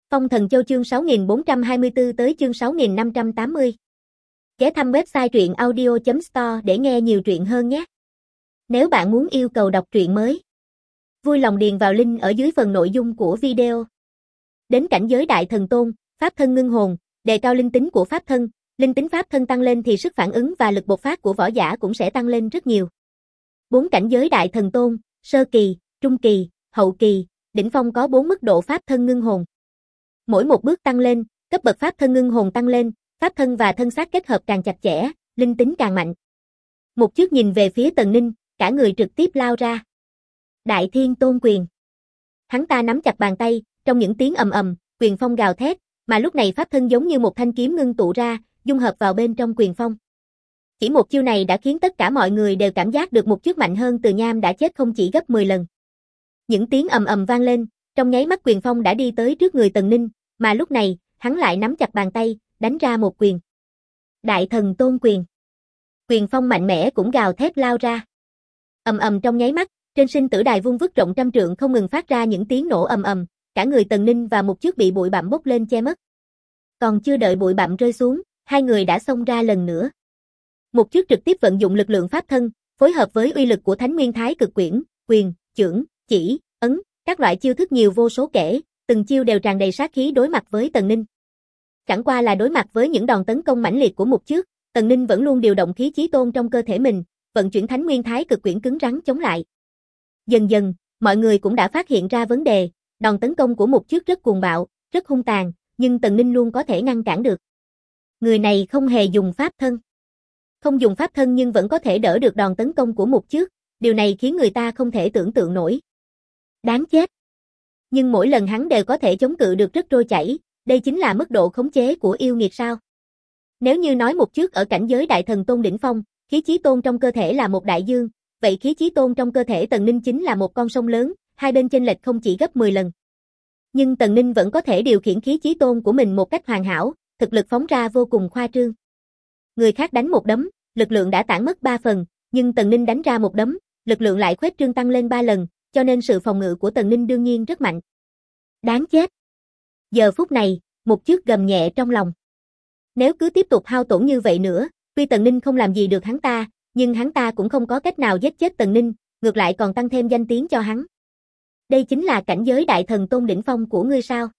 Phong Thần Châu chương 6424 tới chương 6580. Ghé thăm website truyện audio.store để nghe nhiều truyện hơn nhé. Nếu bạn muốn yêu cầu đọc truyện mới, vui lòng điền vào link ở dưới phần nội dung của video. Đến cảnh giới Đại Thần Tôn, Pháp Thân Ngưng Hồn, đề cao linh tính của Pháp Thân, linh tính Pháp Thân tăng lên thì sức phản ứng và lực bộc phát của võ giả cũng sẽ tăng lên rất nhiều. 4 cảnh giới Đại Thần Tôn, Sơ Kỳ, Trung Kỳ, Hậu Kỳ, Đỉnh Phong có 4 mức độ Pháp Thân Ngưng Hồn. Mỗi một bước tăng lên, cấp bậc Pháp Thân Ngưng Hồn tăng lên, Pháp Thân và thân xác kết hợp càng chặt chẽ, linh tính càng mạnh. Một chước nhìn về phía Tần Ninh, cả người trực tiếp lao ra. Đại Thiên Tôn Quyền. Hắn ta nắm chặt bàn tay, trong những tiếng ầm ầm, quyền phong gào thét, mà lúc này Pháp Thân giống như một thanh kiếm ngưng tụ ra, dung hợp vào bên trong quyền phong. Chỉ một chiêu này đã khiến tất cả mọi người đều cảm giác được một chước mạnh hơn Từ Nham đã chết không chỉ gấp 10 lần. Những tiếng ầm ầm vang lên, trong nháy mắt quyền phong đã đi tới trước người Tần Ninh, mà lúc này, hắn lại nắm chặt bàn tay, đánh ra một quyền. Đại Thần Tôn Quyền. Quyền phong mạnh mẽ cũng gào thét lao ra. Ầm ầm trong nháy mắt, trên sinh tử đài vuông vức rộng trăm trượng không ngừng phát ra những tiếng nổ ầm ầm, cả người Tần Ninh và một chước bị bụi bặm bốc lên che mất. Còn chưa đợi bụi bặm rơi xuống, hai người đã xông ra lần nữa. Một chước trực tiếp vận dụng lực lượng Pháp Thân, phối hợp với uy lực của Thánh Nguyên Thái Cực Quyển, quyền, chưởng, chỉ, ấn, các loại chiêu thức nhiều vô số kể, từng chiêu đều tràn đầy sát khí đối mặt với Tần Ninh. Chẳng qua là đối mặt với những đòn tấn công mãnh liệt của một chước, Tần Ninh vẫn luôn điều động khí chí tôn trong cơ thể mình, vận chuyển Thánh Nguyên Thái Cực Quyển cứng rắn chống lại. Dần dần, mọi người cũng đã phát hiện ra vấn đề, đòn tấn công của một chước rất cuồng bạo, rất hung tàn, nhưng Tần Ninh luôn có thể ngăn cản được. Người này không hề dùng Pháp Thân. Không dùng Pháp Thân nhưng vẫn có thể đỡ được đòn tấn công của một chước, điều này khiến người ta không thể tưởng tượng nổi. Đáng chết. Nhưng mỗi lần hắn đều có thể chống cự được rất trôi chảy, đây chính là mức độ khống chế của yêu nghiệt sao. Nếu như nói một chước ở cảnh giới Đại Thần Tôn đỉnh phong, khí chí tôn trong cơ thể là một đại dương, vậy khí chí tôn trong cơ thể Tần Ninh chính là một con sông lớn, hai bên chênh lệch không chỉ gấp 10 lần. Nhưng Tần Ninh vẫn có thể điều khiển khí chí tôn của mình một cách hoàn hảo, thực lực phóng ra vô cùng khoa trương. Người khác đánh một đấm, lực lượng đã tản mất 3 phần, nhưng Tần Ninh đánh ra một đấm, lực lượng lại khuếch trương tăng lên 3 lần, cho nên sự phòng ngự của Tần Ninh đương nhiên rất mạnh. Đáng chết. Giờ phút này, một chước gầm nhẹ trong lòng. Nếu cứ tiếp tục hao tổn như vậy nữa, tuy Tần Ninh không làm gì được hắn ta, nhưng hắn ta cũng không có cách nào giết chết Tần Ninh, ngược lại còn tăng thêm danh tiếng cho hắn. Đây chính là cảnh giới Đại Thần Tôn đỉnh phong của ngươi sao?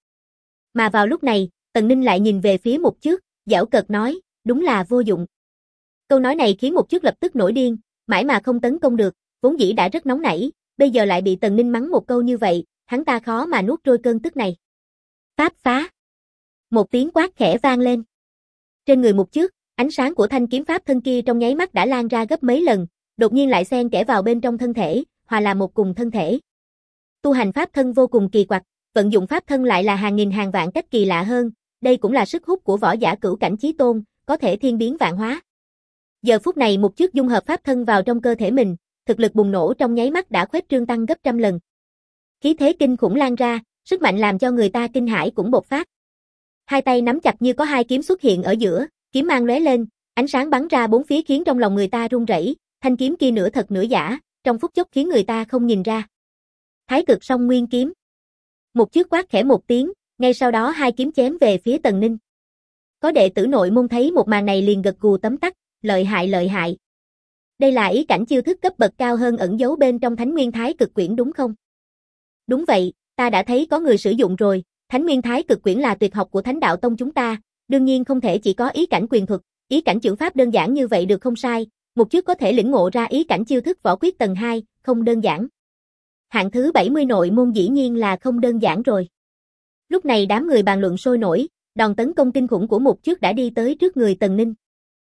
Mà vào lúc này, Tần Ninh lại nhìn về phía một chước, giễu cợt nói, đúng là vô dụng. Câu nói này khiến một chước lập tức nổi điên, mãi mà không tấn công được, vốn dĩ đã rất nóng nảy, bây giờ lại bị Tần Ninh mắng một câu như vậy, hắn ta khó mà nuốt trôi cơn tức này. Pháp phá. Một tiếng quát khẽ vang lên. Trên người một chước, ánh sáng của thanh kiếm Pháp Thân kia trong nháy mắt đã lan ra gấp mấy lần, đột nhiên lại xen kẽ vào bên trong thân thể, hòa là một cùng thân thể. Tu hành Pháp Thân vô cùng kỳ quặc, vận dụng Pháp Thân lại là hàng nghìn hàng vạn cách kỳ lạ hơn, đây cũng là sức hút của võ giả cửu cảnh chí tôn, có thể thiên biến vạn hóa. Giờ phút này một chước dung hợp Pháp Thân vào trong cơ thể mình, thực lực bùng nổ trong nháy mắt đã khuếch trương tăng gấp trăm lần. Khí thế kinh khủng lan ra, sức mạnh làm cho người ta kinh hãi cũng bộc phát. Hai tay nắm chặt như có hai kiếm xuất hiện ở giữa, kiếm mang lóe lên, ánh sáng bắn ra bốn phía khiến trong lòng người ta run rẩy, thanh kiếm kia nửa thật nửa giả, trong phút chốc khiến người ta không nhìn ra. Thái Cực Song Nguyên Kiếm. Một chước quát khẽ một tiếng, ngay sau đó hai kiếm chém về phía Tần Ninh. Có đệ tử nội môn thấy một màn này liền gật gù tấm tắc, lợi hại lợi hại. Đây là ý cảnh chiêu thức cấp bậc cao hơn ẩn giấu bên trong Thánh Nguyên Thái Cực Quyển đúng không? Đúng vậy, ta đã thấy có người sử dụng rồi, Thánh Nguyên Thái Cực Quyển là tuyệt học của Thánh Đạo Tông chúng ta, đương nhiên không thể chỉ có ý cảnh quyền thuật, ý cảnh chưởng pháp đơn giản như vậy được không sai, một chước có thể lĩnh ngộ ra ý cảnh chiêu thức võ quyết tầng 2, không đơn giản. Hạng thứ 70 nội môn dĩ nhiên là không đơn giản rồi. Lúc này đám người bàn luận sôi nổi, đòn tấn công kinh khủng của một chước đã đi tới trước người Tần Ninh.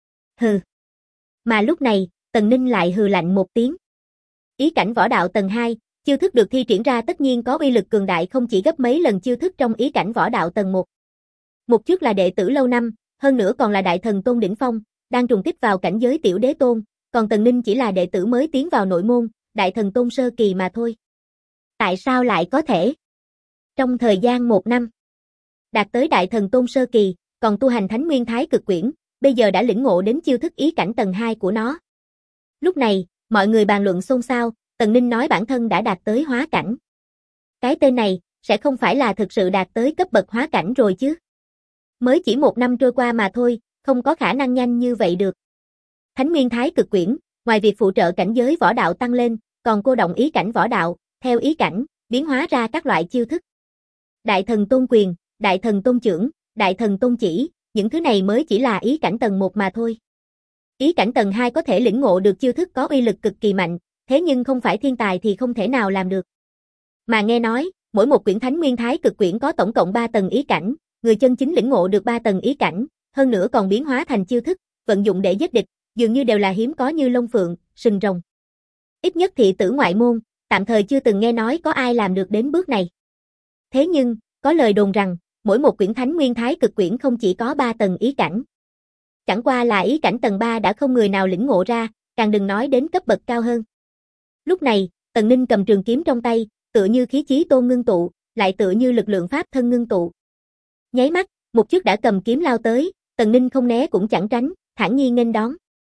Hừ. Mà lúc này, Tần Ninh lại hừ lạnh một tiếng. Ý cảnh võ đạo tầng 2, chiêu thức được thi triển ra tất nhiên có uy lực cường đại không chỉ gấp mấy lần chiêu thức trong ý cảnh võ đạo tầng 1. Một chước là đệ tử lâu năm, hơn nữa còn là Đại Thần Tôn đỉnh phong, đang trùng kích vào cảnh giới tiểu đế tôn, còn Tần Ninh chỉ là đệ tử mới tiến vào nội môn, Đại Thần Tôn sơ kỳ mà thôi. Tại sao lại có thể? Trong thời gian 1 năm, đạt tới Đại Thần Tôn sơ kỳ, còn tu hành Thánh Nguyên Thái Cực Quyển, bây giờ đã lĩnh ngộ đến chiêu thức ý cảnh tầng 2 của nó. Lúc này, mọi người bàn luận xôn xao, Tần Ninh nói bản thân đã đạt tới hóa cảnh. Cái tên này, sẽ không phải là thực sự đạt tới cấp bậc hóa cảnh rồi chứ. Mới chỉ 1 năm trôi qua mà thôi, không có khả năng nhanh như vậy được. Thánh Nguyên Thái Cực Quyển, ngoài việc phụ trợ cảnh giới võ đạo tăng lên, còn cô động ý cảnh võ đạo, theo ý cảnh, biến hóa ra các loại chiêu thức. Đại thần tôn quyền, đại thần tôn chưởng, đại thần tôn chỉ, những thứ này mới chỉ là ý cảnh tầng 1 mà thôi. Ý cảnh tầng 2 có thể lĩnh ngộ được chiêu thức có uy lực cực kỳ mạnh, thế nhưng không phải thiên tài thì không thể nào làm được. Mà nghe nói, mỗi một quyển Thánh Nguyên Thái Cực Quyển có tổng cộng 3 tầng ý cảnh, người chân chính lĩnh ngộ được 3 tầng ý cảnh, hơn nữa còn biến hóa thành chiêu thức, vận dụng để giết địch, dường như đều là hiếm có như Long Phượng, Sừng Rồng. Ít nhất thị tử ngoại môn, tạm thời chưa từng nghe nói có ai làm được đến bước này. Thế nhưng, có lời đồn rằng, mỗi một quyển Thánh Nguyên Thái Cực Quyển không chỉ có 3 tầng ý cảnh. Chẳng qua là ý cảnh tầng 3 đã không người nào lĩnh ngộ ra, càng đừng nói đến cấp bậc cao hơn. Lúc này, Tần Ninh cầm trường kiếm trong tay, tựa như khí chí tôn ngưng tụ, lại tựa như lực lượng pháp thân ngưng tụ. Nháy mắt, một chiếc đã cầm kiếm lao tới, Tần Ninh không né cũng chẳng tránh, thản nhiên nghênh đón.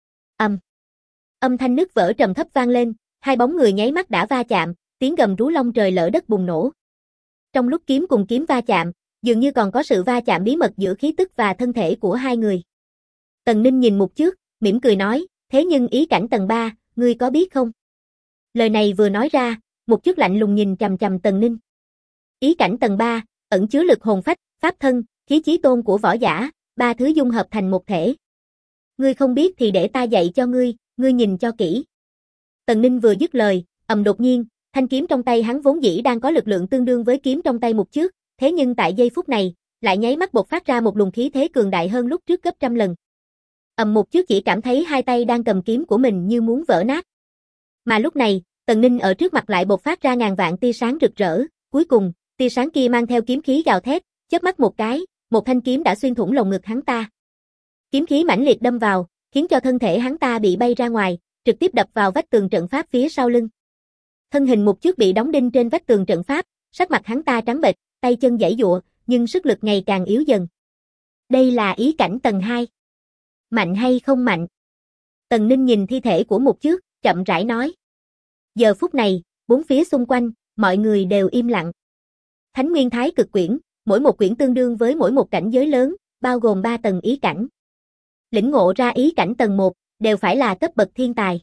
Âm thanh nứt vỡ trầm thấp vang lên, hai bóng người nháy mắt đã va chạm, tiếng gầm rú long trời lở đất bùng nổ. Trong lúc kiếm cùng kiếm va chạm, dường như còn có sự va chạm bí mật giữa khí tức và thân thể của hai người. Tần Ninh nhìn một trước, mỉm cười nói, thế nhưng ý cảnh tầng 3, ngươi có biết không? Lời này vừa nói ra, một chút lạnh lùng nhìn chằm chằm Tần Ninh. Ý cảnh tầng 3, ẩn chứa lực hồn phách, pháp thân, khí chí tôn của võ giả, 3 thứ dung hợp thành một thể. Ngươi không biết thì để ta dạy cho ngươi nhìn cho kỹ. Tần Ninh vừa dứt lời, đột nhiên, thanh kiếm trong tay hắn vốn dĩ đang có lực lượng tương đương với kiếm trong tay một trước, thế nhưng tại giây phút này, lại nháy mắt bộc phát ra một luồng khí thế cường đại hơn lúc trước gấp trăm lần. Một trước chỉ cảm thấy hai tay đang cầm kiếm của mình như muốn vỡ nát. Mà lúc này, Tần Ninh ở trước mặt lại bộc phát ra ngàn vạn tia sáng rực rỡ, cuối cùng, tia sáng kia mang theo kiếm khí gào thét, chớp mắt một cái, một thanh kiếm đã xuyên thủng lồng ngực hắn ta. Kiếm khí mãnh liệt đâm vào, khiến cho thân thể hắn ta bị bay ra ngoài, trực tiếp đập vào vách tường trận pháp phía sau lưng. Thân hình một chút bị đóng đinh trên vách tường trận pháp, sắc mặt hắn ta trắng bệch, tay chân giãy giụa, nhưng sức lực ngày càng yếu dần. Đây là ý cảnh tầng 2. Mạnh hay không mạnh? Tần Ninh nhìn thi thể của một trước, chậm rãi nói. Giờ phút này, bốn phía xung quanh, mọi người đều im lặng. Thánh Nguyên Thái Cực Quyển, mỗi một quyển tương đương với mỗi một cảnh giới lớn, bao gồm 3 tầng ý cảnh. Lĩnh ngộ ra ý cảnh tầng 1, đều phải là cấp bậc thiên tài.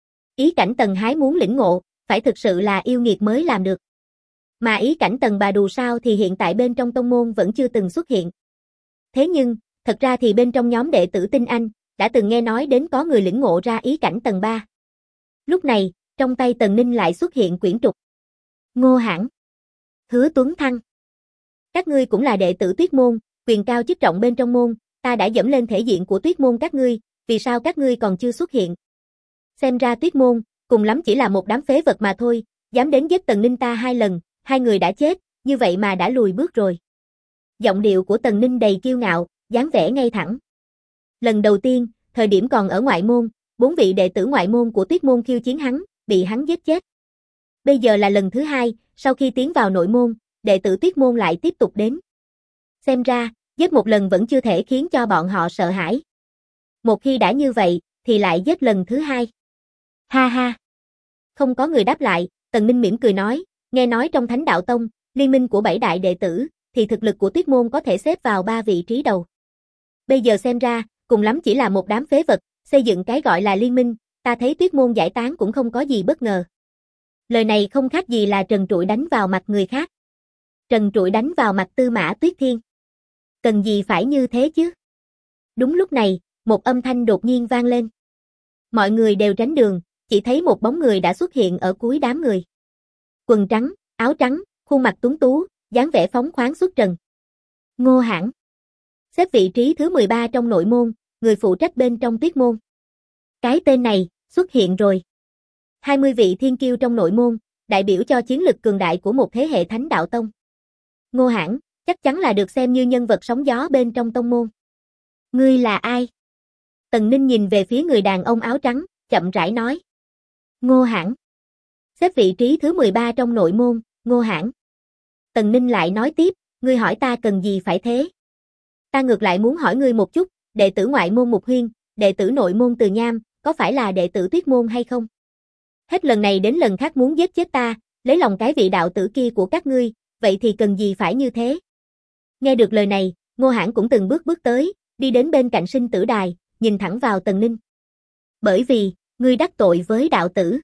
Ý cảnh tầng 2 muốn lĩnh ngộ, phải thực sự là yêu nghiệt mới làm được. Mà ý cảnh tầng bà đù sao thì hiện tại bên trong tông môn vẫn chưa từng xuất hiện. Thế nhưng, thật ra thì bên trong nhóm đệ tử Tinh Anh, đã từng nghe nói đến có người lĩnh ngộ ra ý cảnh tầng 3. Lúc này, trong tay Tần Ninh lại xuất hiện quyển trục. Ngô Hãn, Hứa Tuấn Thăng. Các ngươi cũng là đệ tử Tuyết môn, quyền cao chức trọng bên trong môn, ta đã dẫm lên thể diện của Tuyết môn các ngươi, vì sao các ngươi còn chưa xuất hiện? Xem ra Tuyết môn, cùng lắm chỉ là một đám phế vật mà thôi, dám đến giết Tần Ninh ta 2 lần, 2 người đã chết, như vậy mà đã lùi bước rồi. Giọng điệu của Tần Ninh đầy kiêu ngạo, dáng vẻ ngay thẳng. Lần đầu tiên, thời điểm còn ở ngoại môn, 4 vị đệ tử ngoại môn của Tuyết môn khiêu chiến hắn, bị hắn giết chết. Bây giờ là lần thứ 2, sau khi tiến vào nội môn, đệ tử Tuyết môn lại tiếp tục đến. Xem ra, giết một lần vẫn chưa thể khiến cho bọn họ sợ hãi. Một khi đã như vậy, thì lại giết lần thứ 2. Ha ha. Không có người đáp lại, Tần Ninh mỉm cười nói, nghe nói trong Thánh Đạo Tông, liên minh của 7 đại đệ tử, thì thực lực của Tuyết môn có thể xếp vào 3 vị trí đầu. Bây giờ xem ra, cùng lắm chỉ là một đám phế vật, xây dựng cái gọi là liên minh, ta thấy Tuyết môn giải tán cũng không có gì bất ngờ. Lời này không khác gì là trần trụi đánh vào mặt người khác. Trần trụi đánh vào mặt Tư Mã Tuyết Thiên. Cần gì phải như thế chứ? Đúng lúc này, một âm thanh đột nhiên vang lên. Mọi người đều tránh đường, chỉ thấy một bóng người đã xuất hiện ở cuối đám người. Quần trắng, áo trắng, khuôn mặt tuấn tú, dáng vẻ phóng khoáng xuất trần. Ngô Hãn. Xếp vị trí thứ 13 trong nội môn, người phụ trách bên trong Tuyết môn. Cái tên này, xuất hiện rồi. 20 vị thiên kiêu trong nội môn, đại biểu cho chiến lực cường đại của một thế hệ Thánh Đạo Tông. Ngô Hãn, chắc chắn là được xem như nhân vật sóng gió bên trong tông môn. Ngươi là ai? Tần Ninh nhìn về phía người đàn ông áo trắng, chậm rãi nói. Ngô Hãn. Xếp vị trí thứ 13 trong nội môn, Ngô Hãn. Tần Ninh lại nói tiếp, ngươi hỏi ta cần gì phải thế? Ta ngược lại muốn hỏi ngươi một chút, đệ tử ngoại môn Mục Huyên, đệ tử nội môn Từ Nham, có phải là đệ tử Tuyết môn hay không? Hết lần này đến lần khác muốn giết chết ta, lấy lòng cái vị đạo tử kia của các ngươi, vậy thì cần gì phải như thế? Nghe được lời này, Ngô Hãn cũng từng bước bước tới, đi đến bên cạnh sinh tử đài, nhìn thẳng vào Tần Ninh. Bởi vì, ngươi đắc tội với đạo tử.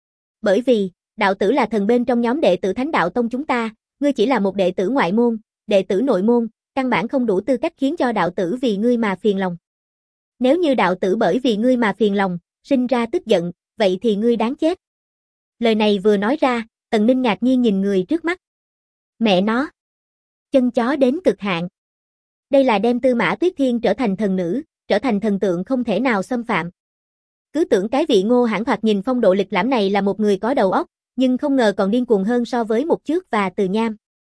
Bởi vì, đạo tử là thần bên trong nhóm đệ tử Thánh Đạo Tông chúng ta, ngươi chỉ là một đệ tử ngoại môn, đệ tử nội môn, căn bản không đủ tư cách khiến cho đạo tử vì ngươi mà phiền lòng. Nếu như đạo tử bởi vì ngươi mà phiền lòng, sinh ra tức giận, vậy thì ngươi đáng chết. Lời này vừa nói ra, Tần Ninh ngạc nhiên nhìn người trước mắt. Mẹ nó! Chân chó đến cực hạn. Đây là đem Tư Mã Tuyết Thiên trở thành thần nữ, trở thành thần tượng không thể nào xâm phạm. Cứ tưởng cái vị Ngô Hãn thoạt nhìn phong độ lịch lãm này là một người có đầu óc, nhưng không ngờ còn điên cuồng hơn so với Mục Chước và Từ Nham.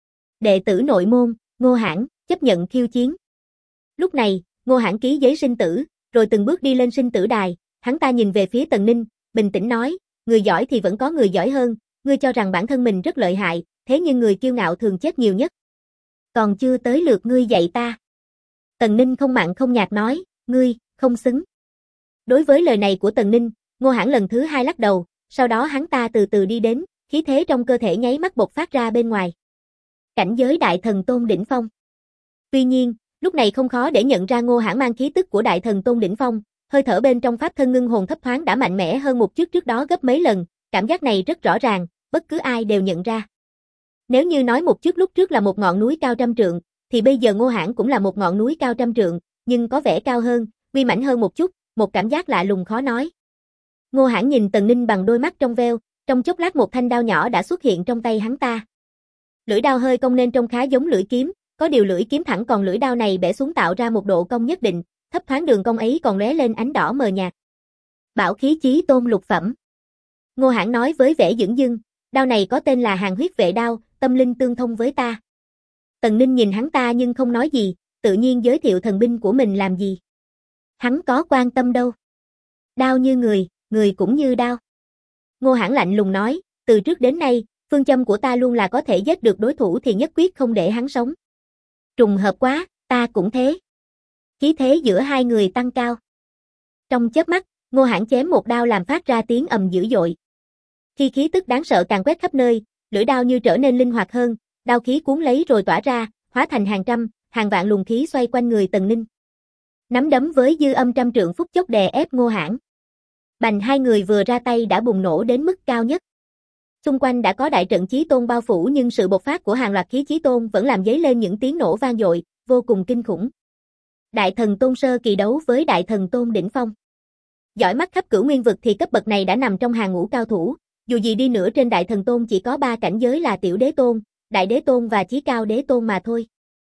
Đệ tử nội môn, Ngô Hãn, chấp nhận khiêu chiến. Lúc này, Ngô Hãn ký giấy sinh tử, rồi từng bước đi lên sinh tử đài, hắn ta nhìn về phía Tần Ninh, bình tĩnh nói, người giỏi thì vẫn có người giỏi hơn, ngươi cho rằng bản thân mình rất lợi hại, thế nhưng người kiêu ngạo thường chết nhiều nhất. Còn chưa tới lượt ngươi dạy ta. Tần Ninh không mặn không nhạt nói, ngươi, không xứng. Đối với lời này của Tần Ninh, Ngô Hãn lần thứ hai lắc đầu, sau đó hắn ta từ từ đi đến, khí thế trong cơ thể nháy mắt bộc phát ra bên ngoài. Cảnh giới Đại Thần Tôn đỉnh phong. Tuy nhiên, lúc này không khó để nhận ra Ngô Hãn mang khí tức của Đại Thần Tôn đỉnh phong, hơi thở bên trong pháp thân ngưng hồn thấp thoáng đã mạnh mẽ hơn một chút trước đó gấp mấy lần, cảm giác này rất rõ ràng, bất cứ ai đều nhận ra. Nếu như nói một chút lúc trước là một ngọn núi cao trăm trượng, thì bây giờ Ngô Hãn cũng là một ngọn núi cao trăm trượng, nhưng có vẻ cao hơn, uy mãnh hơn một chút, một cảm giác lạ lùng khó nói. Ngô Hãn nhìn Tần Ninh bằng đôi mắt trong veo, trong chốc lát một thanh đao nhỏ đã xuất hiện trong tay hắn ta. Lưỡi đao hơi cong nên trông khá giống lưỡi kiếm, có điều lưỡi kiếm thẳng còn lưỡi đao này bẻ xuống tạo ra một độ cong nhất định, thấp thoáng đường cong ấy còn lóe lên ánh đỏ mờ nhạt. Bảo khí chí tôn lục phẩm. Ngô Hãn nói với vẻ dửng dưng, đao này có tên là Hàn huyết vệ đao, tâm linh tương thông với ta. Tần Ninh nhìn hắn ta nhưng không nói gì, tự nhiên giới thiệu thần binh của mình làm gì. Hắn có quan tâm đâu. Đao như người, người cũng như đao. Ngô Hãn lạnh lùng nói, từ trước đến nay, phương châm của ta luôn là có thể giết được đối thủ thì nhất quyết không để hắn sống. Trùng hợp quá, ta cũng thế. Khí thế giữa hai người tăng cao. Trong chớp mắt, Ngô Hãn chém một đao làm phát ra tiếng ầm dữ dội. Khi khí tức đáng sợ càng quét khắp nơi, lưỡi đao như trở nên linh hoạt hơn, đao khí cuốn lấy rồi tỏa ra, hóa thành hàng trăm, hàng vạn luồng khí xoay quanh người Tần Ninh. Nắm đấm với dư âm trăm trượng phút chốc đè ép Ngô Hãn. Bành, hai người vừa ra tay đã bùng nổ đến mức cao nhất. Xung quanh đã có đại trận chí tôn bao phủ nhưng sự bộc phát của hàng loạt khí chí tôn vẫn làm dấy lên những tiếng nổ vang dội, vô cùng kinh khủng. Đại Thần Tôn sơ kỳ đấu với Đại Thần Tôn đỉnh phong. Giỏi mắt khắp cửu nguyên vực thì cấp bậc này đã nằm trong hàng ngũ cao thủ, dù gì đi nữa trên Đại Thần Tôn chỉ có 3 cảnh giới là Tiểu Đế Tôn, Đại Đế Tôn và Chí Cao Đế Tôn mà thôi.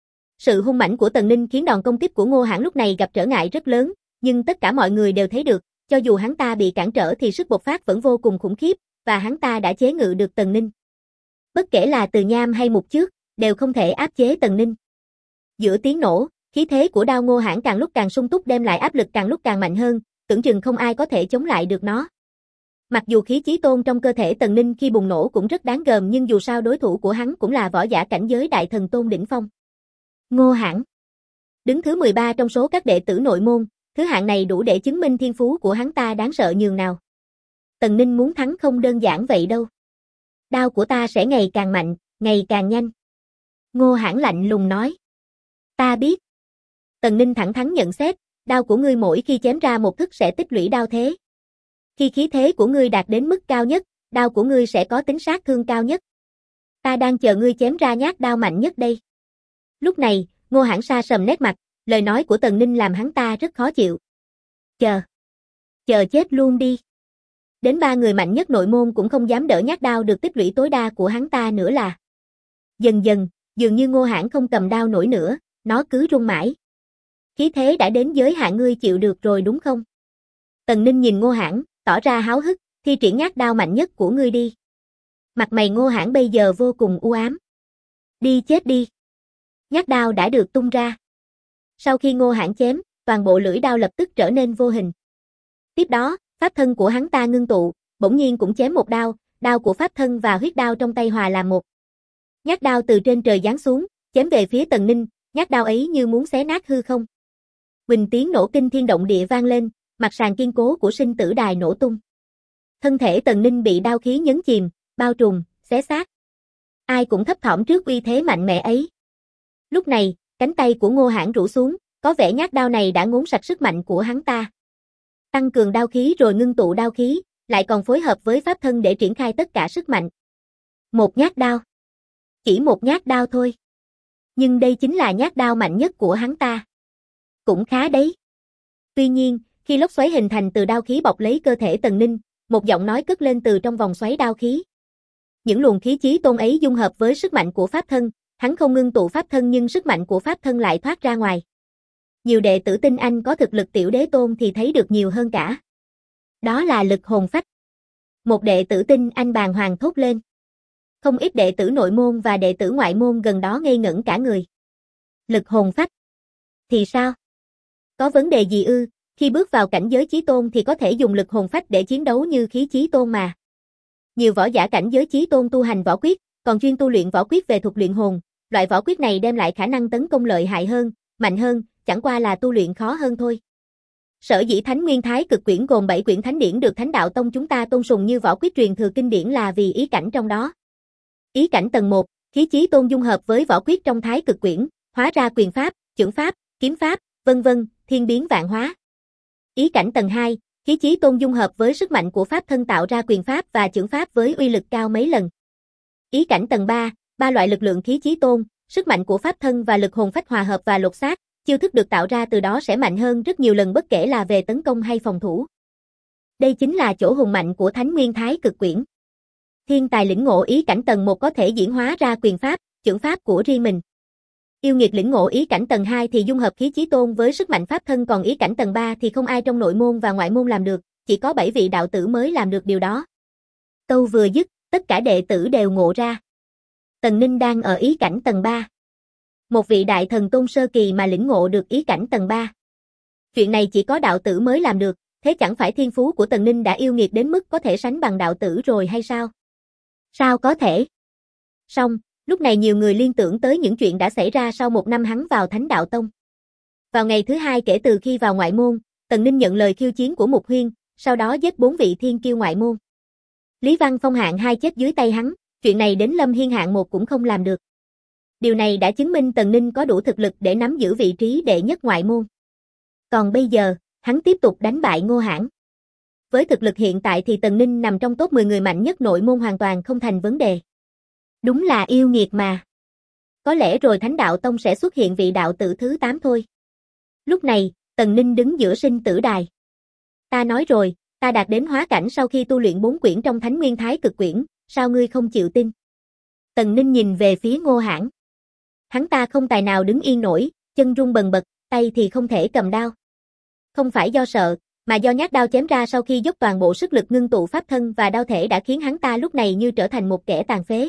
Sự hung mãnh của Tần Ninh khiến đòn công kích của Ngô Hãn lúc này gặp trở ngại rất lớn, nhưng tất cả mọi người đều thấy được, cho dù hắn ta bị cản trở thì sức bộc phát vẫn vô cùng khủng khiếp, và hắn ta đã chế ngự được Tần Ninh. Bất kể là Từ Nham hay Mục Chước, đều không thể áp chế Tần Ninh. Giữa tiếng nổ, khí thế của đao Ngô Hãn càng lúc càng sung túc đem lại áp lực càng lúc càng mạnh hơn, tưởng chừng không ai có thể chống lại được nó. Mặc dù khí chí tôn trong cơ thể Tần Ninh khi bùng nổ cũng rất đáng gờm nhưng dù sao đối thủ của hắn cũng là võ giả cảnh giới Đại Thần Tôn đỉnh phong. Ngô Hãn đứng thứ 13 trong số các đệ tử nội môn, thứ hạng này đủ để chứng minh thiên phú của hắn ta đáng sợ nhường nào. Tần Ninh muốn thắng không đơn giản vậy đâu. Đao của ta sẽ ngày càng mạnh, ngày càng nhanh. Ngô Hãn lạnh lùng nói. Ta biết. Tần Ninh thẳng thắn nhận xét, đao của ngươi mỗi khi chém ra một thức sẽ tích lũy đao thế. Khi khí thế của ngươi đạt đến mức cao nhất, đao của ngươi sẽ có tính sát thương cao nhất. Ta đang chờ ngươi chém ra nhát đao mạnh nhất đây. Lúc này, Ngô Hãn sa sầm nét mặt, lời nói của Tần Ninh làm hắn ta rất khó chịu. Chờ chết luôn đi. Đến 3 người mạnh nhất nội môn cũng không dám đỡ nhát đao được tích lũy tối đa của hắn ta nữa là. Dần dần, dường như Ngô Hãn không cầm đao nổi nữa, nó cứ rung mãi. Khí thế đã đến giới hạn ngươi chịu được rồi đúng không? Tần Ninh nhìn Ngô Hãn, tỏ ra háo hức, thi triển nhát đao mạnh nhất của ngươi đi. Mặt mày Ngô Hãn bây giờ vô cùng u ám. Đi chết đi. Nhát đao đã được tung ra. Sau khi Ngô Hãn chém, toàn bộ lưỡi đao lập tức trở nên vô hình. Tiếp đó, pháp thân của hắn ta ngưng tụ, bỗng nhiên cũng chém một đao, đao của pháp thân và huyết đao trong tay hòa làm một. Nhát đao từ trên trời giáng xuống, chém về phía Tần Ninh, nhát đao ấy như muốn xé nát hư không. Huỳnh tiếng nổ kinh thiên động địa vang lên, mặt sàn kiên cố của sinh tử đài nổ tung. Thân thể Tần Ninh bị đao khí nhấn chìm, bao trùm, xé xác. Ai cũng thấp thỏm trước uy thế mạnh mẽ ấy. Lúc này, cánh tay của Ngô Hãn rũ xuống, có vẻ nhát đao này đã ngốn sạch sức mạnh của hắn ta. Tăng cường đao khí rồi ngưng tụ đao khí, lại còn phối hợp với pháp thân để triển khai tất cả sức mạnh. Một nhát đao. Chỉ một nhát đao thôi. Nhưng đây chính là nhát đao mạnh nhất của hắn ta. Cũng khá đấy. Tuy nhiên, khi lốc xoáy hình thành từ đao khí bọc lấy cơ thể Tần Ninh, một giọng nói cất lên từ trong vòng xoáy đao khí. Những luồng khí chí tôn ấy dung hợp với sức mạnh của pháp thân, hắn không ngưng tụ pháp thân nhưng sức mạnh của pháp thân lại thoát ra ngoài. Nhiều đệ tử tin anh có thực lực tiểu đế tôn thì thấy được nhiều hơn cả. Đó là lực hồn phách. Một đệ tử tin anh bàng hoàng thốt lên. Không ít đệ tử nội môn và đệ tử ngoại môn gần đó ngây ngẩn cả người. Lực hồn phách? Thì sao? Có vấn đề gì ư? Khi bước vào cảnh giới chí tôn thì có thể dùng lực hồn phách để chiến đấu như khí chí tôn mà. Nhiều võ giả cảnh giới chí tôn tu hành võ quyết, còn chuyên tu luyện võ quyết về thuật luyện hồn, loại võ quyết này đem lại khả năng tấn công lợi hại hơn, mạnh hơn, chẳng qua là tu luyện khó hơn thôi. Sở dĩ Thánh Nguyên Thái Cực Quyển gồm 7 quyển thánh điển được Thánh Đạo Tông chúng ta tôn sùng như võ quyết truyền thừa kinh điển là vì ý cảnh trong đó. Ý cảnh tầng 1, khí chí tôn dung hợp với võ quyết trong Thái Cực Quyển, hóa ra quyền pháp, chưởng pháp, kiếm pháp, vân vân, thiên biến vạn hóa. Ý cảnh tầng 2, khí chí tôn dung hợp với sức mạnh của pháp thân tạo ra quyền pháp và chưởng pháp với uy lực cao mấy lần. Ý cảnh tầng 3, ba loại lực lượng khí chí tôn, sức mạnh của pháp thân và lực hồn phách hòa hợp và lột xác, chiêu thức được tạo ra từ đó sẽ mạnh hơn rất nhiều lần bất kể là về tấn công hay phòng thủ. Đây chính là chỗ hùng mạnh của Thánh Nguyên Thái Cực Quyển. Thiên tài lĩnh ngộ ý cảnh tầng 1 có thể diễn hóa ra quyền pháp, chưởng pháp của riêng mình. Yêu nghiệt lĩnh ngộ ý cảnh tầng 2 thì dung hợp khí chí tôn với sức mạnh pháp thân, còn ý cảnh tầng 3 thì không ai trong nội môn và ngoại môn làm được, chỉ có 7 vị đạo tử mới làm được điều đó. Câu vừa dứt, tất cả đệ tử đều ngộ ra. Tần Ninh đang ở ý cảnh tầng 3. Một vị đại thần tôn sơ kỳ mà lĩnh ngộ được ý cảnh tầng 3. Chuyện này chỉ có đạo tử mới làm được, thế chẳng phải thiên phú của Tần Ninh đã yêu nghiệt đến mức có thể sánh bằng đạo tử rồi hay sao? Sao có thể? Song, lúc này nhiều người liên tưởng tới những chuyện đã xảy ra sau một năm hắn vào Thánh Đạo Tông. Vào ngày thứ 2 kể từ khi vào ngoại môn, Tần Ninh nhận lời khiêu chiến của Mục Huyên, sau đó giết 4 vị thiên kiêu ngoại môn. Lý Văn Phong hạng 2 chết dưới tay hắn, chuyện này đến Lâm Hiên hạng 1 cũng không làm được. Điều này đã chứng minh Tần Ninh có đủ thực lực để nắm giữ vị trí đệ nhất ngoại môn. Còn bây giờ, hắn tiếp tục đánh bại Ngô Hãn. Với thực lực hiện tại thì Tần Ninh nằm trong top 10 người mạnh nhất nội môn hoàn toàn không thành vấn đề. Đúng là yêu nghiệt mà. Có lẽ rồi Thánh Đạo Tông sẽ xuất hiện vị đạo tử thứ 8 thôi. Lúc này, Tần Ninh đứng giữa sinh tử đài. Ta nói rồi, ta đạt đến hóa cảnh sau khi tu luyện 4 quyển trong Thánh Nguyên Thái Cực Quyển, sao ngươi không chịu tin? Tần Ninh nhìn về phía Ngô Hãn. Hắn ta không tài nào đứng yên nổi, chân run bần bật, tay thì không thể cầm đao. Không phải do sợ, mà do nhát đao chém ra sau khi dốc toàn bộ sức lực ngưng tụ pháp thân và đao thể đã khiến hắn ta lúc này như trở thành một kẻ tàn phế.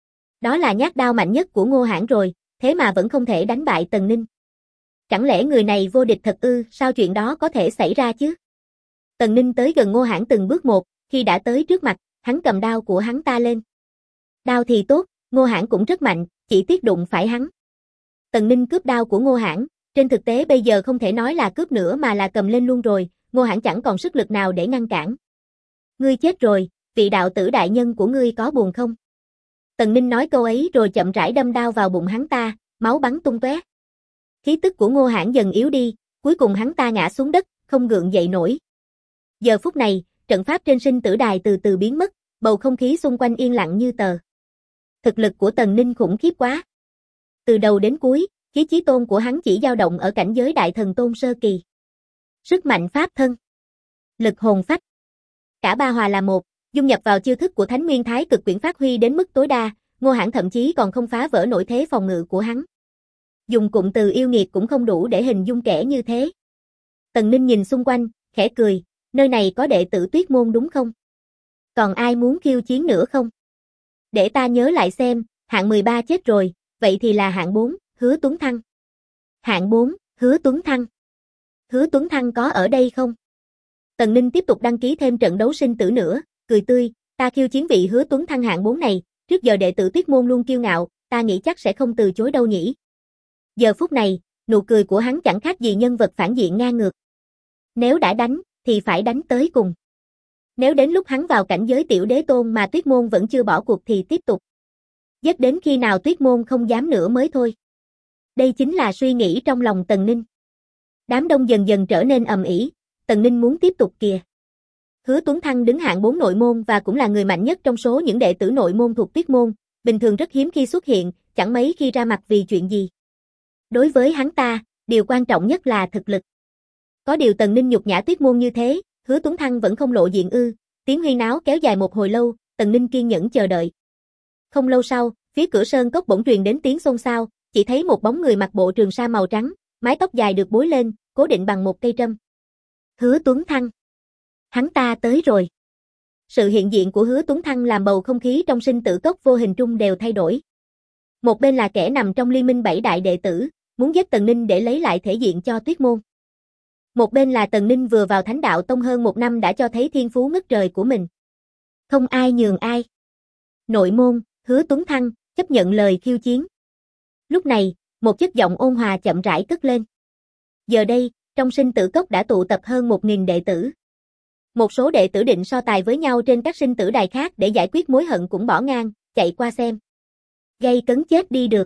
Đó là nhát đao mạnh nhất của Ngô Hãn rồi, thế mà vẫn không thể đánh bại Tần Ninh. Chẳng lẽ người này vô địch thật ư? Sao chuyện đó có thể xảy ra chứ? Tần Ninh tới gần Ngô Hãn từng bước một, khi đã tới trước mặt, hắn cầm đao của hắn ta lên. Đao thì tốt, Ngô Hãn cũng rất mạnh, chỉ tiếc đụng phải hắn. Tần Ninh cướp đao của Ngô Hãn, trên thực tế bây giờ không thể nói là cướp nữa mà là cầm lên luôn rồi, Ngô Hãn chẳng còn sức lực nào để ngăn cản. Ngươi chết rồi, vị đạo tử đại nhân của ngươi có buồn không? Tần Ninh nói câu ấy rồi chậm rãi đâm đao vào bụng hắn ta, máu bắn tung tóe. Khí tức của Ngô Hãn dần yếu đi, cuối cùng hắn ta ngã xuống đất, không gượng dậy nổi. Giờ phút này, trận pháp trên sinh tử đài từ từ biến mất, bầu không khí xung quanh yên lặng như tờ. Thực lực của Tần Ninh khủng khiếp quá. Từ đầu đến cuối, khí chí tôn của hắn chỉ dao động ở cảnh giới đại thần tôn sơ kỳ. Sức mạnh pháp thân, lực hồn phách, cả ba hòa là một, dung nhập vào chiêu thức của Thánh Nguyên Thái Cực Quyển phát huy đến mức tối đa, Ngô Hãn thậm chí còn không phá vỡ nổi thế phòng ngự của hắn. Dùng cụm từ yêu nghiệt cũng không đủ để hình dung kẻ như thế. Tần Ninh nhìn xung quanh, khẽ cười, nơi này có đệ tử Tuyết môn đúng không? Còn ai muốn khiêu chiến nữa không? Để ta nhớ lại xem, hạng 13 chết rồi, vậy thì là hạng 4, Hứa Tuấn Thăng. Hạng 4, Hứa Tuấn Thăng. Hứa Tuấn Thăng có ở đây không? Tần Ninh tiếp tục đăng ký thêm trận đấu sinh tử nữa, cười tươi, ta khiêu chiến vị Hứa Tuấn Thăng hạng 4 này, trước giờ đệ tử Tuyết môn luôn kiêu ngạo, ta nghĩ chắc sẽ không từ chối đâu nhỉ. Giờ phút này, nụ cười của hắn chẳng khác gì nhân vật phản diện ngang ngược. Nếu đã đánh, thì phải đánh tới cùng. Nếu đến lúc hắn vào cảnh giới tiểu đế tôn mà Tuyết môn vẫn chưa bỏ cuộc thì tiếp tục. Giết đến khi nào Tuyết môn không dám nữa mới thôi. Đây chính là suy nghĩ trong lòng Tần Ninh. Đám đông dần dần trở nên ầm ĩ, Tần Ninh muốn tiếp tục kìa. Hứa Tuấn Thăng đứng hạng 4 nội môn và cũng là người mạnh nhất trong số những đệ tử nội môn thuộc Tuyết môn, bình thường rất hiếm khi xuất hiện, chẳng mấy khi ra mặt vì chuyện gì. Đối với hắn ta, điều quan trọng nhất là thực lực. Có điều Tần Ninh nhục nhã Tuyết môn như thế, Hứa Tuấn Thăng vẫn không lộ diện ư? Tiếng huyên náo kéo dài một hồi lâu, Tần Ninh kiên nhẫn chờ đợi. Không lâu sau, phía cửa sơn cốc bỗng truyền đến tiếng xôn xao, chỉ thấy một bóng người mặc bộ trường sa màu trắng, mái tóc dài được búi lên, cố định bằng một cây trâm. Hứa Tuấn Thăng. Hắn ta tới rồi. Sự hiện diện của Hứa Tuấn Thăng làm bầu không khí trong sinh tử cốc vô hình trung đều thay đổi. Một bên là kẻ nằm trong liên minh 7 đại đệ tử, muốn giết Tần Ninh để lấy lại thể diện cho Tuyết môn. Một bên là Tần Ninh vừa vào Thánh Đạo Tông hơn một năm đã cho thấy thiên phú ngất trời của mình. Không ai nhường ai. Nội môn, Hứa Tuấn Thăng, chấp nhận lời khiêu chiến. Lúc này, một chất giọng ôn hòa chậm rãi cất lên. Giờ đây, trong sinh tử cốc đã tụ tập hơn 1.000 đệ tử. Một số đệ tử định so tài với nhau trên các sinh tử đài khác để giải quyết mối hận cũng bỏ ngang, chạy qua xem. Gây cấn chết đi được.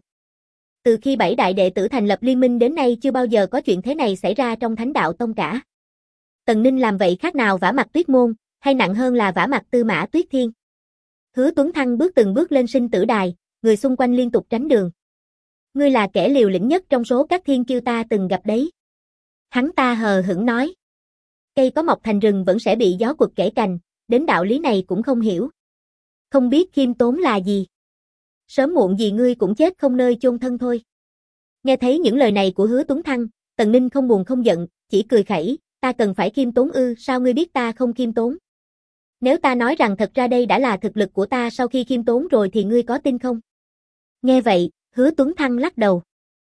Từ khi 7 đại đệ tử thành lập liên minh đến nay chưa bao giờ có chuyện thế này xảy ra trong Thánh Đạo Tông cả. Tần Ninh làm vậy khác nào vả mặt Tuyết môn, hay nặng hơn là vả mặt Tư Mã Tuyết Thiên. Hứa Tuấn Thăng bước từng bước lên sinh tử đài, người xung quanh liên tục tránh đường. Ngươi là kẻ liều lĩnh nhất trong số các thiên kiêu ta từng gặp đấy. Hắn ta hờ hững nói. Cây có mọc thành rừng vẫn sẽ bị gió quật kể cành, đến đạo lý này cũng không hiểu. Không biết khiêm tốn là gì. Sớm muộn gì ngươi cũng chết không nơi chôn thân thôi. Nghe thấy những lời này của Hứa Tuấn Thăng, Tần Ninh không buồn không giận, chỉ cười khẩy, ta cần phải khiêm tốn ư? Sao ngươi biết ta không khiêm tốn? Nếu ta nói rằng thật ra đây đã là thực lực của ta sau khi khiêm tốn rồi thì ngươi có tin không? Nghe vậy, Hứa Tuấn Thăng lắc đầu.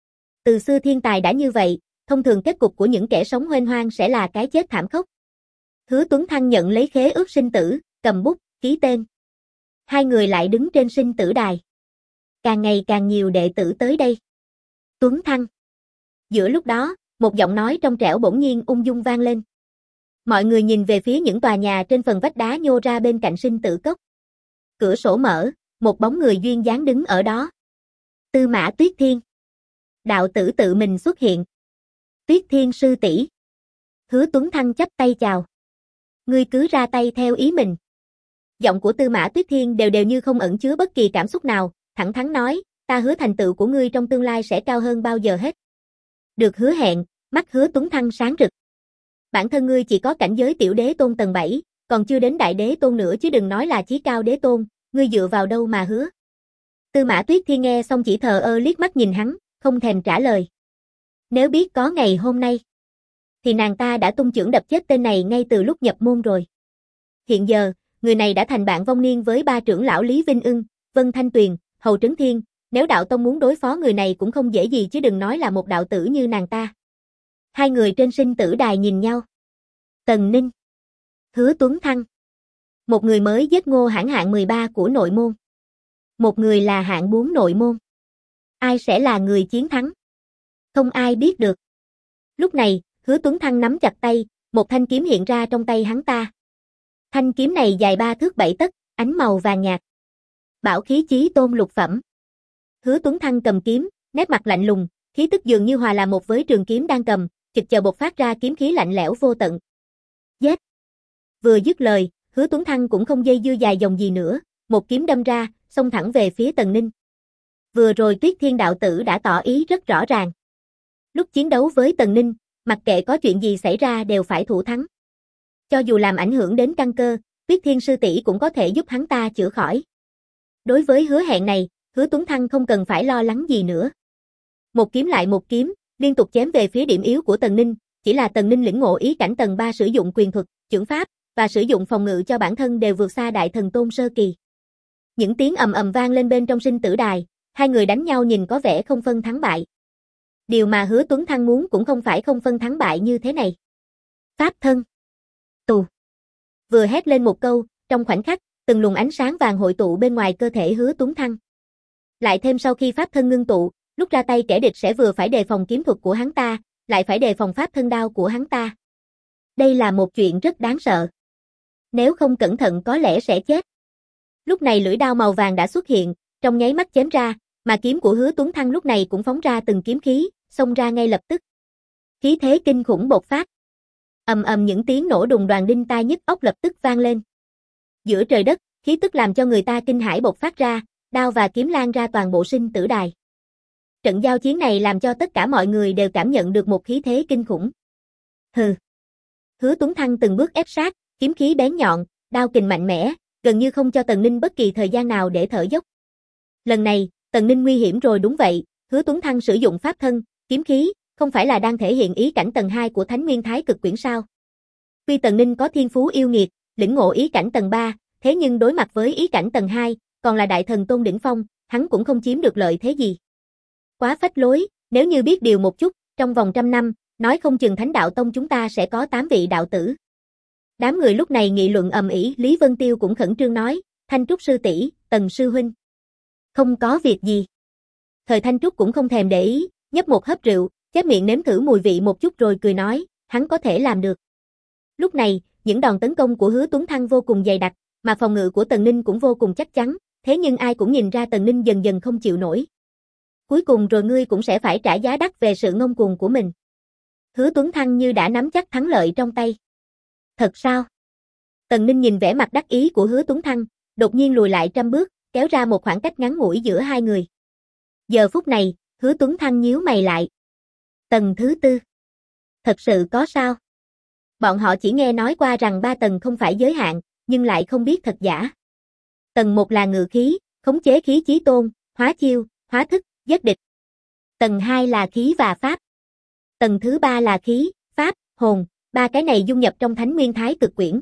Từ xưa thiên tài đã như vậy, thông thường kết cục của những kẻ sống huênh hoang sẽ là cái chết thảm khốc. Hứa Tuấn Thăng nhận lấy khế ước sinh tử, cầm bút, ký tên. Hai người lại đứng trên sinh tử đài. Càng ngày càng nhiều đệ tử tới đây. Tuấn Thăng. Giữa lúc đó, một giọng nói trong trẻo bỗng nhiên ung dung vang lên. Mọi người nhìn về phía những tòa nhà trên phần vách đá nhô ra bên cạnh sinh tử cốc. Cửa sổ mở, một bóng người duyên dáng đứng ở đó. Tư Mã Tuyết Thiên. Đạo tử tự mình xuất hiện. Tuyết Thiên sư tỷ. Hứa Tuấn Thăng chắp tay chào. Ngươi cứ ra tay theo ý mình. Giọng của Tư Mã Tuyết Thiên đều đều như không ẩn chứa bất kỳ cảm xúc nào, thẳng thắn nói, ta hứa thành tựu của ngươi trong tương lai sẽ cao hơn bao giờ hết. Được hứa hẹn, mắt Hứa Tuấn Thăng sáng rực. Bản thân ngươi chỉ có cảnh giới tiểu đế tôn tầng 7, còn chưa đến đại đế tôn nữa chứ đừng nói là chí cao đế tôn, ngươi dựa vào đâu mà hứa. Tư Mã Tuyết Thiên nghe xong chỉ thờ ơ liếc mắt nhìn hắn, không thèm trả lời. Nếu biết có ngày hôm nay, thì nàng ta đã tung chưởng đập chết tên này ngay từ lúc nhập môn rồi. Hiện giờ, người này đã thành bạn vong niên với ba trưởng lão Lý Vinh Ưng, Vân Thanh Tuyền, Hầu Trấn Thiên, nếu đạo tông muốn đối phó người này cũng không dễ gì chứ đừng nói là một đạo tử như nàng ta. Hai người trên sinh tử đài nhìn nhau. Tần Ninh, Hứa Tuấn Thăng. Một người mới giết Ngô Hãn hạng 13 của nội môn. Một người là hạng 4 nội môn. Ai sẽ là người chiến thắng? Không ai biết được. Lúc này, Hứa Tuấn Thăng nắm chặt tay, một thanh kiếm hiện ra trong tay hắn ta. Thanh kiếm này dài 3 thước 7 tấc, ánh màu vàng nhạt. Bảo khí chí tôn lục phẩm. Hứa Tuấn Thăng cầm kiếm, nét mặt lạnh lùng, khí tức dường như hòa là một với trường kiếm đang cầm, chực chờ bộc phát ra kiếm khí lạnh lẽo vô tận. Giết! Vừa dứt lời, Hứa Tuấn Thăng cũng không dây dưa dài dòng gì nữa, một kiếm đâm ra, xông thẳng về phía Tần Ninh. Vừa rồi Tuyết Thiên đạo tử đã tỏ ý rất rõ ràng. Lúc chiến đấu với Tần Ninh, mặc kệ có chuyện gì xảy ra đều phải thủ thắng. Cho dù làm ảnh hưởng đến căn cơ, Tuyết Thiên sư tỷ cũng có thể giúp hắn ta chữa khỏi. Đối với hứa hẹn này, Hứa Tuấn Thăng không cần phải lo lắng gì nữa. Một kiếm lại một kiếm, liên tục chém về phía điểm yếu của Tần Ninh, chỉ là Tần Ninh lĩnh ngộ ý cảnh tầng 3 sử dụng quyền thuật, chưởng pháp và sử dụng phòng ngự cho bản thân đều vượt xa đại thần tôn sơ kỳ. Những tiếng ầm ầm vang lên bên trong sinh tử đài, hai người đánh nhau nhìn có vẻ không phân thắng bại. Điều mà Hứa Tuấn Thăng muốn cũng không phải không phân thắng bại như thế này. Pháp thân. Tù. Vừa hét lên một câu, trong khoảnh khắc, từng luồng ánh sáng vàng hội tụ bên ngoài cơ thể Hứa Tuấn Thăng. Lại thêm sau khi pháp thân ngưng tụ, lúc ra tay kẻ địch sẽ vừa phải đề phòng kiếm thuật của hắn ta, lại phải đề phòng pháp thân đao của hắn ta. Đây là một chuyện rất đáng sợ. Nếu không cẩn thận có lẽ sẽ chết. Lúc này lưỡi đao màu vàng đã xuất hiện, trong nháy mắt chém ra, mà kiếm của Hứa Tuấn Thăng lúc này cũng phóng ra từng kiếm khí, xông ra ngay lập tức. Khí thế kinh khủng bộc phát. Ầm ầm những tiếng nổ đùng đoàng đinh tai nhức óc lập tức vang lên. Giữa trời đất, khí tức làm cho người ta kinh hãi bộc phát ra, đao và kiếm lan ra toàn bộ sinh tử đài. Trận giao chiến này làm cho tất cả mọi người đều cảm nhận được một khí thế kinh khủng. Hừ. Hứa Tuấn Thăng từng bước ép sát, kiếm khí bén nhọn, đao kình mạnh mẽ, gần như không cho Tần Ninh bất kỳ thời gian nào để thở dốc. Lần này, Tần Ninh nguy hiểm rồi đúng vậy, Hứa Tuấn Thăng sử dụng pháp thân, kiếm khí, không phải là đang thể hiện ý cảnh tầng 2 của Thánh Nguyên Thái Cực Quyển sao? Tuy Tần Ninh có thiên phú yêu nghiệt, lĩnh ngộ ý cảnh tầng 3, thế nhưng đối mặt với ý cảnh tầng 2, còn là đại thần tôn đỉnh phong, hắn cũng không chiếm được lợi thế gì. Quá phách lối, nếu như biết điều một chút, trong vòng 100 năm, nói không chừng Thánh Đạo Tông chúng ta sẽ có 8 vị đạo tử. Đám người lúc này nghị luận ầm ĩ, Lý Vân Tiêu cũng khẩn trương nói, Thanh Trúc sư tỷ, Tần sư huynh. Không có việc gì. Thời Thanh Trúc cũng không thèm để ý, nhấp một hớp rượu, chép miệng nếm thử mùi vị một chút rồi cười nói, hắn có thể làm được. Lúc này, những đòn tấn công của Hứa Tuấn Thăng vô cùng dày đặc, mà phòng ngự của Tần Ninh cũng vô cùng chắc chắn, thế nhưng ai cũng nhìn ra Tần Ninh dần dần không chịu nổi. Cuối cùng rồi ngươi cũng sẽ phải trả giá đắt về sự ngông cuồng của mình. Hứa Tuấn Thăng như đã nắm chắc thắng lợi trong tay. Thật sao? Tần Ninh nhìn vẻ mặt đắc ý của Hứa Tuấn Thăng, đột nhiên lùi lại 100 bước, kéo ra một khoảng cách ngắn ngủi giữa hai người. Giờ phút này, Hứa Tuấn Thăng nhíu mày lại. Tầng thứ 4. Thật sự có sao? Bọn họ chỉ nghe nói qua rằng 3 tầng không phải giới hạn, nhưng lại không biết thật giả. Tầng 1 là ngự khí, khống chế khí chí tôn, hóa chiêu, hóa thức, giết địch. Tầng 2 là khí và pháp. Tầng thứ 3 là khí, pháp, hồn, ba cái này dung nhập trong Thánh Nguyên Thái Cực Quyển.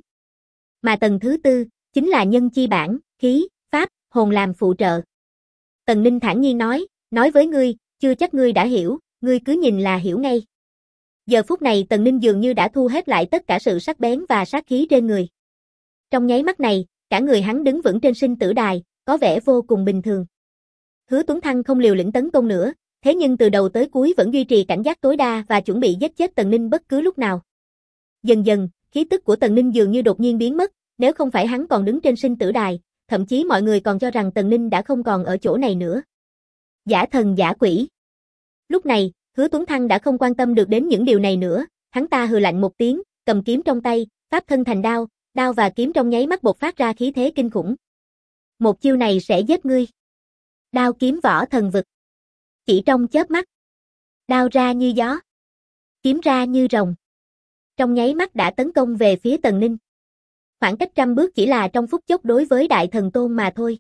Mà tầng thứ 4 chính là nhân chi bản, khí, pháp, hồn làm phụ trợ. Tần Ninh thản nhiên nói với ngươi, chưa chắc ngươi đã hiểu, ngươi cứ nhìn là hiểu ngay. Giờ phút này Tần Ninh dường như đã thu hết lại tất cả sự sắc bén và sát khí trên người. Trong nháy mắt này, cả người hắn đứng vững trên sinh tử đài, có vẻ vô cùng bình thường. Hứa Tuấn Thăng không liều lĩnh tấn công nữa, thế nhưng từ đầu tới cuối vẫn duy trì cảnh giác tối đa và chuẩn bị giết chết Tần Ninh bất cứ lúc nào. Dần dần, khí tức của Tần Ninh dường như đột nhiên biến mất, nếu không phải hắn còn đứng trên sinh tử đài, thậm chí mọi người còn cho rằng Tần Ninh đã không còn ở chỗ này nữa. Giả thần giả quỷ. Lúc này, Hứa Tuấn Thăng đã không quan tâm được đến những điều này nữa, hắn ta hừ lạnh một tiếng, cầm kiếm trong tay, pháp thân thành đao, đao và kiếm trong nháy mắt bộc phát ra khí thế kinh khủng. Một chiêu này sẽ giết ngươi. Đao kiếm võ thần vực. Chỉ trong chớp mắt, đao ra như gió, kiếm ra như rồng. Trong nháy mắt đã tấn công về phía Tần Ninh. Khoảng cách 100 bước chỉ là trong phút chốc đối với đại thần tôn mà thôi.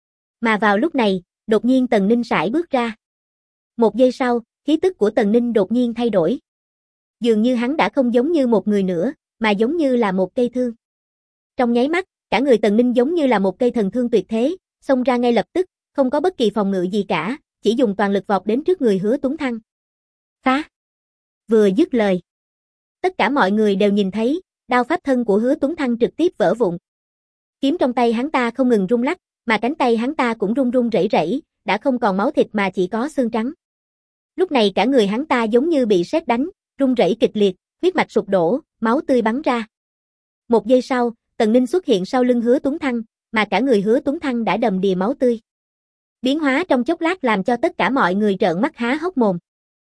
Mà vào lúc này, đột nhiên Tần Ninh sải bước ra. Một giây sau, khí tức của Tần Ninh đột nhiên thay đổi. Dường như hắn đã không giống như một người nữa, mà giống như là một cây thương. Trong nháy mắt, cả người Tần Ninh giống như là một cây thần thương tuyệt thế, xông ra ngay lập tức, không có bất kỳ phòng ngự gì cả, chỉ dùng toàn lực vọt đến trước người Hứa Tuấn Thăng. Phá! Vừa dứt lời, tất cả mọi người đều nhìn thấy, đao pháp thân của Hứa Tuấn Thăng trực tiếp vỡ vụn. Kiếm trong tay hắn ta không ngừng rung lắc, mà cánh tay hắn ta cũng run run rẩy rẩy, đã không còn máu thịt mà chỉ có xương trắng. Lúc này cả người hắn ta giống như bị sét đánh, run rẩy kịch liệt, huyết mạch sụp đổ, máu tươi bắn ra. Một giây sau, Tần Ninh xuất hiện sau lưng Hứa Tuấn Thăng, mà cả người Hứa Tuấn Thăng đã đầm đìa máu tươi. Biến hóa trong chốc lát làm cho tất cả mọi người trợn mắt há hốc mồm.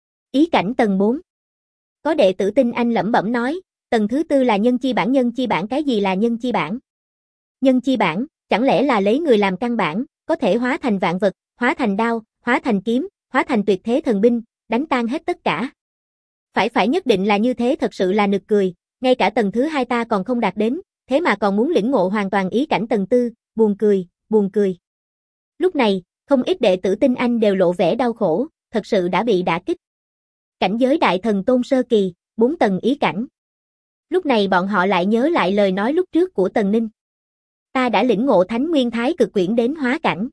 Ý cảnh tầng 4. Có đệ tử Tinh Anh lẩm bẩm nói, tầng thứ 4 là nhân chi bản, cái gì là nhân chi bản? Nhân chi bản, chẳng lẽ là lấy người làm căn bản, có thể hóa thành vạn vật, hóa thành đao, hóa thành kiếm, hóa thành tuyệt thế thần binh, đánh tan hết tất cả. Phải nhất định là như thế, thật sự là nực cười, ngay cả tầng thứ 2 ta còn không đạt đến, thế mà còn muốn lĩnh ngộ hoàn toàn ý cảnh tầng 4, buồn cười. Lúc này, không ít đệ tử Tinh Anh đều lộ vẻ đau khổ, thật sự đã bị đả kích. Cảnh giới đại thần tôn sơ kỳ, 4 tầng ý cảnh. Lúc này bọn họ lại nhớ lại lời nói lúc trước của Tần Ninh. Ta đã lĩnh ngộ Thánh Nguyên Thái Cực Quyển đến hóa cảnh.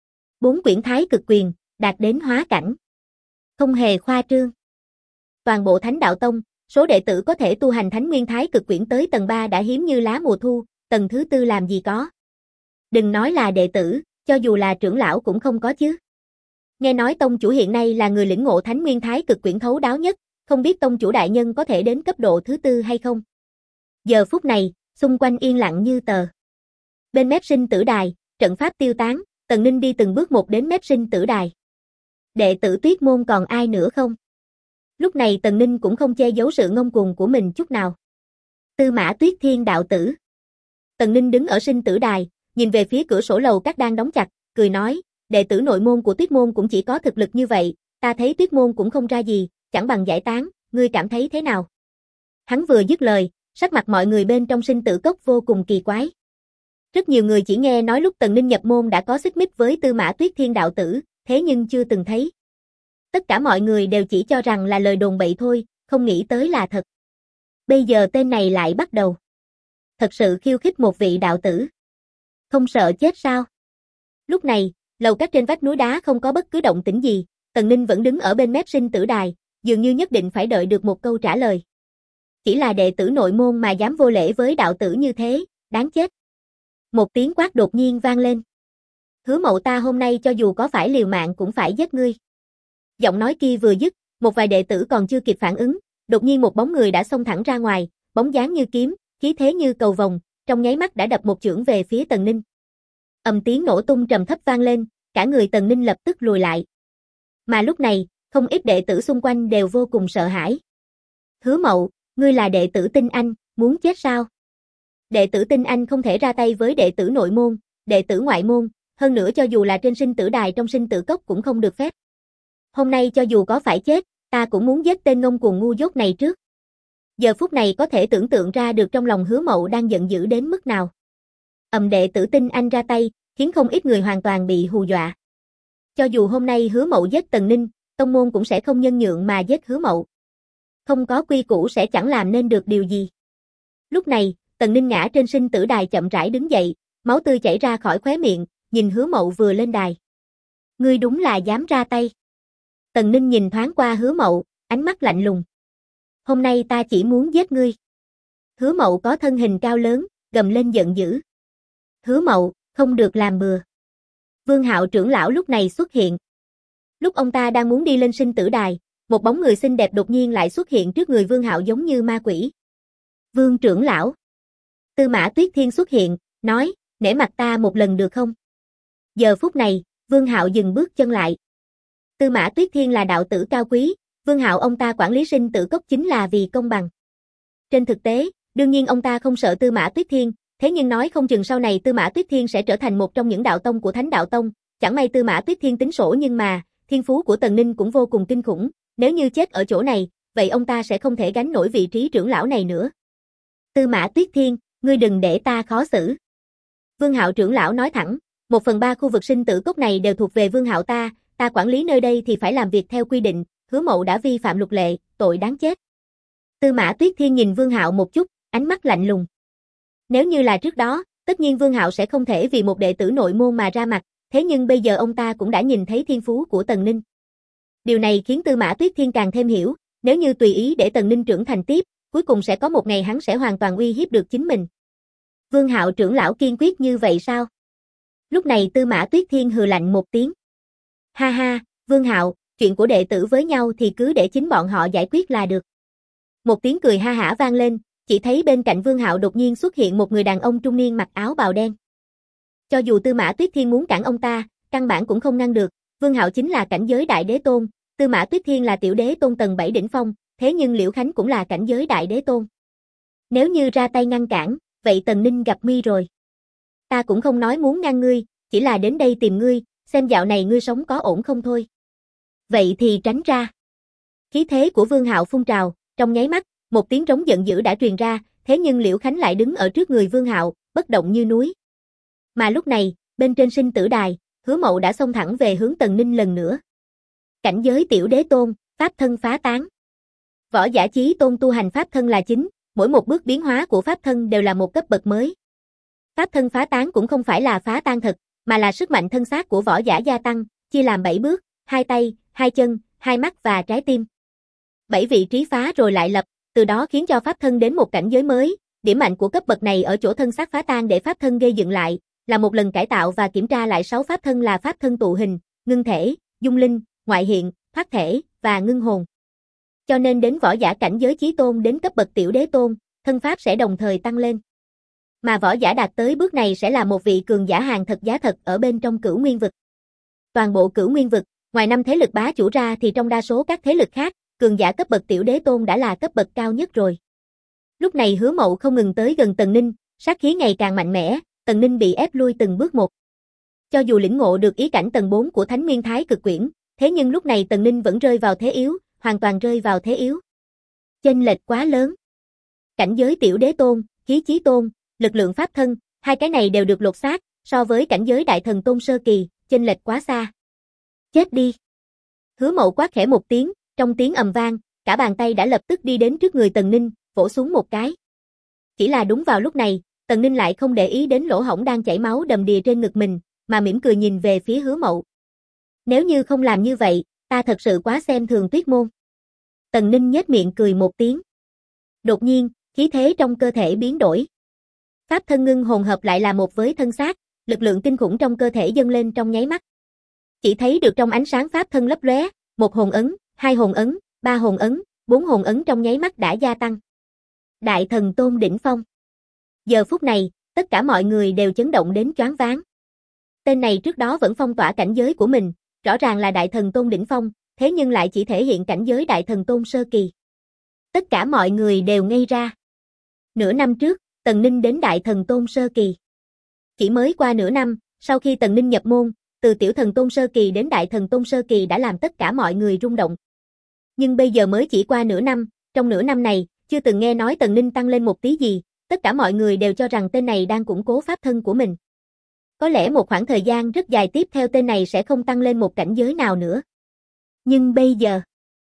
4 quyển Thái Cực Quyền, đạt đến hóa cảnh. Không hề khoa trương. Toàn bộ Thánh Đạo Tông, số đệ tử có thể tu hành Thánh Nguyên Thái Cực Quyển tới tầng 3 đã hiếm như lá mùa thu, tầng thứ 4 làm gì có. Đừng nói là đệ tử, cho dù là trưởng lão cũng không có chứ. Nghe nói tông chủ hiện nay là người lĩnh ngộ Thánh Nguyên Thái Cực Quyển thấu đáo nhất, không biết tông chủ đại nhân có thể đến cấp độ thứ 4 hay không. Giờ phút này, xung quanh yên lặng như tờ. Bên mép sinh tử đài, trận pháp tiêu tán, Tần Ninh đi từng bước một đến mép sinh tử đài. Đệ tử Tuyết môn còn ai nữa không? Lúc này Tần Ninh cũng không che giấu sự ngông cuồng của mình chút nào. Tư Mã Tuyết Thiên đạo tử. Tần Ninh đứng ở sinh tử đài, nhìn về phía cửa sổ lầu các đang đóng chặt, cười nói, đệ tử nội môn của Tuyết môn cũng chỉ có thực lực như vậy, ta thấy Tuyết môn cũng không ra gì, chẳng bằng giải tán, ngươi cảm thấy thế nào? Hắn vừa dứt lời, sắc mặt mọi người bên trong sinh tử cốc vô cùng kỳ quái. Rất nhiều người chỉ nghe nói lúc Tần Ninh nhập môn đã có xích mích với Tư Mã Tuyết Thiên đạo tử, thế nhưng chưa từng thấy. Tất cả mọi người đều chỉ cho rằng là lời đồn bậy thôi, không nghĩ tới là thật. Bây giờ tên này lại bắt đầu. Thật sự khiêu khích một vị đạo tử. Không sợ chết sao? Lúc này, lầu các trên vách núi đá không có bất cứ động tĩnh gì, Tần Ninh vẫn đứng ở bên mép sinh tử đài, dường như nhất định phải đợi được một câu trả lời. Chỉ là đệ tử nội môn mà dám vô lễ với đạo tử như thế, đáng chết. Một tiếng quát đột nhiên vang lên. Hứa Mậu ta hôm nay cho dù có phải liều mạng cũng phải giết ngươi. Giọng nói kia vừa dứt, một vài đệ tử còn chưa kịp phản ứng, đột nhiên một bóng người đã xông thẳng ra ngoài, bóng dáng như kiếm, khí thế như cầu vồng, trong nháy mắt đã đập một chưởng về phía Tần Ninh. Ầm tiếng nổ tung trầm thấp vang lên, cả người Tần Ninh lập tức lùi lại. Mà lúc này, không ít đệ tử xung quanh đều vô cùng sợ hãi. Hứa Mậu, ngươi là đệ tử Tinh Anh, muốn chết sao? Đệ tử Tinh Anh không thể ra tay với đệ tử nội môn, đệ tử ngoại môn, hơn nữa cho dù là trên sinh tử đài trong sinh tử cốc cũng không được phép. Hôm nay cho dù có phải chết, ta cũng muốn giết tên ngông cuồng ngu dốt này trước. Giờ phút này có thể tưởng tượng ra được trong lòng Hứa Mậu đang giận dữ đến mức nào. Đệ tử Tinh Anh ra tay, khiến không ít người hoàn toàn bị hù dọa. Cho dù hôm nay Hứa Mậu giết Tần Ninh, tông môn cũng sẽ không nhân nhượng mà giết Hứa Mậu. Không có quy củ sẽ chẳng làm nên được điều gì. Lúc này, Tần Ninh ngã trên sinh tử đài chậm rãi đứng dậy, máu tươi chảy ra khỏi khóe miệng, nhìn Hứa Mậu vừa lên đài. Ngươi đúng là dám ra tay. Tần Ninh nhìn thoáng qua Hứa Mậu, ánh mắt lạnh lùng. Hôm nay ta chỉ muốn giết ngươi. Hứa Mậu có thân hình cao lớn, gầm lên giận dữ. Hứa Mậu, không được làm bừa. Vương Hạo trưởng lão lúc này xuất hiện. Lúc ông ta đang muốn đi lên sinh tử đài, một bóng người xinh đẹp đột nhiên lại xuất hiện trước người Vương Hạo giống như ma quỷ. Vương trưởng lão. Tư Mã Tuyết Thiên xuất hiện, nói, nể mặt ta một lần được không? Giờ phút này, Vương Hạo dừng bước chân lại. Tư Mã Tuyết Thiên là đạo tử cao quý, Vương Hạo ông ta quản lý sinh tử cốc chính là vì công bằng. Trên thực tế, đương nhiên ông ta không sợ Tư Mã Tuyết Thiên, thế nhưng nói không chừng sau này Tư Mã Tuyết Thiên sẽ trở thành một trong những đạo tông của Thánh Đạo Tông, chẳng may Tư Mã Tuyết Thiên tính sổ nhưng mà, thiên phú của Tần Ninh cũng vô cùng kinh khủng, nếu như chết ở chỗ này, vậy ông ta sẽ không thể gánh nổi vị trí trưởng lão này nữa. Tư Mã Tuyết Thiên, ngươi đừng để ta khó xử. Vương Hạo trưởng lão nói thẳng, 1/3 khu vực sinh tử cốc này đều thuộc về Vương Hạo ta quản lý nơi đây thì phải làm việc theo quy định, Hứa Mậu đã vi phạm luật lệ, tội đáng chết. Tư Mã Tuyết Thiên nhìn Vương Hạo một chút, ánh mắt lạnh lùng. Nếu như là trước đó, tất nhiên Vương Hạo sẽ không thể vì một đệ tử nội môn mà ra mặt, thế nhưng bây giờ ông ta cũng đã nhìn thấy thiên phú của Tần Ninh. Điều này khiến Tư Mã Tuyết Thiên càng thêm hiểu, nếu như tùy ý để Tần Ninh trưởng thành tiếp, cuối cùng sẽ có một ngày hắn sẽ hoàn toàn uy hiếp được chính mình. Vương Hạo trưởng lão kiên quyết như vậy sao? Lúc này Tư Mã Tuyết Thiên hừ lạnh một tiếng. Ha ha, Vương Hạo, chuyện của đệ tử với nhau thì cứ để chính bọn họ giải quyết là được. Một tiếng cười ha hả vang lên, chỉ thấy bên cạnh Vương Hạo đột nhiên xuất hiện một người đàn ông trung niên mặc áo bào đen. Cho dù Tư Mã Tuyết Thiên muốn cản ông ta, căn bản cũng không ngăn được, Vương Hạo chính là cảnh giới đại đế tôn, Tư Mã Tuyết Thiên là tiểu đế tôn tầng 7 đỉnh phong, thế nhưng Liễu Khánh cũng là cảnh giới đại đế tôn. Nếu như ra tay ngăn cản, vậy Tần Ninh gặp nguy rồi. Ta cũng không nói muốn ngăn ngươi, chỉ là đến đây tìm ngươi, xem dạo này ngươi sống có ổn không thôi. Vậy thì tránh ra. Khí thế của Vương Hạo phun trào, trong nháy mắt, một tiếng trống giận dữ đã truyền ra, thế nhưng Liễu Khánh lại đứng ở trước người Vương Hạo, bất động như núi. Mà lúc này, bên trên sinh tử đài, Hứa Mậu đã xông thẳng về hướng Tần Ninh lần nữa. Cảnh giới tiểu đế tôn, pháp thân phá tán. Võ giả chí tôn tu hành pháp thân là chính, mỗi một bước biến hóa của pháp thân đều là một cấp bậc mới. Pháp thân phá tán cũng không phải là phá tan thật, mà là sức mạnh thân xác của võ giả gia tăng, chia làm 7 bước, 2 tay, 2 chân, 2 mắt và trái tim. 7 vị trí phá rồi lại lập, từ đó khiến cho pháp thân đến một cảnh giới mới, điểm mạnh của cấp bậc này ở chỗ thân xác phá tan để pháp thân gây dựng lại, là một lần cải tạo và kiểm tra lại 6 pháp thân là pháp thân tụ hình, ngưng thể, dung linh, ngoại hiện, thoát thể và ngưng hồn. Cho nên đến võ giả cảnh giới chí tôn đến cấp bậc tiểu đế tôn, thân pháp sẽ đồng thời tăng lên. Mà võ giả đạt tới bước này sẽ là một vị cường giả hàng thật giá thật ở bên trong Cửu Nguyên vực. Toàn bộ Cửu Nguyên vực, ngoài 5 thế lực bá chủ ra thì trong đa số các thế lực khác, cường giả cấp bậc tiểu đế tôn đã là cấp bậc cao nhất rồi. Lúc này Hứa Mậu không ngừng tới gần Tần Ninh, sát khí ngày càng mạnh mẽ, Tần Ninh bị ép lui từng bước một. Cho dù lĩnh ngộ được ý cảnh tầng 4 của Thánh Nguyên Thái Cực Quyển, thế nhưng lúc này Tần Ninh vẫn rơi vào thế yếu, hoàn toàn rơi vào thế yếu. Chênh lệch quá lớn. Cảnh giới tiểu đế tôn, khí chí tôn, lực lượng pháp thân, hai cái này đều được lột xác, so với cảnh giới đại thần tôn sơ kỳ, chênh lệch quá xa. Chết đi. Hứa Mậu quát khẽ một tiếng, trong tiếng ầm vang, cả bàn tay đã lập tức đi đến trước người Tần Ninh, vỗ xuống một cái. Chỉ là đúng vào lúc này, Tần Ninh lại không để ý đến lỗ hổng đang chảy máu đầm đìa trên ngực mình, mà mỉm cười nhìn về phía Hứa Mậu. Nếu như không làm như vậy, ta thật sự quá xem thường Tuyết Môn. Tần Ninh nhếch miệng cười một tiếng. Đột nhiên, khí thế trong cơ thể biến đổi. Pháp thân ngưng hồn hợp lại là một với thân xác, lực lượng kinh khủng trong cơ thể dâng lên trong nháy mắt. Chỉ thấy được trong ánh sáng pháp thân lấp lóe, một hồn ấn, hai hồn ấn, ba hồn ấn, bốn hồn ấn trong nháy mắt đã gia tăng. Đại thần tôn đỉnh phong. Giờ phút này, tất cả mọi người đều chấn động đến choáng váng. Tên này trước đó vẫn phong tỏa cảnh giới của mình, rõ ràng là đại thần tôn đỉnh phong, thế nhưng lại chỉ thể hiện cảnh giới đại thần tôn sơ kỳ. Tất cả mọi người đều ngây ra. Nửa năm trước, Tần Ninh đến đại thần tôn sơ kỳ. Chỉ mới qua nửa năm, sau khi Tần Ninh nhập môn, từ tiểu thần tôn sơ kỳ đến đại thần tôn sơ kỳ đã làm tất cả mọi người rung động. Nhưng bây giờ mới chỉ qua nửa năm, trong nửa năm này, chưa từng nghe nói Tần Ninh tăng lên một tí gì, tất cả mọi người đều cho rằng tên này đang củng cố pháp thân của mình. Có lẽ một khoảng thời gian rất dài tiếp theo tên này sẽ không tăng lên một cảnh giới nào nữa. Nhưng bây giờ,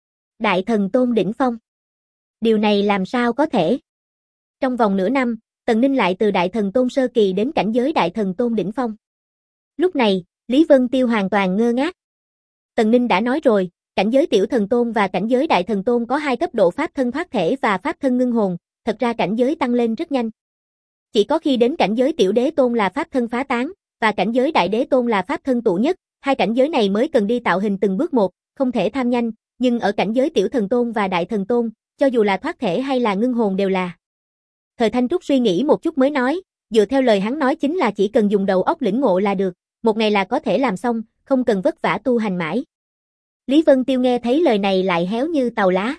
đại thần tôn đỉnh phong. Điều này làm sao có thể? Trong vòng nửa năm, Tần Ninh lại từ đại thần tôn sơ kỳ đến cảnh giới đại thần tôn đỉnh phong. Lúc này, Lý Vân Tiêu hoàn toàn ngơ ngác. Tần Ninh đã nói rồi, cảnh giới tiểu thần tôn và cảnh giới đại thần tôn có hai cấp độ pháp thân thoát thể và pháp thân ngưng hồn, thật ra cảnh giới tăng lên rất nhanh. Chỉ có khi đến cảnh giới tiểu đế tôn là pháp thân phá tán, và cảnh giới đại đế tôn là pháp thân tụ nhất, hai cảnh giới này mới cần đi tạo hình từng bước một, không thể tham nhanh, nhưng ở cảnh giới tiểu thần tôn và đại thần tôn, cho dù là thoát thể hay là ngưng hồn đều là. Thời Thanh Trúc suy nghĩ một chút mới nói, dựa theo lời hắn nói chính là chỉ cần dùng đầu óc lĩnh ngộ là được, một ngày là có thể làm xong, không cần vất vả tu hành mãi. Lý Vân Tiêu nghe thấy lời này lại héo như tàu lá.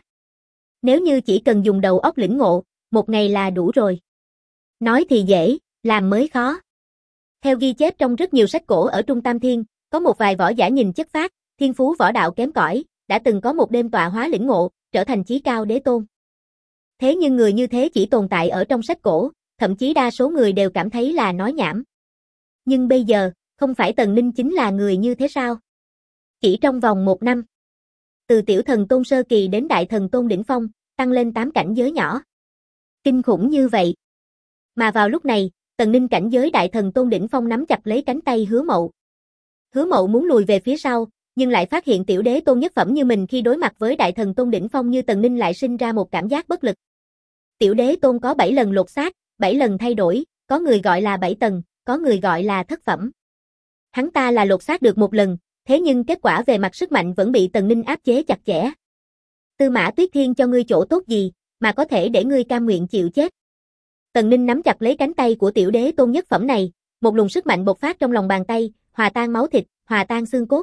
Nếu như chỉ cần dùng đầu óc lĩnh ngộ, một ngày là đủ rồi. Nói thì dễ, làm mới khó. Theo ghi chép trong rất nhiều sách cổ ở Trung Tam Thiên, có một vài võ giả nhìn chất phác, thiên phú võ đạo kém cỏi, đã từng có một đêm tọa hóa lĩnh ngộ, trở thành chí cao đế tôn. Thế nhưng người như thế chỉ tồn tại ở trong sách cổ, thậm chí đa số người đều cảm thấy là nói nhảm. Nhưng bây giờ, không phải Tần Ninh chính là người như thế sao? Chỉ trong vòng một năm, từ tiểu thần tôn sơ kỳ đến đại thần tôn đỉnh phong, tăng lên 8 cảnh giới nhỏ. Kinh khủng như vậy. Mà vào lúc này, Tần Ninh cảnh giới đại thần tôn đỉnh phong nắm chặt lấy cánh tay Hứa Mậu. Hứa Mậu muốn lùi về phía sau, nhưng lại phát hiện tiểu đế tôn nhất phẩm như mình khi đối mặt với đại thần tôn đỉnh phong như Tần Ninh lại sinh ra một cảm giác bất lực. Tiểu đế tôn có 7 lần lột xác, 7 lần thay đổi, có người gọi là 7 tầng, có người gọi là thất phẩm. Hắn ta là lột xác được một lần, thế nhưng kết quả về mặt sức mạnh vẫn bị Tần Ninh áp chế chặt chẽ. Tư Mã Tuyết Thiên cho ngươi chỗ tốt gì, mà có thể để ngươi cam nguyện chịu chết. Tần Ninh nắm chặt lấy cánh tay của tiểu đế tôn nhất phẩm này, một luồng sức mạnh bộc phát trong lòng bàn tay, hòa tan máu thịt, hòa tan xương cốt.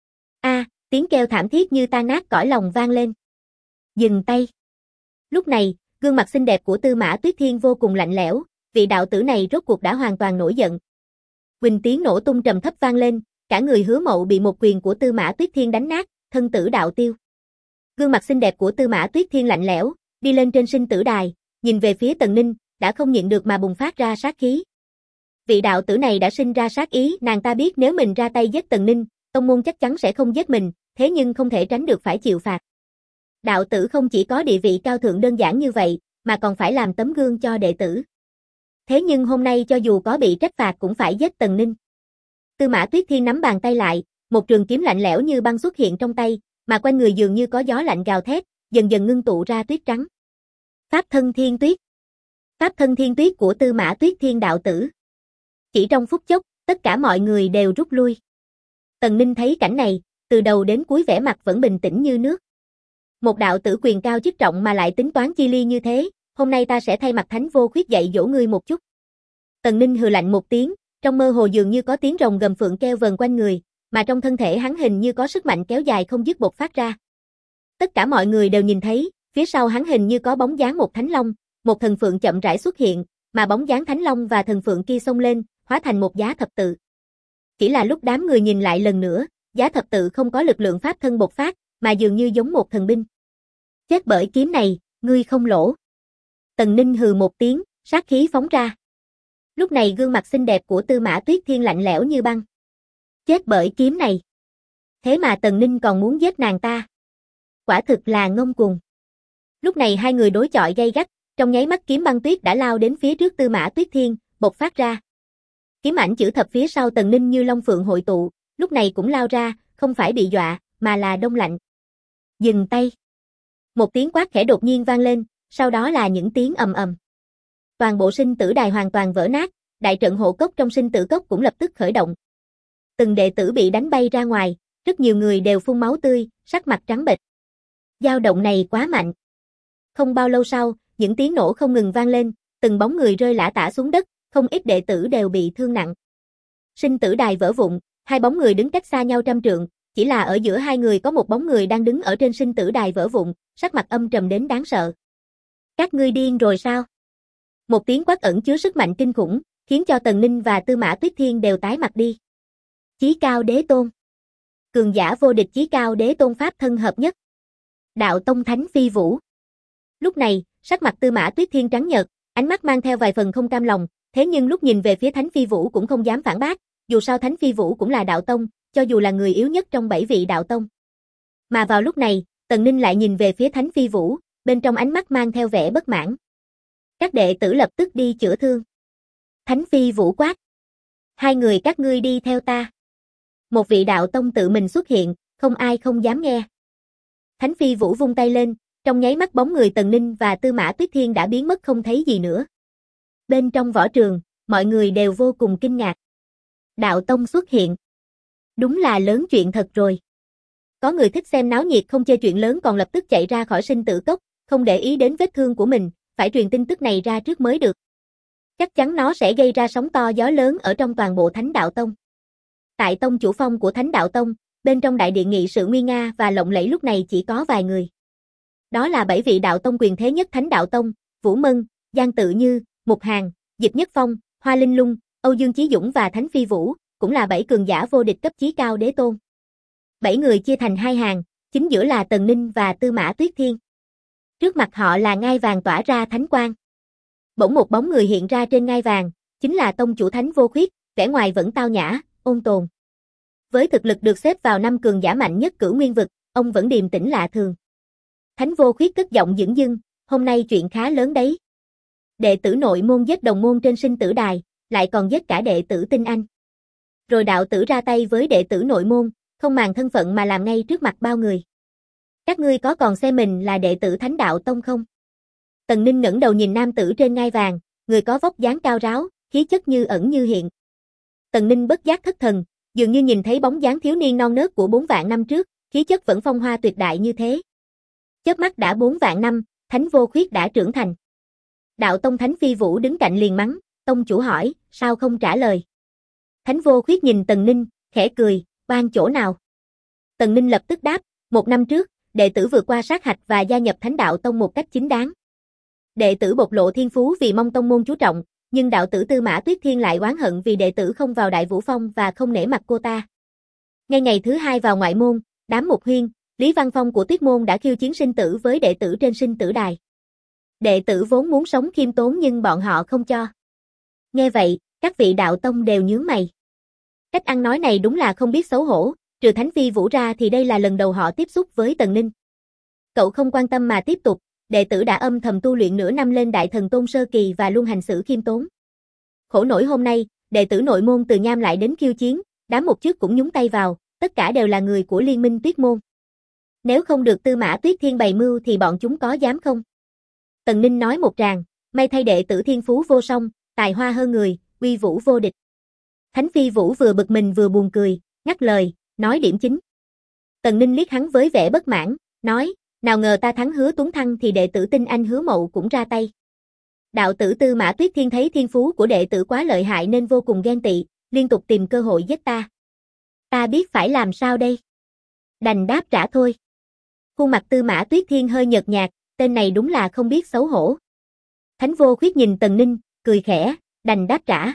Tiếng kêu thảm thiết như tan nát cõi lòng vang lên. Dừng tay. Lúc này, gương mặt xinh đẹp của Tư Mã Tuyết Thiên vô cùng lạnh lẽo, vị đạo tử này rốt cuộc đã hoàn toàn nổi giận. Quỳnh tiếng nổ tung trầm thấp vang lên, cả người Hứa Mậu bị một quyền của Tư Mã Tuyết Thiên đánh nát, thân tử đạo tiêu. Gương mặt xinh đẹp của Tư Mã Tuyết Thiên lạnh lẽo, đi lên trên sinh tử đài, nhìn về phía Tần Ninh, đã không nhịn được mà bùng phát ra sát khí. Vị đạo tử này đã sinh ra sát ý, nàng ta biết nếu mình ra tay giết Tần Ninh, tông môn chắc chắn sẽ không giết mình, thế nhưng không thể tránh được phải chịu phạt. Đạo tử không chỉ có địa vị cao thượng đơn giản như vậy, mà còn phải làm tấm gương cho đệ tử. Thế nhưng hôm nay cho dù có bị trách phạt cũng phải giết Tần Ninh. Tư Mã Tuyết Thiên nắm bàn tay lại, một trường kiếm lạnh lẽo như băng xuất hiện trong tay, mà quanh người dường như có gió lạnh gào thét, dần dần ngưng tụ ra tuyết trắng. Pháp thân thiên tuyết. Pháp thân thiên tuyết của Tư Mã Tuyết Thiên đạo tử. Chỉ trong phút chốc, tất cả mọi người đều rút lui. Tần Ninh thấy cảnh này, từ đầu đến cuối vẻ mặt vẫn bình tĩnh như nước. Một đạo tử quyền cao chức trọng mà lại tính toán chi ly như thế, hôm nay ta sẽ thay mặt Thánh Vô Khuyết dạy dỗ ngươi một chút. Tần Ninh hừ lạnh một tiếng, trong mơ hồ dường như có tiếng rồng gầm phượng kêu vần quanh người, mà trong thân thể hắn hình như có sức mạnh kéo dài không dứt bộc phát ra. Tất cả mọi người đều nhìn thấy, phía sau hắn hình như có bóng dáng một thánh long, một thần phượng chậm rãi xuất hiện, mà bóng dáng thánh long và thần phượng kia xông lên, hóa thành một giá thập tự. Chỉ là lúc đám người nhìn lại lần nữa, giá thập tự không có lực lượng pháp thân bộc phát, mà dường như giống một thần binh. Chết bởi kiếm này, ngươi không lỗ. Tần Ninh hừ một tiếng, sát khí phóng ra. Lúc này gương mặt xinh đẹp của Tư Mã Tuyết Thiên lạnh lẽo như băng. Chết bởi kiếm này. Thế mà Tần Ninh còn muốn giết nàng ta. Quả thực là ngông cuồng. Lúc này hai người đối chọi gay gắt, trong nháy mắt kiếm băng tuyết đã lao đến phía trước Tư Mã Tuyết Thiên, bộc phát ra. Kiếm ảnh chữ thập phía sau Tần Ninh như long phượng hội tụ, lúc này cũng lao ra, không phải bị dọa, mà là đông lạnh. Dừng tay. Một tiếng quát khẽ đột nhiên vang lên, sau đó là những tiếng ầm ầm. Toàn bộ sinh tử đài hoàn toàn vỡ nát, đại trận hộ cốc trong sinh tử cốc cũng lập tức khởi động. Từng đệ tử bị đánh bay ra ngoài, rất nhiều người đều phun máu tươi, sắc mặt trắng bệch. Dao động này quá mạnh. Không bao lâu sau, những tiếng nổ không ngừng vang lên, từng bóng người rơi lả tả xuống đất, không ít đệ tử đều bị thương nặng. Sinh tử đài vỡ vụn, hai bóng người đứng cách xa nhau trăm trượng, chỉ là ở giữa hai người có một bóng người đang đứng ở trên sinh tử đài vỡ vụn, sắc mặt âm trầm đến đáng sợ. Các ngươi điên rồi sao? Một tiếng quát ẩn chứa sức mạnh kinh khủng, khiến cho Tần Ninh và Tư Mã Tuyết Thiên đều tái mặt đi. Chí Cao Đế Tôn. Cường giả vô địch Chí Cao Đế Tôn pháp thân hợp nhất. Đạo tông thánh phi vũ. Lúc này, sắc mặt Tư Mã Tuyết Thiên trắng nhợt, ánh mắt mang theo vài phần không cam lòng, thế nhưng lúc nhìn về phía Thánh Phi Vũ cũng không dám phản bác, dù sao Thánh Phi Vũ cũng là đạo tông, cho dù là người yếu nhất trong 7 vị đạo tông. Mà vào lúc này, Tần Ninh lại nhìn về phía Thánh Phi Vũ, bên trong ánh mắt mang theo vẻ bất mãn. Các đệ tử lập tức đi chữa thương. Thánh Phi Vũ quát. Hai người các ngươi đi theo ta. Một vị đạo tông tự mình xuất hiện, không ai không dám nghe. Thánh Phi Vũ vung tay lên, trong nháy mắt bóng người Tần Ninh và Tư Mã Tuyết Thiên đã biến mất không thấy gì nữa. Bên trong võ trường, mọi người đều vô cùng kinh ngạc. Đạo tông xuất hiện. Đúng là lớn chuyện thật rồi. Có người thích xem náo nhiệt không chê chuyện lớn còn lập tức chạy ra khỏi sinh tử cốc, không để ý đến vết thương của mình, phải truyền tin tức này ra trước mới được. Chắc chắn nó sẽ gây ra sóng to gió lớn ở trong toàn bộ Thánh Đạo Tông. Tại tông chủ phong của Thánh Đạo Tông, bên trong đại điện nghị sự nguy nga và lộng lẫy lúc này chỉ có vài người. Đó là 7 vị đạo tông quyền thế nhất Thánh Đạo Tông, Vũ Mân, Giang Tự Như, Mục Hàn, Dịch Nhất Phong, Hoa Linh Lung, Âu Dương Chí Dũng và Thánh Phi Vũ, cũng là 7 cường giả vô địch cấp Chí Cao Đế Tôn. 7 người chia thành hai hàng, chính giữa là Tần Ninh và Tư Mã Tuyết Thiên. Trước mặt họ là ngai vàng tỏa ra thánh quang. Bỗng một bóng người hiện ra trên ngai vàng, chính là tông chủ Thánh Vô Khuyết, vẻ ngoài vẫn tao nhã, ôn tồn. Với thực lực được xếp vào 5 cường giả mạnh nhất Cửu Nguyên vực, ông vẫn điềm tĩnh lạ thường. Thánh Vô Khuyết cất giọng dửng dưng, hôm nay chuyện khá lớn đấy. Đệ tử nội môn giết đồng môn trên sinh tử đài, lại còn giết cả đệ tử tinh anh. Rồi đạo tử ra tay với đệ tử nội môn, không màng thân phận mà làm ngay trước mặt bao người. Các ngươi có còn xem mình là đệ tử Thánh Đạo Tông không? Tần Ninh ngẩng đầu nhìn nam tử trên ngai vàng, người có vóc dáng cao ráo, khí chất như ẩn như hiện. Tần Ninh bất giác thất thần, dường như nhìn thấy bóng dáng thiếu niên non nớt của 4 vạn năm trước, khí chất vẫn phong hoa tuyệt đại như thế. Chớp mắt đã 4 vạn năm, Thánh Vô Khuyết đã trưởng thành. Đạo tông Thánh Phi Vũ đứng cạnh liền mắng, tông chủ hỏi, sao không trả lời? Thánh Vô Khuyết nhìn Tần Ninh, khẽ cười, oan chỗ nào? Tần Ninh lập tức đáp, 1 năm trước, đệ tử vượt qua sát hạch và gia nhập Thánh Đạo Tông một cách chính đáng. Đệ tử bộc lộ thiên phú vì mong tông môn chú trọng, nhưng đạo tử Tư Mã Tuyết Thiên lại oán hận vì đệ tử không vào Đại Vũ Phong và không nể mặt cô ta. Ngay ngày thứ 2 vào ngoại môn, đám Mục Huyên, Lý Văn Phong của Tuyết môn đã khiêu chiến sinh tử với đệ tử trên sinh tử đài. Đệ tử vốn muốn sống khiêm tốn nhưng bọn họ không cho. Nghe vậy, các vị đạo tông đều nhướng mày. Cách ăn nói này đúng là không biết xấu hổ, trừ Thánh Phi Vũ ra thì đây là lần đầu họ tiếp xúc với Tần Ninh. Cậu không quan tâm mà tiếp tục, đệ tử đã âm thầm tu luyện nửa năm lên Đại Thần Tôn sơ kỳ và luôn hành xử khiêm tốn. Khổ nổi hôm nay, đệ tử nội môn từ Nham lại đến khiêu chiến, đám Mục trước cũng nhúng tay vào, tất cả đều là người của liên minh Tuyết môn. Nếu không được Tư Mã Tuyết Thiên bày mưu thì bọn chúng có dám không? Tần Ninh nói một tràng, may thay đệ tử thiên phú vô song, tài hoa hơn người, uy vũ vô địch. Thánh Phi Vũ vừa bực mình vừa buồn cười, ngắt lời, nói điểm chính. Tần Ninh liếc hắn với vẻ bất mãn, nói, nào ngờ ta thắng Hứa Tuấn Thăng thì đệ tử tinh anh Hứa Mậu cũng ra tay. Đạo tử Tư Mã Tuyết Thiên thấy thiên phú của đệ tử quá lợi hại nên vô cùng ghen tị, liên tục tìm cơ hội giết ta. Ta biết phải làm sao đây? Đành đáp trả thôi. Khuôn mặt Tư Mã Tuyết Thiên hơi nhợt nhạt, tên này đúng là không biết xấu hổ. Thánh Vô Khuyết nhìn Tần Ninh, cười khẽ, đành đáp trả.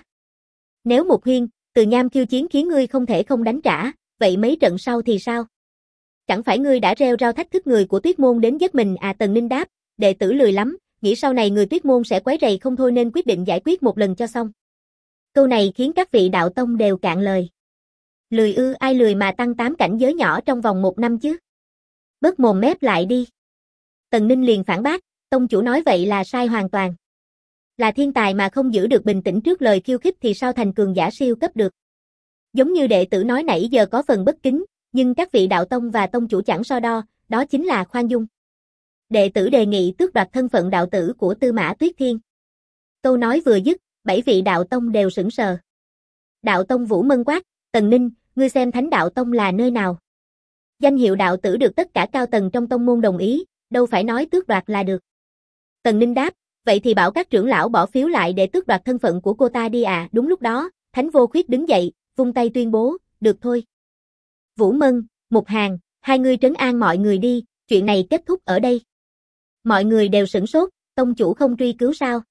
Nếu Mục Huyên, Từ Nham khiêu chiến khiến ngươi không thể không đánh trả, vậy mấy trận sau thì sao? Chẳng phải ngươi đã reo rao thách thức người của Tuyết Môn đến giết mình à? Tần Ninh đáp, đệ tử lười lắm, nghĩ sau này người Tuyết Môn sẽ quấy rầy không thôi nên quyết định giải quyết một lần cho xong. Câu này khiến các vị đạo tông đều cạn lời. Lười ư? Ai lười mà tăng 8 cảnh giới nhỏ trong vòng 1 năm chứ? Bớt mồm mép lại đi. Tần Ninh liền phản bác, tông chủ nói vậy là sai hoàn toàn. Là thiên tài mà không giữ được bình tĩnh trước lời khiêu khích thì sao thành cường giả siêu cấp được. Giống như đệ tử nói nãy giờ có phần bất kính, nhưng các vị đạo tông và tông chủ chẳng so đo, đó chính là khoan dung. Đệ tử đề nghị tước đoạt thân phận đạo tử của Tư Mã Tuyết Thiên. Câu nói vừa dứt, 7 vị đạo tông đều sững sờ. Đạo tông Vũ Mân quát, Tần Ninh, ngươi xem Thánh đạo tông là nơi nào? Danh hiệu đạo tử được tất cả cao tầng trong tông môn đồng ý, đâu phải nói tước đoạt là được. Tần Ninh đáp, vậy thì bảo các trưởng lão bỏ phiếu lại để tước đoạt thân phận của cô ta đi à. Đúng lúc đó, Thánh Vô Khuyết đứng dậy, vung tay tuyên bố, được thôi. Vũ Mân, Mục Hàn, hai người trấn an mọi người đi, chuyện này kết thúc ở đây. Mọi người đều sửng sốt, tông chủ không truy cứu sao?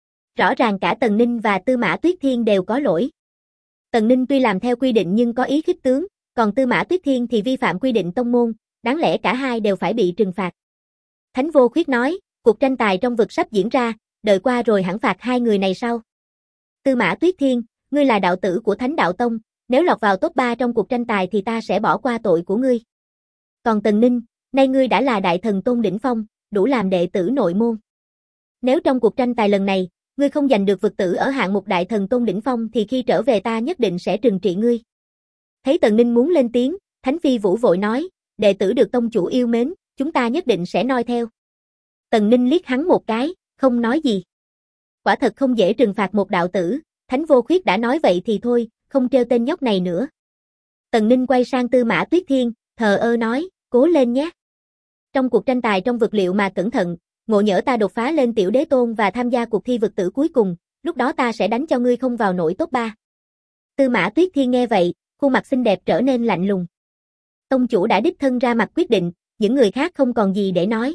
Rõ ràng cả Tần Ninh và Tư Mã Tuyết Thiên đều có lỗi. Tần Ninh tuy làm theo quy định nhưng có ý khích tướng, còn Tư Mã Tuyết Thiên thì vi phạm quy định tông môn, đáng lẽ cả hai đều phải bị trừng phạt. Thánh Vô Khuyết nói, cuộc tranh tài trong vực sắp diễn ra, đợi qua rồi hẳn phạt hai người này sau. Tư Mã Tuyết Thiên, ngươi là đạo tử của Thánh đạo tông, nếu lọt vào top 3 trong cuộc tranh tài thì ta sẽ bỏ qua tội của ngươi. Còn Tần Ninh, nay ngươi đã là đại thần tôn đỉnh phong, đủ làm đệ tử nội môn. Nếu trong cuộc tranh tài lần này, ngươi không giành được vực tử ở hạng mục đại thần tôn đỉnh phong thì khi trở về ta nhất định sẽ trừng trị ngươi. Thấy Tần Ninh muốn lên tiếng, Thánh Phi Vũ vội nói, đệ tử được tông chủ yêu mến, chúng ta nhất định sẽ noi theo. Tần Ninh liếc hắn một cái, không nói gì. Quả thật không dễ trừng phạt một đạo tử, Thánh Vô Khuyết đã nói vậy thì thôi, không trêu tên nhóc này nữa. Tần Ninh quay sang Tư Mã Tuyết Thiên, thờ ơ nói, cố lên nhé. Trong cuộc tranh tài trong vực liệu mà cẩn thận, ngộ nhỡ ta đột phá lên tiểu đế tôn và tham gia cuộc thi vực tử cuối cùng, lúc đó ta sẽ đánh cho ngươi không vào nổi top 3. Tư Mã Tuyết Thiên nghe vậy, khuôn mặt xinh đẹp trở nên lạnh lùng. Tông chủ đã đích thân ra mặt quyết định, những người khác không còn gì để nói.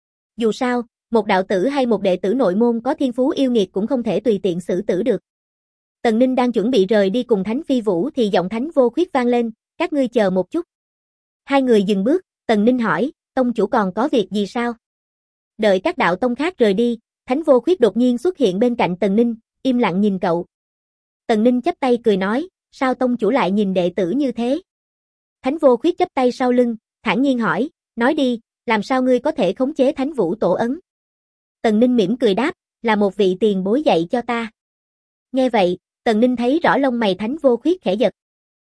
Dù sao, một đạo tử hay một đệ tử nội môn có thiên phú yêu nghiệt cũng không thể tùy tiện xử tử được. Tần Ninh đang chuẩn bị rời đi cùng Thánh Phi Vũ thì giọng Thánh Vô Khuyết vang lên, các ngươi chờ một chút. Hai người dừng bước, Tần Ninh hỏi, tông chủ còn có việc gì sao? Đợi các đạo tông khác rời đi, Thánh Vô Khuyết đột nhiên xuất hiện bên cạnh Tần Ninh, im lặng nhìn cậu. Tần Ninh chắp tay cười nói, sao tông chủ lại nhìn đệ tử như thế? Thánh Vô Khuyết chắp tay sau lưng, thản nhiên hỏi, nói đi, làm sao ngươi có thể khống chế Thánh Vũ Tổ ấn? Tần Ninh mỉm cười đáp, là một vị tiền bối dạy cho ta. Nghe vậy, Tần Ninh thấy rõ lông mày Thánh Vô Khuyết khẽ giật.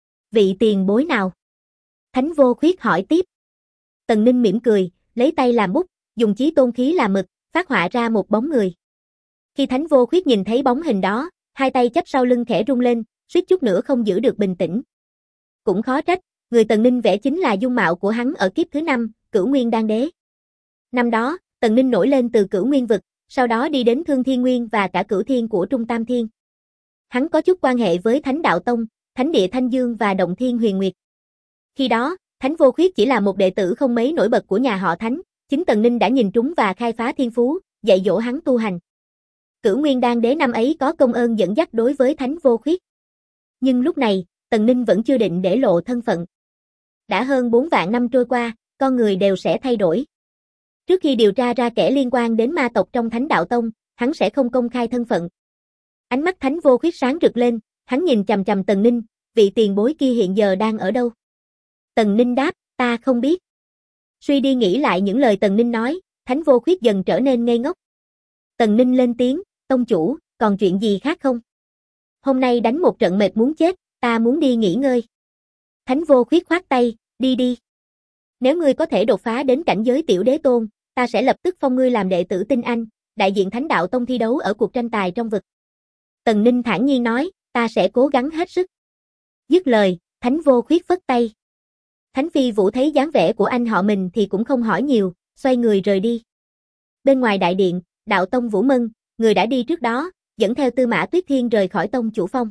Vị tiền bối nào? Thánh Vô Khuyết hỏi tiếp. Tần Ninh mỉm cười, lấy tay làm bút, dùng chí tôn khí làm mực, phát họa ra một bóng người. Khi Thánh Vô Khuyết nhìn thấy bóng hình đó, hai tay chắp sau lưng khẽ rung lên, suýt chút nữa không giữ được bình tĩnh. Cũng khó trách, người Tần Ninh vẽ chính là dung mạo của hắn ở kiếp thứ 5, Cửu Nguyên Đan Đế. Năm đó, Tần Ninh nổi lên từ Cửu Nguyên vực, sau đó đi đến Thương Thiên Nguyên và cả Cửu Thiên của Trung Tam Thiên. Hắn có chút quan hệ với Thánh Đạo Tông, Thánh Địa Thanh Dương và Động Thiên Huyền Nguyệt. Khi đó, Thánh Vô Khuyết chỉ là một đệ tử không mấy nổi bật của nhà họ Thánh, chính Tần Ninh đã nhìn trúng và khai phá thiên phú, dạy dỗ hắn tu hành. Cửu Nguyên Đan Đế năm ấy có công ơn dẫn dắt đối với Thánh Vô Khuyết. Nhưng lúc này, Tần Ninh vẫn chưa định để lộ thân phận. Đã hơn 4 vạn năm trôi qua, con người đều sẽ thay đổi. Trước khi điều tra ra kẻ liên quan đến ma tộc trong Thánh Đạo Tông, hắn sẽ không công khai thân phận. Ánh mắt Thánh Vô Khuyết sáng rực lên, hắn nhìn chằm chằm Tần Ninh, vị tiền bối kia hiện giờ đang ở đâu? Tần Ninh đáp, ta không biết. Suy đi nghĩ lại những lời Tần Ninh nói, Thánh Vô Khuyết dần trở nên ngây ngốc. Tần Ninh lên tiếng, tông chủ, còn chuyện gì khác không? Hôm nay đánh một trận mệt muốn chết, ta muốn đi nghỉ ngơi. Thánh Vô Khuyết khoát tay, đi đi. Nếu ngươi có thể đột phá đến cảnh giới tiểu đế tôn, ta sẽ lập tức phong ngươi làm đệ tử tinh anh, đại diện Thánh Đạo Tông thi đấu ở cuộc tranh tài trong vực. Tần Ninh thản nhiên nói, ta sẽ cố gắng hết sức. Dứt lời, Thánh Vô Khuyết phất tay. Thánh Phi Vũ thấy dáng vẻ của anh họ mình thì cũng không hỏi nhiều, xoay người rời đi. Bên ngoài đại điện, Đạo Tông Vũ Mân, người đã đi trước đó, dẫn theo Tư Mã Tuyết Thiên rời khỏi tông chủ phong.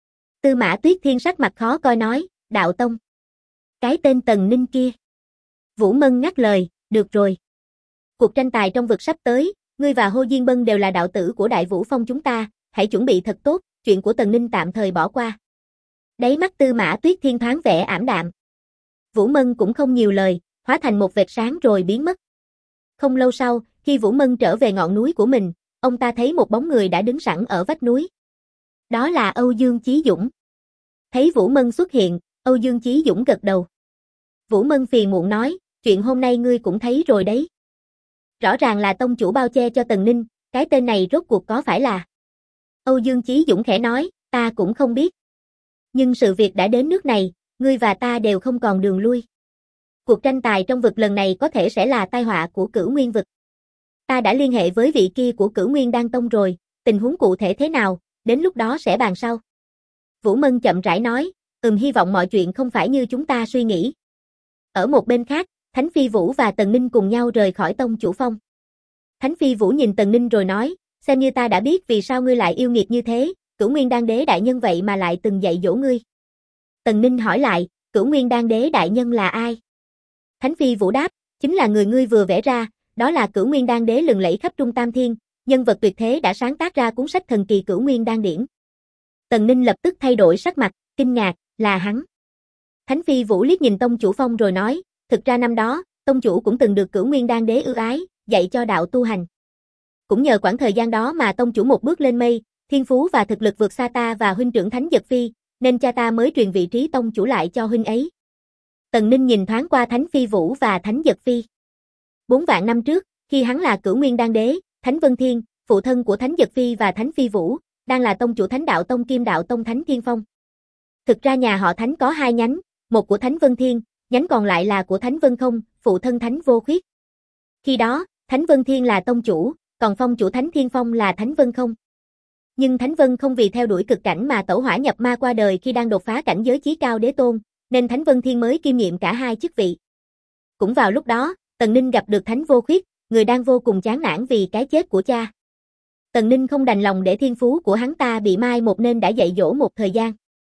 Tư Mã Tuyết Thiên sắc mặt khó coi nói, đạo tông. Cái tên Tần Ninh kia. Vũ Mân ngắt lời, được rồi. Cuộc tranh tài trong vực sắp tới, ngươi và Hồ Diên Bân đều là đạo tử của Đại Vũ Phong chúng ta, hãy chuẩn bị thật tốt, chuyện của Tần Ninh tạm thời bỏ qua. Đáy mắt Tư Mã Tuyết Thiên thoáng vẻ ảm đạm. Vũ Mân cũng không nhiều lời, hóa thành một vệt sáng rồi biến mất. Không lâu sau, khi Vũ Mân trở về ngọn núi của mình, ông ta thấy một bóng người đã đứng sẵn ở vách núi. Đó là Âu Dương Chí Dũng. Thấy Vũ Mân xuất hiện, Âu Dương Chí Dũng gật đầu. Vũ Mân phiền muộn nói, chuyện hôm nay ngươi cũng thấy rồi đấy. Rõ ràng là tông chủ bao che cho Tần Ninh, cái tên này rốt cuộc có phải là... Âu Dương Chí Dũng khẽ nói, ta cũng không biết. Nhưng sự việc đã đến nước này, ngươi và ta đều không còn đường lui. Cuộc tranh tài trong vực lần này có thể sẽ là tai họa của Cửu Nguyên vực. Ta đã liên hệ với vị kia của Cửu Nguyên Đan Tông rồi, tình huống cụ thể thế nào, đến lúc đó sẽ bàn sau. Vũ Mân chậm rãi nói, hy vọng mọi chuyện không phải như chúng ta suy nghĩ. Ở một bên khác, Thánh Phi Vũ và Tần Ninh cùng nhau rời khỏi tông chủ phong. Thánh Phi Vũ nhìn Tần Ninh rồi nói, xem như ta đã biết vì sao ngươi lại yêu nghiệt như thế, Cửu Nguyên Đan Đế đại nhân vậy mà lại từng dạy dỗ ngươi. Tần Ninh hỏi lại, Cửu Nguyên Đan Đế đại nhân là ai? Thánh Phi Vũ đáp, chính là người ngươi vừa vẽ ra, đó là Cửu Nguyên Đan Đế lừng lẫy khắp Trung Tam Thiên, nhân vật tuyệt thế đã sáng tác ra cuốn sách thần kỳ Cửu Nguyên Đan Điển. Tần Ninh lập tức thay đổi sắc mặt, kinh ngạc, là hắn. Thánh Phi Vũ liếc nhìn tông chủ phong rồi nói, thực ra năm đó, tông chủ cũng từng được Cửu Nguyên Đan Đế ưu ái, dạy cho đạo tu hành. Cũng nhờ khoảng thời gian đó mà tông chủ một bước lên mây, thiên phú và thực lực vượt xa ta và huynh trưởng Thánh Dật Phi, nên cha ta mới truyền vị trí tông chủ lại cho huynh ấy. Tần Ninh nhìn thoáng qua Thánh Phi Vũ và Thánh Dật Phi. 4 vạn năm trước, khi hắn là Cửu Nguyên Đan Đế, Thánh Vân Thiên, phụ thân của Thánh Dật Phi và Thánh Phi Vũ, đang là tông chủ Thánh Đạo Tông Kim Đạo Tông Thánh Thiên Phong. Thực ra nhà họ Thánh có 2 nhánh, một của Thánh Vân Thiên, nhánh còn lại là của Thánh Vân Không, phụ thân Thánh Vô Khuyết. Khi đó, Thánh Vân Thiên là tông chủ, còn phong chủ Thánh Thiên Phong là Thánh Vân Không. Nhưng Thánh Vân Không vì theo đuổi cực cảnh mà tẩu hỏa nhập ma qua đời khi đang đột phá cảnh giới chí cao đế tôn, nên Thánh Vân Thiên mới kiêm nhiệm cả 2 chức vị. Cũng vào lúc đó, Tần Ninh gặp được Thánh Vô Khuyết, người đang vô cùng chán nản vì cái chết của cha. Tần Ninh không đành lòng để thiên phú của hắn ta bị mai một nên đã dạy dỗ một thời gian.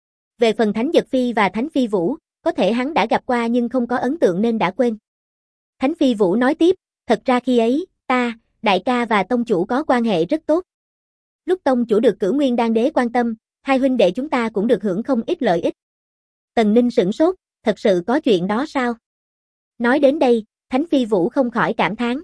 Về phần Thánh Dật Phi và Thánh Phi Vũ, có thể hắn đã gặp qua nhưng không có ấn tượng nên đã quên. Thánh Phi Vũ nói tiếp, thật ra khi ấy, ta, đại ca và tông chủ có quan hệ rất tốt. Lúc tông chủ được Cửu Nguyên Đan Đế quan tâm, 2 huynh đệ chúng ta cũng được hưởng không ít lợi ích. Tần Ninh sửng sốt, thật sự có chuyện đó sao? Nói đến đây, Thánh Phi Vũ không khỏi cảm thán.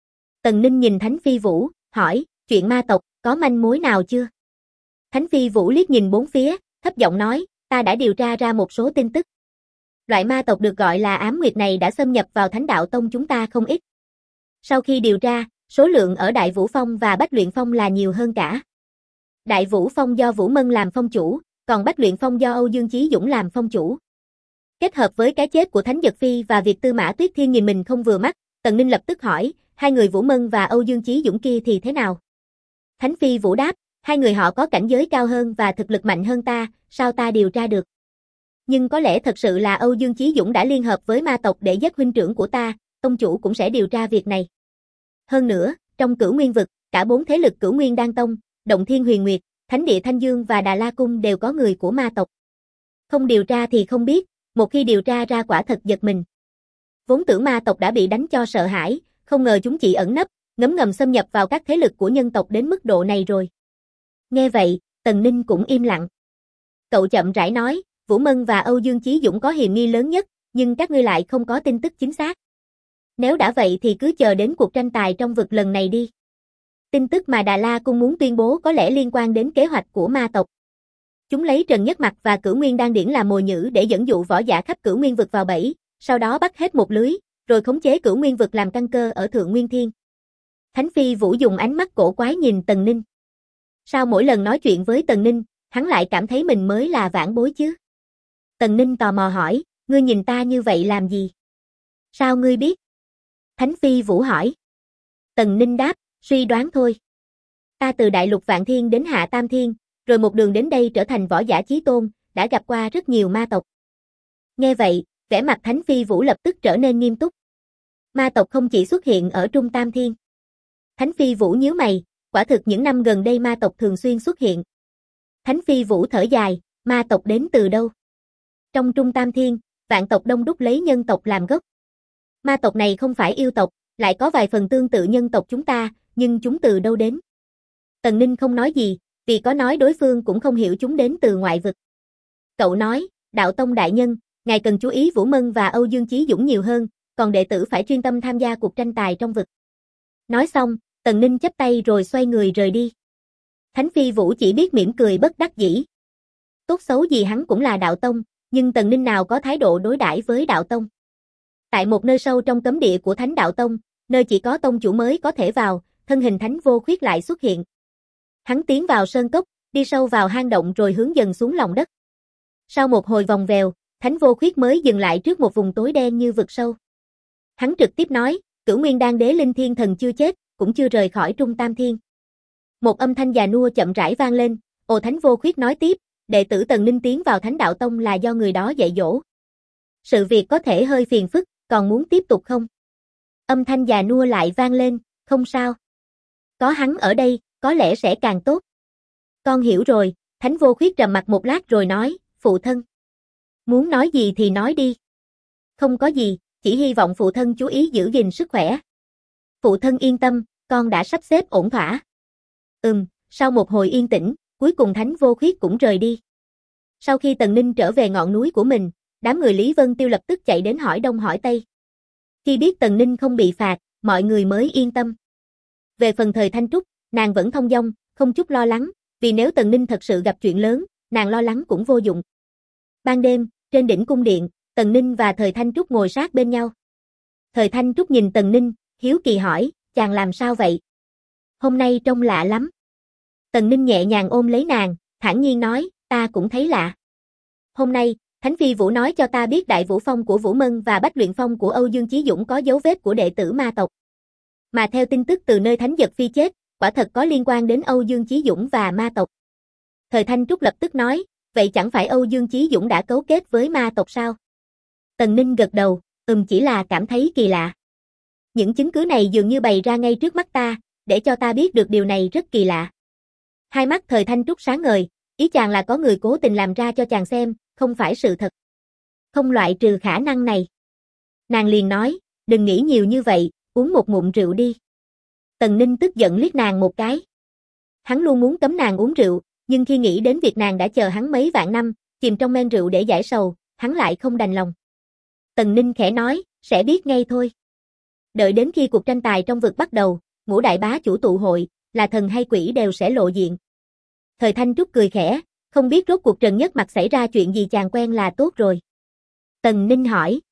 Tần Ninh nhìn Thánh Phi Vũ, hỏi, chuyện ma tộc, có manh mối nào chưa? Thánh Phi Vũ liếc nhìn bốn phía, thấp giọng nói, ta đã điều tra ra một số tin tức. Loại ma tộc được gọi là ám nguyệt này đã xâm nhập vào Thánh Đạo Tông chúng ta không ít. Sau khi điều tra, số lượng ở Đại Vũ Phong và Bách Luyện Phong là nhiều hơn cả. Đại Vũ Phong do Vũ Mân làm phong chủ, còn Bách Luyện Phong do Âu Dương Chí Dũng làm phong chủ. Kết hợp với cái chết của Thánh Dật Phi và việc Tư Mã Tuyết Thiên nhìn mình không vừa mắt, Tần Ninh lập tức hỏi, 2 người Vũ Mân và Âu Dương Chí Dũng kia thì thế nào? Thánh Phi Vũ đáp, 2 người họ có cảnh giới cao hơn và thực lực mạnh hơn ta, sao ta điều tra được? Nhưng có lẽ thật sự là Âu Dương Chí Dũng đã liên hợp với ma tộc để giết huynh trưởng của ta, tông chủ cũng sẽ điều tra việc này. Hơn nữa, trong Cửu Nguyên vực, cả 4 thế lực Cửu Nguyên Đan Tông, Động Thiên Huyền Nguyệt, Thánh Địa Thanh Dương và Đà La Cung đều có người của ma tộc. Không điều tra thì không biết, một khi điều tra ra quả thật giật mình. Vốn tưởng ma tộc đã bị đánh cho sợ hãi, không ngờ chúng chỉ ẩn nấp, ngấm ngầm xâm nhập vào các thế lực của nhân tộc đến mức độ này rồi. Nghe vậy, Tần Ninh cũng im lặng. Cậu chậm rãi nói, Vũ Mân và Âu Dương Chí Dũng có hiềm nghi lớn nhất, nhưng các ngươi lại không có tin tức chính xác. Nếu đã vậy thì cứ chờ đến cuộc tranh tài trong vực lần này đi. Tin tức mà Đà La Cung muốn tuyên bố có lẽ liên quan đến kế hoạch của ma tộc. Chúng lấy Trần Nhất Mặc và Cửu Nguyên Đan Điển làm mồi nhử để dẫn dụ võ giả khắp Cửu Nguyên vực vào bẫy, sau đó bắt hết một lưới, rồi khống chế Cửu Nguyên vực làm căn cơ ở Thượng Nguyên Thiên. Thánh Phi Vũ dùng ánh mắt cổ quái nhìn Tần Ninh. Sao mỗi lần nói chuyện với Tần Ninh, hắn lại cảm thấy mình mới là vãn bối chứ? Tần Ninh tò mò hỏi, ngươi nhìn ta như vậy làm gì? Sao ngươi biết? Thánh Phi Vũ hỏi. Tần Ninh đáp, suy đoán thôi. Ta từ Đại Lục Vạn Thiên đến Hạ Tam Thiên, rồi một đường đến đây trở thành võ giả chí tôn, đã gặp qua rất nhiều ma tộc. Nghe vậy, vẻ mặt Thánh Phi Vũ lập tức trở nên nghiêm túc. Ma tộc không chỉ xuất hiện ở Trung Tam Thiên. Thánh Phi Vũ nhíu mày, Quả thực những năm gần đây ma tộc thường xuyên xuất hiện. Thánh Phi Vũ thở dài, ma tộc đến từ đâu? Trong Trung Tam Thiên, vạn tộc đông đúc lấy nhân tộc làm gốc. Ma tộc này không phải yêu tộc, lại có vài phần tương tự nhân tộc chúng ta, nhưng chúng từ đâu đến? Tần Ninh không nói gì, vì có nói đối phương cũng không hiểu chúng đến từ ngoại vực. Cậu nói, Đạo Tông đại nhân, ngài cần chú ý Vũ Mân và Âu Dương Chí Dũng nhiều hơn, còn đệ tử phải chuyên tâm tham gia cuộc tranh tài trong vực. Nói xong, Tần Ninh chắp tay rồi xoay người rời đi. Thánh Phi Vũ chỉ biết mỉm cười bất đắc dĩ. Tốt xấu gì hắn cũng là Đạo Tông, nhưng Tần Ninh nào có thái độ đối đãi với Đạo Tông. Tại một nơi sâu trong cấm địa của Thánh Đạo Tông, nơi chỉ có tông chủ mới có thể vào, thân hình Thánh Vô Khuyết lại xuất hiện. Hắn tiến vào sơn cốc, đi sâu vào hang động rồi hướng dần xuống lòng đất. Sau một hồi vòng vèo, Thánh Vô Khuyết mới dừng lại trước một vùng tối đen như vực sâu. Hắn trực tiếp nói, Cửu Nguyên Đan Đế Linh Thiên Thần chưa chết, cũng chưa rời khỏi Trung Tam Thiên. Một âm thanh già nua chậm rãi vang lên, Thánh Vô Khuyết nói tiếp, đệ tử Tần Ninh tiến vào Thánh Đạo Tông là do người đó dạy dỗ. Sự việc có thể hơi phiền phức, còn muốn tiếp tục không? Âm thanh già nua lại vang lên, không sao. Có hắn ở đây, có lẽ sẽ càng tốt. Con hiểu rồi, Thánh Vô Khuyết trầm mặc một lát rồi nói, phụ thân. Muốn nói gì thì nói đi. Không có gì, chỉ hy vọng phụ thân chú ý giữ gìn sức khỏe. Phụ thân yên tâm, con đã sắp xếp ổn thỏa. Sau một hồi yên tĩnh, cuối cùng Thánh Vô Khuyết cũng rời đi. Sau khi Tần Ninh trở về ngọn núi của mình, đám người Lý Vân Tiêu lập tức chạy đến hỏi đông hỏi tây. Khi biết Tần Ninh không bị phạt, mọi người mới yên tâm. Về phần Thời Thanh Trúc, nàng vẫn thông dong, không chút lo lắng, vì nếu Tần Ninh thật sự gặp chuyện lớn, nàng lo lắng cũng vô dụng. Ban đêm, trên đỉnh cung điện, Tần Ninh và Thời Thanh Trúc ngồi sát bên nhau. Thời Thanh Trúc nhìn Tần Ninh, hiếu kỳ hỏi, chàng làm sao vậy? Hôm nay trông lạ lắm. Tần Ninh nhẹ nhàng ôm lấy nàng, thản nhiên nói, ta cũng thấy lạ. Hôm nay, Thánh Phi Vũ nói cho ta biết Đại Vũ Phong của Vũ Mân và Bách Luyện Phong của Âu Dương Chí Dũng có dấu vết của đệ tử ma tộc. Mà theo tin tức từ nơi Thánh Giật Phi chết, quả thật có liên quan đến Âu Dương Chí Dũng và ma tộc. Thời Thanh Trúc lập tức nói, vậy chẳng phải Âu Dương Chí Dũng đã cấu kết với ma tộc sao? Tần Ninh gật đầu, chỉ là cảm thấy kỳ lạ. Những chứng cứ này dường như bày ra ngay trước mắt ta, để cho ta biết được điều này rất kỳ lạ. Hai mắt Thời Thanh Trúc sáng ngời, ý chàng là có người cố tình làm ra cho chàng xem, không phải sự thật. Không loại trừ khả năng này. Nàng liền nói, đừng nghĩ nhiều như vậy, uống một ngụm rượu đi. Tần Ninh tức giận liếc nàng một cái. Hắn luôn muốn cấm nàng uống rượu, nhưng khi nghĩ đến việc nàng đã chờ hắn mấy vạn năm, chìm trong men rượu để giải sầu, hắn lại không đành lòng. Tần Ninh khẽ nói, sẽ biết ngay thôi. Đợi đến khi cuộc tranh tài trong vực bắt đầu, ngũ đại bá chủ tụ hội, là thần hay quỷ đều sẽ lộ diện. Thời Thanh Trúc cười khẽ, không biết rốt cuộc Trần Nhất Mặt xảy ra chuyện gì chàng quen là tốt rồi. Tần Ninh hỏi,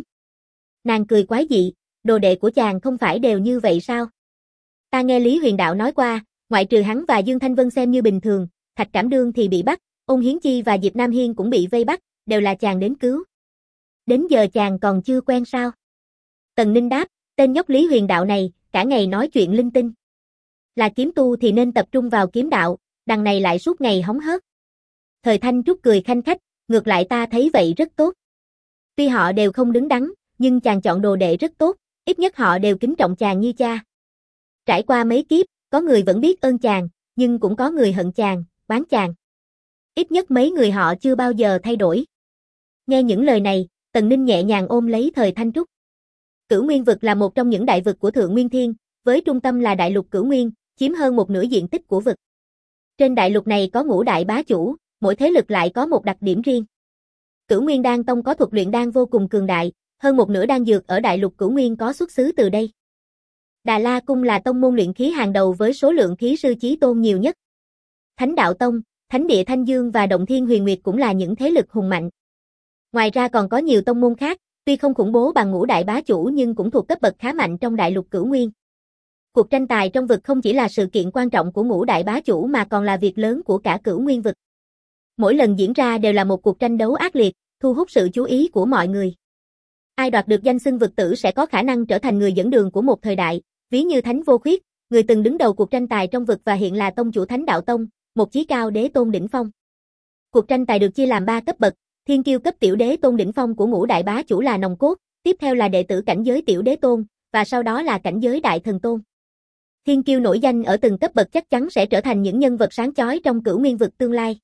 Nàng cười quái dị, đồ đệ của chàng không phải đều như vậy sao? Ta nghe Lý Huyền Đạo nói qua, ngoại trừ hắn và Dương Thanh Vân xem như bình thường, Thạch Cảm Đương thì bị bắt, Ôn Hiến Chi và Diệp Nam Hiên cũng bị vây bắt, đều là chàng đến cứu. Đến giờ chàng còn chưa quen sao? Tần Ninh đáp, tên nhóc Lý Huyền Đạo này, cả ngày nói chuyện linh tinh. Là kiếm tu thì nên tập trung vào kiếm đạo, đằng này lại suốt ngày hóng hớt. Thời Thanh Trúc cười khanh khách, ngược lại ta thấy vậy rất tốt. Tuy họ đều không đứng đắn, nhưng chàng chọn đồ đệ rất tốt, ít nhất họ đều kính trọng chàng như cha. Trải qua mấy kiếp, có người vẫn biết ơn chàng, nhưng cũng có người hận chàng, oán chàng. Ít nhất mấy người họ chưa bao giờ thay đổi. Nghe những lời này, Tần Ninh nhẹ nhàng ôm lấy Thời Thanh Trúc. Cửu Nguyên vực là một trong những đại vực của Thượng Nguyên Thiên, với trung tâm là đại lục Cửu Nguyên, chiếm hơn một nửa diện tích của vực. Trên đại lục này có ngũ đại bá chủ, mỗi thế lực lại có một đặc điểm riêng. Cửu Nguyên Đan Tông có thuật luyện đan vô cùng cường đại, hơn một nửa đan dược ở đại lục Cửu Nguyên có xuất xứ từ đây. Đà La Cung là tông môn luyện khí hàng đầu với số lượng khí sư chí tôn nhiều nhất. Thánh Đạo Tông, Thánh Địa Thanh Dương và Động Thiên Huyền Nguyệt cũng là những thế lực hùng mạnh. Ngoài ra còn có nhiều tông môn khác, tuy không khủng bố bằng ngũ đại bá chủ nhưng cũng thuộc cấp bậc khá mạnh trong đại lục Cửu Nguyên. Cuộc tranh tài trong vực không chỉ là sự kiện quan trọng của ngũ đại bá chủ mà còn là việc lớn của cả Cửu Nguyên vực. Mỗi lần diễn ra đều là một cuộc tranh đấu ác liệt, thu hút sự chú ý của mọi người. Ai đoạt được danh xưng vực tử sẽ có khả năng trở thành người dẫn đường của một thời đại, ví như Thánh Vô Khuyết, người từng đứng đầu cuộc tranh tài trong vực và hiện là tông chủ Thánh Đạo Tông, một chí cao đế tôn đỉnh phong. Cuộc tranh tài được chia làm 3 cấp bậc, thiên kiêu cấp tiểu đế tôn đỉnh phong của ngũ đại bá chủ là nòng cốt, tiếp theo là đệ tử cảnh giới tiểu đế tôn, và sau đó là cảnh giới đại thần tôn. Thiên kiêu nổi danh ở từng cấp bậc chắc chắn sẽ trở thành những nhân vật sáng chói trong Cửu Nguyên vực tương lai.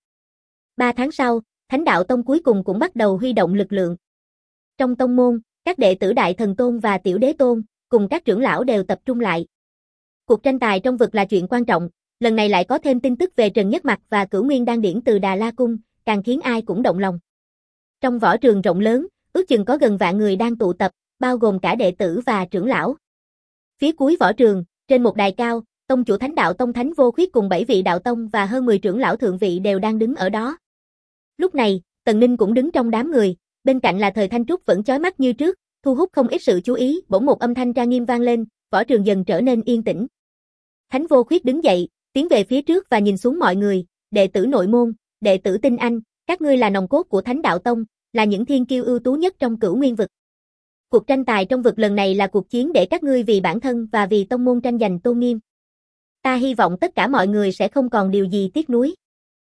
3 tháng sau, Thánh Đạo Tông cuối cùng cũng bắt đầu huy động lực lượng. Trong tông môn, các đệ tử Đại Thần Tôn và Tiểu Đế Tôn, cùng các trưởng lão đều tập trung lại. Cuộc tranh tài trong vực là chuyện quan trọng, lần này lại có thêm tin tức về Trần Nhất Mặc và Cửu Nguyên Đan Điển từ Đà La Cung, càng khiến ai cũng động lòng. Trong võ trường rộng lớn, ước chừng có gần vạn người đang tụ tập, bao gồm cả đệ tử và trưởng lão. Phía cuối võ trường, trên một đài cao, tông chủ Thánh Đạo Tông Thánh Vô Khuyết cùng 7 vị đạo tông và hơn 10 trưởng lão thượng vị đều đang đứng ở đó. Lúc này, Tần Ninh cũng đứng trong đám người, bên cạnh là Thời Thanh Trúc vẫn chói mắt như trước, thu hút không ít sự chú ý, bỗng một âm thanh trang nghiêm vang lên, võ trường dần trở nên yên tĩnh. Thánh Vô Khuyết đứng dậy, tiến về phía trước và nhìn xuống mọi người, đệ tử nội môn, đệ tử tinh anh, các ngươi là nòng cốt của Thánh Đạo Tông, là những thiên kiêu ưu tú nhất trong Cửu Nguyên vực. Cuộc tranh tài trong vực lần này là cuộc chiến để các ngươi vì bản thân và vì tông môn tranh giành tôn nghiêm. Ta hy vọng tất cả mọi người sẽ không còn điều gì tiếc nuối.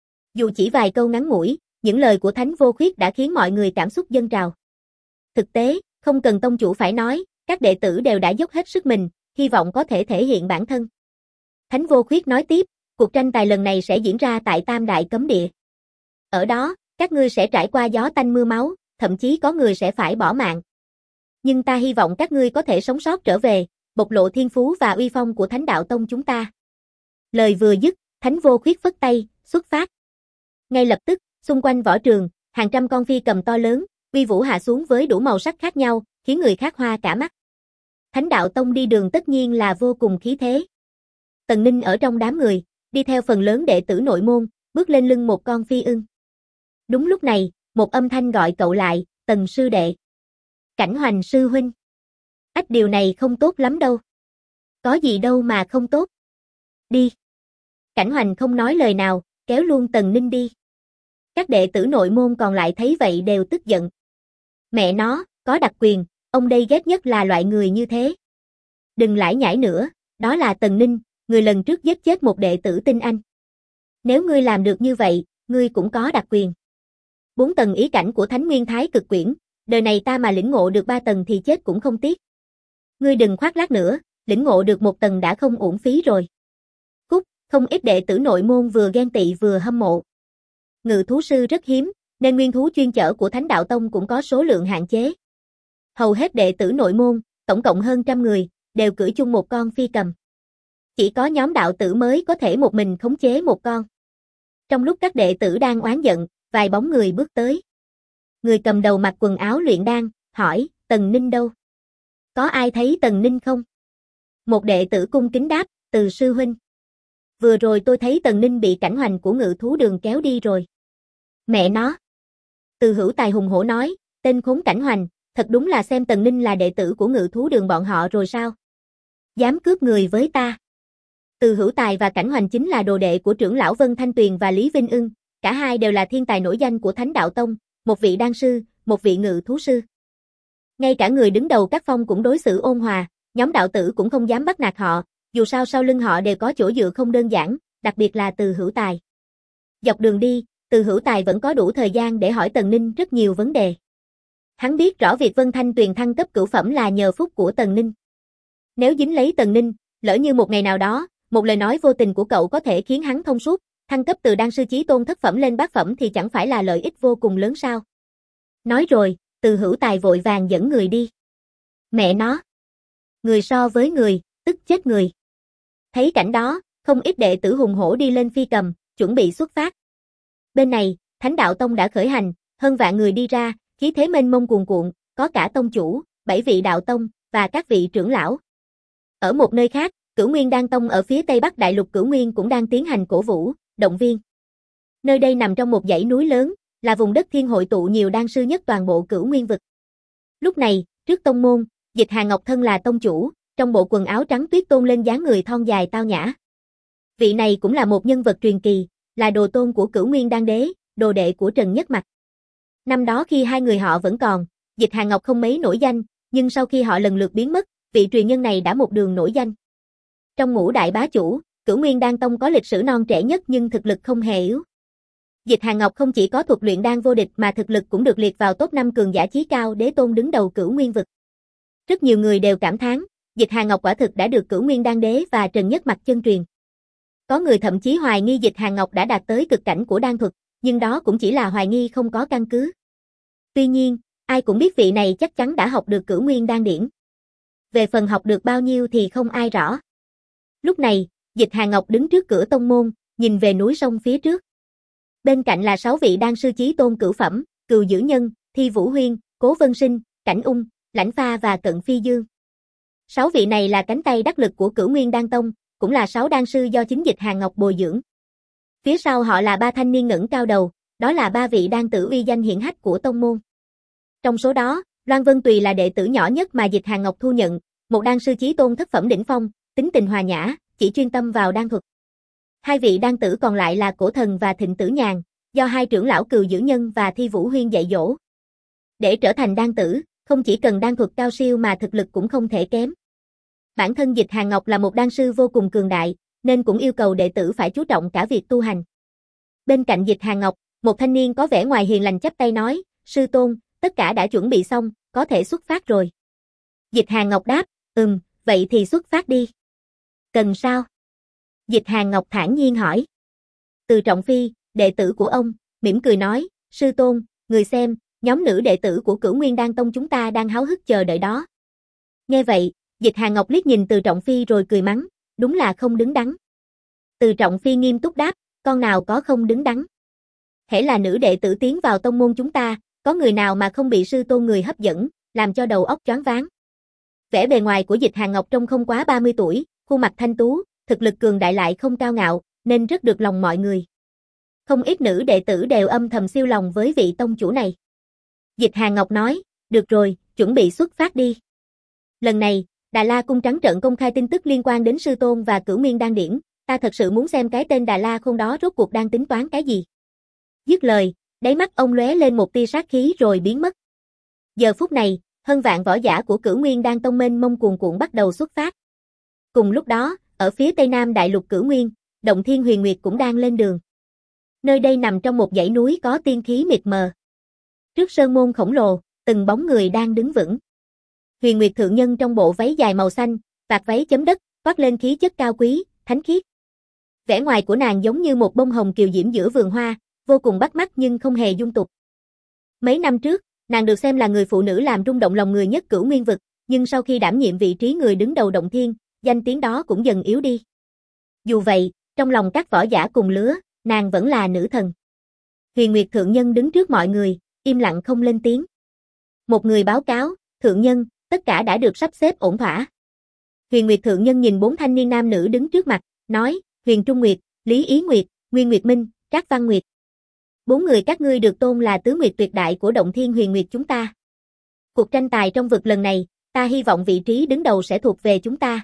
Dù chỉ vài câu ngắn ngủi, những lời của Thánh Vô Khuyết đã khiến mọi người cảm xúc dâng trào. Thực tế, không cần tông chủ phải nói, các đệ tử đều đã dốc hết sức mình, hy vọng có thể thể hiện bản thân. Thánh Vô Khuyết nói tiếp, cuộc tranh tài lần này sẽ diễn ra tại Tam Đại Cấm Địa. Ở đó, các ngươi sẽ trải qua gió tanh mưa máu, thậm chí có người sẽ phải bỏ mạng. Nhưng ta hy vọng các ngươi có thể sống sót trở về, bộc lộ thiên phú và uy phong của Thánh Đạo Tông chúng ta. Lời vừa dứt, Thánh Vô Khuyết phất tay, xuất phát. Ngay lập tức, xung quanh võ trường, hàng trăm con phi cầm to lớn, uy vũ hạ xuống với đủ màu sắc khác nhau, khiến người khác hoa cả mắt. Thánh Đạo Tông đi đường tất nhiên là vô cùng khí thế. Tần Ninh ở trong đám người, đi theo phần lớn đệ tử nội môn, bước lên lưng một con phi ưng. Đúng lúc này, một âm thanh gọi cậu lại, Tần sư đệ. Cảnh Hoành sư huynh. Ách, điều này không tốt lắm đâu. Có gì đâu mà không tốt. Đi. Cảnh Hoành không nói lời nào, kéo luôn Tần Ninh đi. Các đệ tử nội môn còn lại thấy vậy đều tức giận. Mẹ nó, có đặc quyền, ông đây ghét nhất là loại người như thế. Đừng lải nhải nữa, đó là Tần Ninh, người lần trước giết chết một đệ tử tinh anh. Nếu ngươi làm được như vậy, ngươi cũng có đặc quyền. 4 tầng ý cảnh của Thánh Nguyên Thái Cực Quyển, đời này ta mà lĩnh ngộ được 3 tầng thì chết cũng không tiếc. Ngươi đừng khoác lác nữa, lĩnh ngộ được 1 tầng đã không uổng phí rồi. Cút, không ít đệ tử nội môn vừa ghen tị vừa hâm mộ. Ngự thú sư rất hiếm, nên nguyên thú chuyên chở của Thánh Đạo Tông cũng có số lượng hạn chế. Hầu hết đệ tử nội môn, tổng cộng hơn 100 người, đều cưỡi chung một con phi cầm. Chỉ có nhóm đạo tử mới có thể một mình khống chế một con. Trong lúc các đệ tử đang oán giận, vài bóng người bước tới. Người cầm đầu mặc quần áo luyện đan, hỏi, Tần Ninh đâu? Có ai thấy Tần Ninh không? Một đệ tử cung kính đáp, Từ sư huynh. Vừa rồi tôi thấy Tần Ninh bị Cảnh Hoành của Ngự Thú Đường kéo đi rồi. Mẹ nó. Từ Hữu Tài hùng hổ nói, tên khốn Cảnh Hoành, thật đúng là xem Tần Ninh là đệ tử của Ngự Thú Đường bọn họ rồi sao? Dám cướp người với ta. Từ Hữu Tài và Cảnh Hoành chính là đồ đệ của trưởng lão Vân Thanh Tuyền và Lý Vinh Ưng, cả hai đều là thiên tài nổi danh của Thánh Đạo Tông, một vị đan sư, một vị ngự thú sư. Ngay cả người đứng đầu các phong cũng đối xử ôn hòa, nhóm đạo tử cũng không dám bắt nạt họ, dù sao sau lưng họ đều có chỗ dựa không đơn giản, đặc biệt là Từ Hữu Tài. Dọc đường đi, Từ Hữu Tài vẫn có đủ thời gian để hỏi Tần Ninh rất nhiều vấn đề. Hắn biết rõ việc Vân Thanh Tuyền thăng cấp cửu phẩm là nhờ phúc của Tần Ninh. Nếu dính lấy Tần Ninh, lỡ như một ngày nào đó, một lời nói vô tình của cậu có thể khiến hắn thông suốt, thăng cấp từ đan sư chí tôn thất phẩm lên bát phẩm thì chẳng phải là lợi ích vô cùng lớn sao? Nói rồi, Từ Hữu Tài vội vàng dẫn người đi. Mẹ nó! Người so với người, tức chết người. Thấy cảnh đó, không ít đệ tử hùng hổ đi lên phi cầm, chuẩn bị xuất phát. Bên này, Thánh Đạo Tông đã khởi hành, hơn vạn người đi ra, khí thế mênh mông cuồn cuộn, có cả tông chủ, 7 vị đạo tông, và các vị trưởng lão. Ở một nơi khác, Cửu Nguyên Đan Tông ở phía tây bắc đại lục Cửu Nguyên cũng đang tiến hành cổ vũ, động viên. Nơi đây nằm trong một dãy núi lớn, là vùng đất thiên hội tụ nhiều đan sư nhất toàn bộ Cửu Nguyên vực. Lúc này, trước tông môn, Dịch Hà Ngọc thân là tông chủ, trong bộ quần áo trắng tuyết tôn lên dáng người thon dài tao nhã. Vị này cũng là một nhân vật truyền kỳ, là đồ tôn của Cửu Nguyên Đan Đế, đồ đệ của Trần Nhất Mặc. Năm đó khi hai người họ vẫn còn, Dịch Hà Ngọc không mấy nổi danh, nhưng sau khi họ lần lượt biến mất, vị truyền nhân này đã một đường nổi danh. Trong ngũ đại bá chủ, Cửu Nguyên Đan Tông có lịch sử non trẻ nhất nhưng thực lực không hề yếu. Dịch Hà Ngọc không chỉ có thuật luyện đan vô địch mà thực lực cũng được liệt vào top 5 cường giả chí cao đế tôn đứng đầu Cửu Nguyên vực. Rất nhiều người đều cảm thán, Dịch Hàn Ngọc quả thực đã được Cửu Nguyên Đan Đế và Trần Nhất Mặc chân truyền. Có người thậm chí hoài nghi Dịch Hàn Ngọc đã đạt tới cực cảnh của đan thuật, nhưng đó cũng chỉ là hoài nghi không có căn cứ. Tuy nhiên, ai cũng biết vị này chắc chắn đã học được Cửu Nguyên Đan Điển. Về phần học được bao nhiêu thì không ai rõ. Lúc này, Dịch Hàn Ngọc đứng trước cửa tông môn, nhìn về núi sông phía trước. Bên cạnh là 6 vị đan sư chí tôn cửu phẩm, Cừu Dữ Nhân, Thi Vũ Huyên, Cố Vân Sinh, Cảnh Ung, Lãnh Pha và Cận Phi Dương. 6 vị này là cánh tay đắc lực của Cửu Nguyên Đan Tông, cũng là 6 đan sư do chính Dịch Hàn Ngọc bồi dưỡng. Phía sau họ là 3 thanh niên ngẩng cao đầu, đó là 3 vị đan tử uy danh hiển hách của tông môn. Trong số đó, Loan Vân Tùy là đệ tử nhỏ nhất mà Dịch Hàn Ngọc thu nhận, một đan sư chí tôn thất phẩm đỉnh phong, tính tình hòa nhã, chỉ chuyên tâm vào đan thuật. 2 vị đan tử còn lại là Cổ Thần và Thịnh Tử Nhàn, do 2 trưởng lão Cừu Dữ Nhân và Thi Vũ Huyên dạy dỗ. Để trở thành đan tử, không chỉ cần đan thuật cao siêu mà thực lực cũng không thể kém. Bản thân Dịch Hàn Ngọc là một đan sư vô cùng cường đại, nên cũng yêu cầu đệ tử phải chú trọng cả việc tu hành. Bên cạnh Dịch Hàn Ngọc, một thanh niên có vẻ ngoài hiền lành chắp tay nói, sư tôn, tất cả đã chuẩn bị xong, có thể xuất phát rồi. Dịch Hàn Ngọc đáp, vậy thì xuất phát đi. Cần sao? Dịch Hàn Ngọc thản nhiên hỏi. Từ Trọng Phi, đệ tử của ông, mỉm cười nói, sư tôn, người xem, nhóm nữ đệ tử của Cửu Nguyên Đan Tông chúng ta đang háo hức chờ đợi đó. Nghe vậy, Dịch Hàn Ngọc liếc nhìn Từ Trọng Phi rồi cười mắng, đúng là không đứng đắn. Từ Trọng Phi nghiêm túc đáp, con nào có không đứng đắn. Hễ là nữ đệ tử tiến vào tông môn chúng ta, có người nào mà không bị sư tôn người hấp dẫn, làm cho đầu óc choáng váng. Vẻ bề ngoài của Dịch Hàn Ngọc trông không quá 30 tuổi, khuôn mặt thanh tú, thực lực cường đại lại không cao ngạo, nên rất được lòng mọi người. Không ít nữ đệ tử đều âm thầm siêu lòng với vị tông chủ này. Dịch Hàn Ngọc nói, được rồi, chuẩn bị xuất phát đi. Lần này, Đà La Cung trắng trợn công khai tin tức liên quan đến sư tôn và Cửu Nguyên Đan Điển, ta thật sự muốn xem cái tên Đà La Khôn đó rốt cuộc đang tính toán cái gì. Dứt lời, đáy mắt ông lóe lên một tia sát khí rồi biến mất. Giờ phút này, hơn vạn võ giả của Cửu Nguyên Đan Tông mênh mông cuồn cuộn bắt đầu xuất phát. Cùng lúc đó, ở phía tây nam đại lục Cửu Nguyên, Động Thiên Huyền Nguyệt cũng đang lên đường. Nơi đây nằm trong một dãy núi có tiên khí mịt mờ. Trước sơn môn khổng lồ, từng bóng người đang đứng vững. Huyền Nguyệt thượng nhân trong bộ váy dài màu xanh, vạt váy chấm đất, toát lên khí chất cao quý, thánh khiết. Vẻ ngoài của nàng giống như một bông hồng kiều diễm giữa vườn hoa, vô cùng bắt mắt nhưng không hề dung tục. Mấy năm trước, nàng được xem là người phụ nữ làm rung động lòng người nhất Cửu Nguyên vực, nhưng sau khi đảm nhiệm vị trí người đứng đầu Động Thiên, danh tiếng đó cũng dần yếu đi. Dù vậy, trong lòng các võ giả cùng lứa, nàng vẫn là nữ thần. Huyền Nguyệt thượng nhân đứng trước mọi người, im lặng không lên tiếng. Một người báo cáo, thượng nhân, tất cả đã được sắp xếp ổn thỏa. Huyền Nguyệt thượng nhân nhìn 4 thanh niên nam nữ đứng trước mặt, nói, Huyền Trung Nguyệt, Lý Ý Nguyệt, Nguyên Nguyệt Minh, Trác Văn Nguyệt. 4 người các ngươi được tôn là tứ nguyệt tuyệt đại của Động Thiên Huyền Nguyệt chúng ta. Cuộc tranh tài trong vực lần này, ta hy vọng vị trí đứng đầu sẽ thuộc về chúng ta.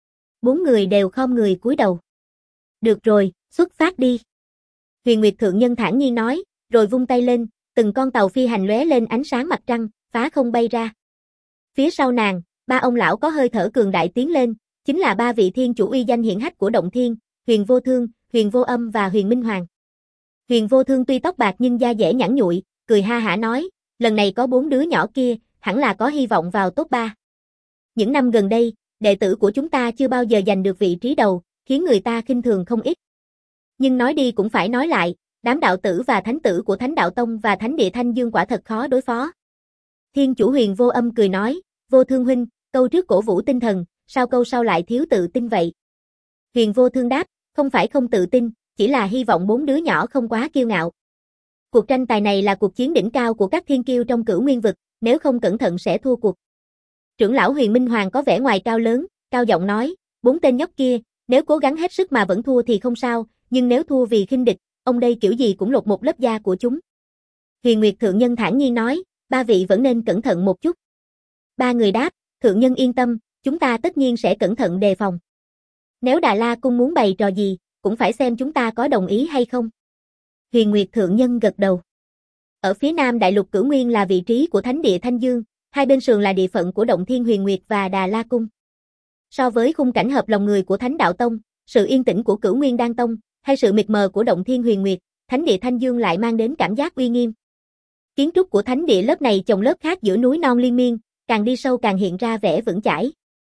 4 người đều khom người cúi đầu. Được rồi, xuất phát đi. Huyền Nguyệt thượng nhân thản nhiên nói, rồi vung tay lên, từng con tàu phi hành lóe lên ánh sáng mặt trăng, phá không bay ra. Phía sau nàng, 3 ông lão có hơi thở cường đại tiến lên, chính là 3 vị thiên chủ uy danh hiển hách của Động Thiên, Huyền Vô Thương, Huyền Vô Âm và Huyền Minh Hoàng. Huyền Vô Thương tuy tóc bạc nhưng da dẻ nhẵn nhụi, cười ha hả nói, lần này có 4 đứa nhỏ kia, hẳn là có hy vọng vào top 3. Những năm gần đây, đệ tử của chúng ta chưa bao giờ giành được vị trí đầu, khiến người ta khinh thường không ít. Nhưng nói đi cũng phải nói lại, đám đạo tử và thánh tử của Thánh Đạo Tông và Thánh Địa Thanh Dương quả thật khó đối phó. Thiên chủ Huyền Vô Âm cười nói, Vô Thương huynh, câu trước cổ vũ tinh thần, sao câu sau lại thiếu tự tin vậy? Huyền Vô Thương đáp, không phải không tự tin, chỉ là hy vọng 4 đứa nhỏ không quá kiêu ngạo. Cuộc tranh tài này là cuộc chiến đỉnh cao của các thiên kiêu trong Cửu Nguyên vực, nếu không cẩn thận sẽ thua cuộc. Trưởng lão Huyền Minh Hoàng có vẻ ngoài cao lớn, cao giọng nói, 4 tên nhóc kia, nếu cố gắng hết sức mà vẫn thua thì không sao, nhưng nếu thua vì khinh địch, ông đây kiểu gì cũng lột một lớp da của chúng. Huyền Nguyệt thượng nhân thản nhiên nói, 3 vị vẫn nên cẩn thận một chút. 3 người đáp, thượng nhân yên tâm, chúng ta tất nhiên sẽ cẩn thận đề phòng. Nếu Đà La Cung muốn bày trò gì, cũng phải xem chúng ta có đồng ý hay không. Huyền Nguyệt thượng nhân gật đầu. Ở phía nam đại lục Cửu Nguyên là vị trí của Thánh Địa Thanh Dương, hai bên sườn là địa phận của Động Thiên Huyền Nguyệt và Đà La Cung. So với khung cảnh hợp lòng người của Thánh Đạo Tông, sự yên tĩnh của Cửu Nguyên Đan Tông, hay sự mịt mờ của Động Thiên Huyền Nguyệt, Thánh Địa Thanh Dương lại mang đến cảm giác uy nghiêm. Kiến trúc của Thánh Địa lớp này chồng lớp khác giữa núi non liên miên, càng đi sâu càng hiện ra vẻ vững chãi.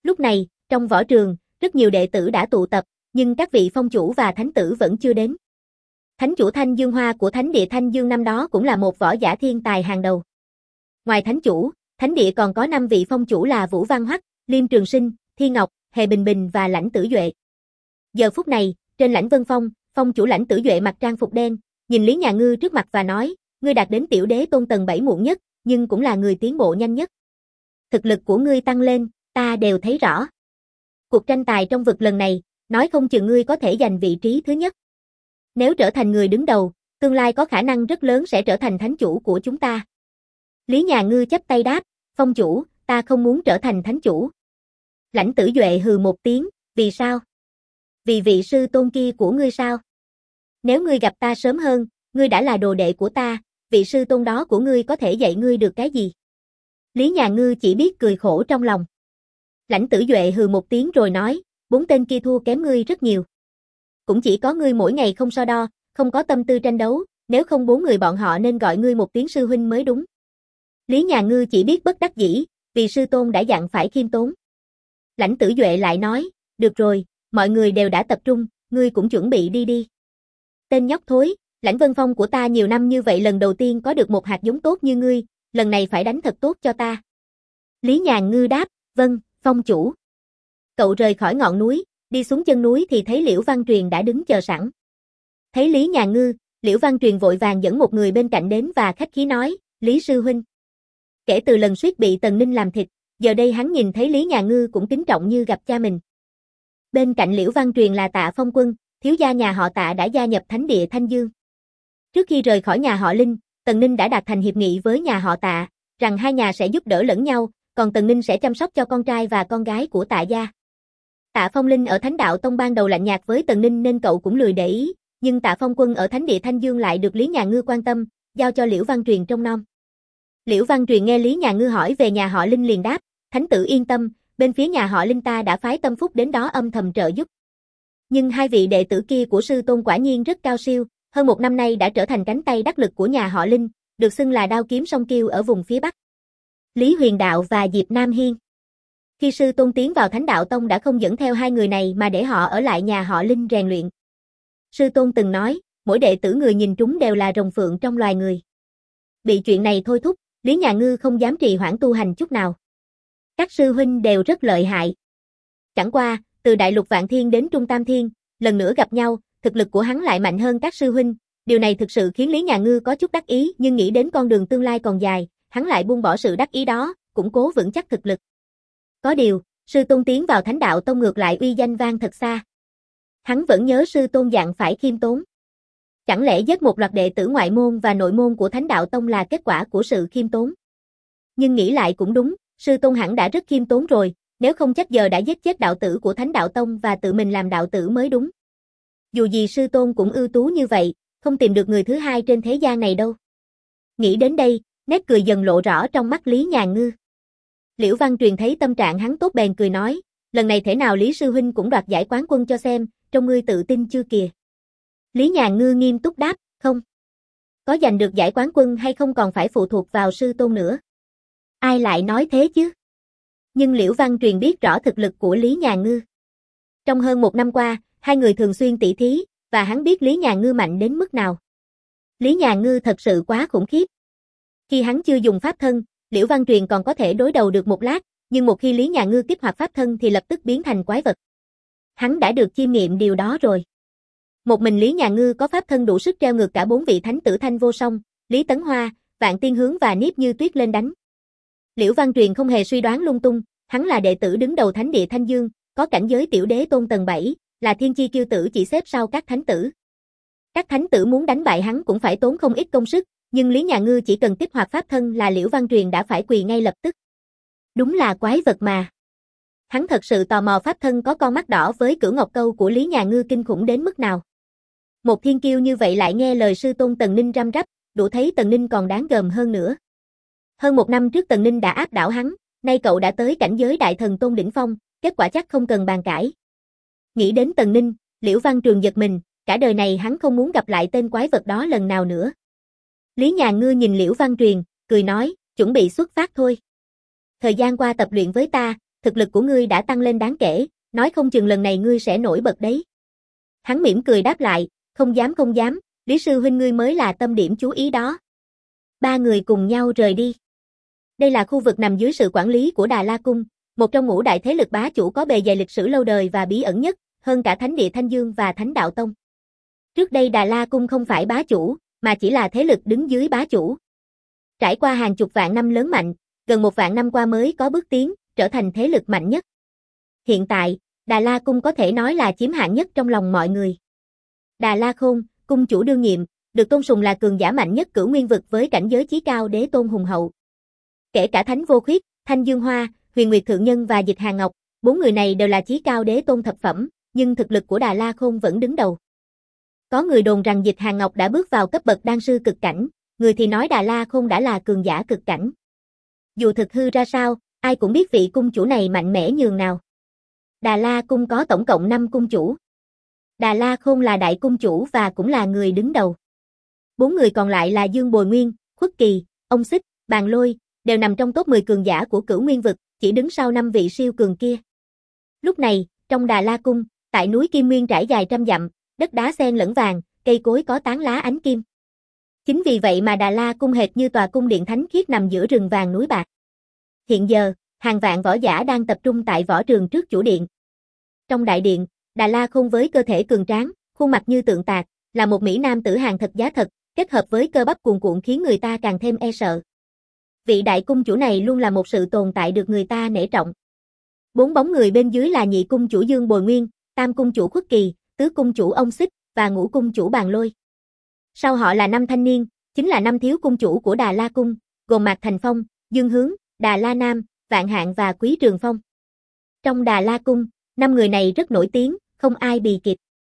Lúc này, trong võ trường, rất nhiều đệ tử đã tụ tập, nhưng các vị phong chủ và thánh tử vẫn chưa đến. Thánh chủ Thanh Dương Hoa của Thánh địa Thanh Dương năm đó cũng là một võ giả thiên tài hàng đầu. Ngoài thánh chủ, thánh địa còn có 5 vị phong chủ là Vũ Văn Hoắc, Liêm Trường Sinh, Thi Ngọc, Hề Bình Bình và Lãnh Tử Duệ. Giờ phút này, trên Lãnh Vân Phong, phong chủ Lãnh Tử Duệ mặc trang phục đen, nhìn Lý Nhà Ngư trước mặt và nói, ngươi đạt đến tiểu đế tôn tầng 7 muộn nhất, nhưng cũng là người tiến bộ nhanh nhất. Thực lực của ngươi tăng lên, ta đều thấy rõ. Cuộc tranh tài trong vực lần này, nói không chừng ngươi có thể giành vị trí thứ nhất. Nếu trở thành người đứng đầu, tương lai có khả năng rất lớn sẽ trở thành thánh chủ của chúng ta. Lý Nhà Ngư chắp tay đáp, phong chủ, ta không muốn trở thành thánh chủ. Lãnh Tử Duệ hừ một tiếng, vì sao? Vì vị sư tôn kia của ngươi sao? Nếu ngươi gặp ta sớm hơn, ngươi đã là đồ đệ của ta, vị sư tôn đó của ngươi có thể dạy ngươi được cái gì? Lý Nhà Ngư chỉ biết cười khổ trong lòng. Lãnh Tử Duệ hừ một tiếng rồi nói, 4 tên kia thua kém ngươi rất nhiều. Cũng chỉ có ngươi mỗi ngày không so đo, không có tâm tư tranh đấu, nếu không 4 người bọn họ nên gọi ngươi một tiếng sư huynh mới đúng. Lý Nhà Ngư chỉ biết bất đắc dĩ, vì sư tôn đã dặn phải khiêm tốn. Lãnh Tử Duệ lại nói, được rồi, mọi người đều đã tập trung, ngươi cũng chuẩn bị đi đi. Tên nhóc thối, Lãnh Vân Phong của ta nhiều năm như vậy lần đầu tiên có được một hạt giống tốt như ngươi, lần này phải đánh thật tốt cho ta. Lý Nhà Ngư đáp, vâng, phong chủ. Cậu rời khỏi ngọn núi, đi xuống chân núi thì thấy Liễu Văn Truyền đã đứng chờ sẵn. Thấy Lý Nhà Ngư, Liễu Văn Truyền vội vàng dẫn một người bên cạnh đến và khách khí nói, Lý sư huynh. Kể từ lần suýt bị Tần Ninh làm thịt, giờ đây hắn nhìn thấy Lý Nhà Ngư cũng kính trọng như gặp cha mình. Bên cạnh Liễu Văn Truyền là Tạ Phong Quân, thiếu gia nhà họ Tạ đã gia nhập Thánh địa Thanh Dương. Trước khi rời khỏi nhà họ Linh, Tần Ninh đã đạt thành hiệp nghị với nhà họ Tạ, rằng hai nhà sẽ giúp đỡ lẫn nhau, còn Tần Ninh sẽ chăm sóc cho con trai và con gái của Tạ gia. Tạ Phong Linh ở Thánh đạo Tông ban đầu lạnh nhạt với Tần Ninh nên cậu cũng lười để ý, nhưng Tạ Phong Quân ở Thánh địa Thanh Dương lại được Lý Nhà Ngư quan tâm, giao cho Liễu Văn Truyền trông nom. Liễu Văn Truyền nghe Lý Nhà Ngư hỏi về nhà họ Linh liền đáp, thánh tử yên tâm, bên phía nhà họ Linh ta đã phái tâm phúc đến đó âm thầm trợ giúp. Nhưng hai vị đệ tử kia của sư tôn quả nhiên rất cao siêu, hơn 1 năm nay đã trở thành cánh tay đắc lực của nhà họ Linh, được xưng là đao kiếm song kiêu ở vùng phía Bắc. Lý Huyền Đạo và Diệp Nam Hiên. Khi sư tôn tiến vào Thánh đạo Tông đã không dẫn theo hai người này mà để họ ở lại nhà họ Linh rèn luyện. Sư tôn từng nói, mỗi đệ tử người nhìn trúng đều là rồng phượng trong loài người. Bị chuyện này thôi thúc, Lý Nhà Ngư không dám trì hoãn tu hành chút nào. Các sư huynh đều rất lợi hại. Chẳng qua, từ Đại Lục Vạn Thiên đến Trung Tam Thiên, lần nữa gặp nhau, thực lực của hắn lại mạnh hơn các sư huynh, điều này thực sự khiến Lý Nhà Ngư có chút đắc ý, nhưng nghĩ đến con đường tương lai còn dài, hắn lại buông bỏ sự đắc ý đó, củng cố vững chắc thực lực. Có điều, sư tôn tiến vào Thánh đạo Tông ngược lại uy danh vang thật xa. Hắn vẫn nhớ sư tôn dặn phải khiêm tốn. Chẳng lẽ giết một loạt đệ tử ngoại môn và nội môn của Thánh đạo Tông là kết quả của sự khiêm tốn? Nhưng nghĩ lại cũng đúng, sư tôn hẳn đã rất khiêm tốn rồi, nếu không chắc giờ đã giết chết đạo tử của Thánh đạo Tông và tự mình làm đạo tử mới đúng. Dù gì sư tôn cũng ưu tú như vậy, không tìm được người thứ hai trên thế gian này đâu. Nghĩ đến đây, nét cười dần lộ rõ trong mắt Lý Nhà Ngư. Liễu Văn Truyền thấy tâm trạng hắn tốt bèn cười nói, lần này thể nào Lý sư huynh cũng đoạt giải quán quân cho xem, trông ngươi tự tin chưa kìa. Lý Nhà Ngư nghiêm túc đáp, không. Có giành được giải quán quân hay không còn phải phụ thuộc vào sư tôn nữa. Ai lại nói thế chứ? Nhưng Liễu Văn Truyền biết rõ thực lực của Lý Nhà Ngư. Trong hơn 1 năm qua, hai người thường xuyên tỉ thí, và hắn biết Lý Nhà Ngư mạnh đến mức nào. Lý Nhà Ngư thật sự quá khủng khiếp. Khi hắn chưa dùng pháp thân, Liễu Văn Truyền còn có thể đối đầu được một lát, nhưng một khi Lý Nhà Ngư kích hoạt pháp thân thì lập tức biến thành quái vật. Hắn đã được chiêm nghiệm điều đó rồi. Một mình Lý Nhà Ngư có pháp thân đủ sức treo ngược cả 4 vị thánh tử Thanh Vô Song, Lý Tấn Hoa, Vạn Tiên Hướng và Niếp Như Tuyết lên đánh. Liễu Văn Truyền không hề suy đoán lung tung, hắn là đệ tử đứng đầu Thánh địa Thanh Dương, có cảnh giới tiểu đế tôn tầng 7, là thiên chi kiêu tử chỉ xếp sau các thánh tử. Các thánh tử muốn đánh bại hắn cũng phải tốn không ít công sức, nhưng Lý Nhà Ngư chỉ cần kích hoạt pháp thân là Liễu Văn Truyền đã phải quỳ ngay lập tức. Đúng là quái vật mà. Hắn thật sự tò mò pháp thân có con mắt đỏ với cửu ngọc câu của Lý Nhà Ngư kinh khủng đến mức nào. Một thiên kiêu như vậy lại nghe lời sư tôn Tần Ninh răm rắp, đủ thấy Tần Ninh còn đáng gờm hơn nữa. Hơn 1 năm trước Tần Ninh đã áp đảo hắn, nay cậu đã tới cảnh giới đại thần tôn đỉnh phong, kết quả chắc không cần bàn cãi. Nghĩ đến Tần Ninh, Liễu Văn Trường giật mình, cả đời này hắn không muốn gặp lại tên quái vật đó lần nào nữa. Lý Nhà Ngư nhìn Liễu Văn Truyền, cười nói, chuẩn bị xuất phát thôi. Thời gian qua tập luyện với ta, thực lực của ngươi đã tăng lên đáng kể, nói không chừng lần này ngươi sẽ nổi bật đấy. Hắn mỉm cười đáp lại, không dám, Lý sư huynh ngươi mới là tâm điểm chú ý đó. Ba người cùng nhau rời đi. Đây là khu vực nằm dưới sự quản lý của Đà La Cung, một trong ngũ đại thế lực bá chủ có bề dày lịch sử lâu đời và bí ẩn nhất, hơn cả Thánh địa Thanh Dương và Thánh Đạo Tông. Trước đây Đà La Cung không phải bá chủ, mà chỉ là thế lực đứng dưới bá chủ. Trải qua hàng chục vạn năm lớn mạnh, gần 1 vạn năm qua mới có bước tiến, trở thành thế lực mạnh nhất. Hiện tại, Đà La Cung có thể nói là chiếm hạng nhất trong lòng mọi người. Đà La Khôn, cung chủ đương nhiệm, được tôn sùng là cường giả mạnh nhất Cửu Nguyên vực với cảnh giới chí cao đế tôn hùng hậu. Kể cả Thánh Vô Khuyết, Thanh Dương Hoa, Huyền Nguyệt Thượng Nhân và Dịch Hàn Ngọc, 4 người này đều là chí cao đế tôn thập phẩm, nhưng thực lực của Đà La Khôn vẫn đứng đầu. Có người đồn rằng Dịch Hàn Ngọc đã bước vào cấp bậc đan sư cực cảnh, người thì nói Đà La Khôn đã là cường giả cực cảnh. Dù thực hư ra sao, ai cũng biết vị cung chủ này mạnh mẽ nhường nào. Đà La Cung có tổng cộng 5 cung chủ. Đà La Khôn là đại cung chủ và cũng là người đứng đầu. 4 người còn lại là Dương Bồi Nguyên, Khuất Kỳ, Ông Xích, Bàn Lôi, đều nằm trong top 10 cường giả của Cửu Nguyên vực, chỉ đứng sau 5 vị siêu cường kia. Lúc này, trong Đà La Cung, tại núi Kim Nguyên trải dài trăm dặm, đất đá xen lẫn vàng, cây cối có tán lá ánh kim. Chính vì vậy mà Đà La Cung hệt như tòa cung điện thánh khiết nằm giữa rừng vàng núi bạc. Hiện giờ, hàng vạn võ giả đang tập trung tại võ trường trước chủ điện. Trong đại điện, Đà La Khôn với cơ thể cường tráng, khuôn mặt như tượng tạc, là một mỹ nam tử hàng thật giá thật, kết hợp với cơ bắp cuồn cuộn khiến người ta càng thêm e sợ. Vị đại cung chủ này luôn là một sự tồn tại được người ta nể trọng. 4 bóng người bên dưới là nhị cung chủ Dương Bồi Nguyên, tam cung chủ Khuất Kỳ, tứ cung chủ Ông Xích và ngũ cung chủ Bàn Lôi. Sau họ là 5 thanh niên, chính là 5 thiếu cung chủ của Đà La Cung, gồm Mạc Thành Phong, Dương Hướng, Đà La Nam, Vạn Hạn và Quý Trường Phong. Trong Đà La Cung, 5 người này rất nổi tiếng, không ai bì kịp.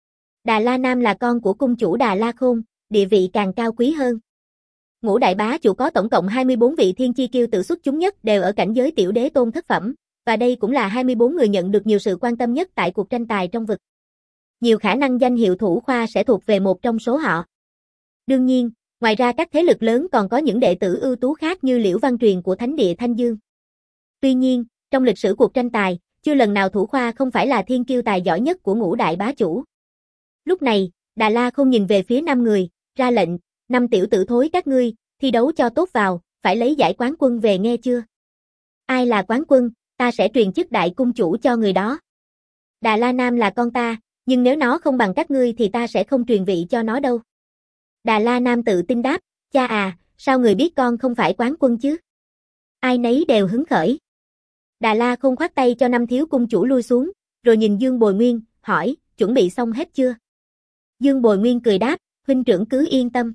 Đà La Nam là con của cung chủ Đà La Khôn, địa vị càng cao quý hơn. Ngũ đại bá chủ có tổng cộng 24 vị thiên chi kiêu tự xuất chúng nhất đều ở cảnh giới tiểu đế tôn thất phẩm, và đây cũng là 24 người nhận được nhiều sự quan tâm nhất tại cuộc tranh tài trong vực. Nhiều khả năng danh hiệu thủ khoa sẽ thuộc về một trong số họ. Đương nhiên, ngoài ra các thế lực lớn còn có những đệ tử ưu tú khác như Liễu Văn Truyền của Thánh địa Thanh Dương. Tuy nhiên, trong lịch sử cuộc tranh tài, chưa lần nào thủ khoa không phải là thiên kiêu tài giỏi nhất của ngũ đại bá chủ. Lúc này, Đà La Khôn nhìn về phía 5 người, ra lệnh, 5 tiểu tử thối các ngươi, thi đấu cho tốt vào, phải lấy giải quán quân về nghe chưa? Ai là quán quân, ta sẽ truyền chức đại cung chủ cho người đó. Đà La Nam là con ta, nhưng nếu nó không bằng các ngươi thì ta sẽ không truyền vị cho nó đâu. Đà La Nam tự tin đáp, cha à, sao người biết con không phải quán quân chứ? Ai nấy đều hứng khởi. Đà La Khôn khoát tay cho 5 thiếu cung chủ lui xuống, rồi nhìn Dương Bồi Nguyên, hỏi, chuẩn bị xong hết chưa? Dương Bồi Nguyên cười đáp, huynh trưởng cứ yên tâm.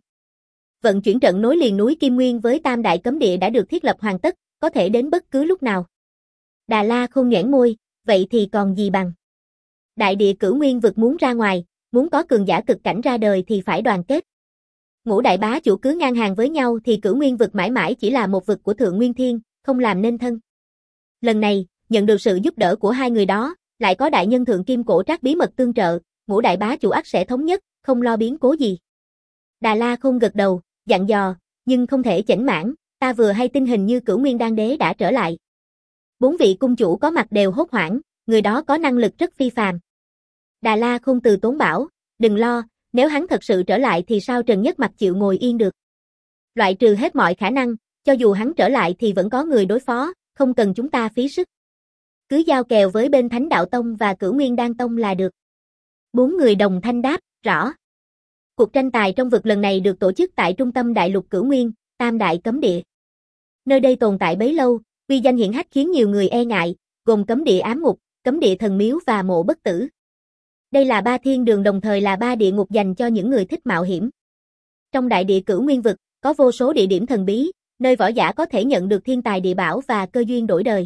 Vận chuyển trận nối liền núi Kim Nguyên với Tam Đại Cấm Địa đã được thiết lập hoàn tất, có thể đến bất cứ lúc nào. Đà La Khôn nhoẻn môi, vậy thì còn gì bằng. Đại địa Cửu Nguyên vực muốn ra ngoài, muốn có cường giả cực cảnh ra đời thì phải đoàn kết. Ngũ đại bá chủ cứ ngang hàng với nhau thì Cửu Nguyên vực mãi mãi chỉ là một vực của Thượng Nguyên Thiên, không làm nên thân. Lần này, nhận được sự giúp đỡ của hai người đó, lại có đại nhân Thượng Kim Cổ Trác bí mật tương trợ, ngũ đại bá chủ ắt sẽ thống nhất, không lo biến cố gì. Đà La Khôn gật đầu, dặn dò, nhưng không thể chểnh mãn, ta vừa hay tin hình như Cửu Nguyên Đan Đế đã trở lại. 4 vị cung chủ có mặt đều hốt hoảng, người đó có năng lực rất phi phàm. Đà La Khôn từ tốn bảo, đừng lo, nếu hắn thật sự trở lại thì sao Trần Nhất Mặc chịu ngồi yên được. Loại trừ hết mọi khả năng, cho dù hắn trở lại thì vẫn có người đối phó, không cần chúng ta phí sức. Cứ giao kèo với bên Thánh Đạo Tông và Cửu Nguyên Đan Tông là được. 4 người đồng thanh đáp, rõ. Cuộc tranh tài trong vực lần này được tổ chức tại trung tâm đại lục Cửu Nguyên, Tam Đại Cấm Địa. Nơi đây tồn tại bấy lâu, uy danh hiển hách khiến nhiều người e ngại, gồm Cấm Địa Ám Ngục, Cấm Địa Thần Miếu và Mộ Bất Tử. Đây là 3 thiên đường đồng thời là 3 địa ngục dành cho những người thích mạo hiểm. Trong đại địa Cửu Nguyên vực, có vô số địa điểm thần bí, nơi võ giả có thể nhận được thiên tài địa bảo và cơ duyên đổi đời.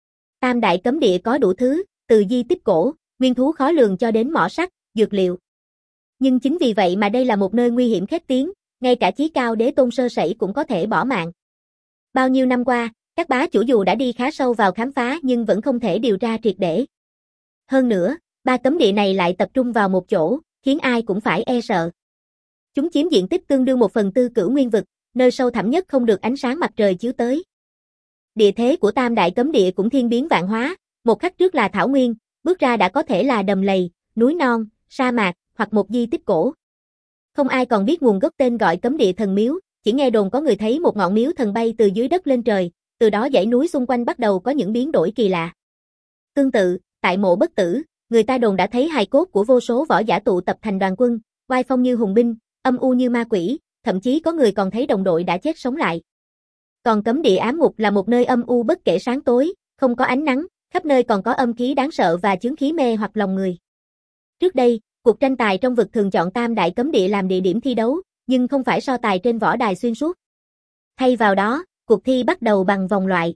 Tam Đại Cấm Địa có đủ thứ, từ di tích cổ, nguyên thú khó lường cho đến mỏ sắt, dược liệu. Nhưng chính vì vậy mà đây là một nơi nguy hiểm khét tiếng, ngay cả chí cao đế tôn sơ sẩy cũng có thể bỏ mạng. Bao nhiêu năm qua, các bá chủ dù đã đi khá sâu vào khám phá nhưng vẫn không thể điều tra triệt để. Hơn nữa, 3 cấm địa này lại tập trung vào một chỗ, khiến ai cũng phải e sợ. Chúng chiếm diện tích tương đương 1/4 Cửu Nguyên vực, nơi sâu thẳm nhất không được ánh sáng mặt trời chiếu tới. Địa thế của Tam Đại Cấm Địa cũng thiên biến vạn hóa, Một khắc trước là thảo nguyên, bước ra đã có thể là đầm lầy, núi non, sa mạc, hoặc một di tích cổ. Không ai còn biết nguồn gốc tên gọi cấm địa thần miếu, chỉ nghe đồn có người thấy một ngọn miếu thần bay từ dưới đất lên trời, từ đó dãy núi xung quanh bắt đầu có những biến đổi kỳ lạ. Tương tự, tại mộ Bất Tử, người ta đồn đã thấy hài cốt của vô số võ giả tụ tập thành đoàn quân, oai phong như hùng binh, âm u như ma quỷ, thậm chí có người còn thấy đồng đội đã chết sống lại. Còn cấm địa ám ngục là một nơi âm u bất kể sáng tối, không có ánh nắng, khắp nơi còn có âm khí đáng sợ và chướng khí mê hoặc lòng người. Trước đây, cuộc tranh tài trong vực thường chọn tam đại cấm địa làm địa điểm thi đấu, nhưng không phải so tài trên võ đài xuyên suốt. Thay vào đó, cuộc thi bắt đầu bằng vòng loại.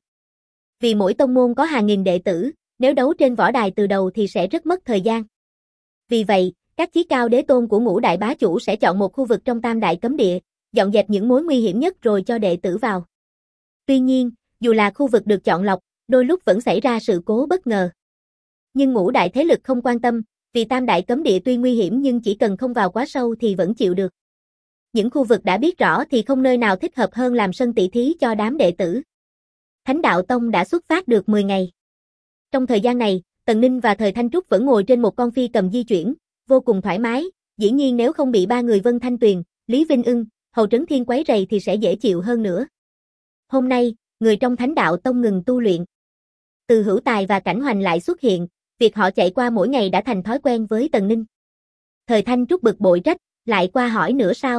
Vì mỗi tông môn có hàng nghìn đệ tử, nếu đấu trên võ đài từ đầu thì sẽ rất mất thời gian. Vì vậy, các chí cao đế tôn của ngũ đại bá chủ sẽ chọn một khu vực trong tam đại cấm địa, dọn dẹp những mối nguy hiểm nhất rồi cho đệ tử vào. Tuy nhiên, dù là khu vực được chọn lọc, đôi lúc vẫn xảy ra sự cố bất ngờ. Nhưng ngũ đại thế lực không quan tâm, vì tam đại cấm địa tuy nguy hiểm nhưng chỉ cần không vào quá sâu thì vẫn chịu được. Những khu vực đã biết rõ thì không nơi nào thích hợp hơn làm sân tỷ thí cho đám đệ tử. Thánh Đạo Tông đã xuất phát được 10 ngày. Trong thời gian này, Tần Ninh và Thời Thanh Trúc vẫn ngồi trên một con phi cầm di chuyển, vô cùng thoải mái, dĩ nhiên nếu không bị ba người Vân Thanh Tuyền, Lý Vinh Ưng, Hầu Trấn Thiên quấy rầy thì sẽ dễ chịu hơn nữa. Hôm nay, người trong Thánh Đạo Tông ngừng tu luyện. Từ Hữu Tài và Cảnh Hoành lại xuất hiện, việc họ chạy qua mỗi ngày đã thành thói quen với Tần Ninh. Thời Thanh Trúc bực bội trách, lại qua hỏi nữa sao?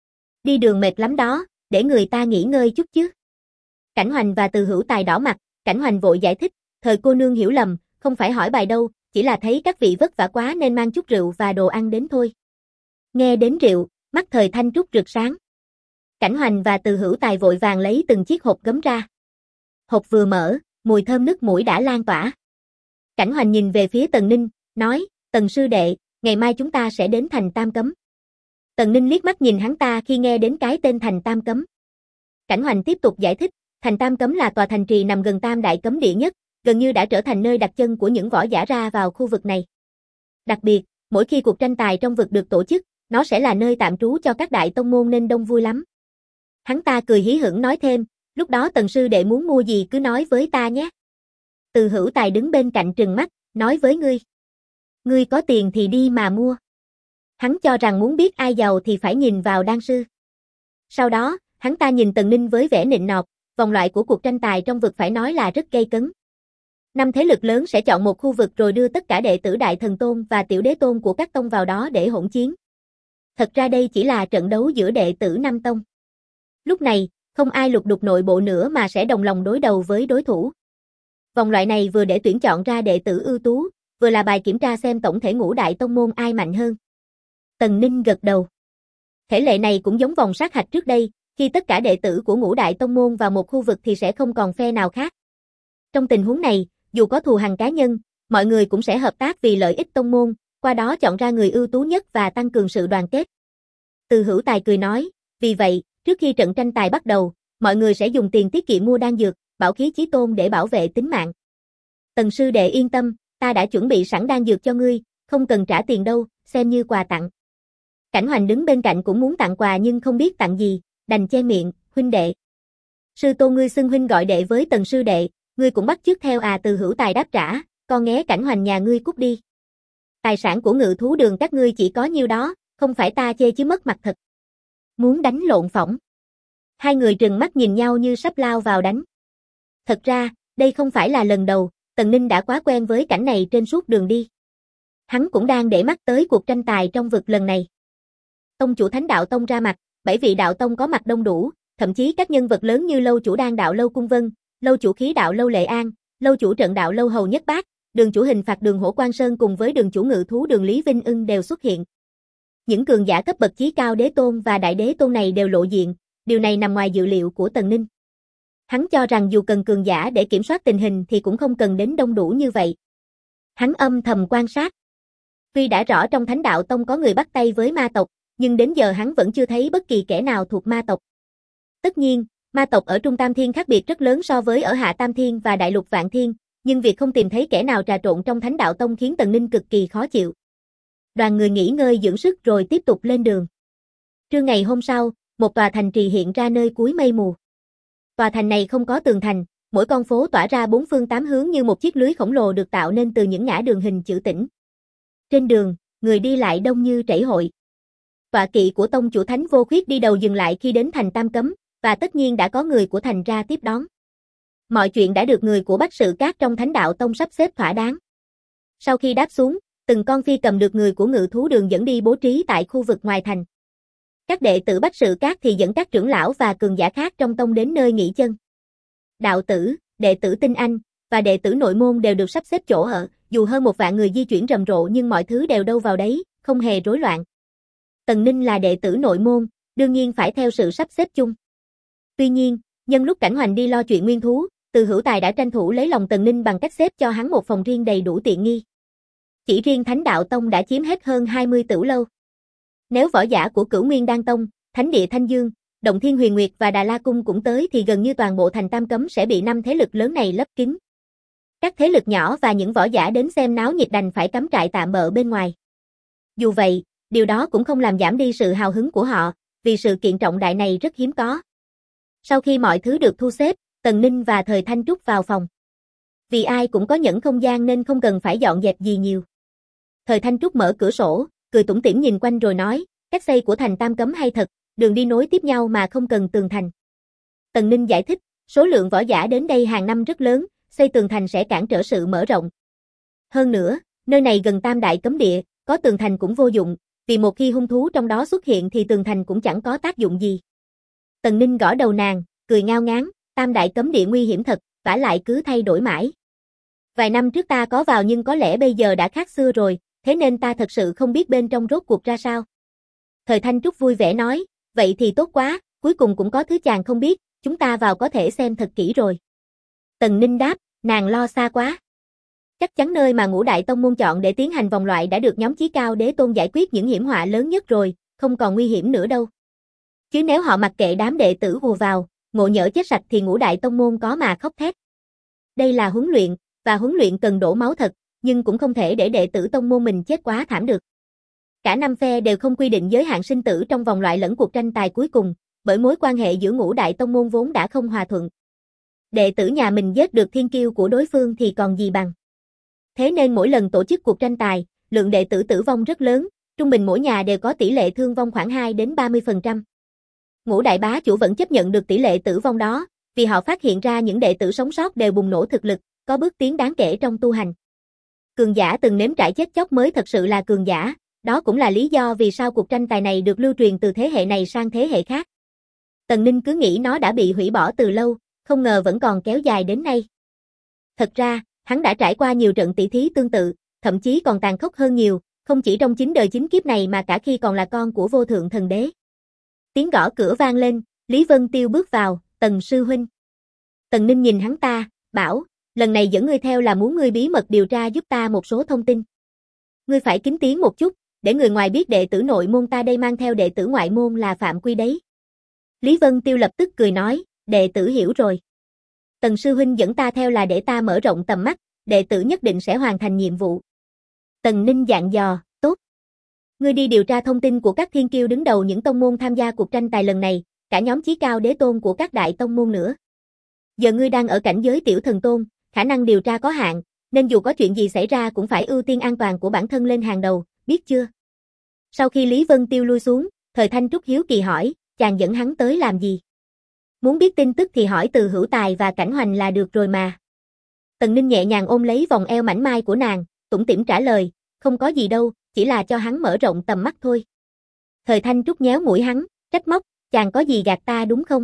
Đi đường mệt lắm đó, để người ta nghỉ ngơi chút chứ. Cảnh Hoành và Từ Hữu Tài đỏ mặt, Cảnh Hoành vội giải thích, Thời cô nương hiểu lầm, không phải hỏi bài đâu, chỉ là thấy các vị vất vả quá nên mang chút rượu và đồ ăn đến thôi. Nghe đến rượu, mắt Thời Thanh Trúc rực sáng. Cảnh Hoành và Từ Hữu Tài vội vàng lấy từng chiếc hộp gấm ra. Hộp vừa mở, mùi thơm nước mũi đã lan tỏa. Cảnh Hoành nhìn về phía Tần Ninh, nói, Tần sư đệ, ngày mai chúng ta sẽ đến thành Tam Cấm. Tần Ninh liếc mắt nhìn hắn ta khi nghe đến cái tên thành Tam Cấm. Cảnh Hoành tiếp tục giải thích, thành Tam Cấm là tòa thành trì nằm gần tam đại cấm địa nhất, gần như đã trở thành nơi đặt chân của những võ giả ra vào khu vực này. Đặc biệt, mỗi khi cuộc tranh tài trong vực được tổ chức, nó sẽ là nơi tạm trú cho các đại tông môn nên đông vui lắm. Hắn ta cười hí hửng nói thêm, lúc đó Tần sư đệ muốn mua gì cứ nói với ta nhé. Từ Hữu Tài đứng bên cạnh trừng mắt, nói với ngươi. Ngươi có tiền thì đi mà mua. Hắn cho rằng muốn biết ai giàu thì phải nhìn vào đan sư. Sau đó, hắn ta nhìn Tần Ninh với vẻ nịnh nọt, vòng loại của cuộc tranh tài trong vực phải nói là rất gay cấn. 5 thế lực lớn sẽ chọn một khu vực rồi đưa tất cả đệ tử Đại Thần Tôn và Tiểu Đế Tôn của các tông vào đó để hỗn chiến. Thật ra đây chỉ là trận đấu giữa đệ tử 5 tông. Lúc này, không ai lục đục nội bộ nữa mà sẽ đồng lòng đối đầu với đối thủ. Vòng loại này vừa để tuyển chọn ra đệ tử ưu tú, vừa là bài kiểm tra xem tổng thể ngũ đại tông môn ai mạnh hơn. Tần Ninh gật đầu. Thể lệ này cũng giống vòng sát hạch trước đây, khi tất cả đệ tử của ngũ đại tông môn vào một khu vực thì sẽ không còn phe nào khác. Trong tình huống này, dù có thù hằn cá nhân, mọi người cũng sẽ hợp tác vì lợi ích tông môn, qua đó chọn ra người ưu tú nhất và tăng cường sự đoàn kết. Từ Hữu Tài cười nói, vì vậy, trước khi trận tranh tài bắt đầu, mọi người sẽ dùng tiền tiết kiệm mua đan dược, bảo khí chí tôn để bảo vệ tính mạng. Tần sư đệ yên tâm, ta đã chuẩn bị sẵn đan dược cho ngươi, không cần trả tiền đâu, xem như quà tặng. Cảnh Hoành đứng bên cạnh cũng muốn tặng quà nhưng không biết tặng gì, đành che miệng, huynh đệ. Sư tôn ngươi xưng huynh gọi đệ với Tần sư đệ, ngươi cũng bắt chước theo à. Từ Hữu Tài đáp trả, con nghé Cảnh Hoành nhà ngươi cút đi. Tài sản của Ngự Thú Đường các ngươi chỉ có nhiêu đó, không phải ta chê chứ mất mặt thật. Muốn đánh lộn phỏng. Hai người trừng mắt nhìn nhau như sắp lao vào đánh. Thật ra, đây không phải là lần đầu, Tần Ninh đã quá quen với cảnh này trên suốt đường đi. Hắn cũng đang để mắt tới cuộc tranh tài trong vực lần này. Tông chủ Thánh Đạo Tông ra mặt, 7 vị đạo tông có mặt đông đủ, thậm chí các nhân vật lớn như lâu chủ Đan Đạo Lâu Cung Vân, lâu chủ Khí Đạo Lâu Lệ An, lâu chủ Trận Đạo Lâu Hầu Nhất Bác, đường chủ Hình Phạt Đường Hổ Quang Sơn cùng với đường chủ Ngự Thú Đường Lý Vinh Ưng đều xuất hiện. Những cường giả cấp bậc chí cao đế tôn và đại đế tôn này đều lộ diện, điều này nằm ngoài dự liệu của Tần Ninh. Hắn cho rằng dù cần cường giả để kiểm soát tình hình thì cũng không cần đến đông đủ như vậy. Hắn âm thầm quan sát. Tuy đã rõ trong Thánh Đạo Tông có người bắt tay với ma tộc, nhưng đến giờ hắn vẫn chưa thấy bất kỳ kẻ nào thuộc ma tộc. Tất nhiên, ma tộc ở Trung Tam Thiên khác biệt rất lớn so với ở Hạ Tam Thiên và Đại Lục Vạn Thiên, nhưng việc không tìm thấy kẻ nào trà trộn trong Thánh Đạo Tông khiến Tần Ninh cực kỳ khó chịu. Đoàn người nghỉ ngơi dưỡng sức rồi tiếp tục lên đường. Trưa ngày hôm sau, một tòa thành trì hiện ra nơi cuối mây mù. Tòa thành này không có tường thành, Mỗi con phố tỏa ra bốn phương tám hướng như một chiếc lưới khổng lồ được tạo nên từ những ngã đường hình chữ tĩnh. Trên đường, người đi lại đông như trảy hội. Tọa kỵ của tông chủ Thánh Vô Khuyết đi đầu dừng lại khi đến thành Tam Cấm, và tất nhiên đã có người của thành ra tiếp đón. Mọi chuyện đã được người của Bách Sự Các trong Thánh Đạo Tông sắp xếp thỏa đáng. Sau khi đáp xuống, từng con phi cầm được người của Ngự Thú Đường dẫn đi bố trí tại khu vực ngoài thành. Các đệ tử Bách Sự Các thì dẫn các trưởng lão và cường giả khác trong tông đến nơi nghỉ chân. Đạo tử, đệ tử tinh anh và đệ tử nội môn đều được sắp xếp chỗ ở, dù hơn 1 vạn người di chuyển rầm rộ nhưng mọi thứ đều đâu vào đấy, không hề rối loạn. Tần Ninh là đệ tử nội môn, đương nhiên phải theo sự sắp xếp chung. Tuy nhiên, nhân lúc Cảnh Hoành đi lo chuyện nguyên thú, Từ Hữu Tài đã tranh thủ lấy lòng Tần Ninh bằng cách xếp cho hắn một phòng riêng đầy đủ tiện nghi. Chỉ riêng Thánh Đạo Tông đã chiếm hết hơn 20 tửu lâu. Nếu võ giả của Cửu Nguyên Đan Tông, Thánh Địa Thanh Dương, Động Thiên Huyền Nguyệt và Đà La Cung cũng tới thì gần như toàn bộ thành Tam Cấm sẽ bị 5 thế lực lớn này lấp kín. Các thế lực nhỏ và những võ giả đến xem náo nhiệt đành phải cắm trại tạm bợ bên ngoài. Dù vậy, điều đó cũng không làm giảm đi sự hào hứng của họ, vì sự kiện trọng đại này rất hiếm có. Sau khi mọi thứ được thu xếp, Tần Ninh và Thời Thanh Trúc vào phòng. Vì ai cũng có nhẫn không gian nên không cần phải dọn dẹp gì nhiều. Thời Thanh Trúc mở cửa sổ, cười tủm tỉm nhìn quanh rồi nói, cách xây của thành Tam Cấm hay thật, đường đi nối tiếp nhau mà không cần tường thành. Tần Ninh giải thích, số lượng võ giả đến đây hàng năm rất lớn, xây tường thành sẽ cản trở sự mở rộng. Hơn nữa, nơi này gần Tam Đại Cấm Địa, có tường thành cũng vô dụng, vì một khi hung thú trong đó xuất hiện thì tường thành cũng chẳng có tác dụng gì. Tần Ninh gõ đầu nàng, cười ngao ngán, Tam Đại Cấm Địa nguy hiểm thật, vả lại cứ thay đổi mãi. Vài năm trước ta có vào nhưng có lẽ bây giờ đã khác xưa rồi, thế nên ta thật sự không biết bên trong rốt cuộc ra sao. Thời Thanh Trúc vui vẻ nói, vậy thì tốt quá, cuối cùng cũng có thứ chàng không biết, chúng ta vào có thể xem thật kỹ rồi. Tần Ninh đáp, nàng lo xa quá. Chắc chắn nơi mà Ngũ Đại Tông môn chọn để tiến hành vòng loại đã được nhóm Chí Cao Đế Tôn giải quyết những hiểm họa lớn nhất rồi, không còn nguy hiểm nữa đâu. Chứ nếu họ mặc kệ đám đệ tử hùa vào, ngộ nhỡ chết sạch thì Ngũ Đại Tông môn có mà khóc thét. Đây là huấn luyện, và huấn luyện cần đổ máu thật, nhưng cũng không thể để đệ tử tông môn mình chết quá thảm được. Cả 5 phe đều không quy định giới hạn sinh tử trong vòng loại lẫn cuộc tranh tài cuối cùng, bởi mối quan hệ giữa Ngũ Đại Tông môn vốn đã không hòa thuận. Đệ tử nhà mình giết được thiên kiêu của đối phương thì còn gì bằng. Thế nên mỗi lần tổ chức cuộc tranh tài, lượng đệ tử tử vong rất lớn, trung bình mỗi nhà đều có tỷ lệ thương vong khoảng 2 đến 30%. Ngũ Đại Bá Chủ vẫn chấp nhận được tỷ lệ tử vong đó, vì họ phát hiện ra những đệ tử sống sót đều bùng nổ thực lực, có bước tiến đáng kể trong tu hành. Cường giả từng nếm trải chết chóc mới thật sự là cường giả, đó cũng là lý do vì sao cuộc tranh tài này được lưu truyền từ thế hệ này sang thế hệ khác. Tần Ninh cứ nghĩ nó đã bị hủy bỏ từ lâu, không ngờ vẫn còn kéo dài đến nay. Thật ra, hắn đã trải qua nhiều trận tỷ thí tương tự, thậm chí còn tàn khốc hơn nhiều, không chỉ trong 9 đời 9 kiếp này mà cả khi còn là con của vô thượng thần đế. Tiếng gõ cửa vang lên, Lý Vân Tiêu bước vào, Tần sư huynh. Tần Ninh nhìn hắn ta, bảo, lần này dẫn ngươi theo là muốn ngươi bí mật điều tra giúp ta một số thông tin. Ngươi phải kín tiếng một chút, để người ngoài biết đệ tử nội môn ta đây mang theo đệ tử ngoại môn là phạm quy đấy. Lý Vân Tiêu lập tức cười nói, đệ tử hiểu rồi. Tần sư huynh dẫn ta theo là để ta mở rộng tầm mắt, đệ tử nhất định sẽ hoàn thành nhiệm vụ. Tần Ninh dặn dò, tốt. Ngươi đi điều tra thông tin của các thiên kiêu đứng đầu những tông môn tham gia cuộc tranh tài lần này, cả nhóm Chí Cao Đế Tôn của các đại tông môn nữa. Giờ ngươi đang ở cảnh giới tiểu thần tôn, khả năng điều tra có hạn, nên dù có chuyện gì xảy ra cũng phải ưu tiên an toàn của bản thân lên hàng đầu, biết chưa? Sau khi Lý Vân Tiêu lui xuống, Thời Thanh Trúc hiếu kỳ hỏi, chàng dẫn hắn tới làm gì? Muốn biết tin tức thì hỏi Từ Hữu Tài và Cảnh Hoành là được rồi mà. Tần Ninh nhẹ nhàng ôm lấy vòng eo mảnh mai của nàng, tủm tỉm trả lời, không có gì đâu, chỉ là cho hắn mở rộng tầm mắt thôi. Thời Thanh Trúc nhéo mũi hắn, trách móc, chàng có gì gạt ta đúng không?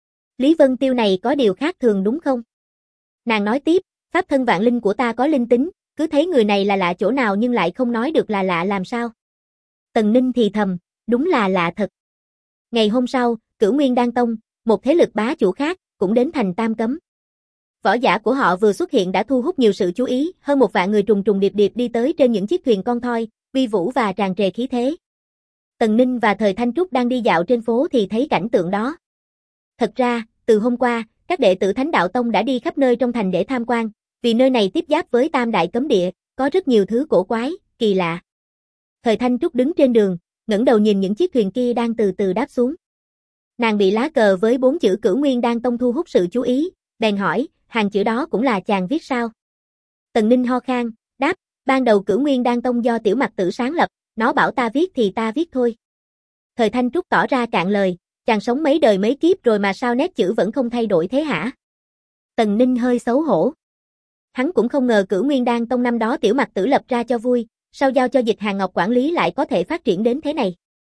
Lý Vân Tiêu này có điều khác thường đúng không? Nàng nói tiếp, pháp thân vạn linh của ta có linh tính, cứ thấy người này là lạ chỗ nào nhưng lại không nói được là lạ làm sao. Tần Ninh thì thầm, đúng là lạ thật. Ngày hôm sau, Cửu Nguyên Đan Tông, một thế lực bá chủ khác, cũng đến thành Tam Cấm. Võ giả của họ vừa xuất hiện đã thu hút nhiều sự chú ý, hơn 1 vạn người trùng trùng điệp điệp đi tới trên những chiếc thuyền con thoi, uy vũ và tràn trề khí thế. Tần Ninh và Thời Thanh Trúc đang đi dạo trên phố thì thấy cảnh tượng đó. Thật ra, từ hôm qua, các đệ tử Thánh Đạo Tông đã đi khắp nơi trong thành để tham quan, vì nơi này tiếp giáp với Tam Đại Cấm Địa, có rất nhiều thứ cổ quái, kỳ lạ. Thời Thanh Trúc đứng trên đường, ngẩng đầu nhìn những chiếc thuyền kia đang từ từ đáp xuống. Nàng bị lá cờ với 4 chữ Cửu Nguyên Đan Tông thu hút sự chú ý, bèn hỏi, hàng chữ đó cũng là chàng viết sao? Tần Ninh ho khan, đáp, ban đầu Cửu Nguyên Đan Tông do Tiểu Mặc Tử sáng lập, nó bảo ta viết thì ta viết thôi. Thời Thanh Trúc tỏ ra cạn lời, chàng sống mấy đời mấy kiếp rồi mà sao nét chữ vẫn không thay đổi thế hả? Tần Ninh hơi xấu hổ. Hắn cũng không ngờ Cửu Nguyên Đan Tông năm đó Tiểu Mặc Tử lập ra cho vui, sao giao cho Dịch Hàn Ngọc quản lý lại có thể phát triển đến thế này?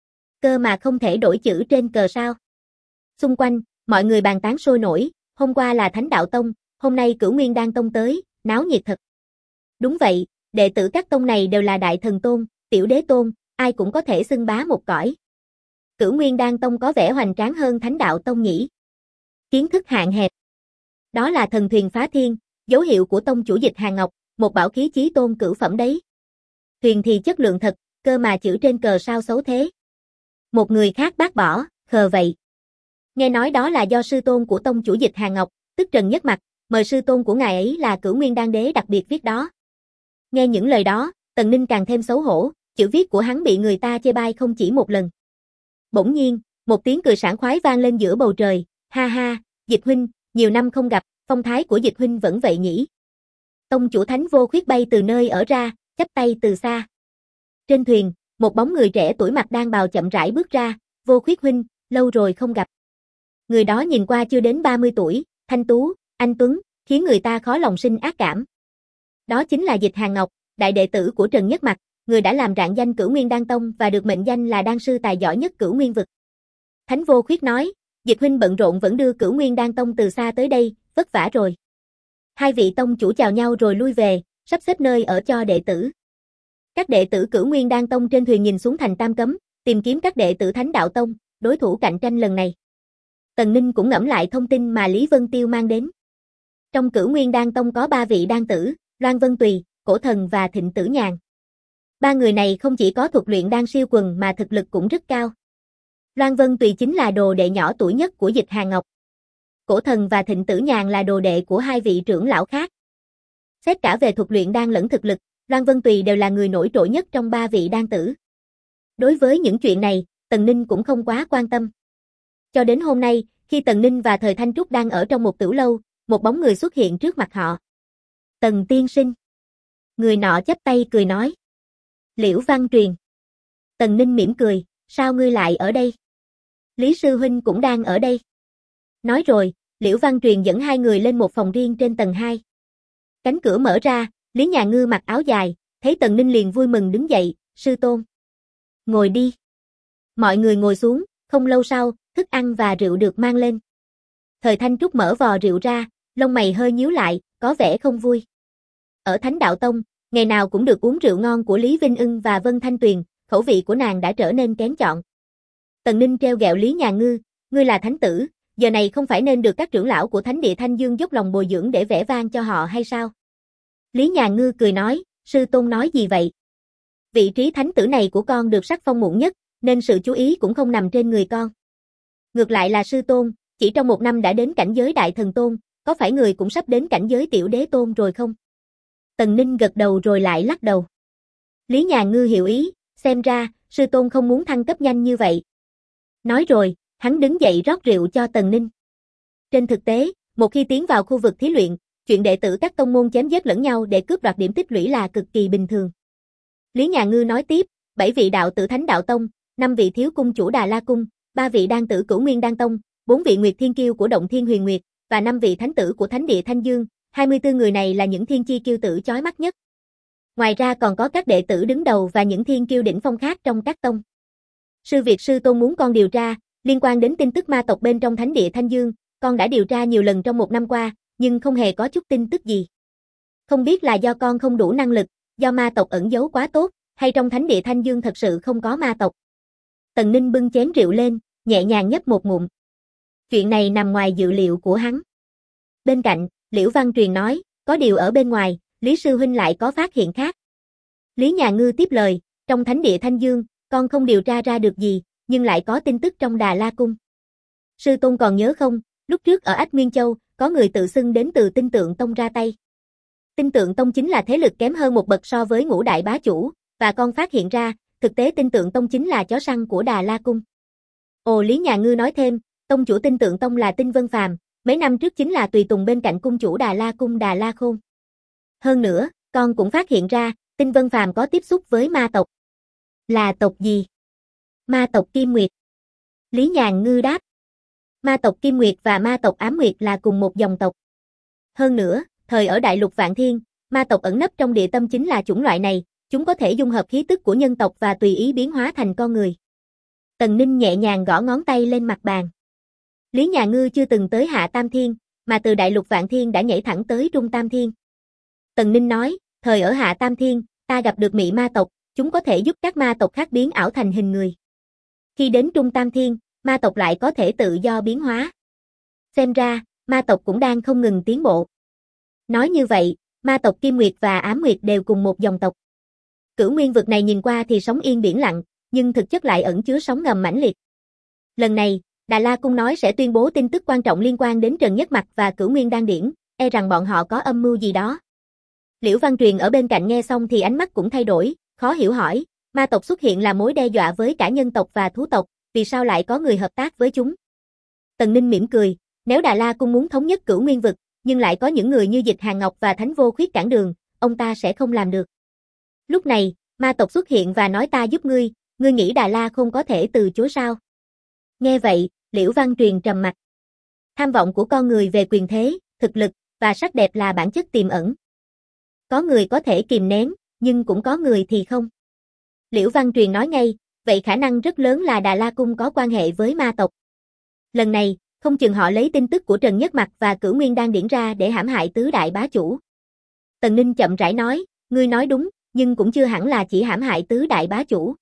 Cơ mà không thể đổi chữ trên cờ sao? Xung quanh, mọi người bàn tán sôi nổi, hôm qua là Thánh Đạo Tông, hôm nay Cửu Nguyên Đan Tông tới, náo nhiệt thật. Đúng vậy, đệ tử các tông này đều là đại thần tôn, tiểu đế tôn, ai cũng có thể xưng bá một cõi. Cửu Nguyên Đan Tông có vẻ hoành tráng hơn Thánh Đạo Tông nhỉ? Kiến thức hạn hẹp. Đó là thần thuyền phá thiên, dấu hiệu của tông chủ Dịch Hàn Ngọc, một bảo khí chí tôn cửu phẩm đấy. Thuyền thì chất lượng thật, cơ mà chữ trên cờ sao xấu thế? Một người khác bác bỏ, khờ vậy. Nghe nói đó là do sư tôn của tông chủ Dịch Hàn Ngọc, tức Trần Nhất Mặc, mời sư tôn của ngài ấy là Cửu Nguyên Đan Đế đặc biệt viết đó. Nghe những lời đó, Tần Ninh càng thêm xấu hổ, chữ viết của hắn bị người ta chê bai không chỉ một lần. Bỗng nhiên, một tiếng cười sảng khoái vang lên giữa bầu trời, ha ha, Dịch huynh, nhiều năm không gặp, phong thái của Dịch huynh vẫn vậy nhỉ. Tông chủ Thánh Vô Khuyết bay từ nơi ở ra, chắp tay từ xa. Trên thuyền, một bóng người trẻ tuổi mặc đan bào chậm rãi bước ra, Vô Khuyết huynh, lâu rồi không gặp. Người đó nhìn qua chưa đến 30 tuổi, thanh tú, anh tuấn, khiến người ta khó lòng sinh ác cảm. Đó chính là Dịch Hàn Ngọc, đại đệ tử của Trần Nhất Mặc, người đã làm rạng danh Cửu Nguyên Đan Tông và được mệnh danh là đan sư tài giỏi nhất Cửu Nguyên vực. Thánh Vô Khuyết nói, Dịch huynh bận rộn vẫn đưa Cửu Nguyên Đan Tông từ xa tới đây, vất vả rồi. Hai vị tông chủ chào nhau rồi lui về, sắp xếp nơi ở cho đệ tử. Các đệ tử Cửu Nguyên Đan Tông trên thuyền nhìn xuống thành Tam Cấm, tìm kiếm các đệ tử Thánh Đạo Tông, đối thủ cạnh tranh lần này. Tần Ninh cũng ngẫm lại thông tin mà Lý Vân Tiêu mang đến. Trong Cửu Nguyên Đan Tông có 3 vị đan tử, Loan Vân Tùy, Cổ Thần và Thịnh Tử Nhàn. 3 người này không chỉ có thuật luyện đan siêu quần mà thực lực cũng rất cao. Loan Vân Tùy chính là đồ đệ nhỏ tuổi nhất của Dịch Hàn Ngọc. Cổ Thần và Thịnh Tử Nhàn là đồ đệ của 2 vị trưởng lão khác. Xét cả về thuật luyện đan lẫn thực lực, Loan Vân Tùy đều là người nổi trội nhất trong 3 vị đan tử. Đối với những chuyện này, Tần Ninh cũng không quá quan tâm. Cho đến hôm nay, khi Tần Ninh và Thời Thanh Trúc đang ở trong một tửu lâu, một bóng người xuất hiện trước mặt họ. Tần tiên sinh. Người nọ chắp tay cười nói. Liễu Văn Truyền. Tần Ninh mỉm cười, sao ngươi lại ở đây? Lý sư huynh cũng đang ở đây. Nói rồi, Liễu Văn Truyền dẫn 2 người lên một phòng riêng trên tầng 2. Cánh cửa mở ra, Lý Nhà Ngư mặc áo dài, thấy Tần Ninh liền vui mừng đứng dậy, sư tôn. Ngồi đi. Mọi người ngồi xuống, không lâu sau, thức ăn và rượu được mang lên. Thời Thanh Trúc mở vò rượu ra, lông mày hơi nhíu lại, có vẻ không vui. Ở Thánh Đạo Tông, ngày nào cũng được uống rượu ngon của Lý Vinh Ưng và Vân Thanh Tuyền, khẩu vị của nàng đã trở nên kén chọn. Tần Ninh treo gẹo Lý Nhà Ngư, ngươi là thánh tử, giờ này không phải nên được các trưởng lão của Thánh Địa Thanh Dương dốc lòng bồi dưỡng để vẽ vang cho họ hay sao? Lý Nhà Ngư cười nói, sư tôn nói gì vậy? Vị trí thánh tử này của con được sắc phong muộn nhất, nên sự chú ý cũng không nằm trên người con. Ngược lại là sư tôn, chỉ trong 1 năm đã đến cảnh giới đại thần tôn, có phải người cũng sắp đến cảnh giới tiểu đế tôn rồi không? Tần Ninh gật đầu rồi lại lắc đầu. Lý Nhà Ngư hiểu ý, xem ra, sư tôn không muốn thăng cấp nhanh như vậy. Nói rồi, hắn đứng dậy rót rượu cho Tần Ninh. Trên thực tế, một khi tiến vào khu vực thí luyện, chuyện đệ tử các tông môn chém giết lẫn nhau để cướp đoạt điểm tích lũy là cực kỳ bình thường. Lý Nhà Ngư nói tiếp, 7 vị đạo tử Thánh Đạo Tông, 5 vị thiếu cung chủ Đà La Cung, 3 vị đan tử Cửu Nguyên Đan Tông, 4 vị Nguyệt Thiên Kiêu của Động Thiên Huyền Nguyệt, và 5 vị thánh tử của Thánh Địa Thanh Dương, 24 người này là những thiên chi kiêu tử chói mắt nhất. Ngoài ra còn có các đệ tử đứng đầu và những thiên kiêu đỉnh phong khác trong các tông. Sư Việt sư tôn muốn con điều tra, liên quan đến tin tức ma tộc bên trong Thánh Địa Thanh Dương, con đã điều tra nhiều lần trong 1 năm qua, nhưng không hề có chút tin tức gì. Không biết là do con không đủ năng lực, do ma tộc ẩn giấu quá tốt, hay trong Thánh Địa Thanh Dương thật sự không có ma tộc. Tần Ninh bưng chén rượu lên, nhẹ nhàng nhấp một ngụm. Chuyện này nằm ngoài dự liệu của hắn. Bên cạnh, Liễu Văn Truyền nói, có điều ở bên ngoài, Lý sư huynh lại có phát hiện khác. Lý Nhà Ngư tiếp lời, trong Thánh Địa Thanh Dương, con không điều tra ra được gì, nhưng lại có tin tức trong Đà La Cung. Sư tôn còn nhớ không, lúc trước ở Ách Nguyên Châu, có người tự xưng đến từ Tinh Tượng Tông ra tay. Tinh Tượng Tông chính là thế lực kém hơn một bậc so với Ngũ Đại Bá Chủ, và con phát hiện ra, thực tế Tinh Tượng Tông chính là chó săn của Đà La Cung. Ồ, Lý Nhà Ngư nói thêm, tông chủ Tinh Tượng Tông là Tinh Vân Phàm, Mấy năm trước chính là tùy tùng bên cạnh cung chủ Đà La Cung Đà La Khôn. Hơn nữa, con cũng phát hiện ra, Tinh Vân Phàm có tiếp xúc với ma tộc. Là tộc gì? Ma tộc Kim Nguyệt. Lý Nhàn Ngư đáp. Ma tộc Kim Nguyệt và ma tộc Ám Nguyệt là cùng một dòng tộc. Hơn nữa, thời ở Đại Lục Vạn Thiên, ma tộc ẩn nấp trong địa tâm chính là chủng loại này, chúng có thể dung hợp khí tức của nhân tộc và tùy ý biến hóa thành con người. Tần Ninh nhẹ nhàng gõ ngón tay lên mặt bàn. Lý Nhà Ngư chưa từng tới Hạ Tam Thiên, mà từ Đại Lục Vạn Thiên đã nhảy thẳng tới Trung Tam Thiên. Tần Ninh nói, thời ở Hạ Tam Thiên, ta gặp được mị ma tộc, chúng có thể giúp các ma tộc khác biến ảo thành hình người. Khi đến Trung Tam Thiên, ma tộc lại có thể tự do biến hóa. Xem ra, ma tộc cũng đang không ngừng tiến bộ. Nói như vậy, ma tộc Kim Nguyệt và Ám Nguyệt đều cùng một dòng tộc. Cửu Nguyên vực này nhìn qua thì sóng yên biển lặng, nhưng thực chất lại ẩn chứa sóng ngầm mãnh liệt. Lần này, Đà La Cung nói sẽ tuyên bố tin tức quan trọng liên quan đến Trần Nhất Mặc và Cửu Nguyên Đan Điển, e rằng bọn họ có âm mưu gì đó. Liễu Văn Truyền ở bên cạnh nghe xong thì ánh mắt cũng thay đổi, khó hiểu hỏi, ma tộc xuất hiện là mối đe dọa với cả nhân tộc và thú tộc, vì sao lại có người hợp tác với chúng? Tần Ninh mỉm cười, nếu Đà La Cung muốn thống nhất Cửu Nguyên vực, nhưng lại có những người như Dịch Hàn Ngọc và Thánh Vô Khuyết cản đường, ông ta sẽ không làm được. Lúc này, ma tộc xuất hiện và nói ta giúp ngươi nghĩ Đà La không có thể từ chối sao? Nghe vậy, Liễu Văn Truyền trầm mặt. Tham vọng của con người về quyền thế, thực lực và sắc đẹp là bản chất tiềm ẩn. Có người có thể kìm nén, nhưng cũng có người thì không. Liễu Văn Truyền nói ngay, vậy khả năng rất lớn là Đà La Cung có quan hệ với ma tộc. Lần này, không chừng họ lấy tin tức của Trần Nhất Mặc và Cửu Nguyên Đan Điển ra để hãm hại tứ đại bá chủ. Tần Ninh chậm rãi nói, ngươi nói đúng, nhưng cũng chưa hẳn là chỉ hãm hại tứ đại bá chủ.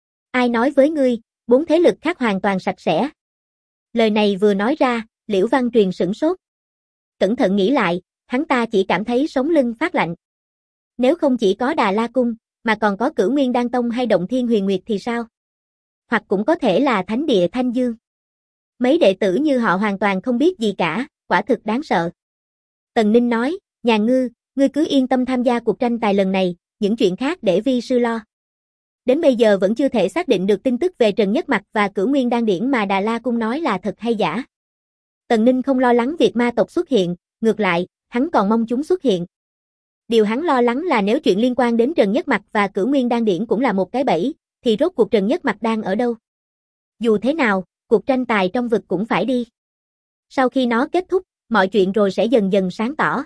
Ai nói với ngươi, 4 thế lực khác hoàn toàn sạch sẽ. Lời này vừa nói ra, Liễu Văn Truyền sửng sốt. Cẩn thận nghĩ lại, hắn ta chỉ cảm thấy sống lưng phát lạnh. Nếu không chỉ có Đà La Cung, mà còn có Cửu Nguyên Đan Tông hay Động Thiên Huyền Nguyệt thì sao? Hoặc cũng có thể là Thánh Địa Thanh Dương. Mấy đệ tử như họ hoàn toàn không biết gì cả, quả thực đáng sợ. Tần Ninh nói, Nhà Ngư, ngươi cứ yên tâm tham gia cuộc tranh tài lần này, những chuyện khác để vi sư lo. Đến bây giờ vẫn chưa thể xác định được tin tức về Trần Nhất Mặc và Cửu Nguyên Đan Điển mà Đà La Cung nói là thật hay giả. Tần Ninh không lo lắng việc ma tộc xuất hiện, ngược lại, hắn còn mong chúng xuất hiện. Điều hắn lo lắng là nếu chuyện liên quan đến Trần Nhất Mặc và Cửu Nguyên Đan Điển cũng là một cái bẫy, thì rốt cuộc Trần Nhất Mặc đang ở đâu? Dù thế nào, cuộc tranh tài trong vực cũng phải đi. Sau khi nó kết thúc, mọi chuyện rồi sẽ dần dần sáng tỏ.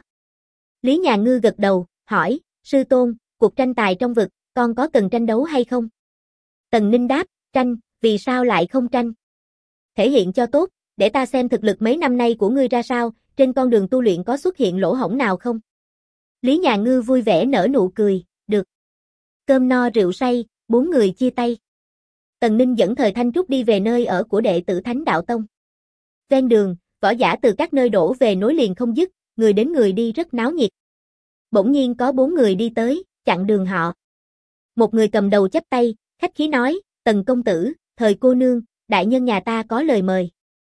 Lý Nhà Ngư gật đầu, hỏi, sư tôn, cuộc tranh tài trong vực, con có cần tranh đấu hay không? Tần Ninh đáp, tranh, vì sao lại không tranh? Thể hiện cho tốt, để ta xem thực lực mấy năm nay của ngươi ra sao, trên con đường tu luyện có xuất hiện lỗ hổng nào không? Lý Nhà Ngư vui vẻ nở nụ cười, được. Cơm no rượu say, 4 người chia tay. Tần Ninh dẫn Thời Thanh Trúc đi về nơi ở của đệ tử Thánh Đạo Tông. Ven đường, võ giả từ các nơi đổ về nối liền không dứt, người đến người đi rất náo nhiệt. Bỗng nhiên có 4 người đi tới, chặn đường họ. Một người cầm đầu chắp tay, khách khí nói, Tần công tử, Thời cô nương, đại nhân nhà ta có lời mời.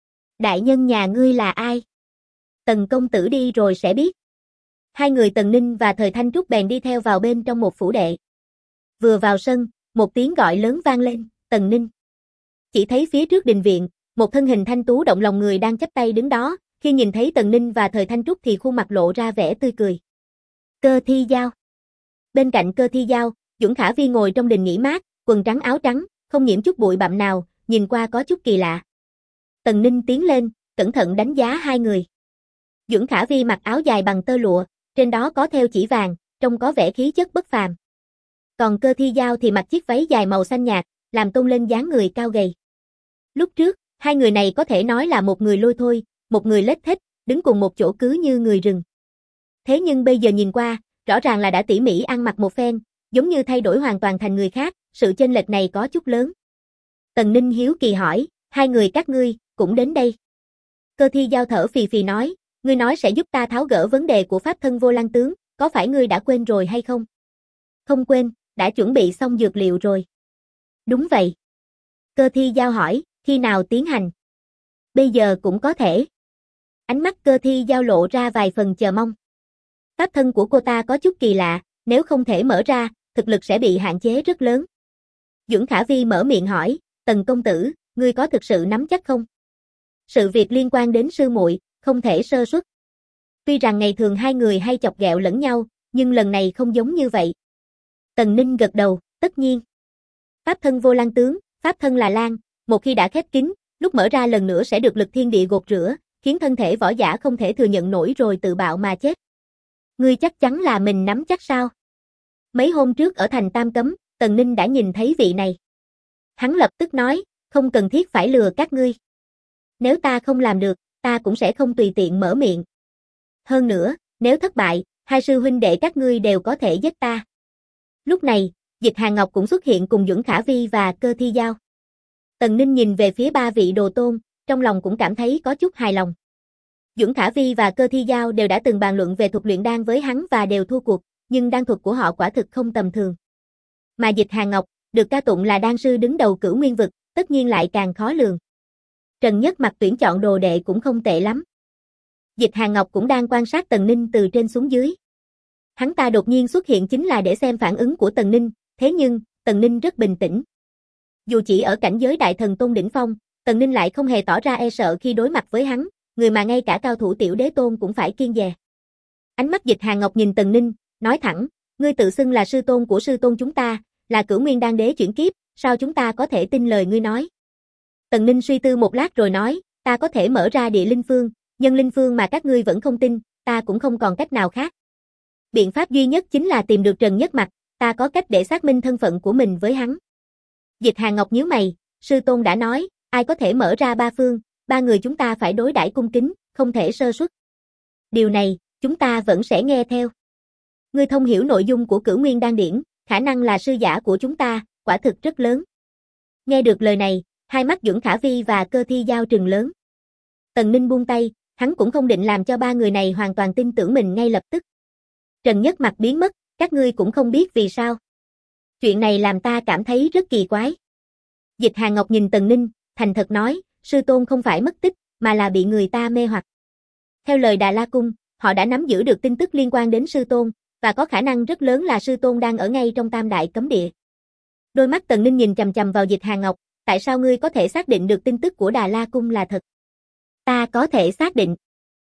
Đại nhân nhà ngươi là ai? Tần công tử đi rồi sẽ biết. Hai người Tần Ninh và Thời Thanh Trúc bèn đi theo vào bên trong một phủ đệ. Vừa vào sân, một tiếng gọi lớn vang lên, Tần Ninh. Chỉ thấy phía trước đình viện, một thân hình thanh tú động lòng người đang chắp tay đứng đó, khi nhìn thấy Tần Ninh và Thời Thanh Trúc thì khuôn mặt lộ ra vẻ tươi cười. Cơ Thi Giao. Bên cạnh Cơ Thi Giao, Dũng Khả Vi ngồi trong đình nghỉ mát, quần trắng áo trắng, không nhiễm chút bụi bặm nào, nhìn qua có chút kỳ lạ. Tần Ninh tiến lên, cẩn thận đánh giá hai người. Dũng Khả Vi mặc áo dài bằng tơ lụa, trên đó có thêu chỉ vàng, trông có vẻ khí chất bất phàm. Còn Cơ Thi Giao thì mặc chiếc váy dài màu xanh nhạt, làm tôn lên dáng người cao gầy. Lúc trước, hai người này có thể nói là một người lôi thôi, một người lết thết, đứng cùng một chỗ cứ như người rừng. Thế nhưng bây giờ nhìn qua, rõ ràng là đã tỉ mỉ ăn mặc một phen, giống như thay đổi hoàn toàn thành người khác, sự chênh lệch này có chút lớn. Tần Ninh hiếu kỳ hỏi, hai người các ngươi, cũng đến đây. Cơ Thi Giao thở phì phì nói, ngươi nói sẽ giúp ta tháo gỡ vấn đề của pháp thân Vô Lăng tướng, có phải ngươi đã quên rồi hay không? Không quên, đã chuẩn bị xong dược liệu rồi. Đúng vậy. Cơ Thi Giao hỏi, khi nào tiến hành? Bây giờ cũng có thể. Ánh mắt Cơ Thi Giao lộ ra vài phần chờ mong. Pháp thân của cô ta có chút kỳ lạ, nếu không thể mở ra, thực lực sẽ bị hạn chế rất lớn. Dũng Khả Vi mở miệng hỏi, Tần công tử, ngươi có thực sự nắm chắc không? Sự việc liên quan đến sư muội, không thể sơ suất. Tuy rằng ngày thường hai người hay chọc ghẹo lẫn nhau, nhưng lần này không giống như vậy. Tần Ninh gật đầu, tất nhiên. Pháp thân vô lang tướng, pháp thân là lang, một khi đã khép kín, lúc mở ra lần nữa sẽ được lực thiên địa gột rửa, khiến thân thể võ giả không thể thừa nhận nổi rồi tự bạo mà chết. Ngươi chắc chắn là mình nắm chắc sao? Mấy hôm trước ở thành Tam Cấm, Tần Ninh đã nhìn thấy vị này. Hắn lập tức nói, không cần thiết phải lừa các ngươi. Nếu ta không làm được, ta cũng sẽ không tùy tiện mở miệng. Hơn nữa, nếu thất bại, hai sư huynh đệ các ngươi đều có thể giết ta. Lúc này, Dịch Hàn Ngọc cũng xuất hiện cùng Duẩn Khả Vi và Cơ Thi Giao. Tần Ninh nhìn về phía ba vị đồ tôn, trong lòng cũng cảm thấy có chút hài lòng. Duẩn Khả Vi và Cơ Thi Giao đều đã từng bàn luận về thuật luyện đan với hắn và đều thua cuộc, nhưng đan thuật của họ quả thực không tầm thường. Mà Dịch Hàn Ngọc, được ca tụng là đan sư đứng đầu Cửu Nguyên vực, tất nhiên lại càng khó lường. Trần Nhất Mặc tuyển chọn đồ đệ cũng không tệ lắm. Dịch Hàn Ngọc cũng đang quan sát Tần Ninh từ trên xuống dưới. Hắn ta đột nhiên xuất hiện chính là để xem phản ứng của Tần Ninh, thế nhưng, Tần Ninh rất bình tĩnh. Dù chỉ ở cảnh giới đại thần tôn đỉnh phong, Tần Ninh lại không hề tỏ ra e sợ khi đối mặt với hắn, người mà ngay cả cao thủ tiểu đế tôn cũng phải kiêng dè. Ánh mắt Dịch Hàn Ngọc nhìn Tần Ninh, nói thẳng, ngươi tự xưng là sư tôn của sư tôn chúng ta, là Cửu Nguyên Đan đế chuyển kiếp, sao chúng ta có thể tin lời ngươi nói? Tần Ninh suy tư một lát rồi nói, ta có thể mở ra địa linh phương, nhân linh phương mà các ngươi vẫn không tin, ta cũng không còn cách nào khác. Biện pháp duy nhất chính là tìm được Trần Nhất Mặc, ta có cách để xác minh thân phận của mình với hắn. Dịch Hàn Ngọc nhíu mày, sư tôn đã nói, ai có thể mở ra ba phương, ba người chúng ta phải đối đãi cung kính, không thể sơ suất. Điều này, chúng ta vẫn sẽ nghe theo. Ngươi thông hiểu nội dung của Cửu Nguyên Đan điển, khả năng là sư giả của chúng ta, quả thực rất lớn. Nghe được lời này, hai mắt Duẩn Khả Vi và Cơ Thi Giao trừng lớn. Tần Ninh buông tay, hắn cũng không định làm cho ba người này hoàn toàn tin tưởng mình ngay lập tức. Trần Nhất Mặc biến mất, các ngươi cũng không biết vì sao. Chuyện này làm ta cảm thấy rất kỳ quái. Dịch Hàn Ngọc nhìn Tần Ninh, thành thật nói, sư tôn không phải mất tích, mà là bị người ta mê hoặc. Theo lời Đà La Cung, họ đã nắm giữ được tin tức liên quan đến sư tôn, và có khả năng rất lớn là sư tôn đang ở ngay trong Tam Đại Cấm Địa. Đôi mắt Tần Ninh nhìn chằm chằm vào Dịch Hàn Ngọc, tại sao ngươi có thể xác định được tin tức của Đà La Cung là thật? Ta có thể xác định.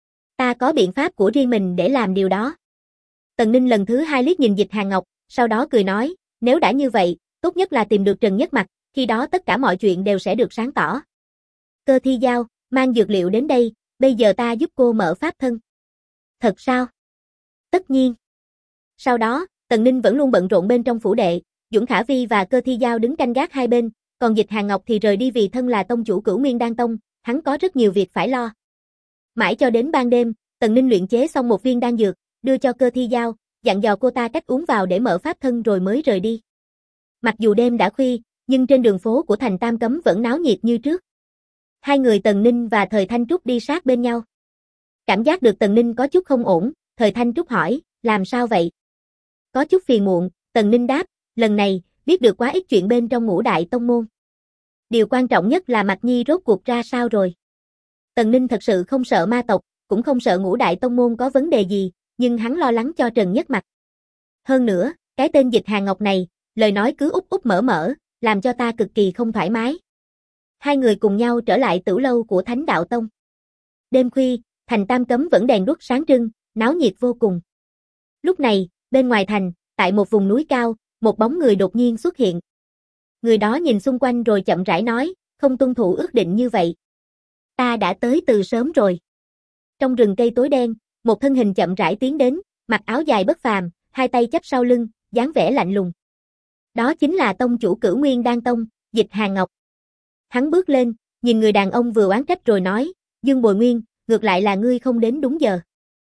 Ta có biện pháp của riêng mình để làm điều đó. Tần Ninh lần thứ hai liếc nhìn Dịch Hàn Ngọc, sau đó cười nói, nếu đã như vậy, tốt nhất là tìm được Trần Nhất Mặc, khi đó tất cả mọi chuyện đều sẽ được sáng tỏ. Cơ Thi Giao, mang dược liệu đến đây, bây giờ ta giúp cô mở pháp thân. Thật sao? Tất nhiên. Sau đó, Tần Ninh vẫn luôn bận rộn bên trong phủ đệ, Duẩn Khả Vi và Cơ Thi Giao đứng canh gác hai bên, còn Dịch Hàn Ngọc thì rời đi vì thân là tông chủ Cửu Nguyên Đan Tông, hắn có rất nhiều việc phải lo. Mãi cho đến ban đêm, Tần Ninh luyện chế xong một viên đan dược, đưa cho Cơ Thi Giao, dặn dò cô ta cách uống vào để mở pháp thân rồi mới rời đi. Mặc dù đêm đã khuya, nhưng trên đường phố của thành Tam Cấm vẫn náo nhiệt như trước. Hai người Tần Ninh và Thời Thanh Trúc đi sát bên nhau. Cảm giác được Tần Ninh có chút không ổn, Thời Thanh Trúc hỏi, làm sao vậy? Có chút phiền muộn, Tần Ninh đáp, lần này, biết được quá ít chuyện bên trong Ngũ Đại Tông Môn. Điều quan trọng nhất là Mạc Nhi rốt cuộc ra sao rồi. Tần Ninh thật sự không sợ ma tộc, cũng không sợ Ngũ Đại Tông Môn có vấn đề gì, nhưng hắn lo lắng cho Trần Nhất Mặc. Hơn nữa, cái tên Dịch Hàn Ngọc này, lời nói cứ úp úp mở mở, làm cho ta cực kỳ không thoải mái. Hai người cùng nhau trở lại tửu lâu của Thánh Đạo Tông. Đêm khuya, thành Tam Cấm vẫn đèn đuốc sáng trưng, náo nhiệt vô cùng. Lúc này, bên ngoài thành, tại một vùng núi cao, một bóng người đột nhiên xuất hiện. Người đó nhìn xung quanh rồi chậm rãi nói, không tuân thủ ước định như vậy. Ta đã tới từ sớm rồi. Trong rừng cây tối đen, một thân hình chậm rãi tiến đến, mặc áo dài bất phàm, hai tay chắp sau lưng, dáng vẻ lạnh lùng. Đó chính là tông chủ Cửu Nguyên Đan Tông, Dịch Hàn Ngọc. Hắn bước lên, nhìn người đàn ông vừa oán trách rồi nói, Dương Bồi Nguyên, ngược lại là ngươi không đến đúng giờ.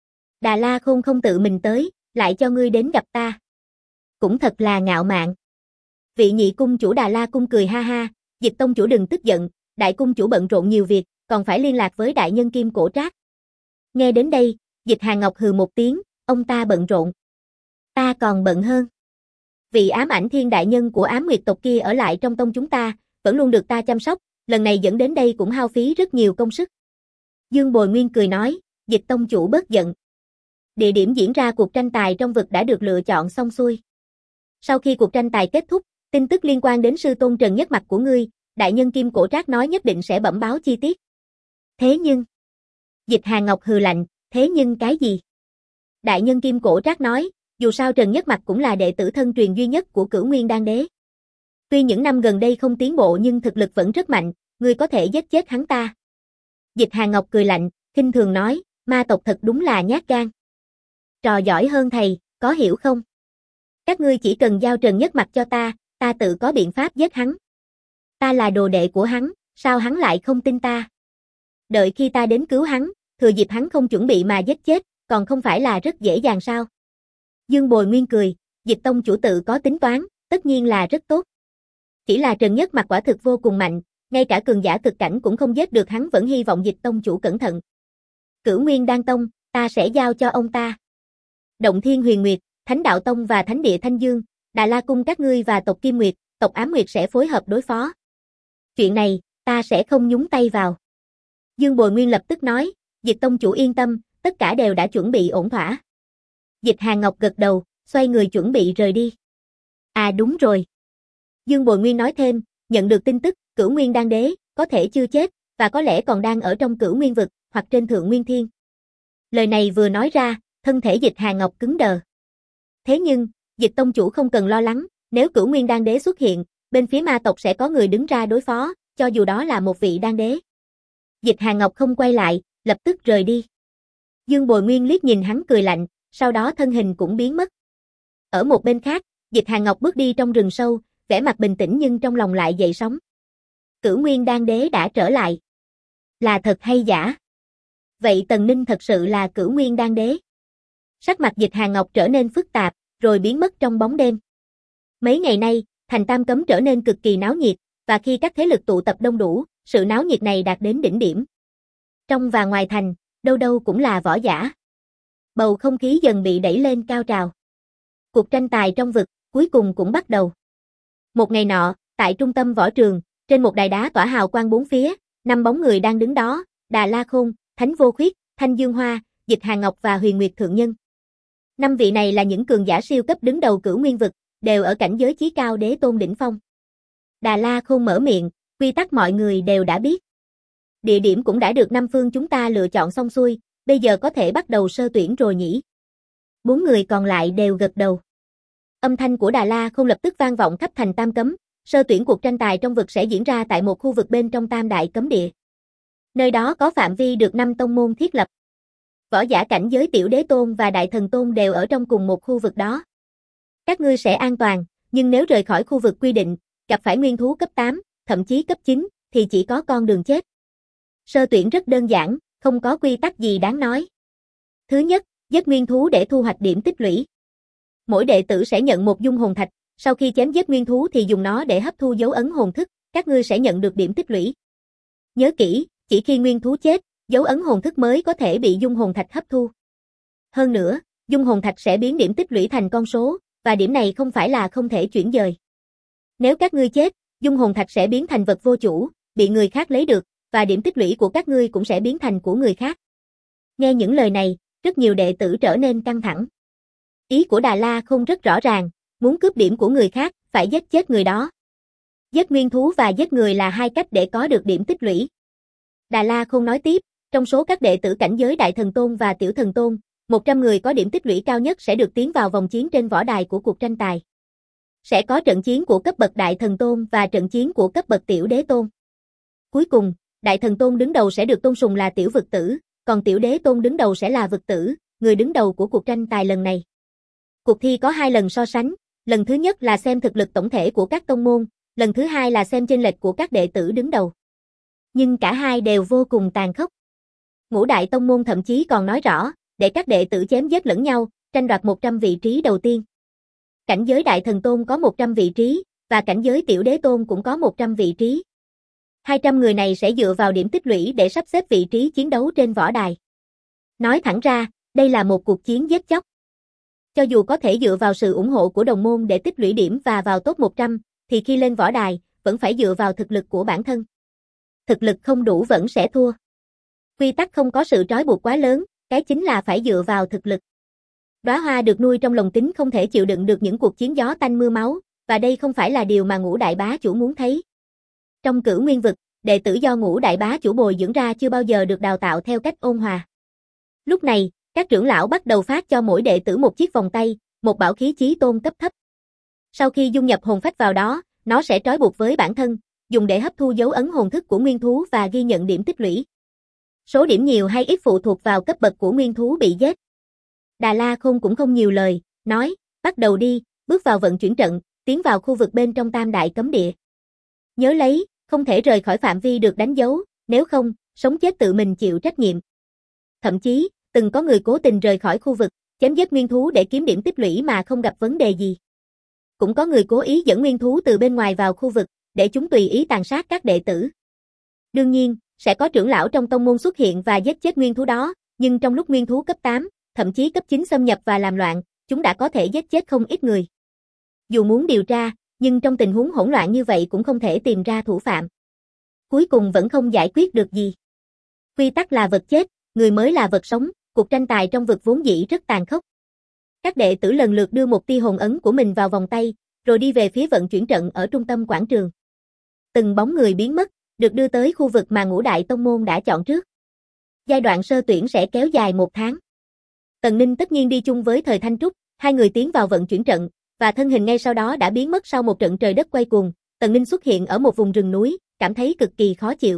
Đà La Khôn không tự mình tới, lại cho ngươi đến gặp ta. Cũng thật là ngạo mạn. Vị nhị cung chủ Đà La Cung cười ha ha, Dịch tông chủ đừng tức giận, đại cung chủ bận rộn nhiều việc, còn phải liên lạc với đại nhân Kim Cổ Trác. Nghe đến đây, Dịch Hàn Ngọc hừ một tiếng, ông ta bận rộn. Ta còn bận hơn. Vị ám ảnh thiên đại nhân của ám nguyệt tộc kia ở lại trong tông chúng ta, vẫn luôn được ta chăm sóc, lần này dẫn đến đây cũng hao phí rất nhiều công sức. Dương Bồi Nguyên cười nói, Dịch tông chủ bớt giận. Địa điểm diễn ra cuộc tranh tài trong vực đã được lựa chọn xong xuôi. Sau khi cuộc tranh tài kết thúc, tin tức liên quan đến sư tôn Trần Nhất Mặc của ngươi, đại nhân Kim Cổ Trác nói nhất định sẽ bẩm báo chi tiết. Thế nhưng, Dịch Hàn Ngọc hừ lạnh, thế nhưng cái gì? Đại nhân Kim Cổ Trác nói, dù sao Trần Nhất Mặc cũng là đệ tử thân truyền duy nhất của Cửu Nguyên Đan Đế. Tuy những năm gần đây không tiến bộ nhưng thực lực vẫn rất mạnh, ngươi có thể giết chết hắn ta. Dịch Hàn Ngọc cười lạnh, khinh thường nói, ma tộc thật đúng là nhát gan. Trò giỏi hơn thầy, có hiểu không? Các ngươi chỉ cần giao Trần Nhất Mặc cho ta tự có biện pháp giết hắn. Ta là đồ đệ của hắn, sao hắn lại không tin ta? Đợi khi ta đến cứu hắn, thừa dịp hắn không chuẩn bị mà giết chết, còn không phải là rất dễ dàng sao? Dương Bồi Nguyên cười, Dịch tông chủ tự có tính toán, tất nhiên là rất tốt. Chỉ là Trần Nhất Mặc quả thực vô cùng mạnh, ngay cả cường giả cực cảnh cũng không giết được hắn, vẫn hy vọng Dịch tông chủ cẩn thận. Cửu Nguyên Đan Tông, ta sẽ giao cho ông ta. Động Thiên Huyền Nguyệt, Thánh Đạo Tông và Thánh Địa Thanh Dương, Đà La Cung các ngươi và tộc Kim Nguyệt, tộc Ám Nguyệt sẽ phối hợp đối phó. Chuyện này, ta sẽ không nhúng tay vào. Dương Bồi Nguyên lập tức nói, Dịch tông chủ yên tâm, tất cả đều đã chuẩn bị ổn thỏa. Dịch Hàn Ngọc gật đầu, xoay người chuẩn bị rời đi. À đúng rồi. Dương Bồi Nguyên nói thêm, nhận được tin tức, Cửu Nguyên Đan Đế, có thể chưa chết, và có lẽ còn đang ở trong Cửu Nguyên Vực, hoặc trên Thượng Nguyên Thiên. Lời này vừa nói ra, thân thể Dịch Hàn Ngọc cứng đờ. Thế nhưng, Dịch tông chủ không cần lo lắng, nếu Cửu Nguyên Đan Đế xuất hiện, bên phía ma tộc sẽ có người đứng ra đối phó, cho dù đó là một vị đan đế. Dịch Hàn Ngọc không quay lại, lập tức rời đi. Dương Bồi Nguyên liếc nhìn hắn cười lạnh, sau đó thân hình cũng biến mất. Ở một bên khác, Dịch Hàn Ngọc bước đi trong rừng sâu, vẻ mặt bình tĩnh nhưng trong lòng lại dậy sóng. Cửu Nguyên Đan Đế đã trở lại. Là thật hay giả? Vậy Tần Ninh thật sự là Cửu Nguyên Đan Đế? Sắc mặt Dịch Hàn Ngọc trở nên phức tạp, rồi biến mất trong bóng đêm. Mấy ngày nay, thành Tam Cấm trở nên cực kỳ náo nhiệt, và khi các thế lực tụ tập đông đủ, sự náo nhiệt này đạt đến đỉnh điểm. Trong và ngoài thành, đâu đâu cũng là võ giả. Bầu không khí dần bị đẩy lên cao trào. Cuộc tranh tài trong vực, cuối cùng cũng bắt đầu. Một ngày nọ, tại trung tâm võ trường, trên một đài đá tỏa hào quang bốn phía, 5 bóng người đang đứng đó, Đà La Khôn, Thánh Vô Khuyết, Thanh Dương Hoa, Dịch Hàn Ngọc và Huyền Nguyệt Thượng Nhân. 5 vị này là những cường giả siêu cấp đứng đầu Cửu Nguyên Vực, đều ở cảnh giới chí cao đế tôn đỉnh phong. Đà La Khôn mở miệng, quy tắc mọi người đều đã biết. Địa điểm cũng đã được Nam Phương chúng ta lựa chọn xong xuôi, bây giờ có thể bắt đầu sơ tuyển rồi nhỉ? 4 người còn lại đều gật đầu. Âm thanh của Đà La Khôn lập tức vang vọng khắp thành Tam Cấm, sơ tuyển cuộc tranh tài trong vực sẽ diễn ra tại một khu vực bên trong Tam Đại Cấm Địa. Nơi đó có phạm vi được 5 tông môn thiết lập. Võ giả cảnh giới tiểu đế tôn và đại thần tôn đều ở trong cùng một khu vực đó. Các ngươi sẽ an toàn, nhưng nếu rời khỏi khu vực quy định, gặp phải nguyên thú cấp 8, thậm chí cấp 9, thì chỉ có con đường chết. Sơ tuyển rất đơn giản, không có quy tắc gì đáng nói. Thứ nhất, giết nguyên thú để thu hoạch điểm tích lũy. Mỗi đệ tử sẽ nhận một dung hồn thạch, sau khi chém giết nguyên thú thì dùng nó để hấp thu dấu ấn hồn thức, các ngươi sẽ nhận được điểm tích lũy. Nhớ kỹ, chỉ khi nguyên thú chết, dấu ấn hồn thức mới có thể bị dung hồn thạch hấp thu. Hơn nữa, dung hồn thạch sẽ biến điểm tích lũy thành con số, và điểm này không phải là không thể chuyển dời. Nếu các ngươi chết, dung hồn thạch sẽ biến thành vật vô chủ, bị người khác lấy được, và điểm tích lũy của các ngươi cũng sẽ biến thành của người khác. Nghe những lời này, rất nhiều đệ tử trở nên căng thẳng. Ý của Đà La Khôn rất rõ ràng, muốn cướp điểm của người khác, phải giết chết người đó. Giết nguyên thú và giết người là hai cách để có được điểm tích lũy. Đà La Khôn nói tiếp, trong số các đệ tử cảnh giới đại thần tôn và tiểu thần tôn, 100 người có điểm tích lũy cao nhất sẽ được tiến vào vòng chiến trên võ đài của cuộc tranh tài. Sẽ có trận chiến của cấp bậc đại thần tôn và trận chiến của cấp bậc tiểu đế tôn. Cuối cùng, đại thần tôn đứng đầu sẽ được tôn sùng là tiểu vực tử, còn tiểu đế tôn đứng đầu sẽ là vực tử, người đứng đầu của cuộc tranh tài lần này. Cuộc thi có 2 lần so sánh, lần thứ nhất là xem thực lực tổng thể của các tông môn, lần thứ hai là xem chênh lệch của các đệ tử đứng đầu. Nhưng cả hai đều vô cùng tàn khốc. Ngũ đại tông môn thậm chí còn nói rõ, để các đệ tử chém giết lẫn nhau, tranh đoạt 100 vị trí đầu tiên. Cảnh giới đại thần tôn có 100 vị trí, và cảnh giới tiểu đế tôn cũng có 100 vị trí. 200 người này sẽ dựa vào điểm tích lũy để sắp xếp vị trí chiến đấu trên võ đài. Nói thẳng ra, đây là một cuộc chiến giết chóc. Cho dù có thể dựa vào sự ủng hộ của đồng môn để tích lũy điểm và vào top 100, thì khi lên võ đài, vẫn phải dựa vào thực lực của bản thân. Thực lực không đủ vẫn sẽ thua. Quy tắc không có sự trói buộc quá lớn, cái chính là phải dựa vào thực lực. Đóa hoa được nuôi trong lồng kính không thể chịu đựng được những cuộc chiến gió tanh mưa máu, và đây không phải là điều mà Ngũ đại bá chủ muốn thấy. Trong Cửu Nguyên Vực, đệ tử do Ngũ đại bá chủ bồi dưỡng ra chưa bao giờ được đào tạo theo cách ôn hòa. Lúc này, các trưởng lão bắt đầu phát cho mỗi đệ tử một chiếc vòng tay, một bảo khí chí tôn cấp thấp. Sau khi dung nhập hồn phách vào đó, nó sẽ trói buộc với bản thân, dùng để hấp thu dấu ấn hồn thức của nguyên thú và ghi nhận điểm tích lũy. Số điểm nhiều hay ít phụ thuộc vào cấp bậc của nguyên thú bị giết. Đà La Khôn cũng không nhiều lời, nói, bắt đầu đi, bước vào vận chuyển trận, tiến vào khu vực bên trong Tam Đại Cấm Địa. Nhớ lấy, không thể rời khỏi phạm vi được đánh dấu, nếu không, sống chết tự mình chịu trách nhiệm. Thậm chí, từng có người cố tình rời khỏi khu vực, chém giết nguyên thú để kiếm điểm tích lũy mà không gặp vấn đề gì. Cũng có người cố ý dẫn nguyên thú từ bên ngoài vào khu vực, để chúng tùy ý tàn sát các đệ tử. Đương nhiên, sẽ có trưởng lão trong tông môn xuất hiện và giết chết nguyên thú đó, nhưng trong lúc nguyên thú cấp 8, thậm chí cấp 9 xâm nhập và làm loạn, chúng đã có thể giết chết không ít người. Dù muốn điều tra, nhưng trong tình huống hỗn loạn như vậy cũng không thể tìm ra thủ phạm. Cuối cùng vẫn không giải quyết được gì. Quy tắc là vật chết, người mới là vật sống, cuộc tranh tài trong vực vốn dĩ rất tàn khốc. Các đệ tử lần lượt đưa một tia hồn ấn của mình vào vòng tay, rồi đi về phía vận chuyển trận ở trung tâm quảng trường. Từng bóng người biến mất, được đưa tới khu vực mà Ngũ đại tông môn đã chọn trước. Giai đoạn sơ tuyển sẽ kéo dài 1 tháng. Tần Ninh tất nhiên đi chung với Thời Thanh Trúc, hai người tiến vào vận chuyển trận, và thân hình ngay sau đó đã biến mất sau một trận trời đất quay cuồng. Tần Ninh xuất hiện ở một vùng rừng núi, cảm thấy cực kỳ khó chịu.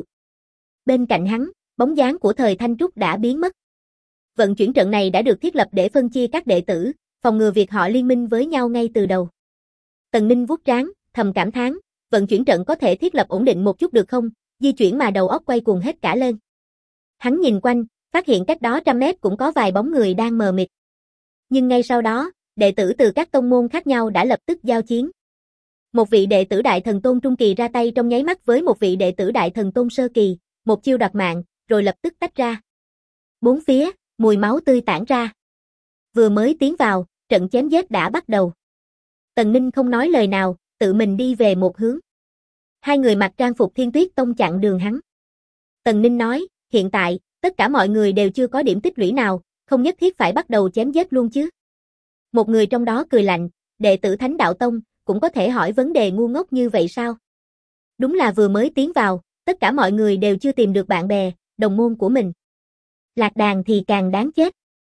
Bên cạnh hắn, bóng dáng của Thời Thanh Trúc đã biến mất. Vận chuyển trận này đã được thiết lập để phân chia các đệ tử, phòng ngừa việc họ liên minh với nhau ngay từ đầu. Tần Ninh vuốt trán, thầm cảm thán, vận chuyển trận có thể thiết lập ổn định một chút được không, di chuyển mà đầu óc quay cuồng hết cả lên. Hắn nhìn quanh, phát hiện cách đó 100 mét cũng có vài bóng người đang mờ mịt. Nhưng ngay sau đó, đệ tử từ các tông môn khác nhau đã lập tức giao chiến. Một vị đệ tử Đại Thần Tôn Trung Kỳ ra tay trong nháy mắt với một vị đệ tử Đại Thần Tôn Sơ Kỳ, một chiêu đoạt mạng, rồi lập tức tách ra. Bốn phía, mùi máu tươi tản ra. Vừa mới tiến vào, trận chém giết đã bắt đầu. Tần Ninh không nói lời nào, tự mình đi về một hướng. Hai người mặc trang phục Thiên Tuyết Tông chặn đường hắn. Tần Ninh nói, hiện tại, tất cả mọi người đều chưa có điểm tích lũy nào, không nhất thiết phải bắt đầu chém giết luôn chứ. Một người trong đó cười lạnh, đệ tử Thánh Đạo Tông, cũng có thể hỏi vấn đề ngu ngốc như vậy sao? Đúng là vừa mới tiến vào, tất cả mọi người đều chưa tìm được bạn bè, đồng môn của mình. Lạc Đàn thì càng đáng chết.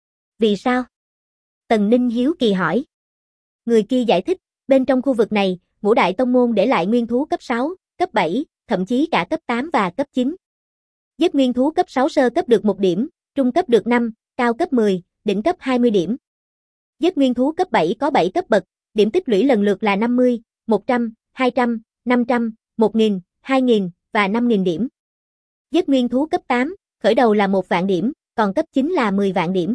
Vì sao? Tần Ninh hiếu kỳ hỏi. Người kia giải thích, bên trong khu vực này, Ngũ đại tông môn để lại nguyên thú cấp 6, cấp 7, thậm chí cả cấp 8 và cấp 9. Giết nguyên thú cấp 6 sơ cấp được 1 điểm, trung cấp được 5, cao cấp 10, đỉnh cấp 20 điểm. Giết nguyên thú cấp 7 có 7 cấp bậc, điểm tích lũy lần lượt là 50, 100, 200, 500, 1000, 2000 và 5000 điểm. Giết nguyên thú cấp 8, khởi đầu là 1 vạn điểm, còn cấp 9 là 10 vạn điểm.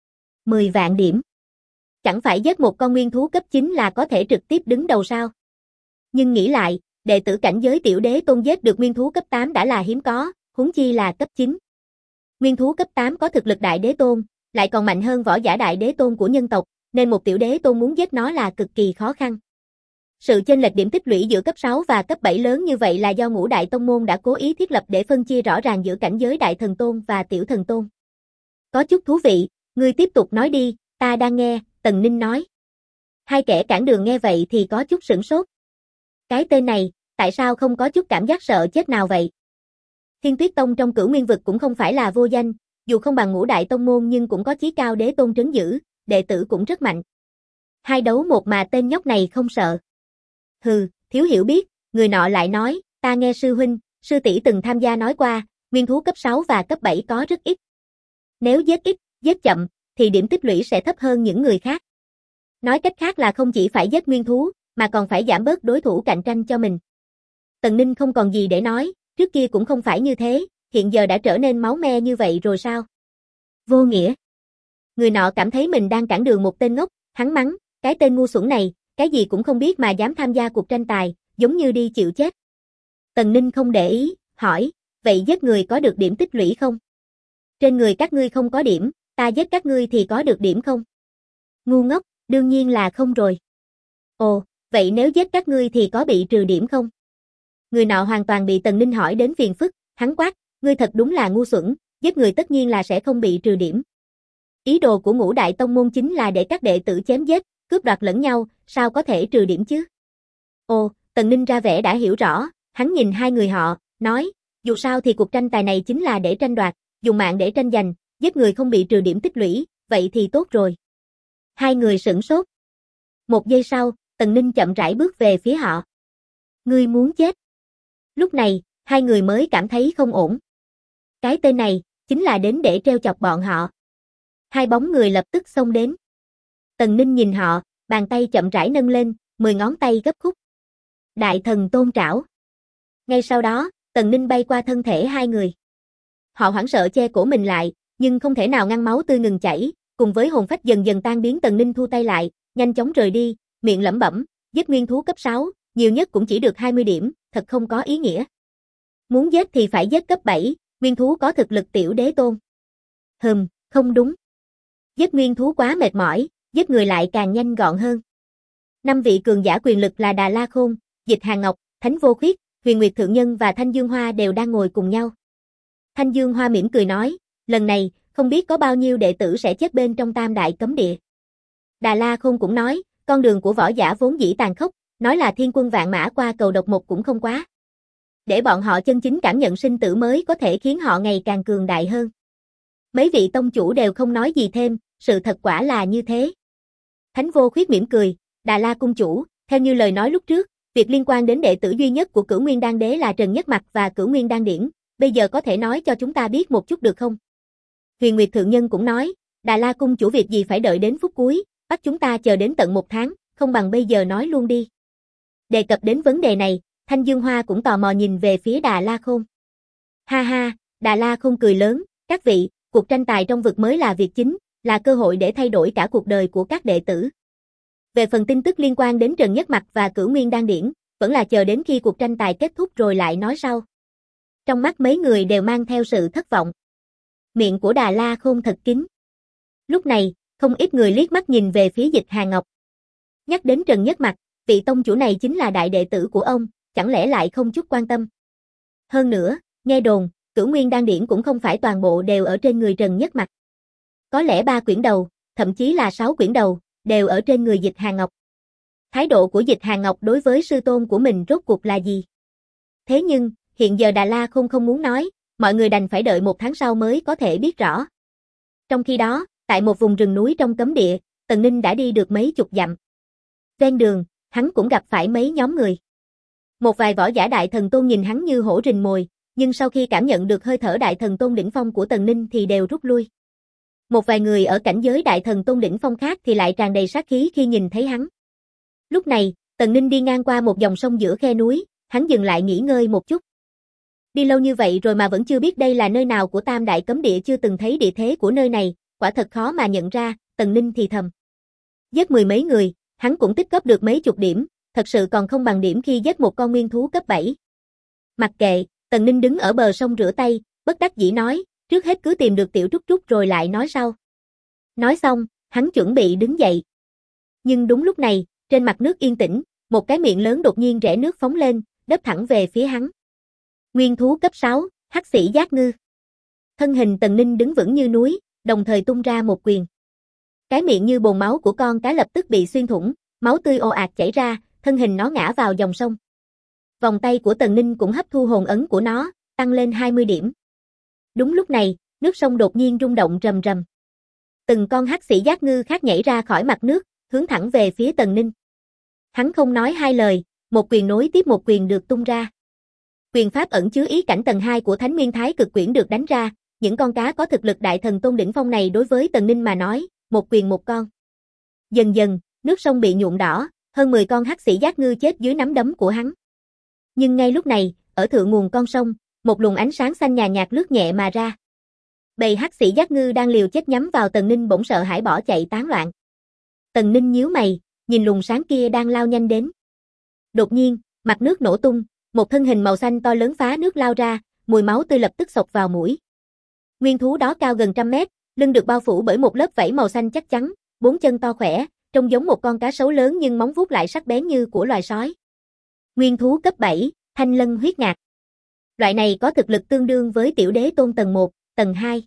10 vạn điểm. Chẳng phải giết một con nguyên thú cấp 9 là có thể trực tiếp đứng đầu sao? Nhưng nghĩ lại, đệ tử cảnh giới Tiểu Đế Tôn giết được nguyên thú cấp 8 đã là hiếm có, huống chi là cấp 9. Nguyên thú cấp 8 có thực lực Đại Đế Tôn, lại còn mạnh hơn võ giả Đại Đế Tôn của nhân tộc, nên một Tiểu Đế Tôn muốn giết nó là cực kỳ khó khăn. Sự chênh lệch điểm tích lũy giữa cấp 6 và cấp 7 lớn như vậy là do Ngũ đại tông môn đã cố ý thiết lập để phân chia rõ ràng giữa cảnh giới Đại Thần Tôn và Tiểu Thần Tôn. Có chút thú vị, ngươi tiếp tục nói đi, ta đang nghe, Tần Ninh nói. Hai kẻ cản đường nghe vậy thì có chút sửng sốt. Cái tên này, tại sao không có chút cảm giác sợ chết nào vậy? Thiên Tuyết Tông trong Cửu Nguyên vực cũng không phải là vô danh, dù không bằng Ngũ đại tông môn nhưng cũng có chí cao đế tôn trấn giữ, đệ tử cũng rất mạnh. 2 đấu 1 mà tên nhóc này không sợ. Hừ, thiếu hiểu biết, người nọ lại nói, ta nghe sư huynh, sư tỷ từng tham gia nói qua, nguyên thú cấp 6 và cấp 7 có rất ít. Nếu giết ít, giết chậm, thì điểm tích lũy sẽ thấp hơn những người khác. Nói cách khác là không chỉ phải giết nguyên thú, mà còn phải giảm bớt đối thủ cạnh tranh cho mình. Tần Ninh không còn gì để nói, trước kia cũng không phải như thế, hiện giờ đã trở nên máu me như vậy rồi sao? Vô nghĩa. Người nọ cảm thấy mình đang cản đường một tên ngốc, hắn mắng, cái tên ngu xuẩn này, cái gì cũng không biết mà dám tham gia cuộc tranh tài, giống như đi chịu chết. Tần Ninh không để ý, hỏi, vậy giết người có được điểm tích lũy không? Trên người các ngươi không có điểm, ta giết các ngươi thì có được điểm không? Ngu ngốc, đương nhiên là không rồi. Ồ, vậy nếu giết các ngươi thì có bị trừ điểm không? Người nọ hoàn toàn bị Tần Ninh hỏi đến phiền phức, hắn quát, ngươi thật đúng là ngu xuẩn, giết người tất nhiên là sẽ không bị trừ điểm. Ý đồ của Ngũ đại tông môn chính là để các đệ tử chém giết, cướp đoạt lẫn nhau, sao có thể trừ điểm chứ? Ồ, Tần Ninh ra vẻ đã hiểu rõ, hắn nhìn hai người họ, nói, Dù sao thì cuộc tranh tài này chính là để tranh đoạt, dùng mạng để tranh giành, giết người không bị trừ điểm tích lũy, vậy thì tốt rồi. Hai người sửng sốt. Một giây sau, Tần Ninh chậm rãi bước về phía họ. Ngươi muốn chết. Lúc này, hai người mới cảm thấy không ổn. Cái tên này, chính là đến để trêu chọc bọn họ. Hai bóng người lập tức xông đến. Tần Ninh nhìn họ, bàn tay chậm rãi nâng lên, 10 ngón tay gấp khúc. Đại thần tôn trảo. Ngay sau đó, Tần Ninh bay qua thân thể hai người. Họ hoảng sợ che cổ mình lại, nhưng không thể nào ngăn máu tươi ngừng chảy, cùng với hồn phách dần dần tan biến. Tần Ninh thu tay lại, nhanh chóng rời đi, miệng lẩm bẩm, giết nguyên thú cấp 6, nhiều nhất cũng chỉ được 20 điểm, thật không có ý nghĩa. Muốn giết thì phải giết cấp 7, nguyên thú có thực lực tiểu đế tôn. Không đúng. Giết nguyên thú quá mệt mỏi, giết người lại càng nhanh gọn hơn. 5 vị cường giả quyền lực là Đà La Khôn, Dịch Hàn Ngọc, Thánh Vô Khuyết, Huyền Nguyệt Thượng Nhân và Thanh Dương Hoa đều đang ngồi cùng nhau. Thanh Dương Hoa mỉm cười nói, lần này, không biết có bao nhiêu đệ tử sẽ chết bên trong Tam Đại Cấm Địa. Đà La Khôn cũng nói, con đường của võ giả vốn dĩ tàn khốc, nói là thiên quân vạn mã qua cầu độc một cũng không quá. Để bọn họ chân chính cảm nhận sinh tử mới có thể khiến họ ngày càng cường đại hơn. Mấy vị tông chủ đều không nói gì thêm, sự thật quả là như thế. Thánh Vô Khuyết mỉm cười, Đà La cung chủ, theo như lời nói lúc trước, việc liên quan đến đệ tử duy nhất của Cửu Nguyên Đan Đế là Trần Nhất Mặc và Cửu Nguyên Đan Điển, bây giờ có thể nói cho chúng ta biết một chút được không? Huyền Nguyệt Thượng Nhân cũng nói, Đà La cung chủ việc gì phải đợi đến phút cuối, bắt chúng ta chờ đến tận 1 tháng, không bằng bây giờ nói luôn đi. Đề cập đến vấn đề này, Thanh Dương Hoa cũng tò mò nhìn về phía Đà La Khôn. Ha ha, Đà La Khôn cười lớn, các vị, cuộc tranh tài trong vực mới là việc chính, là cơ hội để thay đổi cả cuộc đời của các đệ tử. Về phần tin tức liên quan đến Trần Nhất Mặc và Cửu Nguyên Đan Điển, vẫn là chờ đến khi cuộc tranh tài kết thúc rồi lại nói sau. Trong mắt mấy người đều mang theo sự thất vọng. Miệng của Đà La Khôn thật kín. Lúc này, không ít người liếc mắt nhìn về phía Dịch Hàn Ngọc. Nhắc đến Trần Nhất Mặc, vị tông chủ này chính là đại đệ tử của ông, chẳng lẽ lại không chút quan tâm. Hơn nữa, nghe đồn, Cửu Nguyên Đan Điển cũng không phải toàn bộ đều ở trên người Trần Nhất Mặc. Có lẽ 3 quyển đầu, thậm chí là 6 quyển đầu, đều ở trên người Dịch Hàn Ngọc. Thái độ của Dịch Hàn Ngọc đối với sư tôn của mình rốt cuộc là gì? Thế nhưng, hiện giờ Đà La Khôn không muốn nói, mọi người đành phải đợi 1 tháng sau mới có thể biết rõ. Trong khi đó, tại một vùng rừng núi trong cấm địa, Tần Ninh đã đi được mấy chục dặm. Ven đường, hắn cũng gặp phải mấy nhóm người. Một vài võ giả Đại Thần Tôn nhìn hắn như hổ rình mồi, nhưng sau khi cảm nhận được hơi thở Đại Thần Tôn đỉnh phong của Tần Ninh thì đều rút lui. Một vài người ở cảnh giới Đại Thần Tôn đỉnh phong khác thì lại tràn đầy sát khí khi nhìn thấy hắn. Lúc này, Tần Ninh đi ngang qua một dòng sông giữa khe núi, hắn dừng lại nghỉ ngơi một chút. Đi lâu như vậy rồi mà vẫn chưa biết đây là nơi nào của Tam Đại Cấm Địa, chưa từng thấy địa thế của nơi này, quả thật khó mà nhận ra, Tần Ninh thì thầm. Giết 10 mấy người, hắn cũng tích góp được mấy chục điểm, thật sự còn không bằng điểm khi giết một con nguyên thú cấp 7. Mặc kệ, Tần Ninh đứng ở bờ sông rửa tay, bất đắc dĩ nói, trước hết cứ tìm được Tiểu Trúc Trúc rồi lại nói sau. Nói xong, hắn chuẩn bị đứng dậy. Nhưng đúng lúc này, trên mặt nước yên tĩnh, một cái miệng lớn đột nhiên rẽ nước phóng lên, đớp thẳng về phía hắn. Nguyên thú cấp 6, Hắc Sĩ Giác Ngư. Thân hình Tần Ninh đứng vững như núi, đồng thời tung ra một quyền. Cái miệng như bồn máu của con cá lập tức bị xuyên thủng, máu tươi ồ ạt chảy ra, thân hình nó ngã vào dòng sông. Vòng tay của Tần Ninh cũng hấp thu hồn ấn của nó, tăng lên 20 điểm. Đúng lúc này, nước sông đột nhiên rung động rầm rầm. Từng con hắc sĩ giác ngư khác nhảy ra khỏi mặt nước, hướng thẳng về phía Tần Ninh. Hắn không nói hai lời, một quyền nối tiếp một quyền được tung ra. Quyền pháp ẩn chứa ý cảnh tầng 2 của Thánh Nguyên Thái Cực Quyển được đánh ra, những con cá có thực lực Đại Thần Tôn đỉnh phong này đối với Tần Ninh mà nói, một quyền một con. Dần dần, nước sông bị nhuộm đỏ, hơn 10 con hắc sĩ giác ngư chết dưới nắm đấm của hắn. Nhưng ngay lúc này, ở thượng nguồn con sông, một luồng ánh sáng xanh nhạt nhạt lướt nhẹ mà ra. Bầy hắc sĩ giác ngư đang liều chết nhắm vào Tần Ninh bỗng sợ hãi bỏ chạy tán loạn. Tần Ninh nhíu mày, nhìn luồng sáng kia đang lao nhanh đến. Đột nhiên, mặt nước nổ tung, một thân hình màu xanh to lớn phá nước lao ra, mùi máu tươi lập tức xộc vào mũi. Nguyên thú đó cao gần 100 mét, lưng được bao phủ bởi một lớp vảy màu xanh chắc chắn, 4 chân to khỏe, trông giống một con cá sấu lớn nhưng móng vuốt lại sắc bén như của loài sói. Nguyên thú cấp 7, Thanh Lân huyết ngạc. Loại này có thực lực tương đương với tiểu đế tôn tầng 1, tầng 2.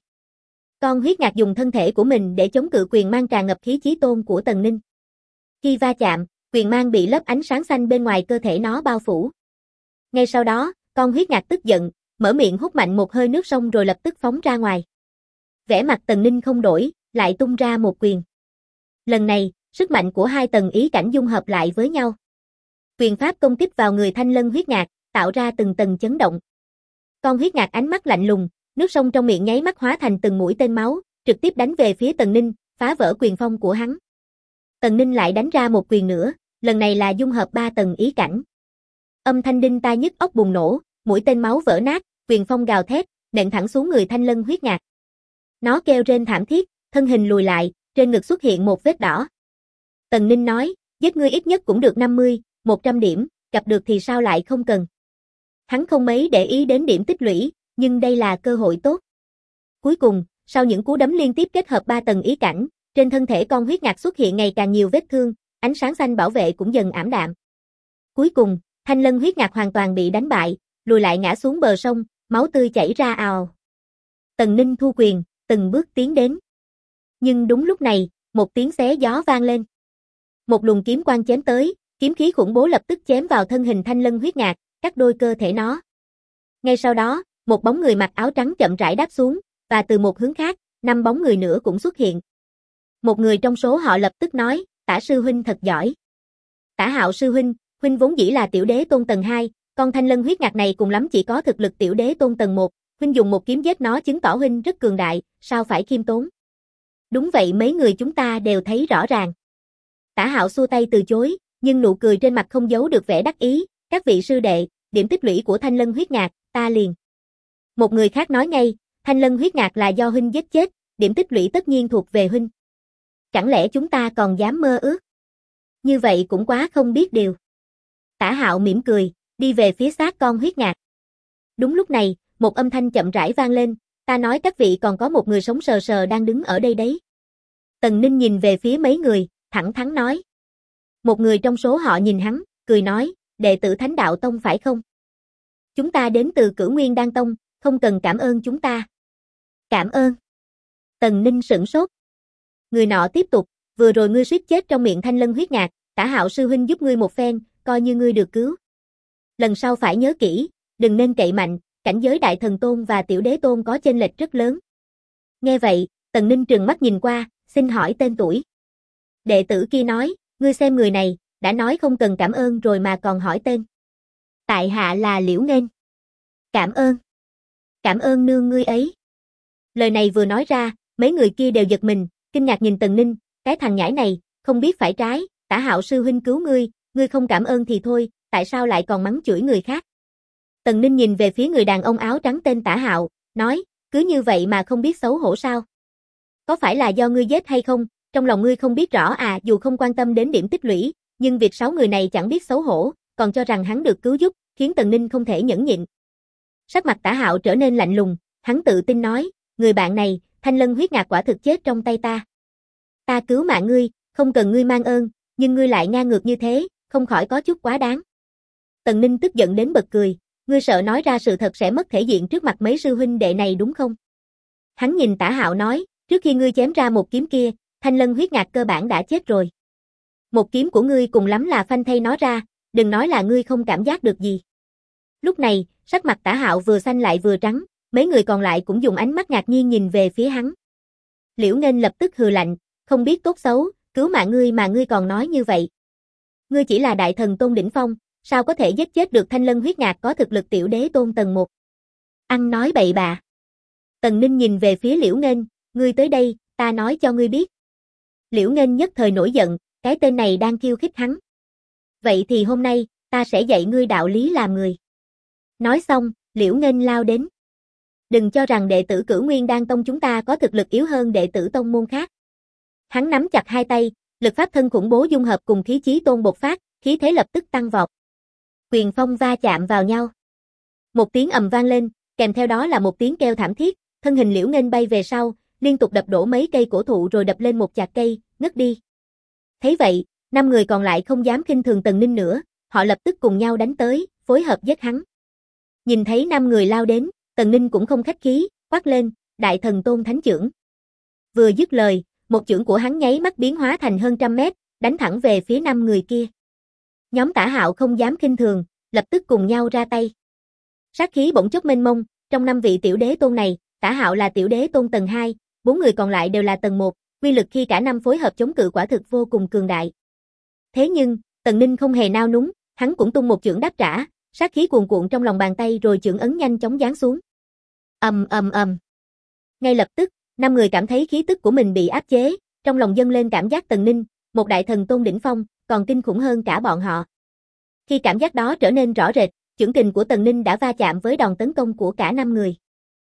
Con huyết ngạc dùng thân thể của mình để chống cự quyền mang tràn ngập khí chí tôn của Tần Ninh. Khi va chạm, quyền mang bị lớp ánh sáng xanh bên ngoài cơ thể nó bao phủ. Ngay sau đó, con huyết ngạc tức giận, mở miệng hút mạnh một hơi nước sông rồi lập tức phóng ra ngoài. Vẻ mặt Tần Ninh không đổi, lại tung ra một quyền. Lần này, sức mạnh của hai tầng ý cảnh dung hợp lại với nhau. Quyền pháp công kích vào người Thanh Lân huyết ngạc, tạo ra từng tầng chấn động. Con huyết ngạc ánh mắt lạnh lùng, nước sông trong miệng nháy mắt hóa thành từng mũi tên máu, trực tiếp đánh về phía Tần Ninh, phá vỡ quyền phong của hắn. Tần Ninh lại đánh ra một quyền nữa, lần này là dung hợp 3 tầng ý cảnh. Âm thanh đinh tai nhức óc bùng nổ, mũi tên máu vỡ nát, quyền phong gào thét, nện thẳng xuống người Thanh Lân huyết ngạc. Nó kêu rên thảm thiết, thân hình lùi lại, trên ngực xuất hiện một vết đỏ. Tần Ninh nói, giết ngươi ít nhất cũng được 50, 100 điểm, gặp được thì sao lại không cần. Hắn không mấy để ý đến điểm tích lũy, nhưng đây là cơ hội tốt. Cuối cùng, sau những cú đấm liên tiếp kết hợp 3 tầng ý cảnh, trên thân thể con huyết ngạc xuất hiện ngày càng nhiều vết thương, ánh sáng xanh bảo vệ cũng dần ảm đạm. Cuối cùng, Thanh Lân huyết ngạc hoàn toàn bị đánh bại, lùi lại ngã xuống bờ sông, máu tươi chảy ra ào. Tần Ninh thu quyền, từng bước tiến đến. Nhưng đúng lúc này, một tiếng xé gió vang lên. Một luồng kiếm quang chém tới, kiếm khí khủng bố lập tức chém vào thân hình Thanh Lân huyết ngạc, cắt đôi cơ thể nó. Ngay sau đó, một bóng người mặc áo trắng chậm rãi đáp xuống, và từ một hướng khác, 5 bóng người nữa cũng xuất hiện. Một người trong số họ lập tức nói, Tả sư huynh thật giỏi. Tả Hạo sư huynh, huynh vốn dĩ là tiểu đế tôn tầng 2, con Thanh Lân huyết ngạc này cùng lắm chỉ có thực lực tiểu đế tôn tầng 1, huynh dùng một kiếm giết nó chứng tỏ huynh rất cường đại, sao phải khiêm tốn. Đúng vậy, mấy người chúng ta đều thấy rõ ràng. Tả Hạo xua tay từ chối, nhưng nụ cười trên mặt không giấu được vẻ đắc ý, các vị sư đệ, điểm tích lũy của Thanh Lân huyết ngạc, ta liền. Một người khác nói ngay, Thanh Lân huyết ngạc là do huynh giết chết, điểm tích lũy tất nhiên thuộc về huynh. Chẳng lẽ chúng ta còn dám mơ ước? Như vậy cũng quá không biết điều. Tả Hạo mỉm cười, đi về phía xác con huyết ngạc. Đúng lúc này, một âm thanh chậm rãi vang lên, ta nói các vị còn có một người sống sờ sờ đang đứng ở đây đấy. Tần Ninh nhìn về phía mấy người, thẳng thắn nói. Một người trong số họ nhìn hắn, cười nói, đệ tử Thánh Đạo Tông phải không? Chúng ta đến từ Cửu Nguyên Đan Tông, không cần cảm ơn chúng ta. Cảm ơn. Tần Ninh sửng sốt. Người nọ tiếp tục, vừa rồi ngươi suýt chết trong miệng Thanh Lân huyết ngạc, Tả Hạo sư huynh giúp ngươi một phen, coi như ngươi được cứu. Lần sau phải nhớ kỹ, đừng nên cậy mạnh, cảnh giới Đại Thần Tôn và Tiểu Đế Tôn có chênh lệch rất lớn. Nghe vậy, Tần Ninh trừng mắt nhìn qua, xin hỏi tên tuổi. Đệ tử kia nói, ngươi xem người này, đã nói không cần cảm ơn rồi mà còn hỏi tên. Tại hạ là Liễu Nghênh. Cảm ơn. Cảm ơn nương ngươi ấy. Lời này vừa nói ra, mấy người kia đều giật mình, kinh ngạc nhìn Tần Ninh, cái thằng nhãi này, không biết phải trái, Tả Hạo sư huynh cứu ngươi không cảm ơn thì thôi, tại sao lại còn mắng chửi người khác. Tần Ninh nhìn về phía người đàn ông áo trắng tên Tả Hạo, nói, cứ như vậy mà không biết xấu hổ sao? Có phải là do ngươi giết hay không, trong lòng ngươi không biết rõ à, dù không quan tâm đến điểm tích lũy, nhưng việc 6 người này chẳng biết xấu hổ, còn cho rằng hắn được cứu giúp, khiến Tần Ninh không thể nhẫn nhịn. Sắc mặt Tả Hạo trở nên lạnh lùng, hắn tự tin nói, người bạn này, Thanh Lân huyết ngạc quả thực chết trong tay ta. Ta cứu mạng ngươi, không cần ngươi mang ơn, nhưng ngươi lại ngang ngược như thế, không khỏi có chút quá đáng. Tần Ninh tức giận đến bật cười, ngươi sợ nói ra sự thật sẽ mất thể diện trước mặt mấy sư huynh đệ này đúng không? Hắn nhìn Tả Hạo nói, trước khi ngươi chém ra một kiếm kia, Thanh Lân huyết ngạc cơ bản đã chết rồi. Một kiếm của ngươi cùng lắm là phanh thay nó ra, đừng nói là ngươi không cảm giác được gì. Lúc này, sắc mặt Tả Hạo vừa xanh lại vừa trắng, mấy người còn lại cũng dùng ánh mắt ngạc nhiên nhìn về phía hắn. Liễu Nghênh lập tức hừ lạnh, không biết tốt xấu, cứu mạng ngươi mà ngươi còn nói như vậy. Ngươi chỉ là Đại Thần Tôn đỉnh phong, sao có thể giết chết được Thanh Lân huyết ngạc có thực lực Tiểu Đế Tôn tầng 1. Ăn nói bậy bạ. Tần Ninh nhìn về phía Liễu Nghênh, ngươi tới đây, ta nói cho ngươi biết. Liễu Nghênh nhất thời nổi giận, cái tên này đang khiêu khích hắn. Vậy thì hôm nay, ta sẽ dạy ngươi đạo lý làm người. Nói xong, Liễu Nghênh lao đến. Đừng cho rằng đệ tử Cửu Nguyên Đan Tông chúng ta có thực lực yếu hơn đệ tử tông môn khác. Hắn nắm chặt hai tay, lực pháp thân khủng bố dung hợp cùng khí chí tôn bộc phát, khí thế lập tức tăng vọt. Quyền phong va chạm vào nhau. Một tiếng ầm vang lên, kèm theo đó là một tiếng kêu thảm thiết, thân hình Liễu Nghênh bay về sau, liên tục đập đổ mấy cây cổ thụ rồi đập lên một chạc cây, ngất đi. Thấy vậy, 5 người còn lại không dám khinh thường Tần Ninh nữa, họ lập tức cùng nhau đánh tới, phối hợp giết hắn. Nhìn thấy 5 người lao đến, Tần Ninh cũng không khách khí, quát lên, Đại Thần Tôn Thánh Chưởng. Vừa dứt lời, một chưởng của hắn nháy mắt biến hóa thành hơn 100 mét, đánh thẳng về phía 5 người kia. Nhóm Tả Hạo không dám khinh thường, lập tức cùng nhau ra tay. Sát khí bỗng chốc mênh mông, trong 5 vị tiểu đế tôn này, Tả Hạo là tiểu đế tôn tầng 2, 4 người còn lại đều là tầng 1, uy lực khi cả năm phối hợp chống cự quả thực vô cùng cường đại. Thế nhưng, Tần Ninh không hề nao núng, hắn cũng tung một chưởng đáp trả, sát khí cuồn cuộn trong lòng bàn tay rồi chưởng ấn nhanh chóng giáng xuống. Ầm ầm ầm. Ngay lập tức, 5 người cảm thấy khí tức của mình bị áp chế, trong lòng dâng lên cảm giác Tần Ninh, một đại thần tôn đỉnh phong, còn kinh khủng hơn cả bọn họ. Khi cảm giác đó trở nên rõ rệt, chưởng kình của Tần Ninh đã va chạm với đòn tấn công của cả 5 người.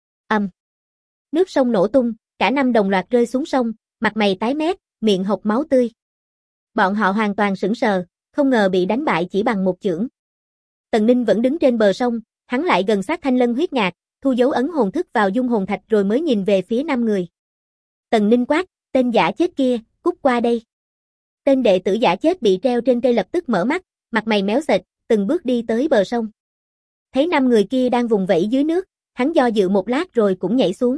Nước sông nổ tung, cả 5 đồng loạt rơi xuống sông, mặt mày tái mét, miệng hộc máu tươi. Bọn họ hoàn toàn sững sờ, không ngờ bị đánh bại chỉ bằng một chưởng. Tần Ninh vẫn đứng trên bờ sông, hắn lại gần sát Thanh Lân huyết ngạc, thu dấu ấn hồn thức vào dung hồn thạch rồi mới nhìn về phía 5 người. Tần Ninh quát, tên giả chết kia, cút qua đây. Tên đệ tử giả chết bị treo trên cây lập tức mở mắt, mặt mày méo sệt, từng bước đi tới bờ sông. Thấy 5 người kia đang vùng vẫy dưới nước, hắn do dự một lát rồi cũng nhảy xuống.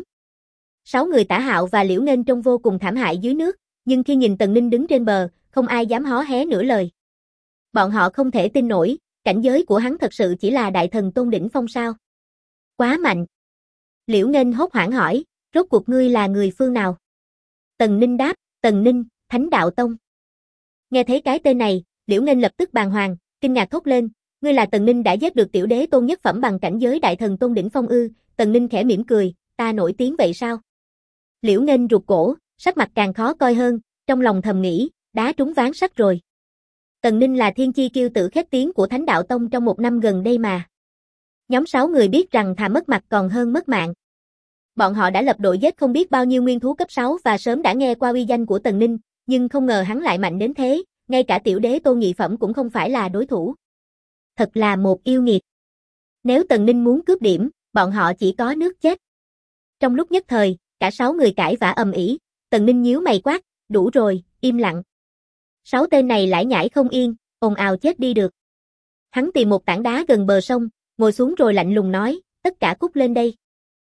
6 người Tả Hạo và Liễu Nghênh trông vô cùng thảm hại dưới nước, nhưng khi nhìn Tần Ninh đứng trên bờ, không ai dám hó hé nửa lời. Bọn họ không thể tin nổi, cảnh giới của hắn thật sự chỉ là đại thần tôn đỉnh phong sao? Quá mạnh. Liễu Nghênh hốt hoảng hỏi, rốt cuộc ngươi là người phương nào? Tần Ninh đáp, Tần Ninh, Thánh Đạo Tông. Nghe thấy cái tên này, Liễu Nghênh lập tức bàng hoàng, kinh ngạc thốt lên, ngươi là Tần Ninh đã giết được tiểu đế tôn nhất phẩm bằng cảnh giới đại thần tôn đỉnh phong ư? Tần Ninh khẽ mỉm cười, ta nổi tiếng vậy sao? Liễu Nghênh rụt cổ, sắc mặt càng khó coi hơn, trong lòng thầm nghĩ, đá trúng ván sắt rồi. Tần Ninh là thiên chi kiêu tử khét tiếng của Thánh Đạo Tông trong 1 năm gần đây mà. Nhóm 6 người biết rằng thà mất mặt còn hơn mất mạng. Bọn họ đã lập đội giết không biết bao nhiêu nguyên thú cấp 6 và sớm đã nghe qua uy danh của Tần Ninh, nhưng không ngờ hắn lại mạnh đến thế, ngay cả tiểu đế tôn nhị phẩm cũng không phải là đối thủ. Thật là một yêu nghiệt. Nếu Tần Ninh muốn cướp điểm, bọn họ chỉ có nước chết. Trong lúc nhất thời, cả 6 người cãi vã ầm ĩ, Tần Ninh nhíu mày quát, đủ rồi, im lặng. 6 tên này lải nhải không yên, ồn ào chết đi được. Hắn tìm một tảng đá gần bờ sông, ngồi xuống rồi lạnh lùng nói, tất cả cút lên đây.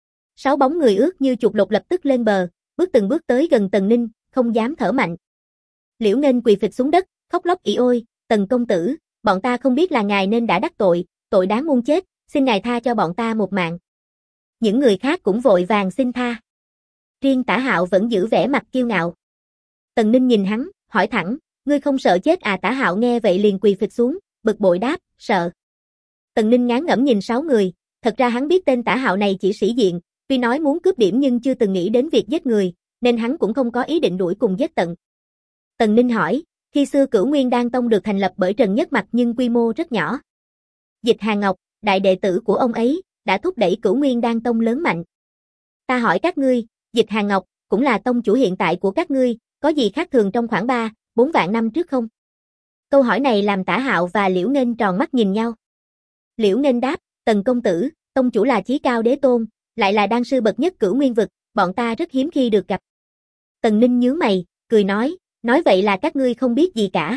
6 bóng người ướt như chuột lột lập tức lên bờ, bước từng bước tới gần Tần Ninh, không dám thở mạnh. Liễu Nghênh quỳ phịch xuống đất, khóc lóc ỉ ôi, Tần công tử, bọn ta không biết là ngài nên đã đắc tội, tội đáng muôn chết, xin ngài tha cho bọn ta một mạng. Những người khác cũng vội vàng xin tha. Riêng Tả Hạo vẫn giữ vẻ mặt kiêu ngạo. Tần Ninh nhìn hắn, hỏi thẳng, ngươi không sợ chết à? Tả Hạo nghe vậy liền quỳ phịch xuống, bực bội đáp, sợ. Tần Ninh ngán ngẩm nhìn 6 người, thật ra hắn biết tên Tả Hạo này chỉ sĩ diện, tuy nói muốn cướp điểm nhưng chưa từng nghĩ đến việc giết người, nên hắn cũng không có ý định đuổi cùng giết tận. Tần Ninh hỏi, khi xưa Cửu Nguyên Đan Tông được thành lập bởi Trần Nhất Mặc nhưng quy mô rất nhỏ. Dịch Hàn Ngọc, đại đệ tử của ông ấy, đã thúc đẩy Cửu Nguyên Đan Tông lớn mạnh. Ta hỏi các ngươi, Dịch Hàn Ngọc, cũng là tông chủ hiện tại của các ngươi, có gì khác thường trong khoảng 3-4 vạn năm trước không? Câu hỏi này làm Tả Hạo và Liễu Nghênh tròn mắt nhìn nhau. Liễu Nghênh đáp, Tần công tử, tông chủ là chí cao đế tôn, lại là đan sư bậc nhất Cửu Nguyên vực, bọn ta rất hiếm khi được gặp. Tần Ninh nhướng mày, cười nói vậy là các ngươi không biết gì cả.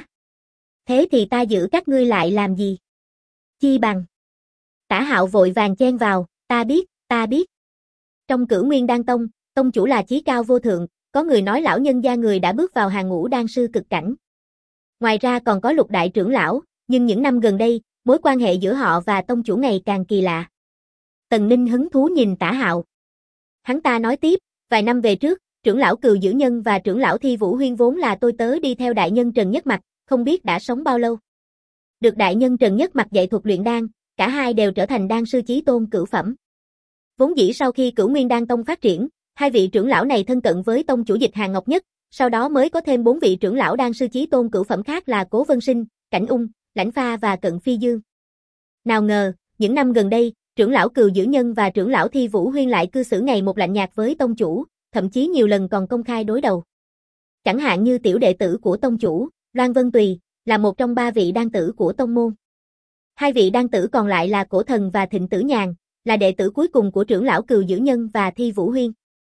Thế thì ta giữ các ngươi lại làm gì? Chi bằng. Tả Hạo vội vàng chen vào, ta biết. Trong Cửu Nguyên Đan Tông, tông chủ là chí cao vô thượng, có người nói lão nhân gia người đã bước vào hàng ngũ đan sư cực cảnh. Ngoài ra còn có Lục đại trưởng lão, nhưng những năm gần đây, mối quan hệ giữa họ và tông chủ ngày càng kỳ lạ. Tần Ninh hứng thú nhìn Tả Hạo. Hắn ta nói tiếp, vài năm về trước, trưởng lão Cừu Dữ Nhân và trưởng lão Thi Vũ Huyên vốn là tôi tớ đi theo đại nhân Trần Nhất Mặc, không biết đã sống bao lâu. Được đại nhân Trần Nhất Mặc dạy thuật luyện đan, cả hai đều trở thành đan sư chí tôn cửu phẩm. Vốn dĩ sau khi Cửu Nguyên Đan Tông phát triển, hai vị trưởng lão này thân cận với tông chủ Dịch Hàn Ngọc Nhất, sau đó mới có thêm 4 vị trưởng lão đan sư chí tôn cửu phẩm khác là Cố Vân Sinh, Cảnh Ung, Lãnh Pha và Cận Phi Dương. Nào ngờ, những năm gần đây, trưởng lão Cừu Dữ Nhân và trưởng lão Thi Vũ Huyên lại cư xử ngày một lạnh nhạt với tông chủ, thậm chí nhiều lần còn công khai đối đầu. Chẳng hạn như tiểu đệ tử của tông chủ, Loan Vân Tùy, là một trong 3 vị đan tử của tông môn. 2 vị đan tử còn lại là Cổ Thần và Thịnh Tử Nhàn, là đệ tử cuối cùng của trưởng lão Cừu Dữ Nhân và Thi Vũ Huyên.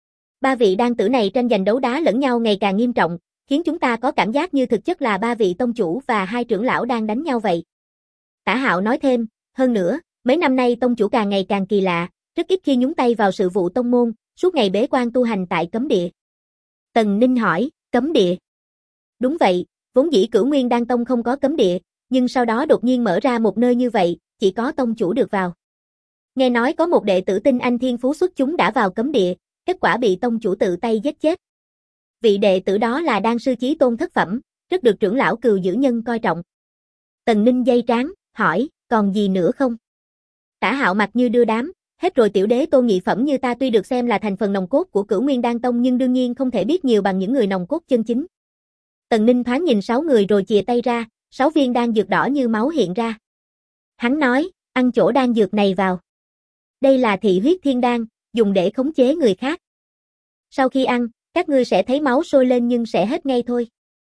3 vị đan tử này tranh giành đấu đá lẫn nhau ngày càng nghiêm trọng, khiến chúng ta có cảm giác như thực chất là 3 vị tông chủ và 2 trưởng lão đang đánh nhau vậy. Tả Hạo nói thêm, hơn nữa, mấy năm nay tông chủ càng ngày càng kỳ lạ, rất ít khi nhúng tay vào sự vụ tông môn, suốt ngày bế quan tu hành tại cấm địa. Tần Ninh hỏi, cấm địa? Đúng vậy, vốn dĩ Cửu Nguyên Đan Tông không có cấm địa, nhưng sau đó đột nhiên mở ra một nơi như vậy, chỉ có tông chủ được vào. Nghe nói có một đệ tử tinh anh thiên phú xuất chúng đã vào cấm địa, kết quả bị tông chủ tự tay giết chết. Vị đệ tử đó là đan sư chí tôn thất phẩm, rất được trưởng lão Cừu Dữ Nhân coi trọng. Tần Ninh dây trán, hỏi, còn gì nữa không? Tả Hạo mặt như đưa đám, hết rồi tiểu đế tôn nhị phẩm như ta tuy được xem là thành phần nòng cốt của Cửu Nguyên Đan Tông nhưng đương nhiên không thể biết nhiều bằng những người nòng cốt chân chính. Tần Ninh thoáng nhìn 6 người rồi chìa tay ra, 6 viên đan dược đỏ như máu hiện ra. Hắn nói, ăn chỗ đan dược này vào. Đây là thị huyết thiên đan, dùng để khống chế người khác. Sau khi ăn, các ngươi sẽ thấy máu sôi lên nhưng sẽ hết ngay thôi.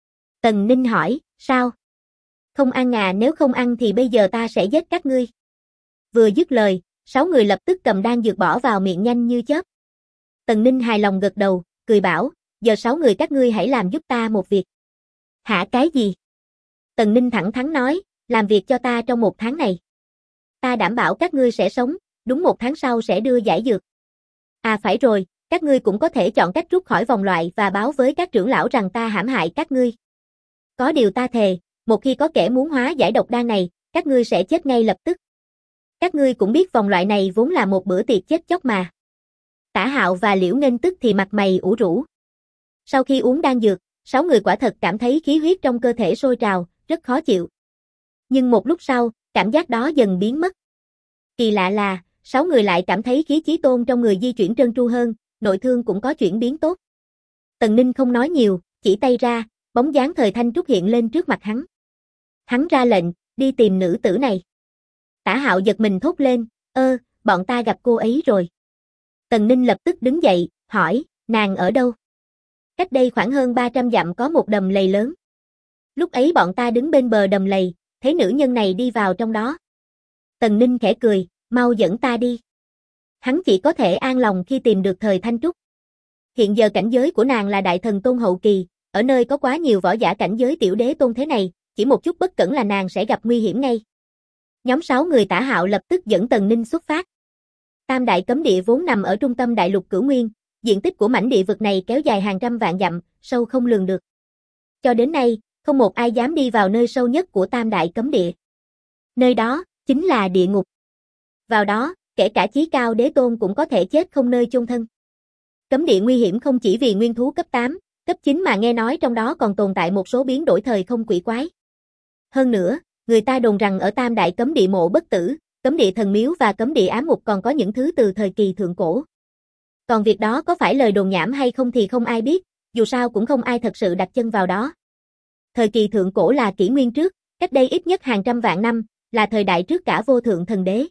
Tần Ninh hỏi, sao? Không ăn à, nếu không ăn thì bây giờ ta sẽ giết các ngươi. Vừa dứt lời, 6 người lập tức cầm đan dược bỏ vào miệng nhanh như chớp. Tần Ninh hài lòng gật đầu, cười bảo, giờ 6 người các ngươi hãy làm giúp ta một việc. Hả, cái gì? Tần Ninh thẳng thắn nói, làm việc cho ta trong 1 tháng này. Ta đảm bảo các ngươi sẽ sống, đúng 1 tháng sau sẽ đưa giải dược. À phải rồi, các ngươi cũng có thể chọn cách rút khỏi vòng loại và báo với các trưởng lão rằng ta hãm hại các ngươi. Có điều ta thề, một khi có kẻ muốn hóa giải độc đan này, các ngươi sẽ chết ngay lập tức. Các ngươi cũng biết vòng loại này vốn là một bữa tiệc chết chóc mà. Tả Hạo và Liễu Nghênh tức thì mặt mày ủ rũ. Sau khi uống đan dược, 6 người quả thật cảm thấy khí huyết trong cơ thể sôi trào, rất khó chịu. Nhưng một lúc sau, cảm giác đó dần biến mất. Kỳ lạ là, 6 người lại cảm thấy khí chí tôn trong người di chuyển trơn tru hơn, nội thương cũng có chuyển biến tốt. Tần Ninh không nói nhiều, chỉ tay ra, bóng dáng Thời Thanh Trúc hiện lên trước mặt hắn. Hắn ra lệnh, đi tìm nữ tử này. Tả Hạo giật mình thốt lên, bọn ta gặp cô ấy rồi. Tần Ninh lập tức đứng dậy, hỏi, nàng ở đâu? Cách đây khoảng hơn 300 dặm có một đầm lầy lớn. Lúc ấy bọn ta đứng bên bờ đầm lầy, thấy nữ nhân này đi vào trong đó. Tần Ninh khẽ cười, mau dẫn ta đi. Hắn chỉ có thể an lòng khi tìm được Thời Thanh Trúc. Hiện giờ cảnh giới của nàng là đại thần tôn hậu kỳ, ở nơi có quá nhiều võ giả cảnh giới tiểu đế tôn thế này, chỉ một chút bất cẩn là nàng sẽ gặp nguy hiểm ngay. Nhóm 6 người Tả Hạo lập tức dẫn Tần Ninh xuất phát. Tam đại cấm địa vốn nằm ở trung tâm đại lục Cửu Nguyên, diện tích của mảnh địa vực này kéo dài hàng trăm vạn dặm, sâu không lường được. Cho đến nay, không một ai dám đi vào nơi sâu nhất của tam đại cấm địa. Nơi đó, chính là địa ngục. Vào đó, kể cả chí cao đế tôn cũng có thể chết không nơi chôn thân. Cấm địa nguy hiểm không chỉ vì nguyên thú cấp 8, cấp 9 mà nghe nói trong đó còn tồn tại một số biến đổi thời không quỷ quái. Hơn nữa, người ta đồn rằng ở tam đại cấm địa Mộ Bất Tử, cấm địa Thần Miếu và cấm địa Ám Ngục còn có những thứ từ thời kỳ thượng cổ. Còn việc đó có phải lời đồn nhảm hay không thì không ai biết, dù sao cũng không ai thật sự đặt chân vào đó. Thời kỳ thượng cổ là kỷ nguyên trước, cách đây ít nhất hàng trăm vạn năm, là thời đại trước cả Vô Thượng Thần Đế.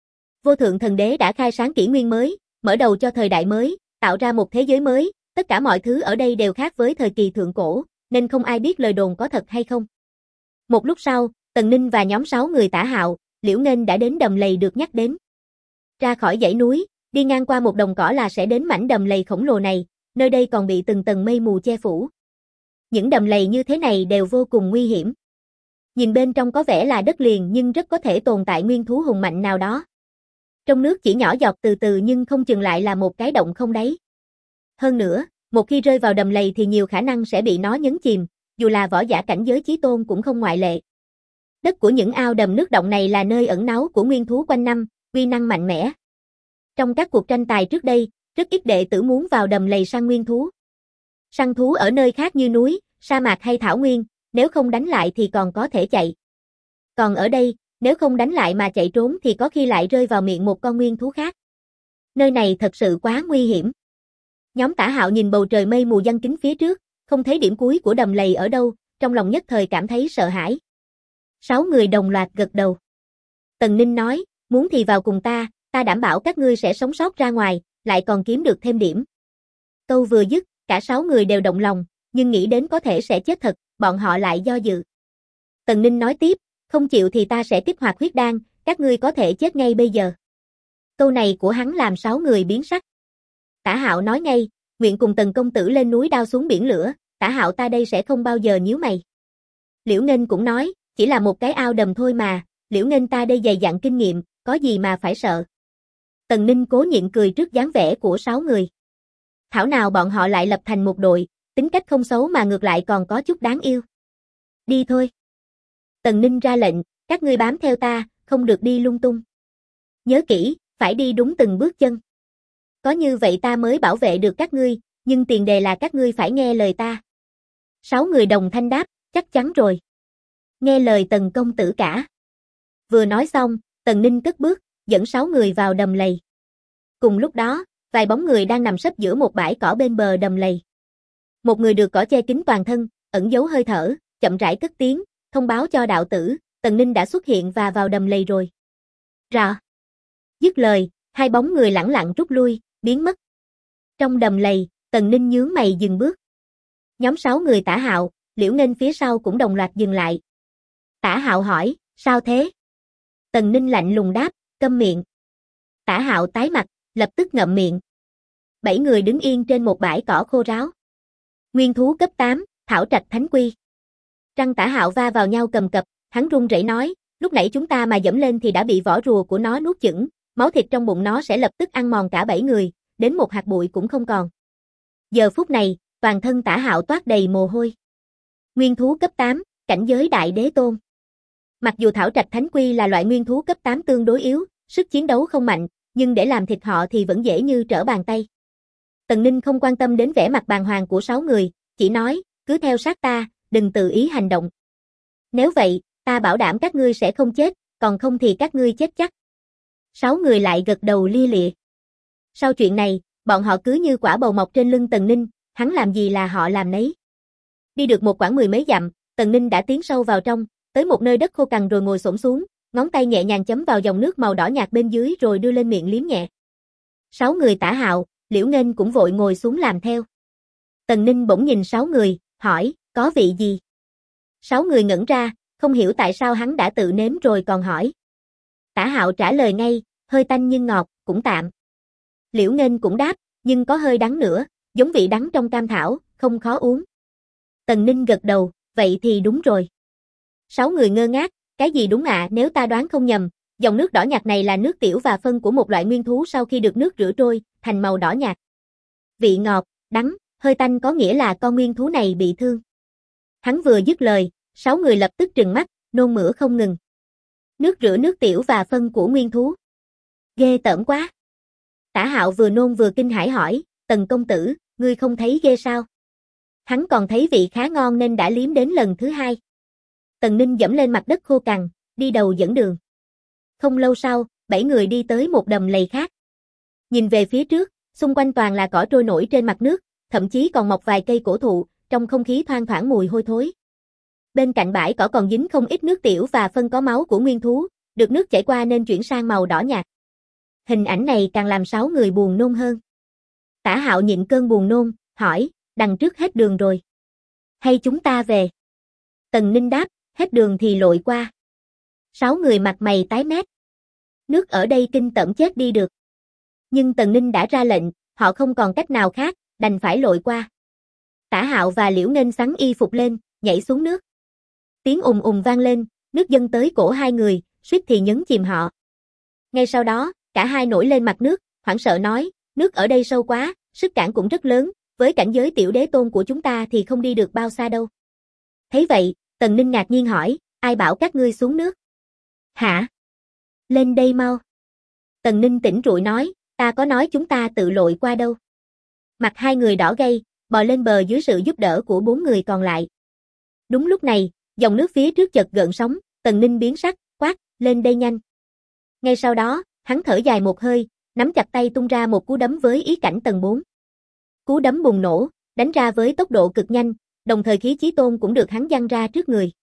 Vô Thượng Thần Đế đã khai sáng kỷ nguyên mới, mở đầu cho thời đại mới, tạo ra một thế giới mới, tất cả mọi thứ ở đây đều khác với thời kỳ thượng cổ, nên không ai biết lời đồn có thật hay không. Một lúc sau, Tần Ninh và nhóm 6 người Tả Hạo, Liễu Nghênh đã đến đầm lầy được nhắc đến. Ra khỏi dãy núi, đi ngang qua một đồng cỏ là sẽ đến mảnh đầm lầy khổng lồ này, nơi đây còn bị từng tầng mây mù che phủ. Những đầm lầy như thế này đều vô cùng nguy hiểm. Nhìn bên trong có vẻ là đất liền nhưng rất có thể tồn tại nguyên thú hùng mạnh nào đó. Trong nước chỉ nhỏ giọt từ từ nhưng không chừng lại là một cái động không đáy. Hơn nữa, một khi rơi vào đầm lầy thì nhiều khả năng sẽ bị nó nhấn chìm, dù là võ giả cảnh giới chí tôn cũng không ngoại lệ. Đất của những ao đầm nước động này là nơi ẩn náu của nguyên thú quanh năm, uy năng mạnh mẽ. Trong các cuộc tranh tài trước đây, rất ít đệ tử muốn vào đầm lầy săn nguyên thú. Săn thú ở nơi khác như núi, sa mạc hay thảo nguyên, nếu không đánh lại thì còn có thể chạy. Còn ở đây, nếu không đánh lại mà chạy trốn thì có khi lại rơi vào miệng một con nguyên thú khác. Nơi này thật sự quá nguy hiểm. Nhóm Tả Hạo nhìn bầu trời mây mù giăng kín phía trước, không thấy điểm cuối của đầm lầy ở đâu, trong lòng nhất thời cảm thấy sợ hãi. 6 người đồng loạt gật đầu. Tần Ninh nói, muốn thì vào cùng ta đảm bảo các ngươi sẽ sống sót ra ngoài, lại còn kiếm được thêm điểm. Câu vừa dứt, cả 6 người đều động lòng, nhưng nghĩ đến có thể sẽ chết thật, bọn họ lại do dự. Tần Ninh nói tiếp, không chịu thì ta sẽ kích hoạt huyết đan, các ngươi có thể chết ngay bây giờ. Câu này của hắn làm 6 người biến sắc. Tả Hạo nói ngay, nguyện cùng Tần công tử lên núi đao xuống biển lửa, Tả Hạo ta đây sẽ không bao giờ nhíu mày. Liễu Nghênh cũng nói, chỉ là một cái ao đầm thôi mà, Liễu Nghênh ta đây dày dặn kinh nghiệm, có gì mà phải sợ. Tần Ninh cố nhịn cười trước dáng vẻ của 6 người. Thảo nào bọn họ lại lập thành một đội, tính cách không xấu mà ngược lại còn có chút đáng yêu. Đi thôi. Tần Ninh ra lệnh, các ngươi bám theo ta, không được đi lung tung. Nhớ kỹ, phải đi đúng từng bước chân. Có như vậy ta mới bảo vệ được các ngươi, nhưng tiền đề là các ngươi phải nghe lời ta. 6 người đồng thanh đáp, chắc chắn rồi. Nghe lời Tần công tử cả. Vừa nói xong, Tần Ninh cất bước, dẫn 6 người vào đầm lầy. Cùng lúc đó, vài bóng người đang nằm sấp giữa một bãi cỏ bên bờ đầm lầy. Một người được cỏ che kín toàn thân, ẩn giấu hơi thở, chậm rãi cất tiếng, thông báo cho đạo tử, Tần Ninh đã xuất hiện và vào đầm lầy rồi. Rọ. Dứt lời, hai bóng người lẳng lặng rút lui, biến mất. Trong đầm lầy, Tần Ninh nhướng mày dừng bước. Nhóm 6 người Tả Hạo, Liễu Nghênh phía sau cũng đồng loạt dừng lại. Tả Hạo hỏi, sao thế? Tần Ninh lạnh lùng đáp, câm miệng. Tả Hạo tái mặt, lập tức ngậm miệng. 7 người đứng yên trên một bãi cỏ khô ráo. Nguyên thú cấp 8, Thảo Trạch Thánh Quy. Răng Tả Hạo va vào nhau cầm cập, hắn run rẩy nói, lúc nãy chúng ta mà dẫm lên thì đã bị vỏ rùa của nó nuốt chửng, máu thịt trong bụng nó sẽ lập tức ăn mòn cả 7 người, đến một hạt bụi cũng không còn. Giờ phút này, toàn thân Tả Hạo toát đầy mồ hôi. Nguyên thú cấp 8, cảnh giới Đại Đế Tôn. Mặc dù Thảo Trạch Thánh Quy là loại nguyên thú cấp 8 tương đối yếu, sức chiến đấu không mạnh, nhưng để làm thịt họ thì vẫn dễ như trở bàn tay. Tần Ninh không quan tâm đến vẻ mặt bàng hoàng của 6 người, chỉ nói, cứ theo sát ta, đừng tự ý hành động. Nếu vậy, ta bảo đảm các ngươi sẽ không chết, còn không thì các ngươi chết chắc. 6 người lại gật đầu lia lịa. Sau chuyện này, bọn họ cứ như quả bầu mọc trên lưng Tần Ninh, hắn làm gì là họ làm nấy. Đi được một quãng 10 mấy dặm, Tần Ninh đã tiến sâu vào trong, tới một nơi đất khô cằn rồi ngồi xổm xuống, ngón tay nhẹ nhàng chấm vào dòng nước màu đỏ nhạt bên dưới rồi đưa lên miệng liếm nhẹ. 6 người Tả Hạo, Liễu Nghênh cũng vội ngồi xuống làm theo. Tần Ninh bỗng nhìn 6 người, hỏi, có vị gì? 6 người ngẩn ra, không hiểu tại sao hắn đã tự nếm rồi còn hỏi. Tả Hạo trả lời ngay, hơi tanh nhưng ngọt, cũng tạm. Liễu Nghênh cũng đáp, nhưng có hơi đắng nữa, giống vị đắng trong cam thảo, không khó uống. Tần Ninh gật đầu, vậy thì đúng rồi. 6 người ngơ ngác, cái gì đúng ạ? Nếu ta đoán không nhầm, dòng nước đỏ nhạt này là nước tiểu và phân của một loại nguyên thú sau khi được nước rửa trôi, thành màu đỏ nhạt. Vị ngọt, đắng, hơi tanh có nghĩa là con nguyên thú này bị thương. Hắn vừa dứt lời, 6 người lập tức trừng mắt, nôn mửa không ngừng. Nước rửa nước tiểu và phân của nguyên thú. Ghê tởm quá. Tả Hạo vừa nôn vừa kinh hãi hỏi, Tần công tử, ngươi không thấy ghê sao? Hắn còn thấy vị khá ngon nên đã liếm đến lần thứ 2. Tần Ninh dẫm lên mặt đất khô cằn, đi đầu dẫn đường. Không lâu sau, 7 người đi tới một đầm lầy khác. Nhìn về phía trước, xung quanh toàn là cỏ trôi nổi trên mặt nước, thậm chí còn mọc vài cây cổ thụ, trong không khí thoang thoảng mùi hôi thối. Bên cạnh bãi cỏ còn dính không ít nước tiểu và phân có máu của nguyên thú, được nước chảy qua nên chuyển sang màu đỏ nhạt. Hình ảnh này càng làm 6 người buồn nôn hơn. Tả Hạo nhịn cơn buồn nôn, hỏi, đằng trước hết đường rồi. Hay chúng ta về? Tần Ninh đáp, hết đường thì lội qua. 6 người mặt mày tái mét. Nước ở đây kinh tởm chết đi được. Nhưng Tần Ninh đã ra lệnh, họ không còn cách nào khác, đành phải lội qua. Tả Hạo và Liễu Nghênh xắn y phục lên, nhảy xuống nước. Tiếng ùng ùng vang lên, nước dâng tới cổ hai người, suýt thì nhấn chìm họ. Ngay sau đó, cả hai nổi lên mặt nước, hoảng sợ nói, nước ở đây sâu quá, sức cản cũng rất lớn, với cảnh giới tiểu đế tôn của chúng ta thì không đi được bao xa đâu. Thấy vậy, Tần Ninh ngạc nhiên hỏi, ai bảo các ngươi xuống nước? Hả? Lên đây mau. Tần Ninh tỉnh rượu nói, ta có nói chúng ta tự lội qua đâu. Mặt hai người đỏ gay, bò lên bờ dưới sự giúp đỡ của 4 người còn lại. Đúng lúc này, dòng nước phía trước chợt gợn sóng, Tần Ninh biến sắc, quát, lên đây nhanh. Ngay sau đó, hắn thở dài một hơi, nắm chặt tay tung ra một cú đấm với ý cảnh tầng 4. Cú đấm bùng nổ, đánh ra với tốc độ cực nhanh, đồng thời khí chí tôn cũng được hắn giăng ra trước người.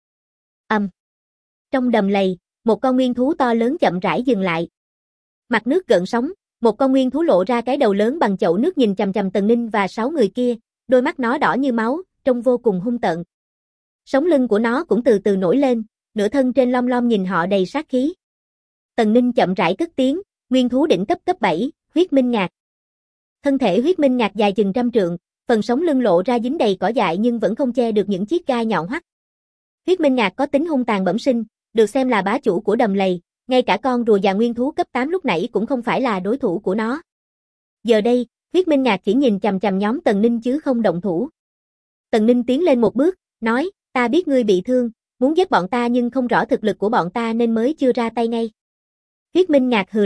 Trong đầm lầy, một con nguyên thú to lớn chậm rãi dừng lại. Mặt nước gợn sóng, một con nguyên thú lộ ra cái đầu lớn bằng chậu nước nhìn chằm chằm Tần Ninh và 6 người kia, đôi mắt nó đỏ như máu, trông vô cùng hung tợn. Sống lưng của nó cũng từ từ nổi lên, nửa thân trên lom lom nhìn họ đầy sát khí. Tần Ninh chậm rãi cất tiếng, nguyên thú đỉnh cấp cấp 7, huyết minh ngạc. Thân thể huyết minh ngạc dài chừng 100 trượng, phần sống lưng lộ ra dính đầy cỏ dại nhưng vẫn không che được những chiếc gai nhọn hoắt. Huyết minh ngạc có tính hung tàn bẩm sinh, được xem là bá chủ của đầm lầy, ngay cả con rùa già nguyên thú cấp 8 lúc nãy cũng không phải là đối thủ của nó. Giờ đây, huyết minh ngạc chỉ nhìn chằm chằm nhóm Tần Ninh chứ không động thủ. Tần Ninh tiến lên một bước, nói, ta biết ngươi bị thương, muốn giết bọn ta nhưng không rõ thực lực của bọn ta nên mới chưa ra tay ngay. Huyết minh ngạc hừ lạnh,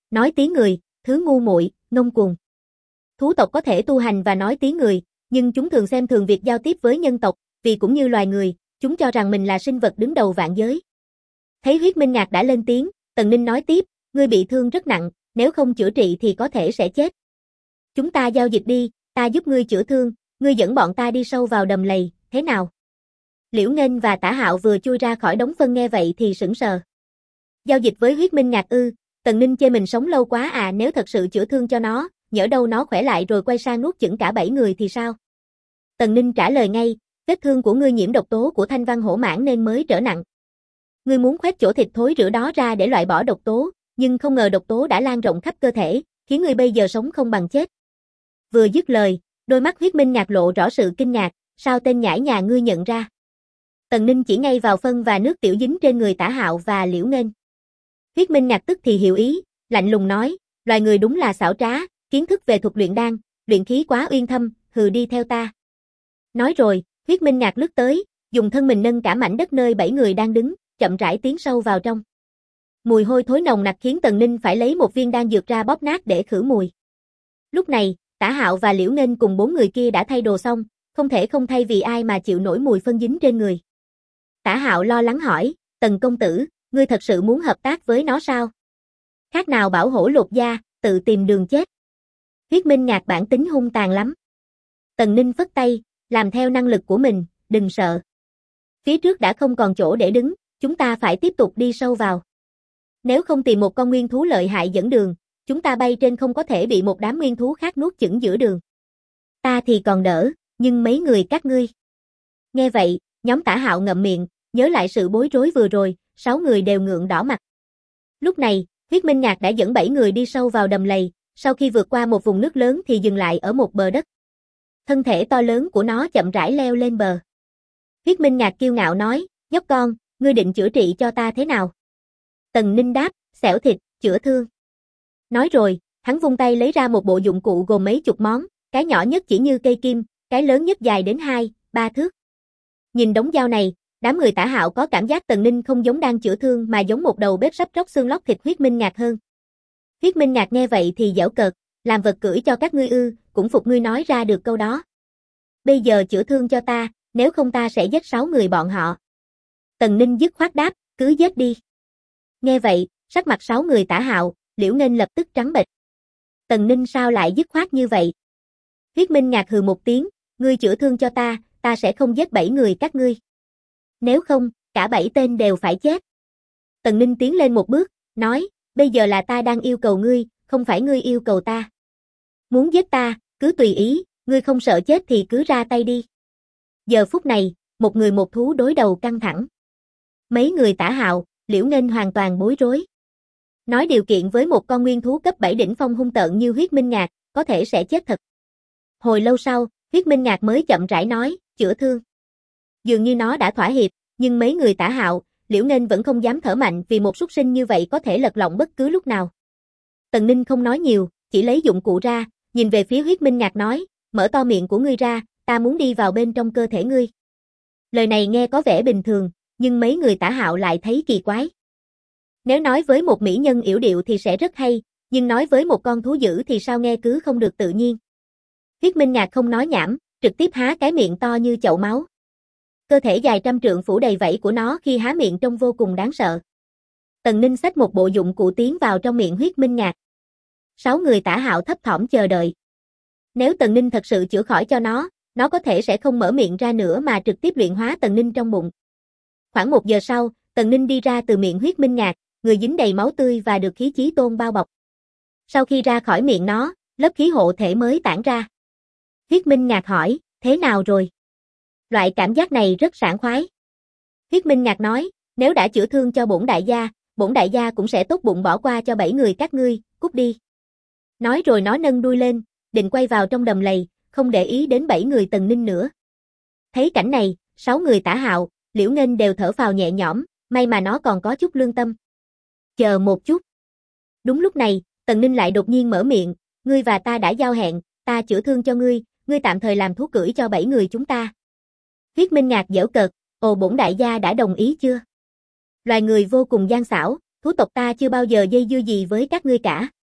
Nói tiếng người, thứ ngu muội, ngông cuồng. Thú tộc có thể tu hành và nói tiếng người, nhưng chúng thường xem thường việc giao tiếp với nhân tộc, vì cũng như loài người, chúng cho rằng mình là sinh vật đứng đầu vạn giới. Thấy Huyết Minh Ngạc đã lên tiếng, Tần Ninh nói tiếp, ngươi bị thương rất nặng, nếu không chữa trị thì có thể sẽ chết. Chúng ta giao dịch đi, ta giúp ngươi chữa thương, ngươi dẫn bọn ta đi sâu vào đầm lầy, thế nào? Liễu Nghênh và Tả Hạo vừa chui ra khỏi đống phân nghe vậy thì sững sờ. Giao dịch với Huyết Minh Ngạc ư? Tần Ninh chê mình sống lâu quá à, nếu thật sự chữa thương cho nó, nhỡ đâu nó khỏe lại rồi quay sang nuốt chửng cả 7 người thì sao? Tần Ninh trả lời ngay, vết thương của ngươi nhiễm độc tố của Thanh Văn hổ mãng nên mới trở nặng. Ngươi muốn khoét chỗ thịt thối rữa đó ra để loại bỏ độc tố, nhưng không ngờ độc tố đã lan rộng khắp cơ thể, khiến ngươi bây giờ sống không bằng chết. Vừa dứt lời, đôi mắt Huyết Minh Ngạc lộ rõ sự kinh ngạc, sao tên nhãi nhà ngươi nhận ra? Tần Ninh chỉ ngay vào phân và nước tiểu dính trên người Tả Hạo và Liễu Nghênh. Huyết Minh Ngạc tức thì hiểu ý, lạnh lùng nói, loài người đúng là xảo trá, kiến thức về thuật luyện đan, luyện khí quá uyên thâm, hừ đi theo ta. Nói rồi, Huyết Minh Ngạc lướt tới, dùng thân mình nâng cả mảnh đất nơi 7 người đang đứng, chậm rãi tiến sâu vào trong. Mùi hôi thối nồng nặc khiến Tần Ninh phải lấy một viên đan dược ra bóp nát để khử mùi. Lúc này, Tả Hạo và Liễu Nghênh cùng 4 người kia đã thay đồ xong, không thể không thay vì ai mà chịu nổi mùi phân dính trên người. Tả Hạo lo lắng hỏi, Tần công tử, ngươi thật sự muốn hợp tác với nó sao? Khác nào bảo hổ lột da, tự tìm đường chết. Huyết Minh Ngạc bản tính hung tàn lắm. Tần Ninh phất tay, làm theo năng lực của mình, đừng sợ. Phía trước đã không còn chỗ để đứng, chúng ta phải tiếp tục đi sâu vào. Nếu không tìm một con nguyên thú lợi hại dẫn đường, chúng ta bay trên không có thể bị một đám nguyên thú khác nuốt chửng giữa đường. Ta thì còn đỡ, nhưng mấy người các ngươi. Nghe vậy, nhóm Tả Hạo ngậm miệng, nhớ lại sự bối rối vừa rồi, 6 người đều ngượng đỏ mặt. Lúc này, Huyết Minh Ngạc đã dẫn 7 người đi sâu vào đầm lầy, sau khi vượt qua một vùng nước lớn thì dừng lại ở một bờ đất. Thân thể to lớn của nó chậm rãi leo lên bờ. Huyết Minh Ngạc kiêu ngạo nói, nhóc con, ngươi định chữa trị cho ta thế nào? Tần Ninh đáp, xẻo thịt, chữa thương. Nói rồi, hắn vung tay lấy ra một bộ dụng cụ gồm mấy chục món, cái nhỏ nhất chỉ như cây kim, cái lớn nhất dài đến 2-3 thước. Nhìn đống dao này, đám người Tả Hạo có cảm giác Tần Ninh không giống đang chữa thương mà giống một đầu bếp sắp tróc xương lóc thịt Huyết Minh Ngạc hơn. Huyết Minh Ngạc nghe vậy thì giễu cợt, làm vật cưỡi cho các ngươi ư, cũng phục ngươi nói ra được câu đó. Bây giờ chữa thương cho ta, nếu không ta sẽ giết 6 người bọn họ. Tần Ninh dứt khoát đáp, cứ giết đi. Nghe vậy, sắc mặt 6 người Tả Hạo, Liễu Nghênh lập tức trắng bệch. Tần Ninh sao lại dứt khoát như vậy? Huyết Minh Ngạc hừ một tiếng, ngươi chữa thương cho ta sẽ không giết 7 người các ngươi. Nếu không, cả 7 tên đều phải chết. Tần Ninh tiến lên một bước, nói, bây giờ là ta đang yêu cầu ngươi, không phải ngươi yêu cầu ta. Muốn giết ta, cứ tùy ý, ngươi không sợ chết thì cứ ra tay đi. Giờ phút này, một người một thú đối đầu căng thẳng. Mấy người Tả Hạo, Liễu Nghênh hoàn toàn bối rối. Nói điều kiện với một con nguyên thú cấp 7 đỉnh phong hung tợn như Huyết Minh Ngạc, có thể sẽ chết thật. Hồi lâu sau, Huyết Minh Ngạc mới chậm rãi nói, chữa thương. Dường như nó đã thỏa hiệp, nhưng mấy người Tả Hạo, Liễu Nghênh vẫn không dám thở mạnh vì một súc sinh như vậy có thể lật lọng bất cứ lúc nào. Tần Ninh không nói nhiều, chỉ lấy dụng cụ ra, nhìn về phía Huyết Minh Ngạc nói, mở to miệng của ngươi ra, ta muốn đi vào bên trong cơ thể ngươi. Lời này nghe có vẻ bình thường, nhưng mấy người Tả Hạo lại thấy kỳ quái. Nếu nói với một mỹ nhân yểu điệu thì sẽ rất hay, nhưng nói với một con thú dữ thì sao nghe cứ không được tự nhiên. Huyết Minh Ngạc không nói nhảm, trực tiếp há cái miệng to như chậu máu. Cơ thể dài trăm trượng phủ đầy vảy của nó khi há miệng trông vô cùng đáng sợ. Tần Ninh xách một bộ dụng cụ tiến vào trong miệng Huyết Minh Ngạc. 6 người Tả Hạo thấp thỏm chờ đợi. Nếu Tần Ninh thật sự chữa khỏi cho nó có thể sẽ không mở miệng ra nữa mà trực tiếp luyện hóa Tần Ninh trong bụng. Khoảng 1 giờ sau, Tần Ninh đi ra từ miệng Huyết Minh Ngạc, người dính đầy máu tươi và được khí chí tôn bao bọc. Sau khi ra khỏi miệng nó, lớp khí hộ thể mới tản ra. Huyết Minh Ngạc hỏi, thế nào rồi? Loại cảm giác này rất sảng khoái. Huyết Minh Ngạc nói, nếu đã chữa thương cho bổn đại gia cũng sẽ tốt bụng bỏ qua cho 7 người các ngươi, cút đi. Nói rồi nó nâng đuôi lên, định quay vào trong đầm lầy, không để ý đến 7 người Tần Ninh nữa. Thấy cảnh này, 6 người Tả Hạo, Liễu Nghênh đều thở phào nhẹ nhõm, may mà nó còn có chút lương tâm. Chờ một chút. Đúng lúc này, Tần Ninh lại đột nhiên mở miệng, ngươi và ta đã giao hẹn, ta chữa thương cho ngươi tạm thời làm thú cưỡi cho 7 người chúng ta. Huyết Minh Ngạc giễu cợt, ồ bổn đại gia đã đồng ý chưa? Loài người vô cùng gian xảo, thú tộc ta chưa bao giờ dây dưa gì với các ngươi cả.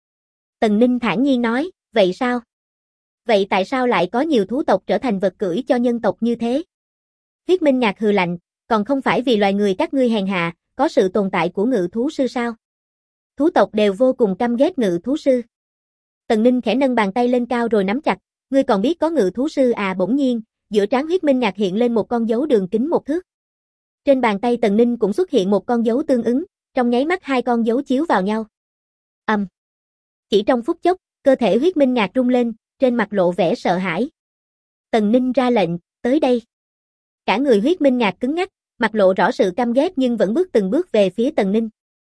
Tần Ninh thản nhiên nói, vậy sao? Vậy tại sao lại có nhiều thú tộc trở thành vật cưỡi cho nhân tộc như thế? Huyết Minh Ngạc hừ lạnh, còn không phải vì loài người các ngươi hèn hạ, có sự tồn tại của ngự thú sư sao? Thú tộc đều vô cùng căm ghét ngự thú sư. Tần Ninh khẽ nâng bàn tay lên cao rồi nắm chặt, ngươi còn biết có ngự thú sư à? Bỗng nhiên, giữa trán Huyết Minh Ngạc hiện lên một con dấu đường kính 1 thước. Trên bàn tay Tần Ninh cũng xuất hiện một con dấu tương ứng, trong nháy mắt hai con dấu chiếu vào nhau. Chỉ trong phút chốc, cơ thể Huyết Minh Ngạc rung lên, trên mặt lộ vẻ sợ hãi. Tần Ninh ra lệnh, tới đây. Cả người Huyết Minh Ngạc cứng ngắc, mặt lộ rõ sự căm ghét nhưng vẫn bước từng bước về phía Tần Ninh.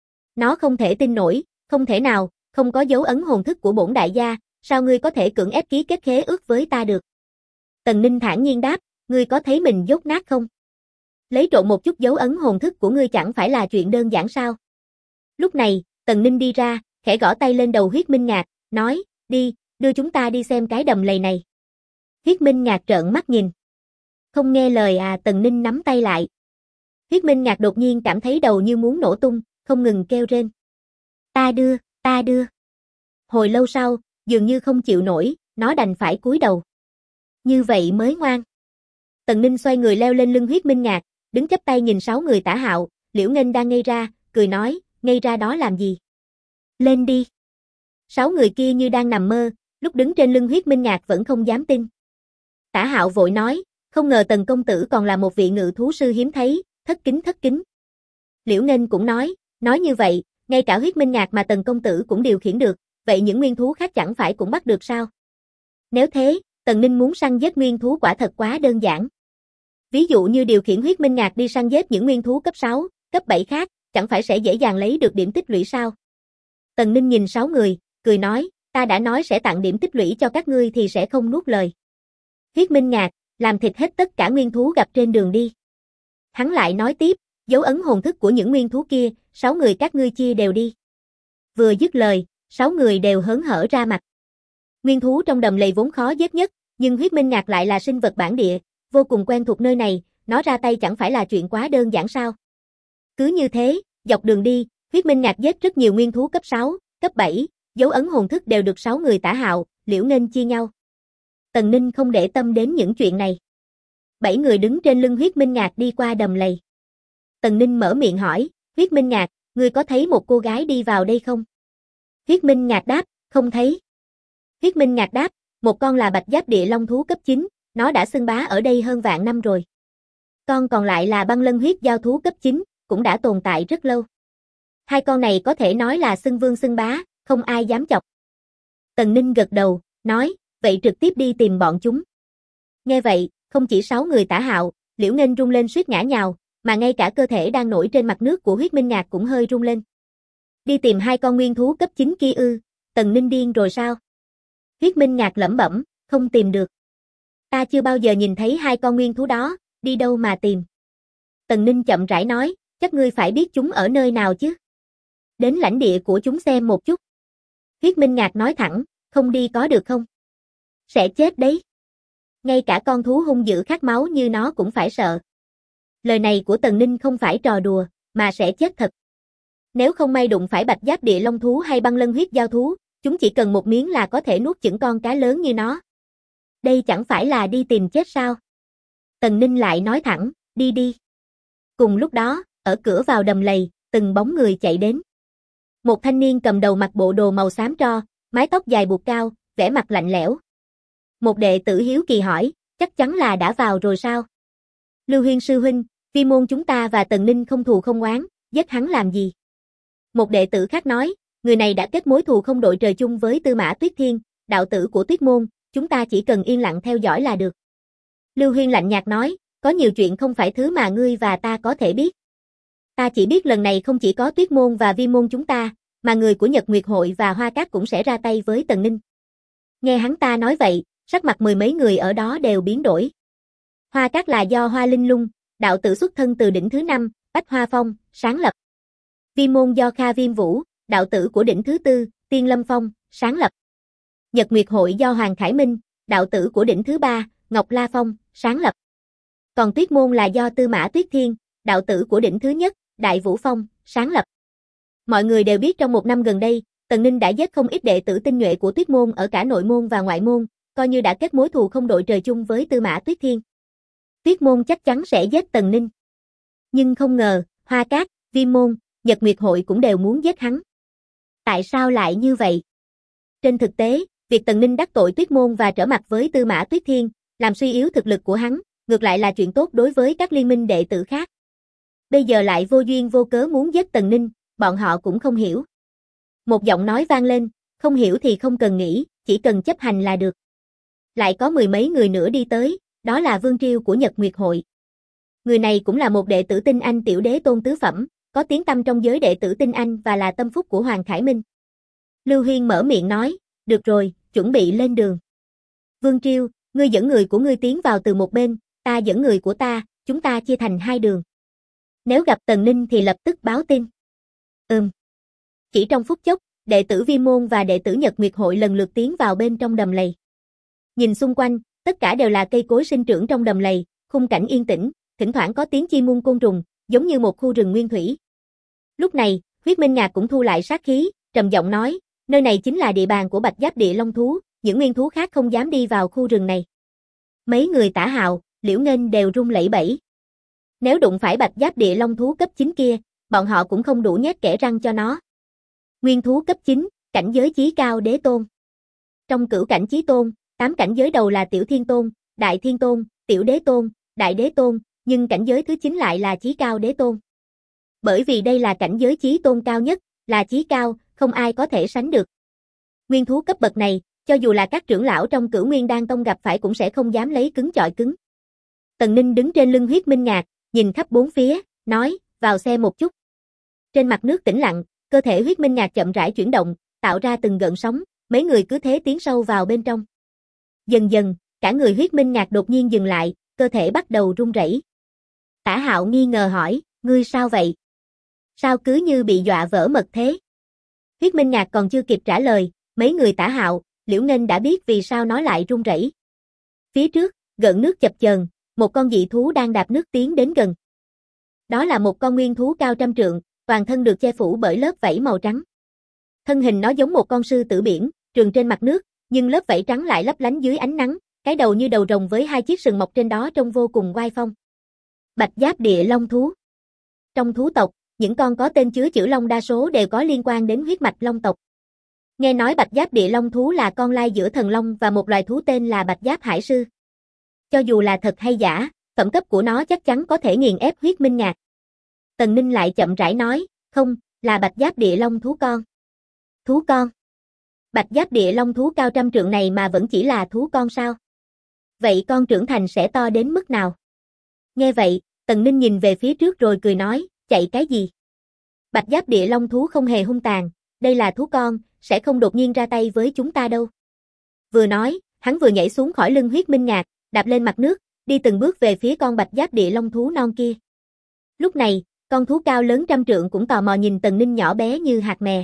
Nó không thể tin nổi, không thể nào, không có dấu ấn hồn thức của bổn đại gia, sao ngươi có thể cưỡng ép ký kết khế ước với ta được? Tần Ninh thản nhiên đáp, ngươi có thấy mình dốt nát không? Lấy trộm một chút dấu ấn hồn thức của ngươi chẳng phải là chuyện đơn giản sao? Lúc này, Tần Ninh đi ra, khẽ gõ tay lên đầu Huyết Minh Ngạc, nói, đi, đưa chúng ta đi xem cái đầm lầy này. Huyết Minh Ngạc trợn mắt nhìn. Không nghe lời à? Tần Ninh nắm tay lại. Huyết Minh Ngạc đột nhiên cảm thấy đầu như muốn nổ tung, không ngừng kêu rên. Ta đưa, ta đưa. Hồi lâu sau, dường như không chịu nổi, nó đành phải cúi đầu. Như vậy mới ngoan. Tần Ninh xoay người leo lên lưng Huyết Minh Ngạc, đứng chắp tay nhìn 6 người Tả Hạo, Liễu Nghênh đang ngây ra, cười nói, ngây ra đó làm gì? Lên đi. 6 người kia như đang nằm mơ, lúc đứng trên lưng Huyết Minh Ngạc vẫn không dám tin. Tả Hạo vội nói, không ngờ Tần công tử còn là một vị ngự thú sư hiếm thấy, thất kính thất kính. Liễu Nghênh cũng nói như vậy, ngay cả Huyết Minh Ngạc mà Tần công tử cũng điều khiển được, vậy những nguyên thú khác chẳng phải cũng bắt được sao? Nếu thế, Tần Ninh muốn săn giết nguyên thú quả thật quá đơn giản. Ví dụ như điều khiển Huyết Minh Ngạc đi săn giết những nguyên thú cấp 6, cấp 7 khác, chẳng phải sẽ dễ dàng lấy được điểm tích lũy sao? Tần Ninh nhìn 6 người, cười nói, ta đã nói sẽ tặng điểm tích lũy cho các ngươi thì sẽ không nuốt lời. Huyết Minh Ngạc, làm thịt hết tất cả nguyên thú gặp trên đường đi. Hắn lại nói tiếp, dấu ấn hồn thức của những nguyên thú kia, 6 người các ngươi chia đều đi. Vừa dứt lời, 6 người đều hớn hở ra mặt. Nguyên thú trong đầm lầy vốn khó giết nhất, nhưng Huyết Minh Ngạc lại là sinh vật bản địa, vô cùng quen thuộc nơi này, nó ra tay chẳng phải là chuyện quá đơn giản sao? Cứ như thế, dọc đường đi, Huyết Minh Ngạc giết rất nhiều nguyên thú cấp 6, cấp 7, dấu ấn hồn thức đều được 6 người Tả Hạo, Liễu Nghênh chia nhau. Tần Ninh không để tâm đến những chuyện này. 7 người đứng trên lưng Huyết Minh Ngạc đi qua đầm lầy. Tần Ninh mở miệng hỏi, Huyết Minh Ngạc, ngươi có thấy một cô gái đi vào đây không? Huyết Minh Ngạc đáp, không thấy. Huyết Minh Ngạc đáp, một con là bạch giáp địa long thú cấp 9, nó đã xưng bá ở đây hơn vạn năm rồi. Con còn lại là băng lân huyết giao thú cấp 9, cũng đã tồn tại rất lâu. 2 con này có thể nói là xưng vương xưng bá, không ai dám chọc. Tần Ninh gật đầu, nói, vậy trực tiếp đi tìm bọn chúng. Nghe vậy, không chỉ 6 người Tả Hạo, Liễu Nghênh rung lên suýt ngã nhào, mà ngay cả cơ thể đang nổi trên mặt nước của Huyết Minh Ngạc cũng hơi rung lên. Đi tìm 2 con nguyên thú cấp 9 kia ư? Tần Ninh điên rồi sao? Huyết Minh Ngạc lẩm bẩm, không tìm được. Ta chưa bao giờ nhìn thấy 2 con nguyên thú đó, đi đâu mà tìm? Tần Ninh chậm rãi nói, chắc ngươi phải biết chúng ở nơi nào chứ? Đến lãnh địa của chúng xem một chút. Huyết Minh Ngạc nói thẳng, không đi có được không? Sẽ chết đấy. Ngay cả con thú hung dữ khát máu như nó cũng phải sợ. Lời này của Tần Ninh không phải trò đùa, mà sẽ chết thật. Nếu không may đụng phải bạch giáp địa long thú hay băng lân huyết giao thú, chúng chỉ cần một miếng là có thể nuốt chửng con cá lớn như nó. Đây chẳng phải là đi tìm chết sao? Tần Ninh lại nói thẳng, đi đi. Cùng lúc đó, ở cửa vào đầm lầy, từng bóng người chạy đến. Một thanh niên cầm đầu mặc bộ đồ màu xám tro, mái tóc dài buộc cao, vẻ mặt lạnh lẽo. Một đệ tử hiếu kỳ hỏi, chắc chắn là đã vào rồi sao? Lưu Huyên sư huynh, Vi môn chúng ta và Tần Ninh không thù không oán, giết hắn làm gì? Một đệ tử khác nói, người này đã kết mối thù không đội trời chung với Tư Mã Tuyết Thiên, đạo tử của Tuyết môn, chúng ta chỉ cần yên lặng theo dõi là được. Lưu Huyên lạnh nhạt nói, có nhiều chuyện không phải thứ mà ngươi và ta có thể biết. Ta chỉ biết lần này không chỉ có Tuyết môn và Vi môn chúng ta, mà người của Nhật Nguyệt hội và Hoa Cát cũng sẽ ra tay với Tần Ninh. Nghe hắn ta nói vậy, sắc mặt mười mấy người ở đó đều biến đổi. Hoa Cát là do Hoa Linh Lung, đạo tử xuất thân từ đỉnh thứ 5, Bách Hoa Phong, sáng lập. Vi môn do Kha Viêm Vũ, đạo tử của đỉnh thứ 4, Tiên Lâm Phong, sáng lập. Nhật Nguyệt hội do Hoàng Khải Minh, đạo tử của đỉnh thứ 3, Ngọc La Phong, sáng lập. Còn Tuyết môn là do Tư Mã Tuyết Thiên, đạo tử của đỉnh thứ nhất, Đại Vũ Phong, sáng lập. Mọi người đều biết trong một năm gần đây, Tần Ninh đã giết không ít đệ tử tinh nhuệ của Tuyết môn ở cả nội môn và ngoại môn, coi như đã kết mối thù không đội trời chung với Tư Mã Tuyết Thiên. Tuyết môn chắc chắn sẽ giết Tần Ninh. Nhưng không ngờ, Hoa Cát, Viêm môn, Nhật Nguyệt hội cũng đều muốn giết hắn. Tại sao lại như vậy? Trên thực tế, việc Tần Ninh đắc tội Tuyết môn và trở mặt với Tư Mã Tuyết Thiên, làm suy yếu thực lực của hắn, ngược lại là chuyện tốt đối với các liên minh đệ tử khác. Bây giờ lại vô duyên vô cớ muốn giết Tần Ninh, bọn họ cũng không hiểu. Một giọng nói vang lên, không hiểu thì không cần nghĩ, chỉ cần chấp hành là được. Lại có mười mấy người nữa đi tới, đó là Vương Triêu của Nhật Nguyệt hội. Người này cũng là một đệ tử tinh anh tiểu đế tôn tứ phẩm, có tiếng tăm trong giới đệ tử tinh anh và là tâm phúc của Hoàng Khải Minh. Lưu Huyên mở miệng nói, được rồi, chuẩn bị lên đường. Vương Triêu, ngươi dẫn người của ngươi tiến vào từ một bên, ta dẫn người của ta, chúng ta chia thành hai đường. Nếu gặp Tần Ninh thì lập tức báo tin. Chỉ trong phút chốc, đệ tử Vi môn và đệ tử Nhật Nguyệt hội lần lượt tiến vào bên trong đầm lầy. Nhìn xung quanh, tất cả đều là cây cối sinh trưởng trong đầm lầy, khung cảnh yên tĩnh, thỉnh thoảng có tiếng chim muôn côn trùng, giống như một khu rừng nguyên thủy. Lúc này, Huyết Minh Ngạc cũng thu lại sát khí, trầm giọng nói, nơi này chính là địa bàn của Bạch Giáp Địa Long thú, những nguyên thú khác không dám đi vào khu rừng này. Mấy người Tả Hạo, Liễu Nghênh đều run lẩy bẩy. Nếu đụng phải Bạch Giáp Địa Long thú cấp 9 kia, bọn họ cũng không đủ nhét kẽ răng cho nó. Nguyên thú cấp 9, cảnh giới chí cao đế tôn. Trong cửu cảnh chí tôn, 8 cảnh giới đầu là tiểu thiên tôn, đại thiên tôn, tiểu đế tôn, đại đế tôn, nhưng cảnh giới thứ 9 lại là chí cao đế tôn. Bởi vì đây là cảnh giới chí tôn cao nhất, là chí cao, không ai có thể sánh được. Nguyên thú cấp bậc này, cho dù là các trưởng lão trong Cửu Nguyên Đan Tông gặp phải cũng sẽ không dám lấy cứng chọi cứng. Tần Ninh đứng trên lưng Huyết Minh Ngạc, nhìn khắp bốn phía, nói, vào xe một chút. Trên mặt nước tĩnh lặng, cơ thể Huyết Minh Ngạc chậm rãi chuyển động, tạo ra từng gợn sóng, mấy người cứ thế tiến sâu vào bên trong. Dần dần, cả người Huyết Minh Ngạc đột nhiên dừng lại, cơ thể bắt đầu run rẩy. Tả Hạo nghi ngờ hỏi, ngươi sao vậy? Sao cứ như bị dọa vỡ mật thế? Huyết Minh Ngạc còn chưa kịp trả lời, mấy người Tả Hạo, Liễu Nghênh đã biết vì sao nó lại run rẩy. Phía trước, gợn nước chập chờn, một con dị thú đang đạp nước tiến đến gần. Đó là một con nguyên thú cao trăm trượng, toàn thân được che phủ bởi lớp vảy màu trắng. Thân hình nó giống một con sư tử biển, trường trên mặt nước, nhưng lớp vảy trắng lại lấp lánh dưới ánh nắng, cái đầu như đầu rồng với hai chiếc sừng mọc trên đó trông vô cùng oai phong. Bạch Giáp Địa Long thú. Trong thú tộc, những con có tên chứa chữ Long đa số đều có liên quan đến huyết mạch Long tộc. Nghe nói Bạch Giáp Địa Long thú là con lai giữa thần long và một loài thú tên là Bạch Giáp Hải Sư. Cho dù là thật hay giả, phẩm cấp của nó chắc chắn có thể nghiền ép Huyết Minh Ngạc. Tần Ninh lại chậm rãi nói, không, là Bạch Giáp Địa Long thú con. Thú con? Bạch Giáp Địa Long thú cao trăm trượng này mà vẫn chỉ là thú con sao? Vậy con trưởng thành sẽ to đến mức nào? Nghe vậy, Tần Ninh nhìn về phía trước rồi cười nói, chạy cái gì? Bạch Giáp Địa Long thú không hề hung tàn, đây là thú con, sẽ không đột nhiên ra tay với chúng ta đâu. Vừa nói, hắn vừa nhảy xuống khỏi lưng Huyết Minh Ngạc, đạp lên mặt nước, đi từng bước về phía con Bạch Giáp Địa Long thú non kia. Lúc này, con thú cao lớn trăm trượng cũng tò mò nhìn Tần Ninh nhỏ bé như hạt mè.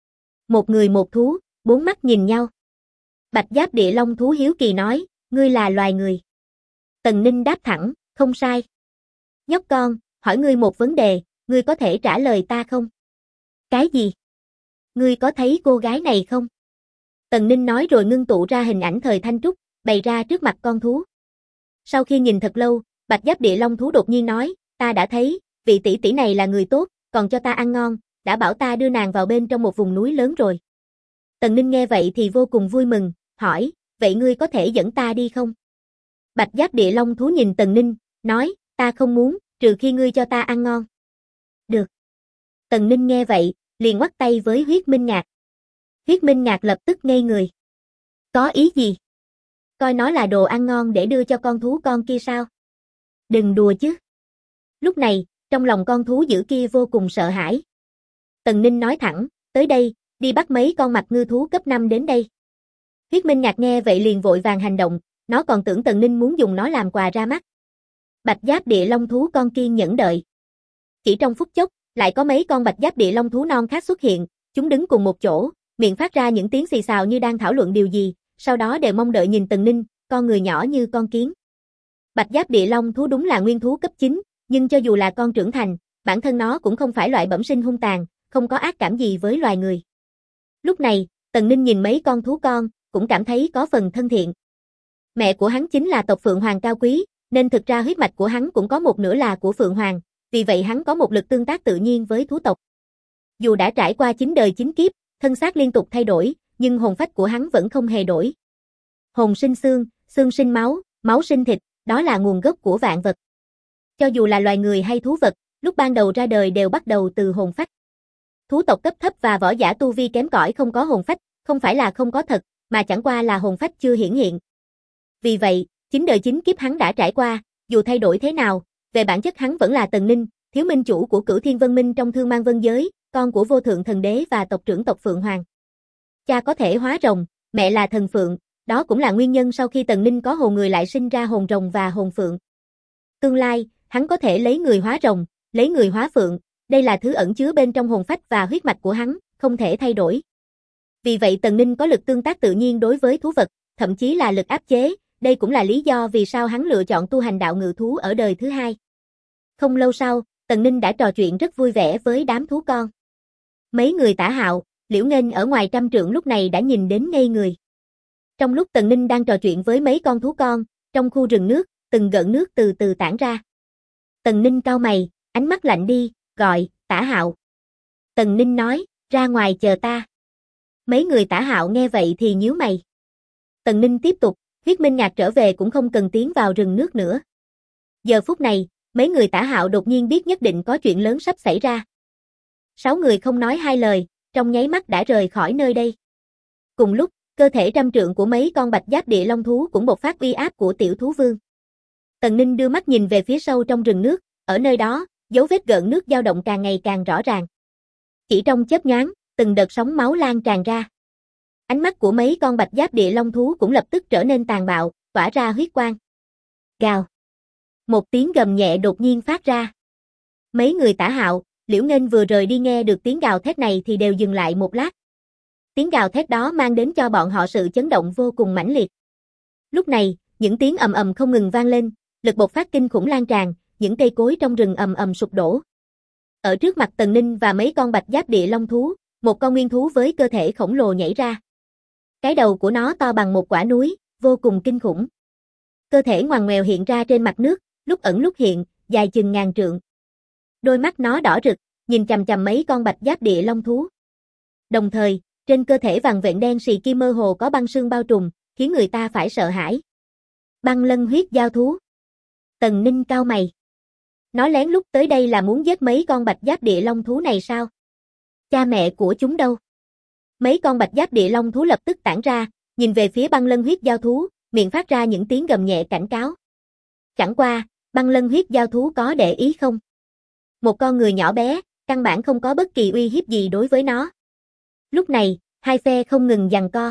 Một người một thú, bốn mắt nhìn nhau. Bạch Giáp Địa Long thú hiếu kỳ nói, ngươi là loài người. Tần Ninh đáp thẳng, không sai. Nhóc con, hỏi ngươi một vấn đề, ngươi có thể trả lời ta không? Cái gì? Ngươi có thấy cô gái này không? Tần Ninh nói rồi ngưng tụ ra hình ảnh thời Thanh Trúc, bày ra trước mặt con thú. Sau khi nhìn thật lâu, Bạch Giáp Địa Long thú đột nhiên nói, ta đã thấy, vị tỷ tỷ này là người tốt, còn cho ta ăn ngon, đã bảo ta đưa nàng vào bên trong một vùng núi lớn rồi. Tần Ninh nghe vậy thì vô cùng vui mừng, hỏi, vậy ngươi có thể dẫn ta đi không? Bạch Giáp Địa Long thú nhìn Tần Ninh, nói, ta không muốn, trừ khi ngươi cho ta ăn ngon. Được. Tần Ninh nghe vậy, liền ngoắc tay với Huyết Minh Ngạc. Huyết Minh Ngạc lập tức ngây người. Có ý gì? Coi nó là đồ ăn ngon để đưa cho con thú con kia sao? Đừng đùa chứ. Lúc này, trong lòng con thú dữ kia vô cùng sợ hãi. Tần Ninh nói thẳng, tới đây, đi bắt mấy con mặt ngư thú cấp 5 đến đây. Huyết Minh Ngạc nghe vậy liền vội vàng hành động, nó còn tưởng Tần Ninh muốn dùng nó làm quà ra mắt. Bạch Giáp Địa Long thú con kiên nhẫn đợi. Chỉ trong phút chốc, lại có mấy con Bạch Giáp Địa Long thú non khác xuất hiện, chúng đứng cùng một chỗ, miệng phát ra những tiếng xì xào như đang thảo luận điều gì, sau đó đều mong đợi nhìn Tần Ninh, con người nhỏ như con kiến. Bạch Giáp Địa Long thú đúng là nguyên thú cấp 9, nhưng cho dù là con trưởng thành, bản thân nó cũng không phải loại bẩm sinh hung tàn, không có ác cảm gì với loài người. Lúc này, Tần Ninh nhìn mấy con thú con, cũng cảm thấy có phần thân thiện. Mẹ của hắn chính là tộc Phượng Hoàng cao quý, nên thực ra huyết mạch của hắn cũng có một nửa là của Phượng Hoàng, vì vậy hắn có một lực tương tác tự nhiên với thú tộc. Dù đã trải qua 9 đời 9 kiếp, thân xác liên tục thay đổi, nhưng hồn phách của hắn vẫn không hề đổi. Hồn sinh xương, xương sinh máu, máu sinh thịt, đó là nguồn gốc của vạn vật. Cho dù là loài người hay thú vật, lúc ban đầu ra đời đều bắt đầu từ hồn phách. Thú tộc cấp thấp và võ giả tu vi kém cỏi không có hồn phách, không phải là không có thật, mà chẳng qua là hồn phách chưa hiển hiện. Vì vậy, 9 đời 9 kiếp hắn đã trải qua, dù thay đổi thế nào, về bản chất hắn vẫn là Tần Ninh, thiếu minh chủ của Cửu Thiên Vân Minh trong Thương Mang Vân giới, con của Vô Thượng Thần Đế và tộc trưởng tộc Phượng Hoàng. Cha có thể hóa rồng, mẹ là thần phượng, đó cũng là nguyên nhân sau khi Tần Ninh có hồn người lại sinh ra hồn rồng và hồn phượng. Tương lai, hắn có thể lấy người hóa rồng, lấy người hóa phượng, đây là thứ ẩn chứa bên trong hồn phách và huyết mạch của hắn, không thể thay đổi. Vì vậy Tần Ninh có lực tương tác tự nhiên đối với thú vật, thậm chí là lực áp chế, đây cũng là lý do vì sao hắn lựa chọn tu hành đạo ngự thú ở đời thứ hai. Không lâu sau, Tần Ninh đã trò chuyện rất vui vẻ với đám thú con. Mấy người Tả Hạo, Liễu Nghênh ở ngoài trăm trượng lúc này đã nhìn đến ngây người. Trong lúc Tần Ninh đang trò chuyện với mấy con thú con, trong khu rừng nước, từng gợn nước từ từ tản ra. Tần Ninh cau mày, ánh mắt lạnh đi, gọi, Tả Hạo. Tần Ninh nói, ra ngoài chờ ta. Mấy người Tả Hạo nghe vậy thì nhíu mày. Tần Ninh tiếp tục, huyết minh ngạc trở về cũng không cần tiến vào rừng nước nữa. Giờ phút này, mấy người Tả Hạo đột nhiên biết nhất định có chuyện lớn sắp xảy ra. 6 người không nói hai lời, trong nháy mắt đã rời khỏi nơi đây. Cùng lúc, cơ thể trăm trượng của mấy con bạch giáp địa long thú cũng bộc phát uy áp của tiểu thú vương. Tần Ninh đưa mắt nhìn về phía sâu trong rừng nước, ở nơi đó, dấu vết gợn nước dao động càng ngày càng rõ ràng. Chỉ trong chớp nhoáng, từng đợt sóng máu lan tràn ra. Ánh mắt của mấy con bạch giáp địa long thú cũng lập tức trở nên tàn bạo, tỏa ra huyết quang. Gào. Một tiếng gầm nhẹ đột nhiên phát ra. Mấy người Tả Hạo, Liễu Nghênh vừa rời đi nghe được tiếng gào thét này thì đều dừng lại một lát. Tiếng gào thét đó mang đến cho bọn họ sự chấn động vô cùng mãnh liệt. Lúc này, những tiếng ầm ầm không ngừng vang lên, lực bộc phát kinh khủng lan tràn, những cây cối trong rừng ầm ầm sụp đổ. Ở trước mặt Tần Ninh và mấy con bạch giáp địa long thú, một con nguyên thú với cơ thể khổng lồ nhảy ra. Cái đầu của nó to bằng một quả núi, vô cùng kinh khủng. Cơ thể ngoằn ngoèo hiện ra trên mặt nước, lúc ẩn lúc hiện, dài chừng ngàn trượng. Đôi mắt nó đỏ rực, nhìn chằm chằm mấy con bạch giáp địa long thú. Đồng thời, trên cơ thể vằn vện đen xì kia mơ hồ có băng sương bao trùm, khiến người ta phải sợ hãi. Băng lân huyết giao thú. Tần Ninh cau mày. Nó lén lút tới đây là muốn giết mấy con bạch giáp địa long thú này sao? Cha mẹ của chúng đâu? Mấy con bạch giáp địa long thú lập tức tản ra, nhìn về phía băng lân huyết giao thú, miệng phát ra những tiếng gầm nhẹ cảnh cáo. Chẳng qua, băng lân huyết giao thú có để ý không? Một con người nhỏ bé, căn bản không có bất kỳ uy hiếp gì đối với nó. Lúc này, hai phe không ngừng giằng co.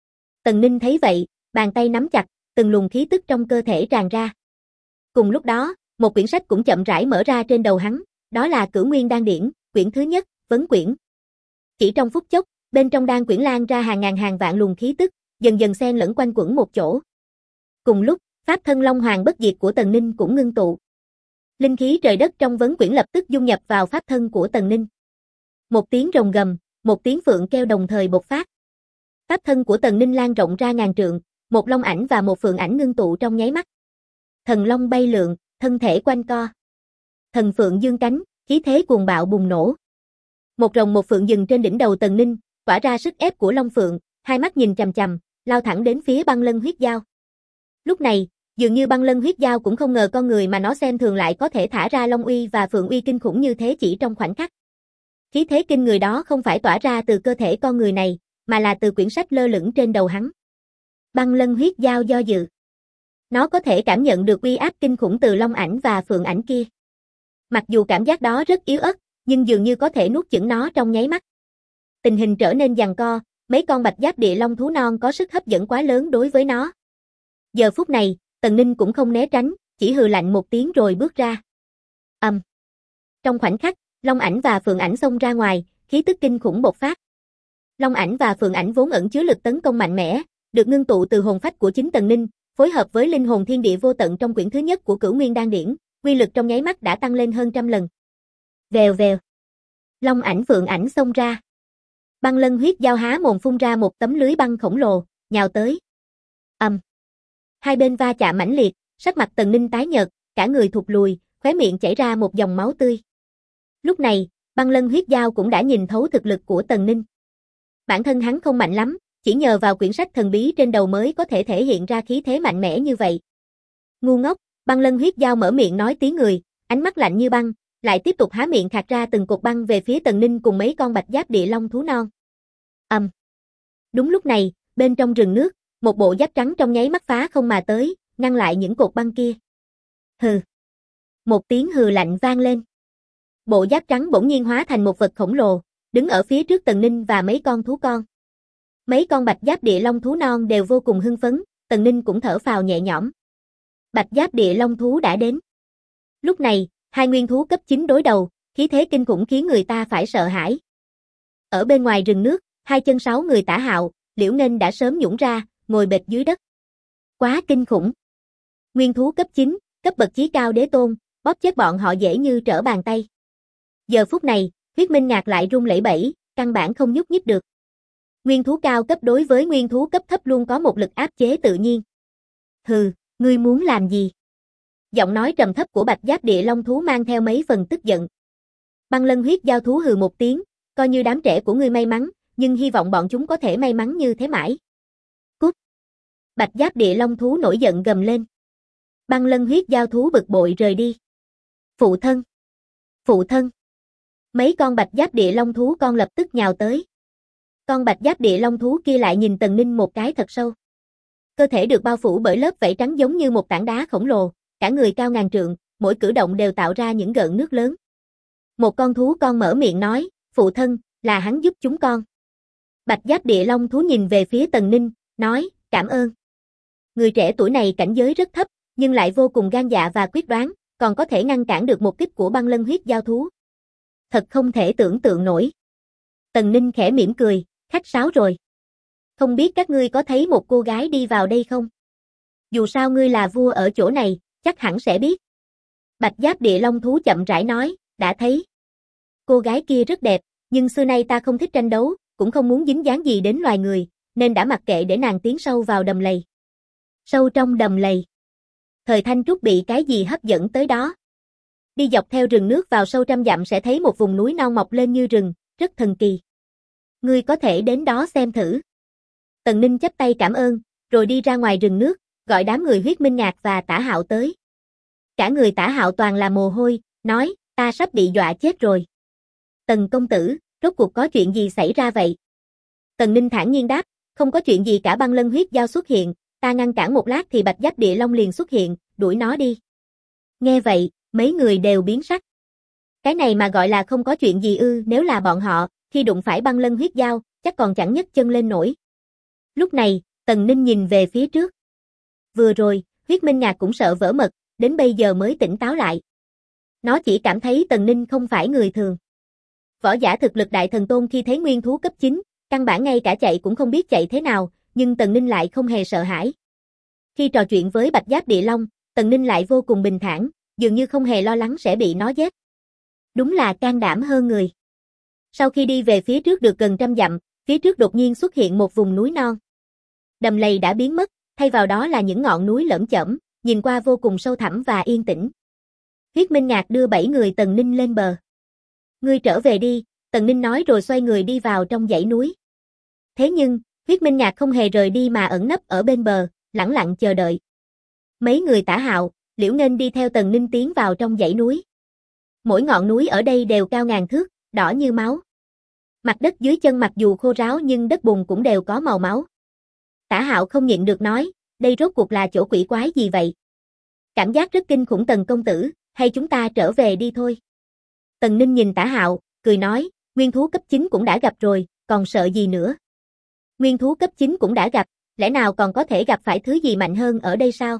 Tần Ninh thấy vậy, bàn tay nắm chặt, từng luồng khí tức trong cơ thể tràn ra. Cùng lúc đó, một quyển sách cũng chậm rãi mở ra trên đầu hắn, đó là Cửu Nguyên Đan Điển, quyển thứ nhất, vấn quyển. Chỉ trong phút chốc, bên trong đan quyển lan ra hàng ngàn hàng vạn luồng khí tức, dần dần xen lẫn quanh quẩn một chỗ. Cùng lúc, pháp thân Long Hoàng bất diệt của Tần Ninh cũng ngưng tụ. Linh khí trời đất trong vấn quyển lập tức dung nhập vào pháp thân của Tần Ninh. Một tiếng rồng gầm, một tiếng phượng kêu đồng thời bộc phát. Pháp thân của Tần Ninh lan rộng ra ngàn trượng, một long ảnh và một phượng ảnh ngưng tụ trong nháy mắt. Thần long bay lượn, thân thể quanh co. Thần phượng dương cánh, khí thế cuồng bạo bùng nổ. Một rồng một phượng dừng trên đỉnh đầu Tần Ninh, tỏa ra sức ép của long phượng, hai mắt nhìn chằm chằm, lao thẳng đến phía băng lân huyết dao. Lúc này, dường như băng lân huyết dao cũng không ngờ con người mà nó xem thường lại có thể thả ra long uy và phượng uy kinh khủng như thế chỉ trong khoảnh khắc. Khí thế kinh người đó không phải tỏa ra từ cơ thể con người này, mà là từ quyển sách lơ lửng trên đầu hắn. Băng lân huyết dao do dự. Nó có thể cảm nhận được uy áp kinh khủng từ long ảnh và phượng ảnh kia. Mặc dù cảm giác đó rất yếu ớt, nhưng dường như có thể nuốt chửng nó trong nháy mắt. Tình hình trở nên giằng co, mấy con bạch giáp địa long thú non có sức hấp dẫn quá lớn đối với nó. Giờ phút này, Tần Ninh cũng không né tránh, chỉ hừ lạnh một tiếng rồi bước ra. Trong khoảnh khắc, long ảnh và phượng ảnh xông ra ngoài, khí tức kinh khủng bộc phát. Long ảnh và phượng ảnh vốn ẩn chứa lực tấn công mạnh mẽ, được ngưng tụ từ hồn phách của chính Tần Ninh, phối hợp với linh hồn thiên địa vô tận trong quyển thứ nhất của Cửu Nguyên Đan Điển, uy lực trong nháy mắt đã tăng lên hơn trăm lần. Vèo vèo. Long ảnh phượng ảnh xông ra. Băng lân huyết dao há mồm phun ra một tấm lưới băng khổng lồ, nhào tới. Hai bên va chạm mãnh liệt, sắc mặt Tần Ninh tái nhợt, cả người thụt lùi, khóe miệng chảy ra một dòng máu tươi. Lúc này, băng lân huyết dao cũng đã nhìn thấu thực lực của Tần Ninh. Bản thân hắn không mạnh lắm, chỉ nhờ vào quyển sách thần bí trên đầu mới có thể thể hiện ra khí thế mạnh mẽ như vậy. Ngu ngốc, băng lân huyết dao mở miệng nói tiếng người, ánh mắt lạnh như băng, lại tiếp tục há miệng khạc ra từng cục băng về phía Tần Ninh cùng mấy con bạch giáp địa long thú non. Đúng lúc này, bên trong rừng nước, một bộ giáp trắng trong nháy mắt phá không mà tới, ngăn lại những cột băng kia. Hừ. Một tiếng hừ lạnh vang lên. Bộ giáp trắng bỗng nhiên hóa thành một vật khổng lồ, đứng ở phía trước Tần Ninh và mấy con thú con. Mấy con bạch giáp địa long thú non đều vô cùng hưng phấn, Tần Ninh cũng thở phào nhẹ nhõm. Bạch giáp địa long thú đã đến. Lúc này, hai nguyên thú cấp 9 đối đầu, khí thế kinh khủng khiến người ta phải sợ hãi. Ở bên ngoài rừng nước, hai chân 6 người Tả Hạo, Liễu Nghênh đã sớm nhũng ra, ngồi bệt dưới đất. Quá kinh khủng. Nguyên thú cấp 9, cấp bậc chí cao đế tôn, bóp chết bọn họ dễ như trở bàn tay. Giờ phút này, Huyết Minh Ngạc lại run lẩy bẩy, căn bản không nhúc nhích được. Nguyên thú cao cấp đối với nguyên thú cấp thấp luôn có một lực áp chế tự nhiên. Hừ, ngươi muốn làm gì? Giọng nói trầm thấp của bạch giáp địa long thú mang theo mấy phần tức giận. Băng lân huyết giao thú hừ một tiếng, coi như đám trẻ của ngươi may mắn, nhưng hy vọng bọn chúng có thể may mắn như thế mãi. Cút! Bạch giáp địa long thú nổi giận gầm lên. Băng lân huyết giao thú bực bội rời đi. Phụ thân! Phụ thân! Mấy con bạch giáp địa long thú con lập tức nhào tới. Con bạch giáp địa long thú kia lại nhìn Tần Ninh một cái thật sâu. Cơ thể được bao phủ bởi lớp vảy trắng giống như một tảng đá khổng lồ, cả người cao ngàn trượng, mỗi cử động đều tạo ra những gợn nước lớn. Một con thú con mở miệng nói, phụ thân, là hắn giúp chúng con. Bạch giáp địa long thú nhìn về phía Tần Ninh, nói, cảm ơn. Người trẻ tuổi này cảnh giới rất thấp, nhưng lại vô cùng gan dạ và quyết đoán, còn có thể ngăn cản được một kích của băng lân huyết giao thú. Thật không thể tưởng tượng nổi. Tần Ninh khẽ mỉm cười, khách sáo rồi. Không biết các ngươi có thấy một cô gái đi vào đây không? Dù sao ngươi là vua ở chỗ này, chắc hẳn sẽ biết. Bạch giáp địa long thú chậm rãi nói, đã thấy. Cô gái kia rất đẹp, nhưng xưa nay ta không thích tranh đấu, cũng không muốn dính dáng gì đến loài người, nên đã mặc kệ để nàng tiến sâu vào đầm lầy. Sâu trong đầm lầy. Thời Thanh Trúc bị cái gì hấp dẫn tới đó? Đi dọc theo rừng nước vào sâu trăm dặm sẽ thấy một vùng núi non mọc lên như rừng, rất thần kỳ. Ngươi có thể đến đó xem thử. Tần Ninh chắp tay cảm ơn, rồi đi ra ngoài rừng nước, gọi đám người Huyết Minh Ngạc và Tả Hạo tới. Cả người Tả Hạo toàn là mồ hôi, nói, ta sắp bị dọa chết rồi. Tần công tử, rốt cuộc có chuyện gì xảy ra vậy? Tần Ninh thản nhiên đáp, không có chuyện gì cả, băng lân huyết giao xuất hiện, ta ngăn cản một lát thì bạch giáp địa long liền xuất hiện, đuổi nó đi. Nghe vậy, mấy người đều biến sắc. Cái này mà gọi là không có chuyện gì ư? Nếu là bọn họ, khi đụng phải băng lân huyết giao, chắc còn chẳng nhấc chân lên nổi. Lúc này, Tần Ninh nhìn về phía trước. Vừa rồi, Huyết Minh Ngạc cũng sợ vỡ mật, đến bây giờ mới tỉnh táo lại. Nó chỉ cảm thấy Tần Ninh không phải người thường. Võ giả thực lực đại thần tôn khi thấy nguyên thú cấp 9, căn bản ngay cả chạy cũng không biết chạy thế nào, nhưng Tần Ninh lại không hề sợ hãi. Khi trò chuyện với bạch giáp địa long, Tần Ninh lại vô cùng bình thản, dường như không hề lo lắng sẽ bị nó giết. Đúng là can đảm hơn người. Sau khi đi về phía trước được gần trăm dặm, phía trước đột nhiên xuất hiện một vùng núi non. Đầm lầy đã biến mất, thay vào đó là những ngọn núi lởm chởm, nhìn qua vô cùng sâu thẳm và yên tĩnh. Huyết Minh Ngạc đưa 7 người Tần Ninh lên bờ. Ngươi trở về đi, Tần Ninh nói rồi xoay người đi vào trong dãy núi. Thế nhưng, Huyết Minh Ngạc không hề rời đi mà ẩn nấp ở bên bờ, lẳng lặng chờ đợi. Mấy người Tả Hạo, Liễu Nghênh đi theo Tần Ninh tiến vào trong dãy núi. Mỗi ngọn núi ở đây đều cao ngàn thước, đỏ như máu. Mặt đất dưới chân mặc dù khô ráo nhưng đất bùn cũng đều có màu máu. Tả Hạo không nhịn được nói, đây rốt cuộc là chỗ quỷ quái gì vậy? Cảm giác rất kinh khủng Tần công tử, hay chúng ta trở về đi thôi. Tần Ninh nhìn Tả Hạo, cười nói, nguyên thú cấp 9 cũng đã gặp rồi, còn sợ gì nữa? Nguyên thú cấp 9 cũng đã gặp, lẽ nào còn có thể gặp phải thứ gì mạnh hơn ở đây sao?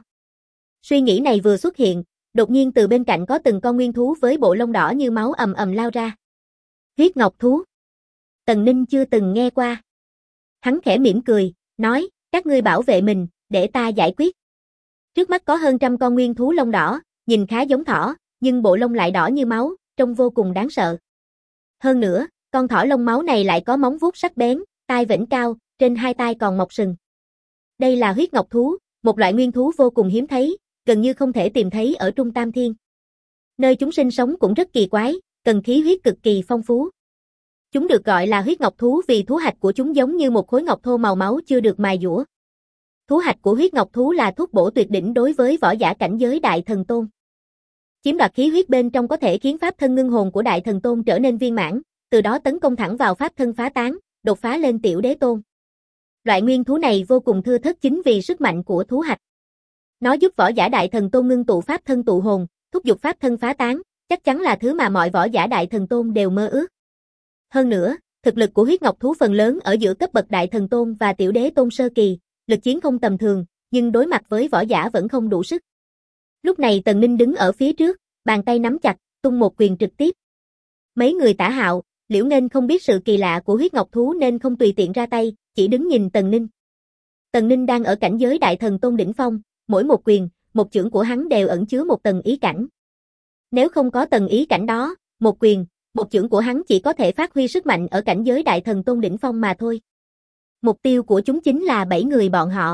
Suy nghĩ này vừa xuất hiện, đột nhiên từ bên cạnh có từng con nguyên thú với bộ lông đỏ như máu ầm ầm lao ra. Huyết ngọc thú. Tần Ninh chưa từng nghe qua. Hắn khẽ mỉm cười, nói, các ngươi bảo vệ mình, để ta giải quyết. Trước mắt có hơn trăm con nguyên thú lông đỏ, nhìn khá giống thỏ, nhưng bộ lông lại đỏ như máu, trông vô cùng đáng sợ. Hơn nữa, Con thỏ lông máu này lại có móng vuốt sắc bén, tai vểnh cao, trên hai tai còn mọc sừng. Đây là huyết ngọc thú, một loại nguyên thú vô cùng hiếm thấy, gần như không thể tìm thấy ở Trung Tam Thiên. Nơi chúng sinh sống cũng rất kỳ quái, cần khí huyết cực kỳ phong phú. Chúng được gọi là huyết ngọc thú vì thú hạch của chúng giống như một khối ngọc thô màu máu chưa được mài dũa. Thú hạch của huyết ngọc thú là thuốc bổ tuyệt đỉnh đối với võ giả cảnh giới đại thần tôn. Chiếm đoạt khí huyết bên trong có thể khiến pháp thân ngưng hồn của đại thần tôn trở nên viên mãn, từ đó tấn công thẳng vào pháp thân phá tán, đột phá lên tiểu đế tôn. Loại nguyên thú này vô cùng thưa thớt chính vì sức mạnh của thú hạch. Nó giúp võ giả đại thần tôn ngưng tụ pháp thân tụ hồn, thúc giục pháp thân phá tán, chắc chắn là thứ mà mọi võ giả đại thần tôn đều mơ ước. Hơn nữa, thực lực của huyết ngọc thú phần lớn ở giữa cấp bậc đại thần tôn và tiểu đế tôn sơ kỳ, lực chiến không tầm thường, nhưng đối mặt với võ giả vẫn không đủ sức. Lúc này Tần Ninh đứng ở phía trước, bàn tay nắm chặt, tung một quyền trực tiếp. Mấy người Tả Hạo, Liễu Nghênh không biết sự kỳ lạ của huyết ngọc thú nên không tùy tiện ra tay, chỉ đứng nhìn Tần Ninh. Tần Ninh đang ở cảnh giới đại thần tôn đỉnh phong, mỗi một quyền, một chưởng của hắn đều ẩn chứa một tầng ý cảnh. Nếu không có tầng ý cảnh đó, một quyền, một chưởng của hắn chỉ có thể phát huy sức mạnh ở cảnh giới đại thần tôn đỉnh phong mà thôi. Mục tiêu của chúng chính là 7 người bọn họ.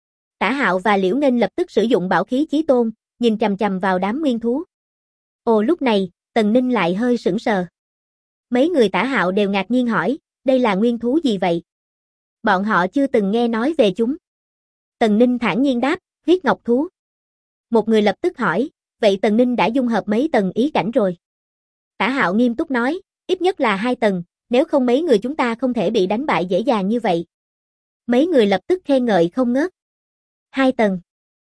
Tả Hạo và Liễu Nghênh lập tức sử dụng bảo khí chí tôn, nhìn chằm chằm vào đám nguyên thú. Ồ, lúc này, Tần Ninh lại hơi sững sờ. Mấy người Tả Hạo đều ngạc nhiên hỏi, đây là nguyên thú gì vậy? Bọn họ chưa từng nghe nói về chúng. Tần Ninh thản nhiên đáp, huyết ngọc thú. Một người lập tức hỏi, vậy Tần Ninh đã dung hợp mấy tầng ý cảnh rồi? Tả Hạo nghiêm túc nói, ít nhất là 2 tầng, nếu không mấy người chúng ta không thể bị đánh bại dễ dàng như vậy. Mấy người lập tức khen ngợi không ngớt. 2 tầng.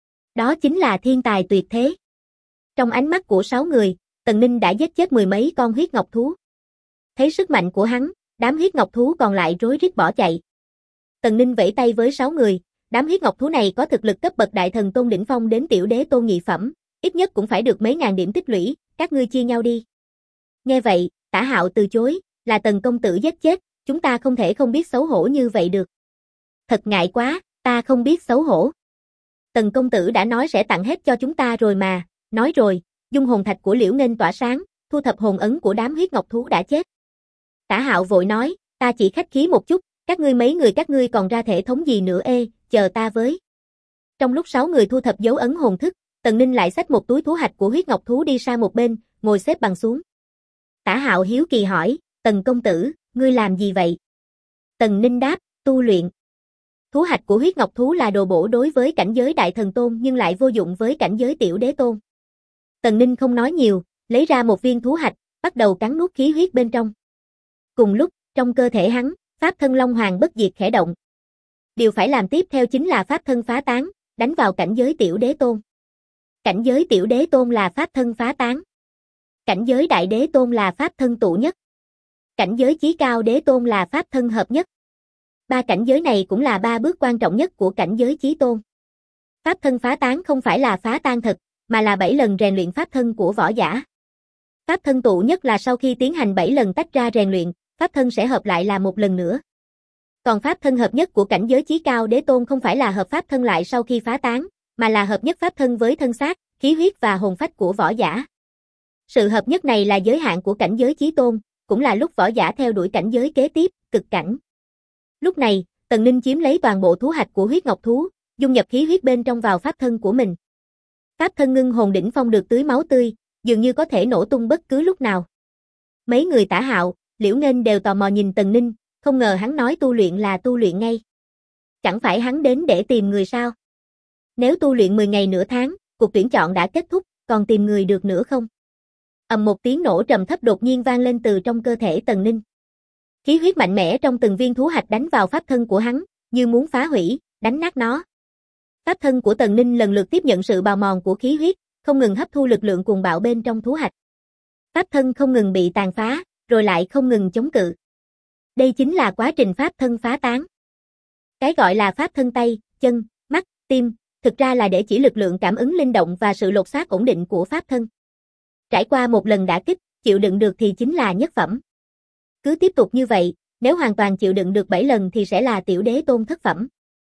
Đó chính là thiên tài tuyệt thế. Trong ánh mắt của 6 người, Tần Ninh đã giết chết 10 mấy con huyết ngọc thú. Thấy sức mạnh của hắn, đám huyết ngọc thú còn lại rối rít bỏ chạy. Tần Ninh vẫy tay với 6 người, đám huyết ngọc thú này có thực lực cấp bậc đại thần tôn đỉnh phong đến tiểu đế tôn nhị phẩm, ít nhất cũng phải được mấy ngàn điểm tích lũy, các ngươi chia nhau đi. Nghe vậy, Tả Hạo từ chối, là Tần công tử giết chết, chúng ta không thể không biết xấu hổ như vậy được. Thật ngại quá, ta không biết xấu hổ. Tần công tử đã nói sẽ tặng hết cho chúng ta rồi mà, nói rồi, dung hồn thạch của Liễu Nghênh tỏa sáng, thu thập hồn ấn của đám huyết ngọc thú đã chết. Tả Hạo vội nói, ta chỉ khách khí một chút, các ngươi mấy người các ngươi còn ra thể thống gì nữa ê, chờ ta với. Trong lúc 6 người thu thập dấu ấn hồn thức, Tần Ninh lại xách một túi thú hạch của huyết ngọc thú đi sang một bên, ngồi xếp bằng xuống. Tả Hạo hiếu kỳ hỏi, Tần công tử, ngươi làm gì vậy? Tần Ninh đáp, tu luyện. Thú hạch của huyết ngọc thú là đồ bổ đối với cảnh giới đại thần tôn nhưng lại vô dụng với cảnh giới tiểu đế tôn. Tần Ninh không nói nhiều, lấy ra một viên thú hạch, bắt đầu cắn nuốt khí huyết bên trong. Cùng lúc, trong cơ thể hắn, pháp thân Long Hoàng bất diệt khẽ động. Điều phải làm tiếp theo chính là pháp thân phá tán, đánh vào cảnh giới tiểu đế tôn. Cảnh giới tiểu đế tôn là pháp thân phá tán. Cảnh giới đại đế tôn là pháp thân tụ nhất. Cảnh giới chí cao đế tôn là pháp thân hợp nhất. 3 cảnh giới này cũng là 3 bước quan trọng nhất của cảnh giới chí tôn. Pháp thân phá tán không phải là phá tan thật, mà là 7 lần rèn luyện pháp thân của võ giả. Pháp thân tụ nhất là sau khi tiến hành 7 lần tách ra rèn luyện, pháp thân sẽ hợp lại là một lần nữa. Còn pháp thân hợp nhất của cảnh giới chí cao đế tôn không phải là hợp pháp thân lại sau khi phá tán, mà là hợp nhất pháp thân với thân xác, khí huyết và hồn phách của võ giả. Sự hợp nhất này là giới hạn của cảnh giới chí tôn, cũng là lúc võ giả theo đuổi cảnh giới kế tiếp, cực cảnh. Lúc này, Tần Ninh chiếm lấy toàn bộ thú hạch của huyết ngọc thú, dung nhập khí huyết bên trong vào pháp thân của mình. Pháp thân ngưng hồn đỉnh phong được tưới máu tươi, dường như có thể nổ tung bất cứ lúc nào. Mấy người Tả Hạo, Liễu Nghênh đều tò mò nhìn Tần Ninh, không ngờ hắn nói tu luyện là tu luyện ngay. Chẳng phải hắn đến để tìm người sao? Nếu tu luyện 10 ngày nửa tháng, cuộc tuyển chọn đã kết thúc, còn tìm người được nữa không? Ầm một tiếng nổ trầm thấp đột nhiên vang lên từ trong cơ thể Tần Ninh. Khí huyết mạnh mẽ trong từng viên thú hạch đánh vào pháp thân của hắn, như muốn phá hủy, đánh nát nó. Pháp thân của Tần Ninh lần lượt tiếp nhận sự bào mòn của khí huyết, không ngừng hấp thu lực lượng cuồng bạo bên trong thú hạch. Pháp thân không ngừng bị tàn phá, rồi lại không ngừng chống cự. Đây chính là quá trình pháp thân phá tán. Cái gọi là pháp thân tay, chân, mắt, tim, thực ra là để chỉ lực lượng cảm ứng linh động và sự lột xác ổn định của pháp thân. Trải qua một lần đả kích, chịu đựng được thì chính là nhất phẩm. Cứ tiếp tục như vậy, nếu hoàn toàn chịu đựng được 7 lần thì sẽ là tiểu đế tôn thất phẩm.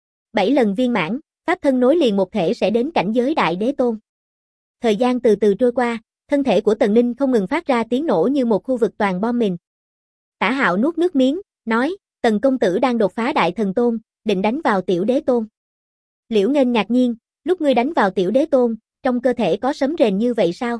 7 lần viên mãn, pháp thân nối liền một thể sẽ đến cảnh giới đại đế tôn. Thời gian từ từ trôi qua, thân thể của Tần Ninh không ngừng phát ra tiếng nổ như một khu vực toàn bom mìn. Tả Hạo nuốt nước miếng, nói, Tần công tử đang đột phá đại thần tôn, định đánh vào tiểu đế tôn. Liễu Nghênh ngạc nhiên, lúc ngươi đánh vào tiểu đế tôn, trong cơ thể có sấm rền như vậy sao?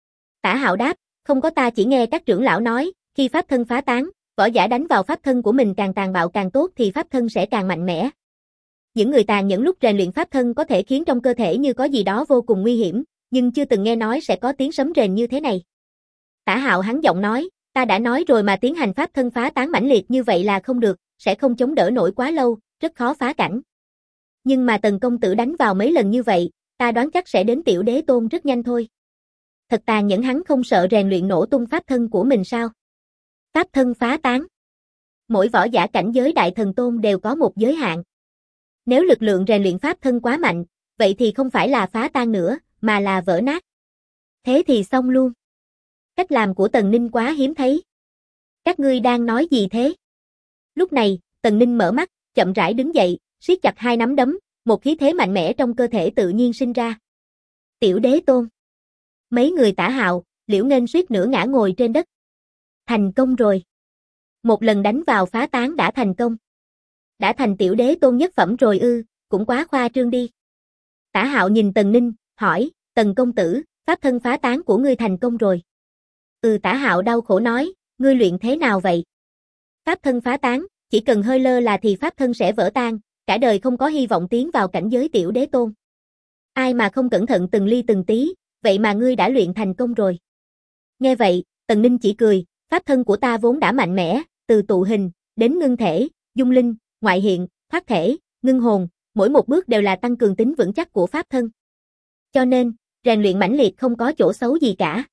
Tả Hạo đáp, không có, ta chỉ nghe các trưởng lão nói, khi pháp thân phá tán, võ giả đánh vào pháp thân của mình càng tàn bạo càng tốt thì pháp thân sẽ càng mạnh mẽ. Những người tàn nhẫn lúc rèn luyện pháp thân có thể khiến trong cơ thể như có gì đó vô cùng nguy hiểm, nhưng chưa từng nghe nói sẽ có tiếng sấm rền như thế này. Tả Hạo hắn giọng nói, ta đã nói rồi mà, tiến hành pháp thân phá tán mãnh liệt như vậy là không được, sẽ không chống đỡ nổi quá lâu, rất khó phá cảnh. Nhưng mà Tần công tử đánh vào mấy lần như vậy, ta đoán chắc sẽ đến tiểu đế tôn rất nhanh thôi. Thật tàn nhẫn, hắn không sợ rèn luyện nổ tung pháp thân của mình sao? Pháp thân phá tán. Mỗi võ giả cảnh giới đại thần tôn đều có một giới hạn. Nếu lực lượng rèn luyện pháp thân quá mạnh, vậy thì không phải là phá tan nữa, mà là vỡ nát. Thế thì xong luôn. Cách làm của Tần Ninh quá hiếm thấy. Các ngươi đang nói gì thế? Lúc này, Tần Ninh mở mắt, chậm rãi đứng dậy, siết chặt hai nắm đấm, một khí thế mạnh mẽ trong cơ thể tự nhiên sinh ra. Tiểu đế tôn. Mấy người Tả Hạo, Liễu Nghênh suýt nữa ngã ngồi trên đất. Thành công rồi. Một lần đánh vào phá tán đã thành công. Đã thành tiểu đế tôn nhất phẩm rồi ư, cũng quá khoa trương đi. Tả Hạo nhìn Tần Ninh, hỏi, Tần công tử, pháp thân phá tán của ngươi thành công rồi. Tả Hạo đau khổ nói, ngươi luyện thế nào vậy? Pháp thân phá tán, chỉ cần hơi lơ là thì pháp thân sẽ vỡ tan, cả đời không có hy vọng tiến vào cảnh giới tiểu đế tôn. Ai mà không cẩn thận từng ly từng tí, vậy mà ngươi đã luyện thành công rồi. Nghe vậy, Tần Ninh chỉ cười, pháp thân của ta vốn đã mạnh mẽ, từ tụ hình, đến ngưng thể, dung linh, ngoại hiện, thoát thể, ngưng hồn, mỗi một bước đều là tăng cường tính vững chắc của pháp thân. Cho nên, rèn luyện mãnh liệt không có chỗ xấu gì cả.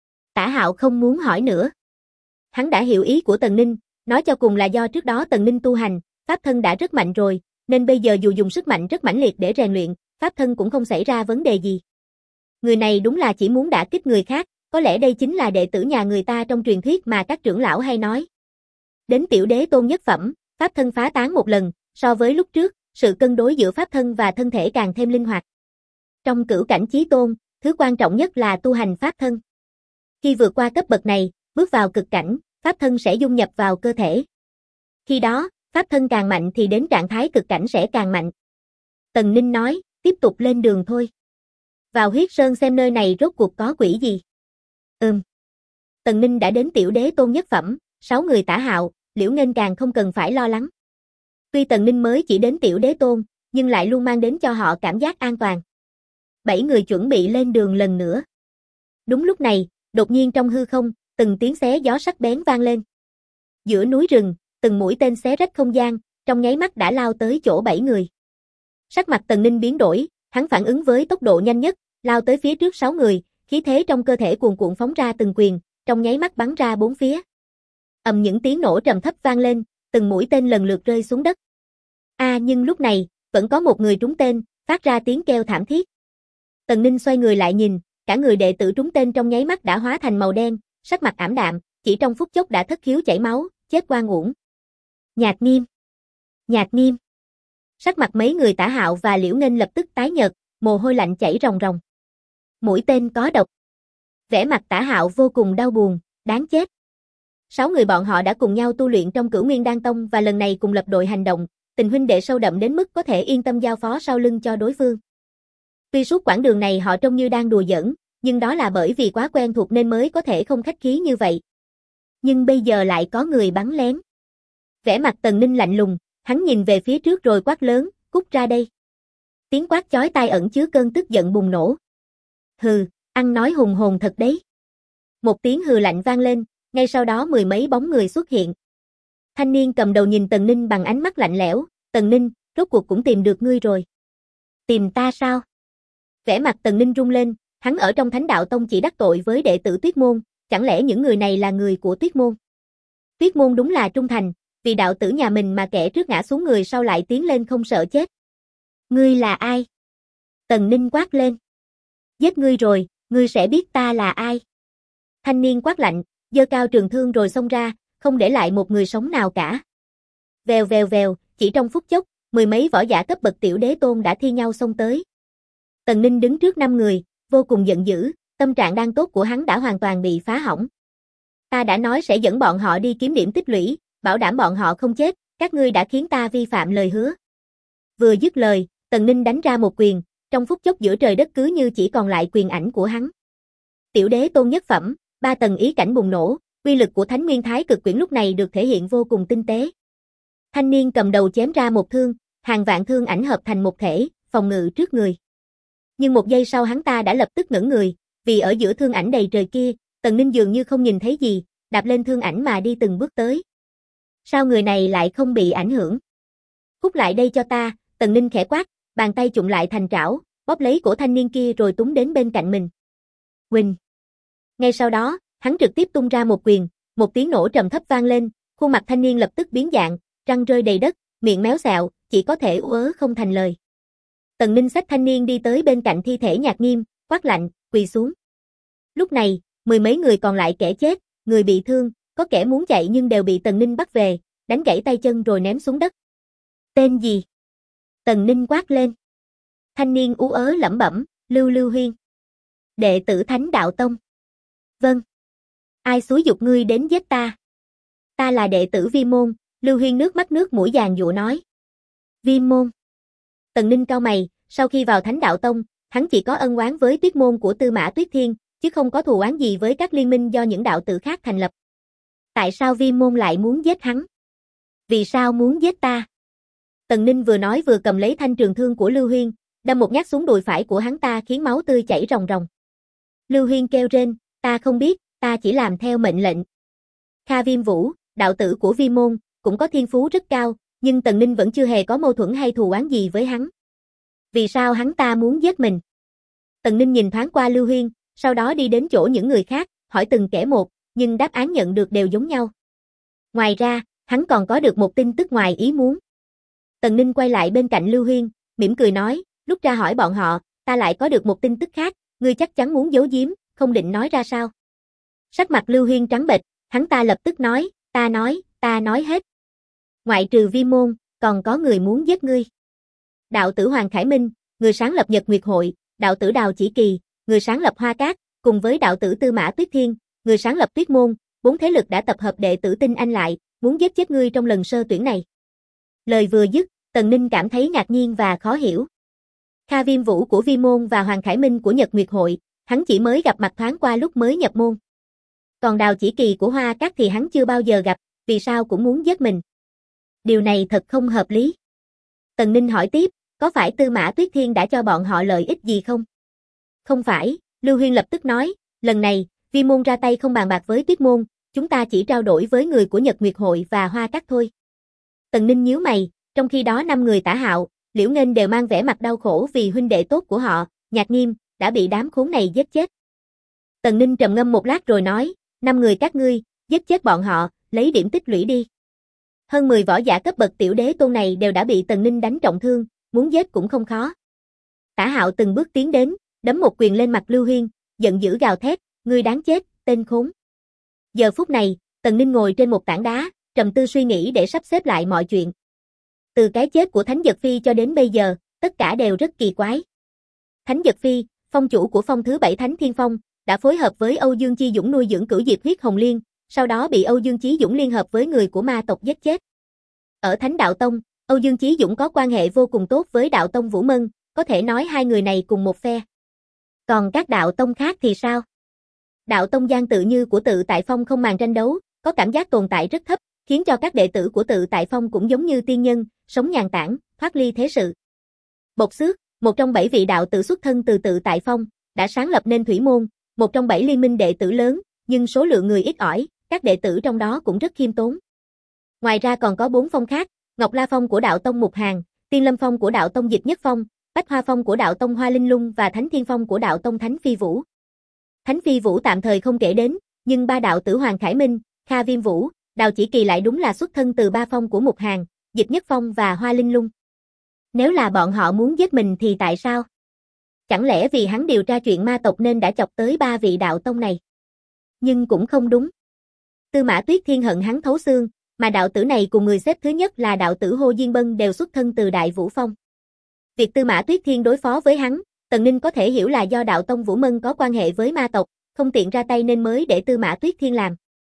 Tả Hạo không muốn hỏi nữa. Hắn đã hiểu ý của Tần Ninh, nói cho cùng là do trước đó Tần Ninh tu hành, pháp thân đã rất mạnh rồi, nên bây giờ dù dùng sức mạnh rất mãnh liệt để rèn luyện, pháp thân cũng không xảy ra vấn đề gì. Người này đúng là chỉ muốn đả kích người khác, có lẽ đây chính là đệ tử nhà người ta trong truyền thuyết mà các trưởng lão hay nói. Đến tiểu đế tôn nhất phẩm, pháp thân phá tán một lần, so với lúc trước, sự cân đối giữa pháp thân và thân thể càng thêm linh hoạt. Trong cửu cảnh chí tôn, thứ quan trọng nhất là tu hành pháp thân. Khi vượt qua cấp bậc này, bước vào cực cảnh, pháp thân sẽ dung nhập vào cơ thể. Khi đó, pháp thân càng mạnh thì đến trạng thái cực cảnh sẽ càng mạnh. Tần Ninh nói, tiếp tục lên đường thôi. Vào huyết sơn xem nơi này rốt cuộc có quỷ gì. Tần Ninh đã đến tiểu đế tôn nhất phẩm, 6 người Tả Hạo, Liễu Nghênh càng không cần phải lo lắng. Tuy Tần Ninh mới chỉ đến tiểu đế tôn, nhưng lại luôn mang đến cho họ cảm giác an toàn. 7 người chuẩn bị lên đường lần nữa. Đúng lúc này, đột nhiên trong hư không, từng tiếng xé gió sắc bén vang lên. Giữa núi rừng, từng mũi tên xé rách không gian, trong nháy mắt đã lao tới chỗ 7 người. Sắc mặt Tần Ninh biến đổi, hắn phản ứng với tốc độ nhanh nhất, lao tới phía trước 6 người, khí thế trong cơ thể cuồn cuộn phóng ra từng quyền, trong nháy mắt bắn ra bốn phía. Những tiếng nổ trầm thấp vang lên, từng mũi tên lần lượt rơi xuống đất. Nhưng lúc này, vẫn có một người trúng tên, phát ra tiếng kêu thảm thiết. Tần Ninh xoay người lại nhìn, cả người đệ tử trúng tên trong nháy mắt đã hóa thành màu đen, sắc mặt ảm đạm, chỉ trong phút chốc đã thất khiếu chảy máu, chết oan uổng. Nhạc Nghiêm. Nhạc Nghiêm. Sắc mặt mấy người Tả Hạo và Liễu Nghênh lập tức tái nhợt, mồ hôi lạnh chảy ròng ròng. Mũi tên có độc. Vẻ mặt Tả Hạo vô cùng đau buồn, đáng chết. 6 người bọn họ đã cùng nhau tu luyện trong Cửu Nguyên Đan Tông và lần này cùng lập đội hành động, tình huynh đệ sâu đậm đến mức có thể yên tâm giao phó sau lưng cho đối phương. Tuy suốt quãng đường này họ trông như đang đùa giỡn, nhưng đó là bởi vì quá quen thuộc nên mới có thể không khách khí như vậy. Nhưng bây giờ lại có người bắn lén. Vẻ mặt Tần Ninh lạnh lùng, hắn nhìn về phía trước rồi quát lớn, cút ra đây. Tiếng quát chói tai ẩn chứa cơn tức giận bùng nổ. Hừ, ăn nói hùng hồn thật đấy. Một tiếng hừ lạnh vang lên, ngay sau đó mười mấy bóng người xuất hiện. Thanh niên cầm đầu nhìn Tần Ninh bằng ánh mắt lạnh lẽo, Tần Ninh, rốt cuộc cũng tìm được ngươi rồi. Tìm ta sao? Vẻ mặt Tần Ninh rung lên, hắn ở trong Thánh Đạo Tông chỉ đắc tội với đệ tử Tuyết Môn, chẳng lẽ những người này là người của Tuyết Môn? Tuyết Môn đúng là trung thành, vì đạo tử nhà mình mà kẻ trước ngã xuống người sau lại tiến lên không sợ chết. Ngươi là ai? Tần Ninh quát lên. Giết ngươi rồi, ngươi sẽ biết ta là ai. Thanh niên quát lạnh, giơ cao trường thương rồi xông ra, không để lại một người sống nào cả. Vèo vèo vèo, chỉ trong phút chốc, mười mấy võ giả cấp bậc tiểu đế tôn đã thi nhau xông tới. Tần Ninh đứng trước 5 người, vô cùng giận dữ, tâm trạng đang tốt của hắn đã hoàn toàn bị phá hỏng. Ta đã nói sẽ dẫn bọn họ đi kiếm điểm tích lũy, bảo đảm bọn họ không chết, các ngươi đã khiến ta vi phạm lời hứa. Vừa dứt lời, Tần Ninh đánh ra một quyền, trong phút chốc giữa trời đất cứ như chỉ còn lại quyền ảnh của hắn. Tiểu đế tôn nhất phẩm, 3 tầng ý cảnh bùng nổ, uy lực của Thánh Nguyên Thái Cực Quyển lúc này được thể hiện vô cùng tinh tế. Thanh niên cầm đầu chém ra một thương, hàng vạn thương ảnh hợp thành một thể, phòng ngự trước người. Nhưng một giây sau hắn ta đã lập tức ngẩn người, vì ở giữa thương ảnh đầy trời kia, Tần Ninh dường như không nhìn thấy gì, đạp lên thương ảnh mà đi từng bước tới. Sao người này lại không bị ảnh hưởng? Hút lại đây cho ta, Tần Ninh khẽ quát, bàn tay chụm lại thành trảo, bóp lấy cổ thanh niên kia rồi túm đến bên cạnh mình. Huỳnh! Ngay sau đó, hắn trực tiếp tung ra một quyền, một tiếng nổ trầm thấp vang lên, khuôn mặt thanh niên lập tức biến dạng, răng rơi đầy đất, miệng méo xẹo, chỉ có thể ú ớ không thành lời. Tần Ninh xách thanh niên đi tới bên cạnh thi thể Nhạc Nghiêm, quát lạnh, quỳ xuống. Lúc này, 10 mấy người còn lại kẻ chết, người bị thương, có kẻ muốn chạy nhưng đều bị Tần Ninh bắt về, đánh gãy tay chân rồi ném xuống đất. Tên gì? Tần Ninh quát lên. Thanh niên ú ớ lẩm bẩm, Lưu Huyên. Đệ tử Thánh Đạo Tông. Vâng. Ai xúi giục ngươi đến giết ta? Ta là đệ tử Vi Môn, Lưu Huyên nước mắt nước mũi giàn giụa nói. Vi Môn. Tần Ninh cau mày, sau khi vào Thánh Đạo Tông, hắn chỉ có ân oán với Tuyết Môn của Tư Mã Tuyết Thiên, chứ không có thù oán gì với các liên minh do những đạo tử khác thành lập. Tại sao Vi Môn lại muốn giết hắn? Vì sao muốn giết ta? Tần Ninh vừa nói vừa cầm lấy thanh trường thương của Lưu Huyên, đâm một nhát xuống đùi phải của hắn ta khiến máu tươi chảy ròng ròng. Lưu Huyên kêu rên, ta không biết, ta chỉ làm theo mệnh lệnh. Kha Viêm Vũ, đạo tử của Vi Môn, cũng có thiên phú rất cao, nhưng Tần Ninh vẫn chưa hề có mâu thuẫn hay thù oán gì với hắn. Vì sao hắn ta muốn giết mình? Tần Ninh nhìn thoáng qua Lưu Huyên, sau đó đi đến chỗ những người khác, hỏi từng kẻ một, nhưng đáp án nhận được đều giống nhau. Ngoài ra, hắn còn có được một tin tức ngoài ý muốn. Tần Ninh quay lại bên cạnh Lưu Huyên, mỉm cười nói, lúc ra hỏi bọn họ, ta lại có được một tin tức khác, ngươi chắc chắn muốn giấu giếm, không định nói ra sao? Sắc mặt Lưu Huyên trắng bệch, hắn ta lập tức nói, ta nói hết. Ngoại trừ Vi Môn, còn có người muốn giết ngươi. Đạo tử Hoàng Khải Minh, người sáng lập Nhật Nguyệt Hội, đạo tử Đào Chỉ Kỳ, người sáng lập Hoa Cát, cùng với đạo tử Tư Mã Tuyết Thiên, người sáng lập Tuyết Môn, 4 thế lực đã tập hợp đệ tử Tinh Anh lại, muốn giết chết ngươi trong lần sơ tuyển này. Lời vừa dứt, Tần Ninh cảm thấy ngạc nhiên và khó hiểu. Kha Viêm Vũ của Vi Môn và Hoàng Khải Minh của Nhật Nguyệt Hội, hắn chỉ mới gặp mặt thoáng qua lúc mới nhập môn. Còn Đào Chỉ Kỳ của Hoa Cát thì hắn chưa bao giờ gặp, vì sao cũng muốn giết mình. Điều này thật không hợp lý. Tần Ninh hỏi tiếp, có phải Tư Mã Tuyết Thiên đã cho bọn họ lợi ích gì không? Không phải, Lưu Huyên lập tức nói, lần này, Vi Môn ra tay không bàn bạc với Tuyết Môn, chúng ta chỉ trao đổi với người của Nhật Nguyệt Hội và Hoa Cát thôi. Tần Ninh nhíu mày, trong khi đó 5 người Tả Hạo, Liễu Nghênh đều mang vẻ mặt đau khổ vì huynh đệ tốt của họ, Nhạc Nghiêm, đã bị đám khốn này giết chết. Tần Ninh trầm ngâm một lát rồi nói, 5 người các ngươi, giết chết bọn họ, lấy điểm tích lũy đi. Hơn 10 võ giả cấp bậc tiểu đế tôn này đều đã bị Tần Ninh đánh trọng thương, muốn giết cũng không khó. Tả Hạo từng bước tiến đến, đấm một quyền lên mặt Lưu Huyên, giận dữ gào thét, ngươi đáng chết, tên khốn. Giờ phút này, Tần Ninh ngồi trên một tảng đá, trầm tư suy nghĩ để sắp xếp lại mọi chuyện. Từ cái chết của Thánh Dật Phi cho đến bây giờ, tất cả đều rất kỳ quái. Thánh Dật Phi, phong chủ của phong thứ 7 Thánh Thiên Phong, đã phối hợp với Âu Dương Chi Dũng nuôi dưỡng cửu diệp huyết hồng liên, sau đó bị Âu Dương Chí Dũng liên hợp với người của ma tộc giết chết. Ở Thánh Đạo Tông, Âu Dương Chí Dũng có quan hệ vô cùng tốt với Đạo Tông Vũ Mân, có thể nói hai người này cùng một phe. Còn các đạo tông khác thì sao? Đạo Tông Giang Tự Như của Tự Tại Phong không màng tranh đấu, có cảm giác tồn tại rất thấp, khiến cho các đệ tử của Tự Tại Phong cũng giống như tiên nhân, sống nhàn tản, thoát ly thế sự. Bộc Xước, một trong 7 vị đạo tử xuất thân từ Tự Tại Phong, đã sáng lập nên Thủy Môn, một trong 7 liên minh đệ tử lớn, nhưng số lượng người ít ỏi, các đệ tử trong đó cũng rất khiêm tốn. Ngoài ra còn có 4 phong khác, Ngọc La Phong của Đạo Tông Mục Hàn, Tiên Lâm Phong của Đạo Tông Dịch Nhất Phong, Bách Hoa Phong của Đạo Tông Hoa Linh Lung và Thánh Thiên Phong của Đạo Tông Thánh Phi Vũ. Thánh Phi Vũ tạm thời không kể đến, nhưng ba đạo tử Hoàng Khải Minh, Kha Viêm Vũ, Đào Chỉ Kỳ lại đúng là xuất thân từ ba phong của Mục Hàn, Dịch Nhất Phong và Hoa Linh Lung. Nếu là bọn họ muốn giết mình thì tại sao? Chẳng lẽ vì hắn điều tra chuyện ma tộc nên đã chọc tới 3 vị đạo tông này? Nhưng cũng không đúng. Tư Mã Tuyết Thiên hận hắn thấu xương, mà đạo tử này cùng người xếp thứ nhất là đạo tử Hồ Diên Bân đều xuất thân từ Đại Vũ Phong. Việc Tư Mã Tuyết Thiên đối phó với hắn, Tần Ninh có thể hiểu là do đạo tông Vũ Mân có quan hệ với ma tộc, không tiện ra tay nên mới để Tư Mã Tuyết Thiên làm.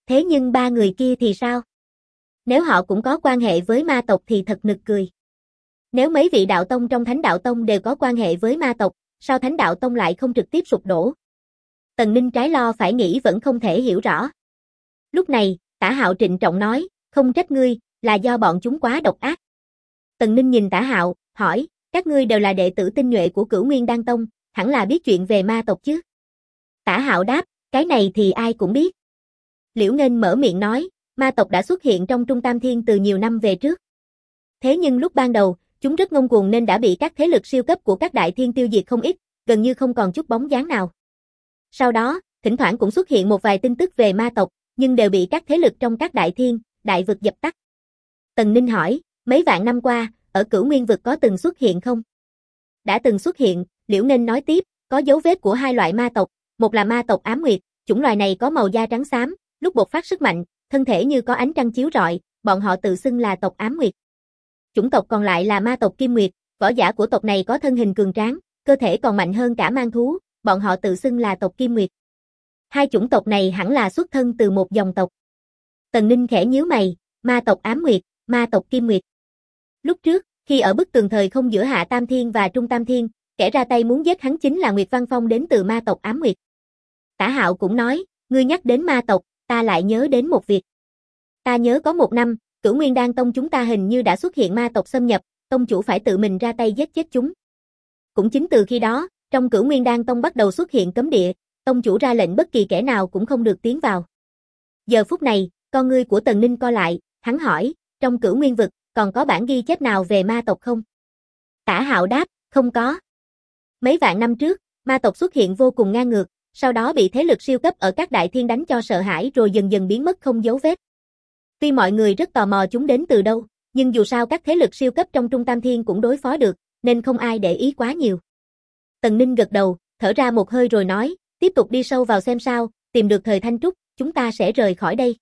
Thế nhưng ba người kia thì sao? Nếu họ cũng có quan hệ với ma tộc thì thật nực cười. Nếu mấy vị đạo tông trong Thánh Đạo Tông đều có quan hệ với ma tộc, sao Thánh Đạo Tông lại không trực tiếp sụp đổ? Tần Ninh trái lo phải nghĩ vẫn không thể hiểu rõ. Lúc này, Tả Hạo trịnh trọng nói, không trách ngươi, là do bọn chúng quá độc ác. Tần Ninh nhìn Tả Hạo, hỏi, các ngươi đều là đệ tử tinh nhuệ của Cửu Nguyên Đan Tông, hẳn là biết chuyện về ma tộc chứ? Tả Hạo đáp, cái này thì ai cũng biết. Liễu Nghênh mở miệng nói, ma tộc đã xuất hiện trong Trung Tam Thiên từ nhiều năm về trước. Thế nhưng lúc ban đầu, chúng rất ngông cuồng nên đã bị các thế lực siêu cấp của các đại thiên tiêu diệt không ít, gần như không còn chút bóng dáng nào. Sau đó, thỉnh thoảng cũng xuất hiện một vài tin tức về ma tộc, nhưng đều bị các thế lực trong các đại thiên, đại vực dập tắt. Tần Ninh hỏi, mấy vạn năm qua, ở Cửu Nguyên vực có từng xuất hiện không? Đã từng xuất hiện, Liễu Nghênh nói tiếp, có dấu vết của hai loại ma tộc, một là ma tộc ám nguyệt, chủng loài này có màu da trắng xám, lúc bộc phát sức mạnh, thân thể như có ánh trăng chiếu rọi, bọn họ tự xưng là tộc ám nguyệt. Chủng tộc còn lại là ma tộc kim nguyệt, võ giả của tộc này có thân hình cường tráng, cơ thể còn mạnh hơn cả mang thú, bọn họ tự xưng là tộc kim nguyệt. Hai chủng tộc này hẳn là xuất thân từ một dòng tộc. Tần Ninh khẽ nhíu mày, ma tộc ám nguyệt, ma tộc kim nguyệt. Lúc trước, khi ở bức tường thời không giữa Hạ Tam Thiên và Trung Tam Thiên, kẻ ra tay muốn giết hắn chính là Nguyệt Văn Phong đến từ ma tộc ám nguyệt. Tả Hạo cũng nói, ngươi nhắc đến ma tộc, ta lại nhớ đến một việc. Ta nhớ có một năm, Cửu Nguyên Đan Tông chúng ta hình như đã xuất hiện ma tộc xâm nhập, tông chủ phải tự mình ra tay giết chết chúng. Cũng chính từ khi đó, trong Cửu Nguyên Đan Tông bắt đầu xuất hiện cấm địa, tông chủ ra lệnh bất kỳ kẻ nào cũng không được tiến vào. Giờ phút này, con ngươi của Tần Ninh co lại, hắn hỏi, trong Cửu Nguyên vực, còn có bản ghi chép nào về ma tộc không? Tả Hạo đáp, không có. Mấy vạn năm trước, ma tộc xuất hiện vô cùng ngang ngược, sau đó bị thế lực siêu cấp ở các đại thiên đánh cho sợ hãi rồi dần dần biến mất không dấu vết. Tuy mọi người rất tò mò chúng đến từ đâu, nhưng dù sao các thế lực siêu cấp trong Trung Tam Thiên cũng đối phó được, nên không ai để ý quá nhiều. Tần Ninh gật đầu, thở ra một hơi rồi nói, tiếp tục đi sâu vào xem sao, tìm được thời Thanh Trúc, chúng ta sẽ rời khỏi đây.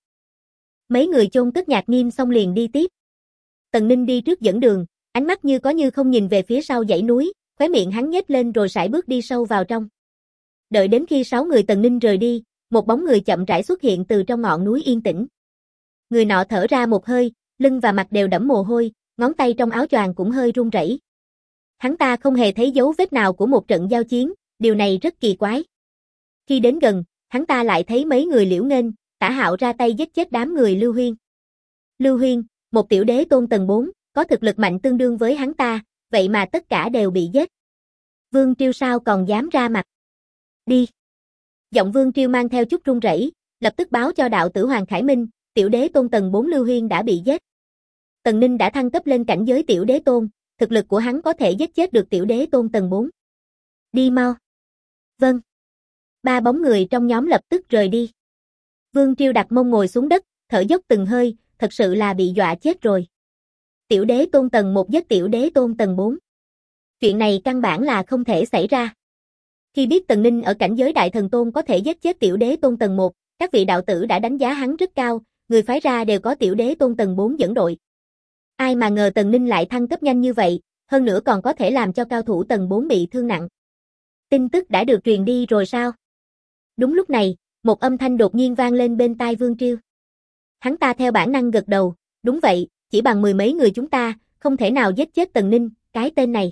Mấy người chôn cất nhạc nghiêm xong liền đi tiếp. Tần Ninh đi trước dẫn đường, ánh mắt như có như không nhìn về phía sau dãy núi, khóe miệng hắn nhếch lên rồi sải bước đi sâu vào trong. Đợi đến khi 6 người Tần Ninh rời đi, một bóng người chậm rãi xuất hiện từ trong ngọn núi yên tĩnh. Người nọ thở ra một hơi, lưng và mặt đều đẫm mồ hôi, ngón tay trong áo choàng cũng hơi run rẩy. Hắn ta không hề thấy dấu vết nào của một trận giao chiến, điều này rất kỳ quái. Khi đến gần, hắn ta lại thấy mấy người Liễu Nghênh, Tả Hạo ra tay giết chết đám người Lưu Huyên. Lưu Huyên, một tiểu đế tôn tầng 4, có thực lực mạnh tương đương với hắn ta, vậy mà tất cả đều bị giết. Vương Triêu sao còn dám ra mặt? Đi. Giọng Vương Triêu mang theo chút run rẩy, lập tức báo cho đạo tử Hoàng Khải Minh, tiểu đế tôn tầng 4 Lưu Huyên đã bị giết. Tần Ninh đã thăng cấp lên cảnh giới tiểu đế tôn, thực lực của hắn có thể giết chết được tiểu đế tôn tầng 4. Đi mau. Vâng. Ba bóng người trong nhóm lập tức rời đi. Vương Triêu đặt mông ngồi xuống đất, thở dốc từng hơi, thật sự là bị dọa chết rồi. Tiểu đế tôn tầng 1 giết tiểu đế tôn tầng 4. Chuyện này căn bản là không thể xảy ra. Khi biết Tần Ninh ở cảnh giới đại thần tôn có thể giết chết tiểu đế tôn tầng 1, các vị đạo tử đã đánh giá hắn rất cao, người phái ra đều có tiểu đế tôn tầng 4 dẫn đội. Ai mà ngờ Tần Ninh lại thăng cấp nhanh như vậy, hơn nữa còn có thể làm cho cao thủ tầng 4 bị thương nặng. Tin tức đã được truyền đi rồi sao? Đúng lúc này, một âm thanh đột nhiên vang lên bên tai Vương Triêu. Hắn ta theo bản năng gật đầu, đúng vậy, chỉ bằng 10 mấy người chúng ta, không thể nào giết chết Tần Ninh, cái tên này.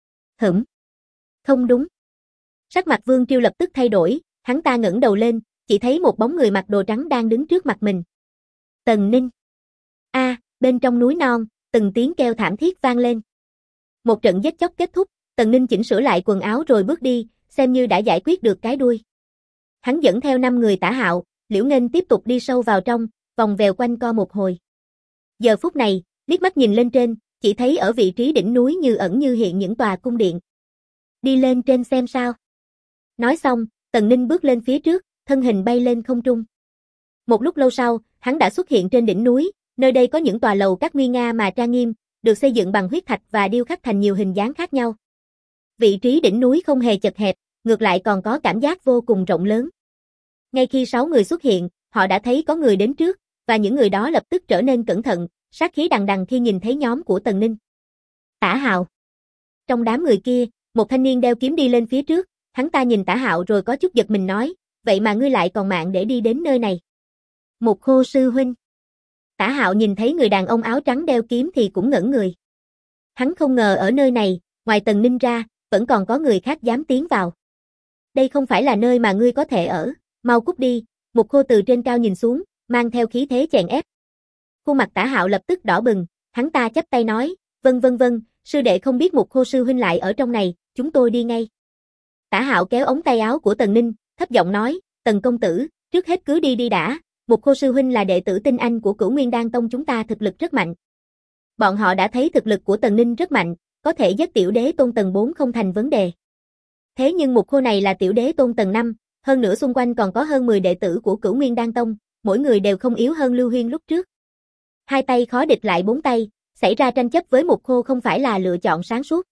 Không đúng. Sắc mặt Vương Triêu lập tức thay đổi, hắn ta ngẩng đầu lên, chỉ thấy một bóng người mặc đồ trắng đang đứng trước mặt mình. Tần Ninh. Bên trong núi non, từng tiếng kêu thảm thiết vang lên. Một trận giết chóc kết thúc, Tần Ninh chỉnh sửa lại quần áo rồi bước đi, xem như đã giải quyết được cái đuôi. Hắn dẫn theo 5 người Tả Hạo, Liễu Nghênh tiếp tục đi sâu vào trong, vòng vèo quanh co một hồi. Giờ phút này, liếc mắt nhìn lên trên, chỉ thấy ở vị trí đỉnh núi như ẩn như hiện những tòa cung điện. Đi lên trên xem sao. Nói xong, Tần Ninh bước lên phía trước, thân hình bay lên không trung. Một lúc lâu sau, hắn đã xuất hiện trên đỉnh núi, nơi đây có những tòa lầu các nguy nga mà trang nghiêm, được xây dựng bằng huyết thạch và điêu khắc thành nhiều hình dáng khác nhau. Vị trí đỉnh núi không hề chật hẹp, ngược lại còn có cảm giác vô cùng rộng lớn. Ngay khi 6 người xuất hiện, họ đã thấy có người đến trước, và những người đó lập tức trở nên cẩn thận, sát khí đằng đằng khi nhìn thấy nhóm của Tần Ninh. Tả Hạo. Trong đám người kia, một thanh niên đeo kiếm đi lên phía trước, hắn ta nhìn Tả Hạo rồi có chút giật mình nói, vậy mà ngươi lại còn mạng để đi đến nơi này. Mục Khô sư huynh. Tả Hạo nhìn thấy người đàn ông áo trắng đeo kiếm thì cũng ngẩn người. Hắn không ngờ ở nơi này, ngoài Tần Ninh ra, vẫn còn có người khác dám tiến vào. Đây không phải là nơi mà ngươi có thể ở, mau cút đi. Mục Khô từ trên cao nhìn xuống, mang theo khí thế chèn ép. Khuôn mặt Tả Hạo lập tức đỏ bừng, hắn ta chắp tay nói, vâng, sư đệ không biết Mục Khô sư huynh lại ở trong này, chúng tôi đi ngay. Tả Hạo kéo ống tay áo của Tần Ninh, thấp giọng nói, Tần công tử, trước hết cứ đi đã, Mục Khô sư huynh là đệ tử tinh anh của Cửu Nguyên Đan Tông chúng ta thực lực rất mạnh. Bọn họ đã thấy thực lực của Tần Ninh rất mạnh, có thể giết tiểu đế tôn tầng 4 không thành vấn đề. Thế nhưng Mục Khô này là tiểu đế tôn tầng 5, hơn nữa xung quanh còn có hơn 10 đệ tử của Cửu Nguyên Đan Tông, mỗi người đều không yếu hơn Lưu Huyên lúc trước. Hai tay khó địch lại bốn tay, xảy ra tranh chấp với Mục Khô không phải là lựa chọn sáng suốt.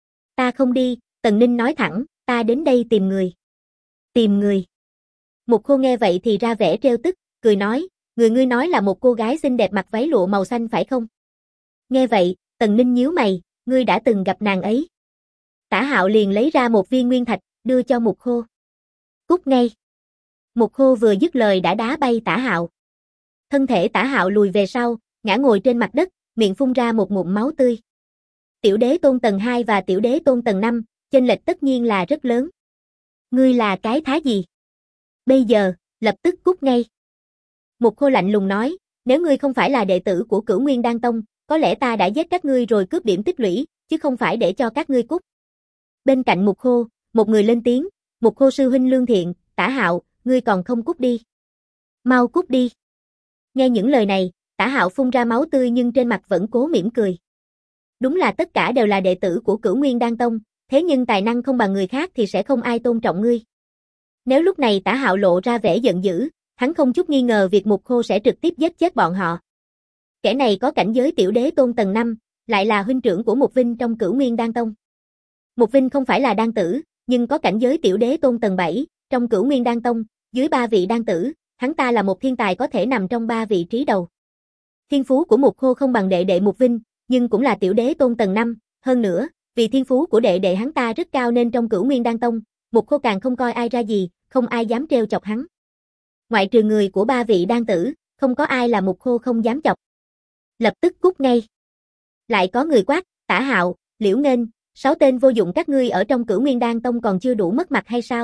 Ta không đi, Tần Ninh nói thẳng, ta đến đây tìm người. Tìm người. Mục Khô nghe vậy thì ra vẻ trêu tức, cười nói, ngươi nói là một cô gái xinh đẹp mặc váy lụa màu xanh phải không? Nghe vậy, Tần Ninh nhíu mày, ngươi đã từng gặp nàng ấy. Tả Hạo liền lấy ra một viên nguyên thạch, đưa cho Mục Khô. Cút ngay. Mục Khô vừa dứt lời đã đá bay Tả Hạo. Thân thể Tả Hạo lùi về sau, ngã ngồi trên mặt đất, miệng phun ra một ngụm máu tươi. Tiểu đế tôn tầng 2 và tiểu đế tôn tầng 5, chênh lệch tất nhiên là rất lớn. Ngươi là cái thá gì? Bây giờ, lập tức cút ngay. Mục Khô lạnh lùng nói, nếu ngươi không phải là đệ tử của Cửu Nguyên Đan Tông, có lẽ ta đã giết các ngươi rồi cướp điểm tích lũy, chứ không phải để cho các ngươi cút. Bên cạnh Mục Khô, một người lên tiếng, Mục Khô sư huynh lương thiện, Tả Hạo, ngươi còn không cút đi. Mau cút đi. Nghe những lời này, Tả Hạo phun ra máu tươi nhưng trên mặt vẫn cố mỉm cười. Đúng là tất cả đều là đệ tử của Cửu Nguyên Đan Tông, thế nhưng tài năng không bằng người khác thì sẽ không ai tôn trọng ngươi. Nếu lúc này Tả Hạo lộ ra vẻ giận dữ, hắn không chút nghi ngờ việc Mục Khô sẽ trực tiếp giết chết bọn họ. Kẻ này có cảnh giới tiểu đế tôn tầng 5, lại là huynh trưởng của Mục Vinh trong Cửu Nguyên Đan Tông. Mục Vinh không phải là đan tử, nhưng có cảnh giới tiểu đế tôn tầng 7, trong Cửu Nguyên Đan Tông, dưới 3 vị đan tử, hắn ta là một thiên tài có thể nằm trong 3 vị trí đầu. Thiên phú của Mục Khô không bằng đệ đệ Mục Vinh, nhưng cũng là tiểu đế tôn tầng 5, hơn nữa, vì thiên phú của đệ đệ hắn ta rất cao nên trong Cửu Nguyên Đan Tông, Mục Khô càng không coi ai ra gì, không ai dám trêu chọc hắn. Ngoại trừ người của 3 vị đan tử, không có ai là Mục Khô không dám chọc. Lập tức cút ngay. Lại có người quát, Tả Hạo, Liễu Nghênh, 6 tên vô dụng các ngươi ở trong Cửu Nguyên Đan Tông còn chưa đủ mất mặt hay sao?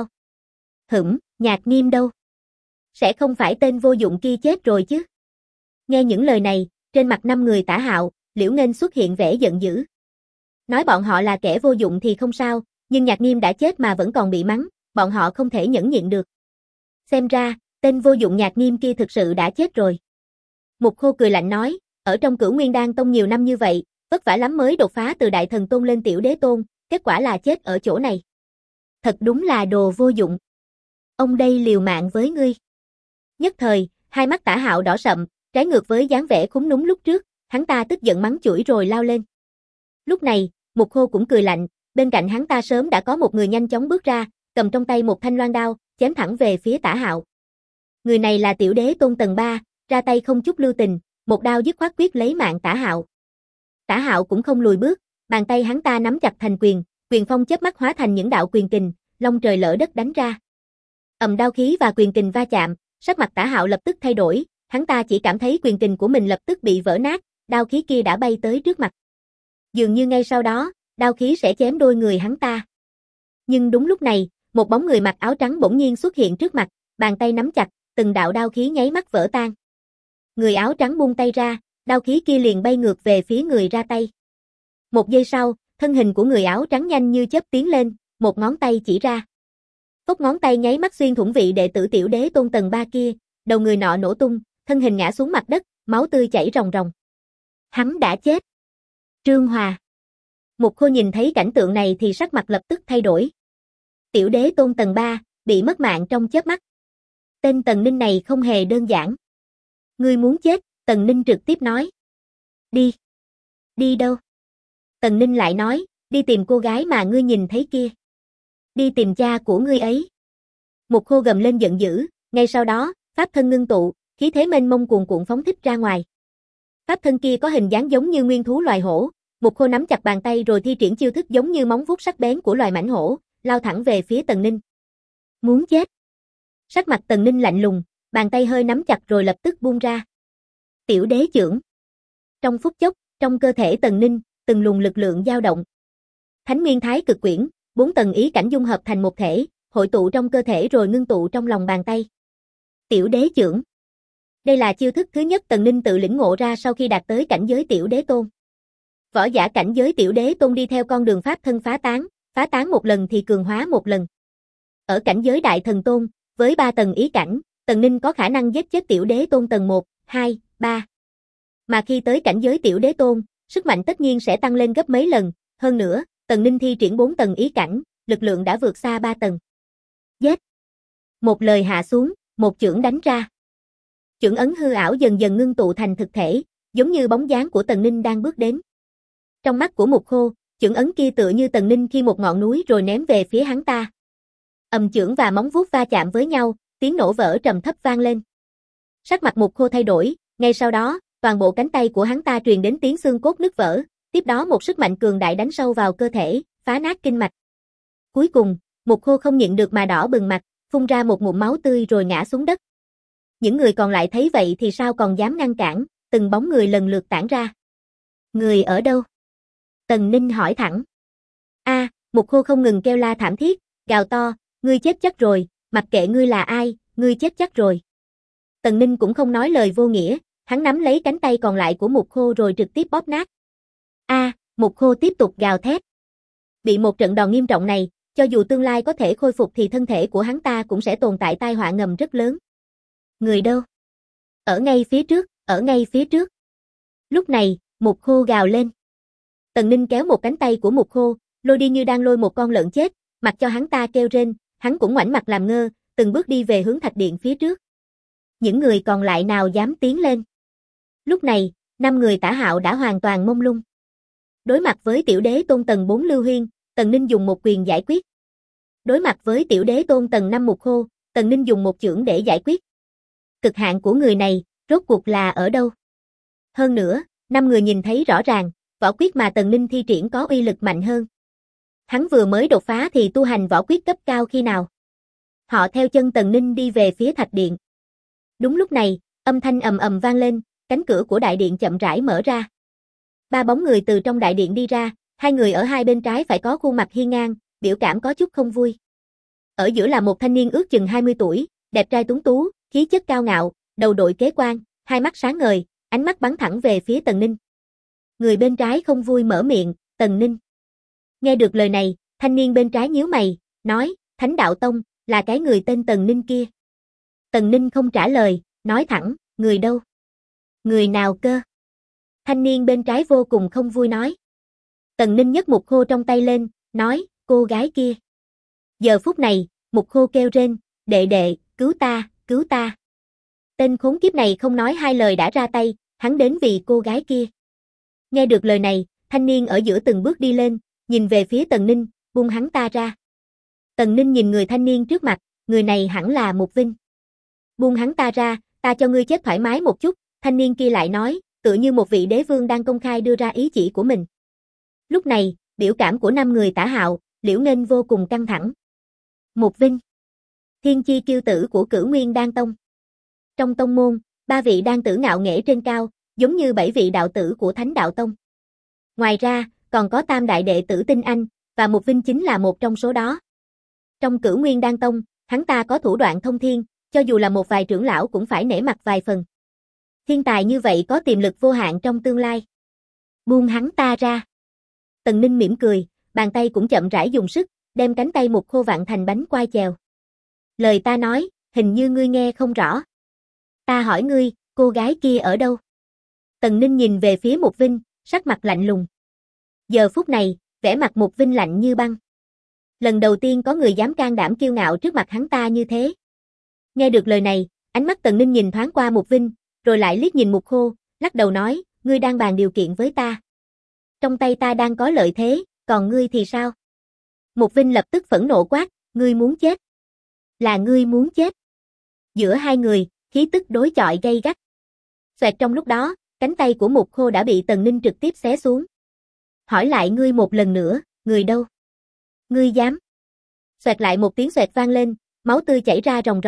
Nhạc Nghiêm đâu? Sẽ không phải tên vô dụng kia chết rồi chứ? Nghe những lời này, trên mặt 5 người Tả Hạo, Liễu Nghênh xuất hiện vẻ giận dữ. Nói bọn họ là kẻ vô dụng thì không sao, nhưng Nhạc Nghiêm đã chết mà vẫn còn bị mắng, bọn họ không thể nhẫn nhịn được. Xem ra, tên vô dụng Nhạc Nghiêm kia thực sự đã chết rồi. Mục Khô cười lạnh nói, ở trong Cửu Nguyên Đan Tông nhiều năm như vậy, vất vả lắm mới đột phá từ đại thần tôn lên tiểu đế tôn, kết quả là chết ở chỗ này. Thật đúng là đồ vô dụng. Ông đây liều mạng với ngươi. Nhất thời, hai mắt Tả Hạo đỏ sậm, trái ngược với dáng vẻ khúm núm lúc trước, hắn ta tức giận mắng chửi rồi lao lên. Lúc này, Mục Khô cũng cười lạnh, bên cạnh hắn ta sớm đã có một người nhanh chóng bước ra, cầm trong tay một thanh loan đao, chém thẳng về phía Tả Hạo. Người này là tiểu đế tôn tầng 3, ra tay không chút lưu tình, một đao dứt khoát quyết lấy mạng Tả Hạo. Tả Hạo cũng không lùi bước, bàn tay hắn ta nắm chặt thành quyền, quyền phong chớp mắt hóa thành những đạo quyền kình, long trời lỡ đất đánh ra. Ầm, đao khí và quyền kình va chạm, sắc mặt Tả Hạo lập tức thay đổi, hắn ta chỉ cảm thấy quyền kình của mình lập tức bị vỡ nát, đao khí kia đã bay tới trước mặt. Dường như ngay sau đó, đao khí sẽ chém đôi người hắn ta. Nhưng đúng lúc này, một bóng người mặc áo trắng bỗng nhiên xuất hiện trước mặt, bàn tay nắm chặt, từng đạo đao khí nháy mắt vỡ tan. Người áo trắng buông tay ra, đao khí kia liền bay ngược về phía người ra tay. Một giây sau, thân hình của người áo trắng nhanh như chớp tiến lên, một ngón tay chỉ ra. Cốc ngón tay nháy mắt xuyên thủng vị đệ tử tiểu đế tôn tầng 3 kia, đầu người nọ nổ tung, thân hình ngã xuống mặt đất, máu tươi chảy ròng ròng. Hắn đã chết. Trương Hòa. Mục Khô nhìn thấy cảnh tượng này thì sắc mặt lập tức thay đổi. Tiểu đế tôn tầng 3, bị mất mạng trong chớp mắt. Tên Tần Ninh này không hề đơn giản. Ngươi muốn chết, Tần Ninh trực tiếp nói. Đi. Đi đâu? Tần Ninh lại nói, đi tìm cô gái mà ngươi nhìn thấy kia. Đi tìm cha của ngươi ấy. Mục Khô gầm lên giận dữ, ngay sau đó, pháp thân ngưng tụ, khí thế mênh mông cuồn cuộn phóng thích ra ngoài. Pháp thân kia có hình dáng giống như nguyên thú loài hổ, Mục Khô nắm chặt bàn tay rồi thi triển chiêu thức giống như móng vuốt sắc bén của loài mãnh hổ, lao thẳng về phía Tần Ninh. Muốn chết. Sắc mặt Tần Ninh lạnh lùng, Bàn tay hơi nắm chặt rồi lập tức buông ra. Tiểu đế chưởng. Trong phút chốc, trong cơ thể Tần Ninh, từng luồng lực lượng dao động. Thánh Nguyên Thái Cực Quyển, 4 tầng ý cảnh dung hợp thành một thể, hội tụ trong cơ thể rồi ngưng tụ trong lòng bàn tay. Tiểu đế chưởng. Đây là chiêu thức thứ nhất Tần Ninh tự lĩnh ngộ ra sau khi đạt tới cảnh giới tiểu đế tôn. Võ giả cảnh giới tiểu đế tôn đi theo con đường pháp thân phá tán một lần thì cường hóa một lần. Ở cảnh giới đại thần tôn, với 3 tầng ý cảnh, Tần Ninh có khả năng giết chết tiểu đế tôn tầng 1, 2, 3. Mà khi tới cảnh giới tiểu đế tôn, sức mạnh tất nhiên sẽ tăng lên gấp mấy lần, hơn nữa, Tần Ninh thi triển 4 tầng ý cảnh, lực lượng đã vượt xa 3 tầng. Giết! Một lời hạ xuống, một chưởng đánh ra. Chưởng ấn hư ảo dần dần ngưng tụ thành thực thể, giống như bóng dáng của Tần Ninh đang bước đến. Trong mắt của Mục Khô, chưởng ấn kia tựa như Tần Ninh khi một ngọn núi rồi ném về phía hắn ta. Ầm chưởng và móng vuốt va chạm với nhau, tiếng nổ vỡ trầm thấp vang lên. Sắc mặt Mục Khô thay đổi, ngay sau đó, toàn bộ cánh tay của hắn ta truyền đến tiếng xương cốt nứt vỡ, tiếp đó một sức mạnh cường đại đánh sâu vào cơ thể, phá nát kinh mạch. Cuối cùng, Mục Khô không nhịn được mà đỏ bừng mặt, phun ra một ngụm máu tươi rồi ngã xuống đất. Những người còn lại thấy vậy thì sao còn dám ngăn cản, từng bóng người lần lượt tản ra. Người ở đâu? Tần Ninh hỏi thẳng. Mục Khô không ngừng kêu la thảm thiết, gào to, ngươi chết chắc rồi, mặc kệ ngươi là ai, ngươi chết chắc rồi. Tần Ninh cũng không nói lời vô nghĩa, hắn nắm lấy cánh tay còn lại của Mục Khô rồi trực tiếp bóp nát. Mục Khô tiếp tục gào thét. Bị một trận đòn nghiêm trọng này, cho dù tương lai có thể khôi phục thì thân thể của hắn ta cũng sẽ tồn tại tai họa ngầm rất lớn. Người đâu? Ở ngay phía trước, ở ngay phía trước. Lúc này, Mục Khô gào lên. Tần Ninh kéo một cánh tay của Mục Khô, lôi đi như đang lôi một con lợn chết, mặc cho hắn ta kêu rên, hắn cũng ngoảnh mặt làm ngơ, từng bước đi về hướng thạch điện phía trước. Những người còn lại nào dám tiến lên. Lúc này, 5 người Tả Hạo đã hoàn toàn mông lung. Đối mặt với tiểu đế tôn tầng 4 Lưu Huyên, Tần Ninh dùng một quyền giải quyết. Đối mặt với tiểu đế tôn tầng 5 Mục Khô, Tần Ninh dùng một chưởng để giải quyết. Cực hạn của người này, rốt cuộc là ở đâu? Hơn nữa, 5 người nhìn thấy rõ ràng, võ quyết mà Tần Ninh thi triển có uy lực mạnh hơn. Hắn vừa mới đột phá thì tu hành võ quyết cấp cao khi nào? Họ theo chân Tần Ninh đi về phía thạch điện. Đúng lúc này, âm thanh ầm ầm vang lên, cánh cửa của đại điện chậm rãi mở ra. 3 bóng người từ trong đại điện đi ra, 2 người ở hai bên trái phải có khuôn mặt hiên ngang, biểu cảm có chút không vui. Ở giữa là một thanh niên ước chừng 20 tuổi, đẹp trai tuấn tú, khí chất cao ngạo, đầu đội kế quan, hai mắt sáng ngời, ánh mắt bắn thẳng về phía Tần Ninh. Người bên trái không vui mở miệng, Tần Ninh. Nghe được lời này, thanh niên bên trái nhíu mày, nói, Thánh Đạo Tông, là cái người tên Tần Ninh kia. Tần Ninh không trả lời, nói thẳng, người đâu? Người nào cơ? Thanh niên bên trái vô cùng không vui nói. Tần Ninh nhấc Mục Khô trong tay lên, nói, cô gái kia. Giờ phút này, Mục Khô kêu rên, đệ đệ, cứu ta, cứu ta. Tên khốn kiếp này không nói hai lời đã ra tay, hắn đến vì cô gái kia. Nghe được lời này, thanh niên ở giữa từng bước đi lên, nhìn về phía Tần Ninh, buông hắn ta ra. Tần Ninh nhìn người thanh niên trước mặt, người này hẳn là Mục Vinh. Buông hắn ta ra, ta cho ngươi chết thoải mái một chút, thanh niên kia lại nói, tựa như một vị đế vương đang công khai đưa ra ý chỉ của mình. Lúc này, biểu cảm của 5 người Tả Hạo, Liễu Nghênh vô cùng căng thẳng. Mục Vinh, thiên chi kiêu tử của Cửu Nguyên Đan Tông. Trong tông môn, 3 vị đan tử ngạo nghễ trên cao, giống như 7 vị đạo tử của Thánh Đạo Tông. Ngoài ra, còn có tam đại đệ tử Tinh Anh, và Mục Vinh chính là một trong số đó. Trong Cửu Nguyên Đan Tông, hắn ta có thủ đoạn thông thiên, cho dù là một vài trưởng lão cũng phải nể mặt vài phần. Thiên tài như vậy có tiềm lực vô hạn trong tương lai. Buông hắn ta ra. Tần Ninh mỉm cười, bàn tay cũng chậm rãi dùng sức, đem cánh tay Mục Khô vặn thành bánh quai chèo. Lời ta nói, hình như ngươi nghe không rõ. Ta hỏi ngươi, cô gái kia ở đâu? Tần Ninh nhìn về phía Mục Vinh, sắc mặt lạnh lùng. Giờ phút này, vẻ mặt Mục Vinh lạnh như băng. Lần đầu tiên có người dám can đảm kiêu ngạo trước mặt hắn ta như thế. Nghe được lời này, ánh mắt Tần Ninh nhìn thoáng qua Mục Vinh, rồi lại liếc nhìn Mục Khô, lắc đầu nói, ngươi đang bàn điều kiện với ta. Trong tay ta đang có lợi thế, còn ngươi thì sao? Mục Vinh lập tức phẫn nộ quát, ngươi muốn chết. Là ngươi muốn chết. Giữa hai người, khí tức đối chọi gay gắt. Xoẹt trong lúc đó, cánh tay của Mục Khô đã bị Tần Ninh trực tiếp xé xuống. Hỏi lại ngươi một lần nữa, người đâu? Ngươi dám? Xoẹt lại một tiếng xoẹt vang lên, máu tươi chảy ra ròng ròng,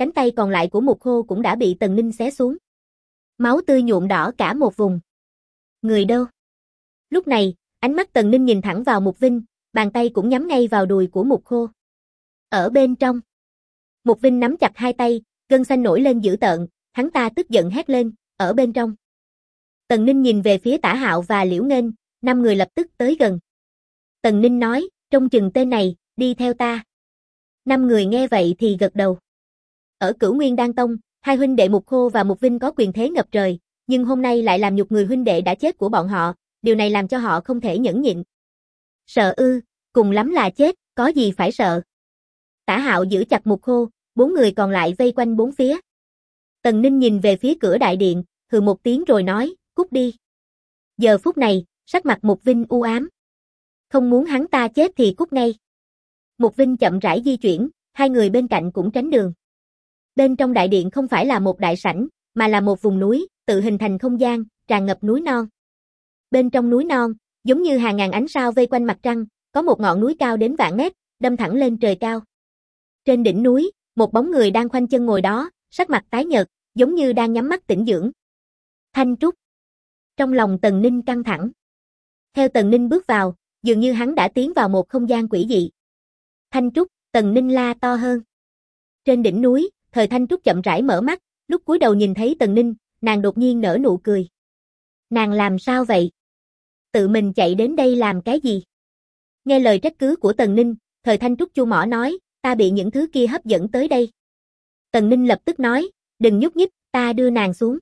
cánh tay còn lại của Mục Khô cũng đã bị Tần Ninh xé xuống. Máu tươi nhuộm đỏ cả một vùng. Người đâu? Lúc này, ánh mắt Tần Ninh nhìn thẳng vào Mục Vinh, bàn tay cũng nhắm ngay vào đùi của Mục Khô. Ở bên trong. Mục Vinh nắm chặt hai tay, gân xanh nổi lên dữ tợn, hắn ta tức giận hét lên, ở bên trong. Tần Ninh nhìn về phía Tả Hạo và Liễu Nghênh, 5 người lập tức tới gần. Tần Ninh nói, trông chừng tên này, đi theo ta. 5 người nghe vậy thì gật đầu. Ở Cửu Nguyên Đan Tông, hai huynh đệ Mục Khô và Mục Vinh có quyền thế ngập trời, nhưng hôm nay lại làm nhục người huynh đệ đã chết của bọn họ, điều này làm cho họ không thể nhẫn nhịn. Sợ ư, cùng lắm là chết, có gì phải sợ. Tả Hạo giữ chặt Mục Khô, 4 người còn lại vây quanh bốn phía. Tần Ninh nhìn về phía cửa đại điện, hừ một tiếng rồi nói, cút đi. Giờ phút này, sắc mặt Mục Vinh u ám. Không muốn hắn ta chết thì cút ngay. Mục Vinh chậm rãi di chuyển, hai người bên cạnh cũng tránh đường. Bên trong đại điện không phải là một đại sảnh, mà là một vùng núi, tự hình thành không gian, tràn ngập núi non. Bên trong núi non, giống như hàng ngàn ánh sao vây quanh mặt trăng, có một ngọn núi cao đến vạn mét, đâm thẳng lên trời cao. Trên đỉnh núi, một bóng người đang khoanh chân ngồi đó, sắc mặt tái nhợt, giống như đang nhắm mắt tĩnh dưỡng. Thanh Trúc. Trong lòng Tần Ninh căng thẳng. Theo Tần Ninh bước vào, dường như hắn đã tiến vào một không gian quỷ dị. Thanh Trúc, Tần Ninh la to hơn. Trên đỉnh núi, Thời Thanh Trúc chậm rãi mở mắt, lúc cúi đầu nhìn thấy Tần Ninh, nàng đột nhiên nở nụ cười. Nàng làm sao vậy? Tự mình chạy đến đây làm cái gì? Nghe lời trách cứ của Tần Ninh, Thời Thanh Trúc chu mỏ nói, ta bị những thứ kia hấp dẫn tới đây. Tần Ninh lập tức nói, đừng nhúc nhích, ta đưa nàng xuống.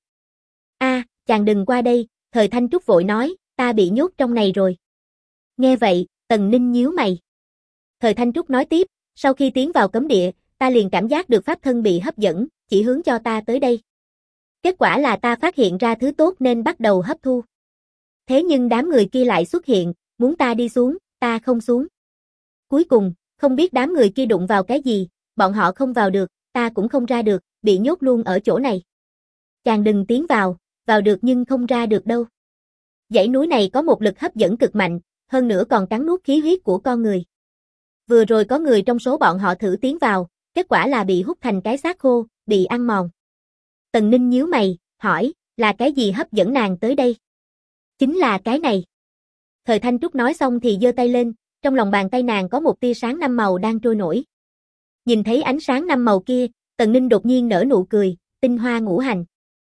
Chàng đừng qua đây, Thời Thanh Trúc vội nói, ta bị nhốt trong này rồi. Nghe vậy, Tần Ninh nhíu mày. Thời Thanh Trúc nói tiếp, sau khi tiến vào cấm địa, ta liền cảm giác được pháp thân bị hấp dẫn, chỉ hướng cho ta tới đây. Kết quả là ta phát hiện ra thứ tốt nên bắt đầu hấp thu. Thế nhưng đám người kia lại xuất hiện, muốn ta đi xuống, ta không xuống. Cuối cùng, không biết đám người kia đụng vào cái gì, bọn họ không vào được, ta cũng không ra được, bị nhốt luôn ở chỗ này. Chàng đừng tiến vào được nhưng không ra được đâu. Dãy núi này có một lực hấp dẫn cực mạnh, hơn nữa còn cắn nuốt khí huyết của con người. Vừa rồi có người trong số bọn họ thử tiến vào, kết quả là bị hút thành cái xác khô, bị ăn mòn. Tần Ninh nhíu mày, hỏi, là cái gì hấp dẫn nàng tới đây? Chính là cái này. Thời Thanh Trúc nói xong thì giơ tay lên, trong lòng bàn tay nàng có một tia sáng 5 màu đang trôi nổi. Nhìn thấy ánh sáng 5 màu kia, Tần Ninh đột nhiên nở nụ cười, tinh hoa ngũ hành.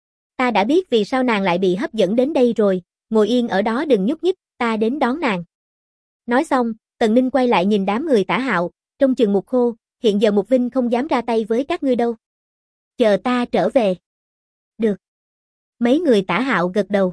Ta đã biết vì sao nàng lại bị hấp dẫn đến đây rồi, ngồi yên ở đó đừng nhúc nhích, ta đến đón nàng. Nói xong, Tần Ninh quay lại nhìn đám người Tả Hạo, trông chừng Mục Khô, hiện giờ Mục Vinh không dám ra tay với các ngươi đâu. Chờ ta trở về. Được. Mấy người Tả Hạo gật đầu.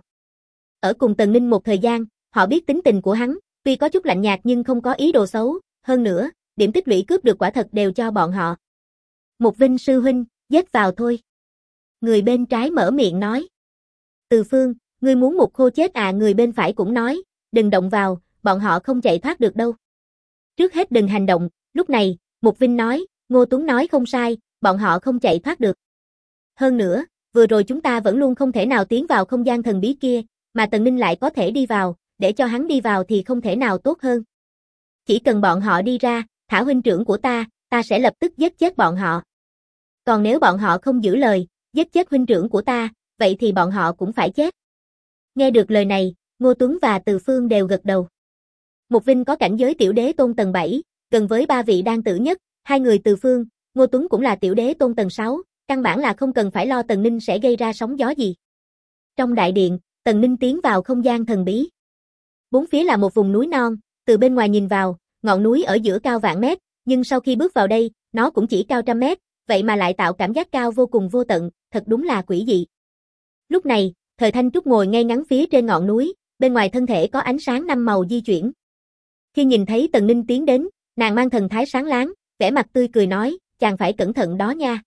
Ở cùng Tần Ninh một thời gian, họ biết tính tình của hắn, tuy có chút lạnh nhạt nhưng không có ý đồ xấu, hơn nữa, điểm tích lũy cướp được quả thật đều cho bọn họ. Mục Vinh sư huynh, giết vào thôi. Người bên trái mở miệng nói. Từ Phương, ngươi muốn Mục Khô chết à? Người bên phải cũng nói, đừng động vào, bọn họ không chạy thoát được đâu. Trước hết đừng hành động, lúc này, Mục Vinh nói, Ngô Tuấn nói không sai, bọn họ không chạy thoát được. Hơn nữa, vừa rồi chúng ta vẫn luôn không thể nào tiến vào không gian thần bí kia, mà Tần Ninh lại có thể đi vào, để cho hắn đi vào thì không thể nào tốt hơn. Chỉ cần bọn họ đi ra, thả huynh trưởng của ta sẽ lập tức giết chết bọn họ. Còn nếu bọn họ không giữ lời, giết chết huynh trưởng của ta, vậy thì bọn họ cũng phải chết. Nghe được lời này, Ngô Tuấn và Từ Phương đều gật đầu. Mục Vinh có cảnh giới tiểu đế tôn tầng 7, gần với 3 vị đan tử nhất, hai người Từ Phương, Ngô Tuấn cũng là tiểu đế tôn tầng 6, căn bản là không cần phải lo Tần Ninh sẽ gây ra sóng gió gì. Trong đại điện, Tần Ninh tiến vào không gian thần bí. Bốn phía là một vùng núi non, từ bên ngoài nhìn vào, ngọn núi ở giữa cao vạn mét, nhưng sau khi bước vào đây, nó cũng chỉ cao trăm mét, vậy mà lại tạo cảm giác cao vô cùng vô tận, thật đúng là quỷ dị. Lúc này, Thời Thanh Trúc ngồi ngay ngắn phía trên ngọn núi, bên ngoài thân thể có ánh sáng 5 màu di chuyển. Khi nhìn thấy Tần Ninh tiến đến, nàng mang thần thái sáng láng, vẻ mặt tươi cười nói, chàng phải cẩn thận đó nha.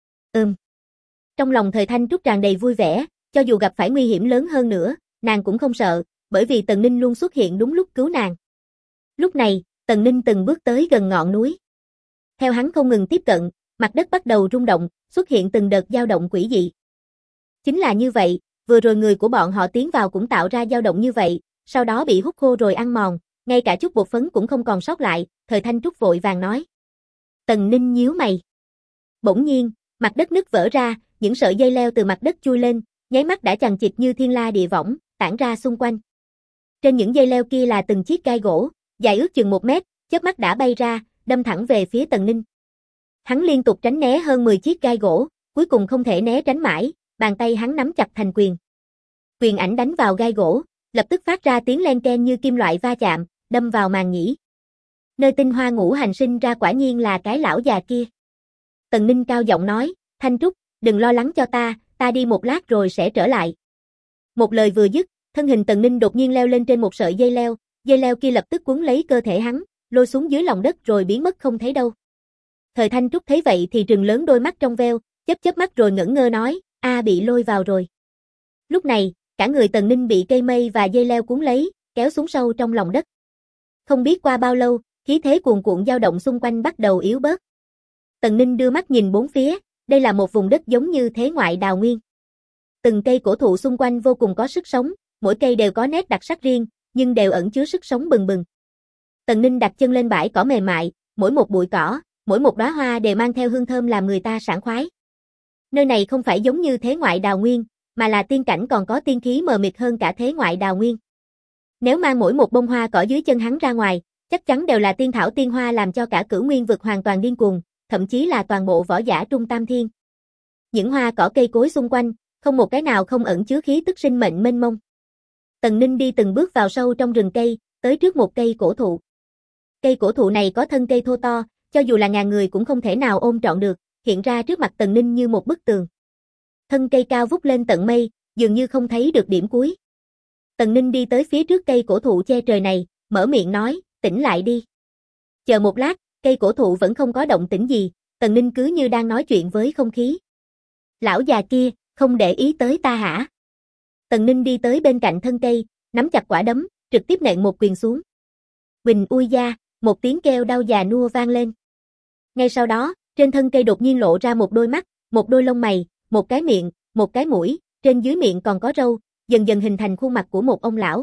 Trong lòng Thời Thanh Trúc tràn đầy vui vẻ, cho dù gặp phải nguy hiểm lớn hơn nữa, nàng cũng không sợ, bởi vì Tần Ninh luôn xuất hiện đúng lúc cứu nàng. Lúc này, Tần Ninh từng bước tới gần ngọn núi. Theo hắn không ngừng tiếp cận, mặt đất bắt đầu rung động, xuất hiện từng đợt dao động quỷ dị. Chính là như vậy, vừa rồi người của bọn họ tiến vào cũng tạo ra dao động như vậy, sau đó bị hút khô rồi ăn mòn, ngay cả chút bột phấn cũng không còn sót lại, Thời Thanh Trúc vội vàng nói. Tần Ninh nhíu mày. Bỗng nhiên, Mặt đất nứt vỡ ra, những sợi dây leo từ mặt đất chui lên, nháy mắt đã chằng chịt như thiên la địa võng, tản ra xung quanh. Trên những dây leo kia là từng chiếc gai gỗ, dài ước chừng 1 mét, chớp mắt đã bay ra, đâm thẳng về phía Tần Ninh. Hắn liên tục tránh né hơn 10 chiếc gai gỗ, cuối cùng không thể né tránh mãi, bàn tay hắn nắm chặt thành quyền. Quyền ảnh đánh vào gai gỗ, lập tức phát ra tiếng len ken như kim loại va chạm, đâm vào màng nhĩ. Nơi tinh hoa ngũ hành sinh ra quả nhiên là cái lão già kia. Tần Ninh cao giọng nói, Thanh Trúc, đừng lo lắng cho ta đi một lát rồi sẽ trở lại. Một lời vừa dứt, thân hình Tần Ninh đột nhiên leo lên trên một sợi dây leo kia lập tức cuốn lấy cơ thể hắn, lôi xuống dưới lòng đất rồi biến mất không thấy đâu. Thời Thanh Trúc thấy vậy thì trừng lớn đôi mắt trong veo, chớp mắt rồi ngẩn ngơ nói, bị lôi vào rồi. Lúc này, cả người Tần Ninh bị cây mây và dây leo cuốn lấy, kéo xuống sâu trong lòng đất. Không biết qua bao lâu, khí thế cuồn cuộn dao động xung quanh bắt đầu yếu bớt. Tần Ninh đưa mắt nhìn bốn phía, đây là một vùng đất giống như thế ngoại đào nguyên. Từng cây cổ thụ xung quanh vô cùng có sức sống, mỗi cây đều có nét đặc sắc riêng, nhưng đều ẩn chứa sức sống bừng bừng. Tần Ninh đặt chân lên bãi cỏ mềm mại, mỗi một bụi cỏ, mỗi một đóa hoa đều mang theo hương thơm làm người ta sảng khoái. Nơi này không phải giống như thế ngoại đào nguyên, mà là tiên cảnh còn có tiên khí mờ mịt hơn cả thế ngoại đào nguyên. Nếu mang mỗi một bông hoa cỏ dưới chân hắn ra ngoài, chắc chắn đều là tiên thảo tiên hoa làm cho cả cửu nguyên vực hoàn toàn điên cuồng, thậm chí là toàn bộ võ giả trung tam thiên. Những hoa cỏ cây cối xung quanh, không một cái nào không ẩn chứa khí tức sinh mệnh mênh mông. Tần Ninh đi từng bước vào sâu trong rừng cây, tới trước một cây cổ thụ. Cây cổ thụ này có thân cây thô to, cho dù là ngàn người cũng không thể nào ôm trọn được, hiện ra trước mặt Tần Ninh như một bức tường. Thân cây cao vút lên tận mây, dường như không thấy được điểm cuối. Tần Ninh đi tới phía trước cây cổ thụ che trời này, mở miệng nói, tỉnh lại đi. Chờ một lát, cây cổ thụ vẫn không có động tĩnh gì, Tần Ninh cứ như đang nói chuyện với không khí. Lão già kia, không để ý tới ta hả? Tần Ninh đi tới bên cạnh thân cây, nắm chặt quả đấm, trực tiếp nện một quyền xuống. Huỳnh ui da, một tiếng kêu đau già nua vang lên. Ngay sau đó, trên thân cây đột nhiên lộ ra một đôi mắt, một đôi lông mày, một cái miệng, một cái mũi, trên dưới miệng còn có râu, dần dần hình thành khuôn mặt của một ông lão.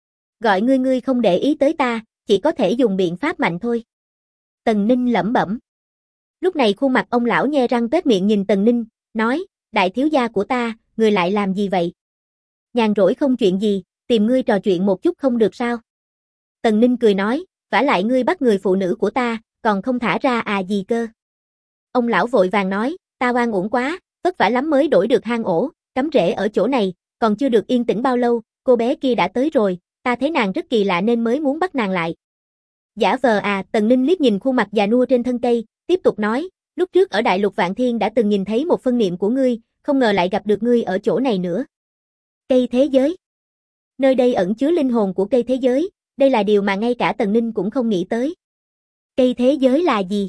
Gọi ngươi không để ý tới ta, chỉ có thể dùng biện pháp mạnh thôi. Tần Ninh lẩm bẩm. Lúc này khuôn mặt ông lão nhe răng toét miệng nhìn Tần Ninh, nói, đại thiếu gia của ta, ngươi lại làm gì vậy? Nhàn rỗi không chuyện gì, tìm ngươi trò chuyện một chút không được sao? Tần Ninh cười nói, vả lại ngươi bắt người phụ nữ của ta, còn không thả ra gì cơ? Ông lão vội vàng nói, ta oan uổng quá, vất vả lắm mới đổi được hang ổ, cắm rễ ở chỗ này, còn chưa được yên tĩnh bao lâu, cô bé kia đã tới rồi, ta thấy nàng rất kỳ lạ nên mới muốn bắt nàng lại. Giả vờ Tần Ninh liếc nhìn khuôn mặt già nua trên thân cây, tiếp tục nói, lúc trước ở Đại Lục Vạn Thiên đã từng nhìn thấy một phân niệm của ngươi, không ngờ lại gặp được ngươi ở chỗ này nữa. Cây thế giới. Nơi đây ẩn chứa linh hồn của cây thế giới, đây là điều mà ngay cả Tần Ninh cũng không nghĩ tới. Cây thế giới là gì?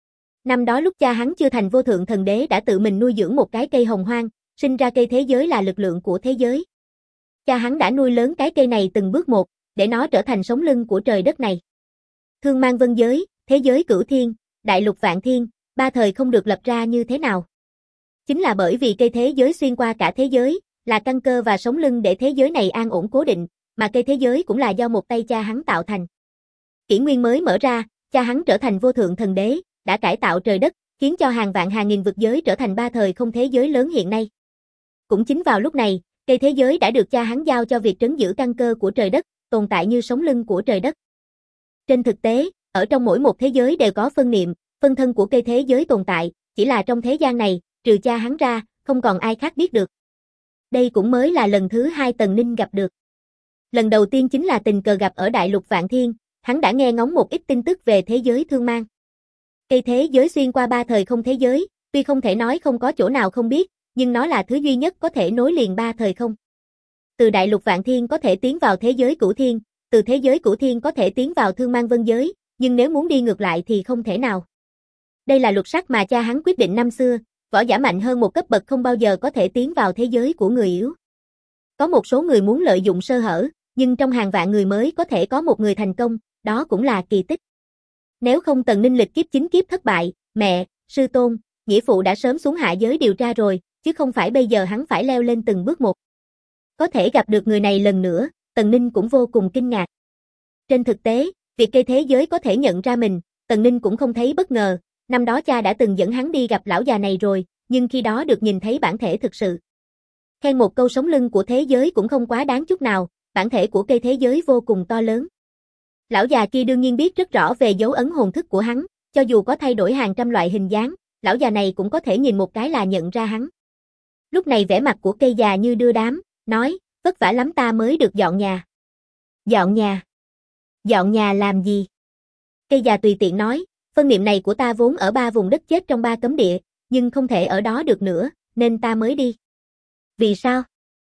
Năm đó lúc cha hắn chưa thành vô thượng thần đế đã tự mình nuôi dưỡng một cái cây hồng hoang, sinh ra cây thế giới là lực lượng của thế giới. Cha hắn đã nuôi lớn cái cây này từng bước một, để nó trở thành sống lưng của trời đất này. Thương mang vân giới, thế giới cửu thiên, đại lục vạn thiên, ba thời không được lập ra như thế nào? Chính là bởi vì cây thế giới xuyên qua cả thế giới, là căn cơ và sống lưng để thế giới này an ổn cố định, mà cây thế giới cũng là do một tay cha hắn tạo thành. Kỷ nguyên mới mở ra, cha hắn trở thành vô thượng thần đế, đã cải tạo trời đất, khiến cho hàng vạn hàng nghìn vực giới trở thành ba thời không thế giới lớn hiện nay. Cũng chính vào lúc này, cây thế giới đã được cha hắn giao cho việc trấn giữ căn cơ của trời đất, tồn tại như sống lưng của trời đất. Trên thực tế, ở trong mỗi một thế giới đều có phân niệm, phân thân của cây thế giới tồn tại, chỉ là trong thế gian này, trừ cha hắn ra, không còn ai khác biết được. Đây cũng mới là lần thứ hai Tần Ninh gặp được. Lần đầu tiên chính là tình cờ gặp ở Đại Lục Vạn Thiên, hắn đã nghe ngóng một ít tin tức về thế giới thương mang. Cây thế giới xuyên qua ba thời không thế giới, tuy không thể nói không có chỗ nào không biết, nhưng nó là thứ duy nhất có thể nối liền ba thời không. Từ Đại Lục Vạn Thiên có thể tiến vào thế giới cửu thiên, từ thế giới cửu thiên có thể tiến vào thương mang vân giới, nhưng nếu muốn đi ngược lại thì không thể nào. Đây là luật sắc mà cha hắn quyết định năm xưa, võ giả mạnh hơn một cấp bậc không bao giờ có thể tiến vào thế giới của người yếu. Có một số người muốn lợi dụng sơ hở, nhưng trong hàng vạn người mới có thể có một người thành công, đó cũng là kỳ tích. Nếu không Tần Ninh lịch kiếp chính kiếp thất bại, mẹ, sư tôn, nghĩa phụ đã sớm xuống hạ giới điều tra rồi, chứ không phải bây giờ hắn phải leo lên từng bước một. Có thể gặp được người này lần nữa, Tần Ninh cũng vô cùng kinh ngạc. Trên thực tế, việc cây thế giới có thể nhận ra mình, Tần Ninh cũng không thấy bất ngờ, năm đó cha đã từng dẫn hắn đi gặp lão già này rồi, nhưng khi đó được nhìn thấy bản thể thực sự. Khen một câu sống lưng của thế giới cũng không quá đáng chút nào, bản thể của cây thế giới vô cùng to lớn. Lão già kia đương nhiên biết rất rõ về dấu ấn hồn thức của hắn, cho dù có thay đổi hàng trăm loại hình dáng, lão già này cũng có thể nhìn một cái là nhận ra hắn. Lúc này vẻ mặt của cây già như đưa đám, nói, vất vả lắm ta mới được dọn nhà. Dọn nhà? Dọn nhà làm gì? Cây già tùy tiện nói, phân niệm này của ta vốn ở 3 vùng đất chết trong 3 cấm địa, nhưng không thể ở đó được nữa, nên ta mới đi. Vì sao?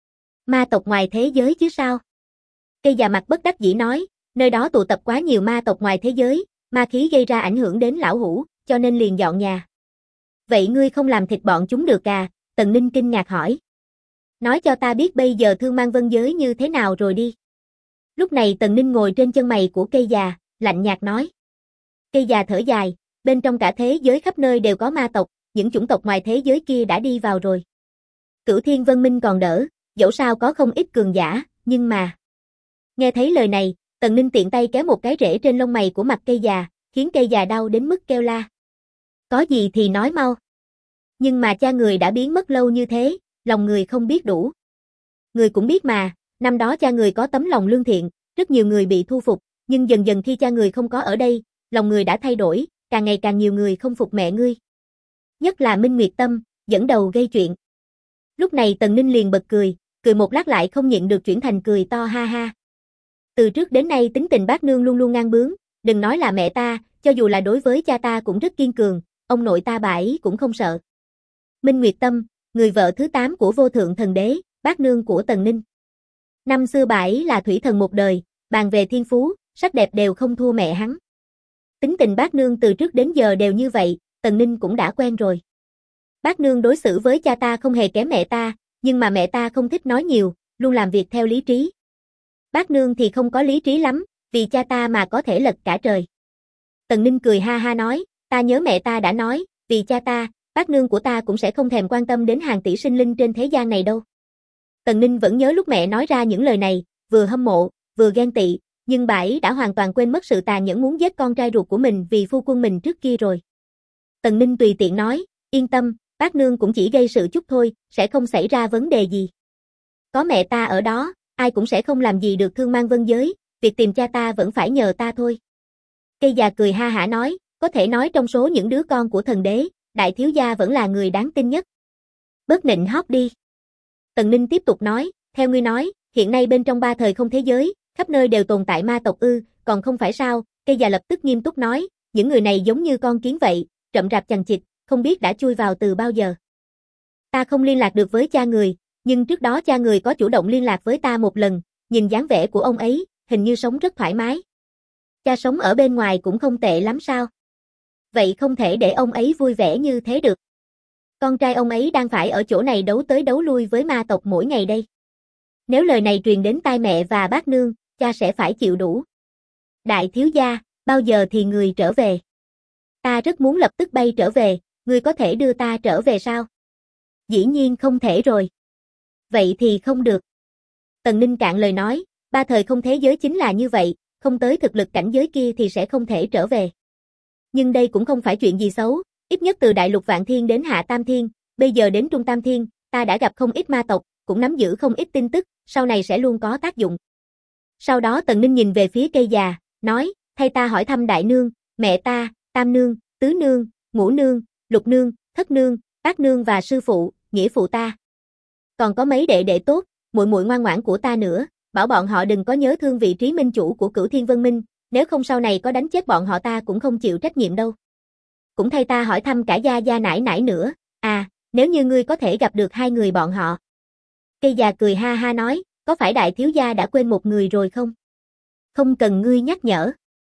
Ma tộc ngoài thế giới chứ sao? Cây già mặt bất đắc dĩ nói, nơi đó tụ tập quá nhiều ma tộc ngoài thế giới, ma khí gây ra ảnh hưởng đến lão hủ, cho nên liền dọn nhà. Vậy ngươi không làm thịt bọn chúng được à? Tần Ninh kinh ngạc hỏi. Nói cho ta biết bây giờ Thương Mang Vân giới như thế nào rồi đi. Lúc này Tần Ninh ngồi trên chân mày của cây già, lạnh nhạt nói. Cây già thở dài, bên trong cả thế giới khắp nơi đều có ma tộc, những chủng tộc ngoài thế giới kia đã đi vào rồi. Cửu Thiên Vân Minh còn đỡ, dẫu sao có không ít cường giả, nhưng mà... Nghe thấy lời này, Tần Ninh tiện tay kéo một cái rễ trên lông mày của mặt cây già, khiến cây già đau đến mức kêu la. Có gì thì nói mau. Nhưng mà cha người đã biến mất lâu như thế, lòng người không biết đủ. Người cũng biết mà, năm đó cha người có tấm lòng lương thiện, rất nhiều người bị thu phục, nhưng dần dần khi cha người không có ở đây, lòng người đã thay đổi, càng ngày càng nhiều người không phục mẹ ngươi. Nhất là Minh Nguyệt Tâm, dẫn đầu gây chuyện. Lúc này Tần Ninh liền bật cười một lát lại không nhịn được chuyển thành cười to ha ha. Từ trước đến nay tính tình bác nương luôn luôn ngang bướng, đừng nói là mẹ ta, cho dù là đối với cha ta cũng rất kiên cường, ông nội ta bà ấy cũng không sợ. Minh Nguyệt Tâm, người vợ thứ 8 của vô thượng thần đế, bác nương của Tần Ninh. Năm xưa bà ấy là thủy thần một đời, bàn về thiên phú, sắc đẹp đều không thua mẹ hắn. Tính tình bác nương từ trước đến giờ đều như vậy, Tần Ninh cũng đã quen rồi. Bác nương đối xử với cha ta không hề kém mẹ ta, nhưng mà mẹ ta không thích nói nhiều, luôn làm việc theo lý trí. Bác nương thì không có lý trí lắm, vì cha ta mà có thể lật cả trời. Tần Ninh cười ha ha nói, ta nhớ mẹ ta đã nói, vì cha ta, bác nương của ta cũng sẽ không thèm quan tâm đến hàng tỷ sinh linh trên thế gian này đâu. Tần Ninh vẫn nhớ lúc mẹ nói ra những lời này, vừa hâm mộ, vừa ghen tị, nhưng bà ấy đã hoàn toàn quên mất sự tàn nhẫn muốn giết con trai ruột của mình vì phu quân mình trước kia rồi. Tần Ninh tùy tiện nói, yên tâm, bác nương cũng chỉ gây sự chút thôi, sẽ không xảy ra vấn đề gì. Có mẹ ta ở đó, ai cũng sẽ không làm gì được Thương Mang Vân giới, việc tìm cha ta vẫn phải nhờ ta thôi. Cây già cười ha hả nói, có thể nói trong số những đứa con của thần đế, đại thiếu gia vẫn là người đáng tin nhất. Bớt nịnh hót đi. Tần Ninh tiếp tục nói, theo ngươi nói, hiện nay bên trong 3 thời không thế giới, khắp nơi đều tồn tại ma tộc ư, còn không phải sao? Cây già lập tức nghiêm túc nói, những người này giống như con kiến vậy, rậm rạp chằng chịt, không biết đã chui vào từ bao giờ. Ta không liên lạc được với cha người, nhưng trước đó cha người có chủ động liên lạc với ta một lần, nhìn dáng vẻ của ông ấy, hình như sống rất thoải mái. Cha sống ở bên ngoài cũng không tệ lắm sao? Vậy không thể để ông ấy vui vẻ như thế được. Con trai ông ấy đang phải ở chỗ này đấu tới đấu lui với ma tộc mỗi ngày đây. Nếu lời này truyền đến tai mẹ và bác nương, cha sẽ phải chịu đủ. Đại thiếu gia, bao giờ thì người trở về? Ta rất muốn lập tức bay trở về, ngươi có thể đưa ta trở về sao? Dĩ nhiên không thể rồi. Vậy thì không được. Tần Ninh cạn lời nói, 3 thời không thế giới chính là như vậy, không tới thực lực cảnh giới kia thì sẽ không thể trở về. Nhưng đây cũng không phải chuyện gì xấu, ít nhất từ Đại Lục Vạn Thiên đến Hạ Tam Thiên, bây giờ đến Trung Tam Thiên, ta đã gặp không ít ma tộc, cũng nắm giữ không ít tin tức, sau này sẽ luôn có tác dụng. Sau đó Tần Ninh nhìn về phía cây già, nói, thay ta hỏi thăm đại nương, mẹ ta, tam nương, tứ nương, ngũ nương, lục nương, thất nương, bát nương và sư phụ, nghĩa phụ ta. Còn có mấy đệ đệ tốt, muội muội ngoan ngoãn của ta nữa, bảo bọn họ đừng có nhớ thương vị trí minh chủ của Cửu Thiên Vân Minh, nếu không sau này có đánh chết bọn họ ta cũng không chịu trách nhiệm đâu. Cũng thay ta hỏi thăm cả gia gia nải nải nữa, à, nếu như ngươi có thể gặp được 2 người bọn họ. Cây già cười ha ha nói, có phải đại thiếu gia đã quên một người rồi không? Không cần ngươi nhắc nhở.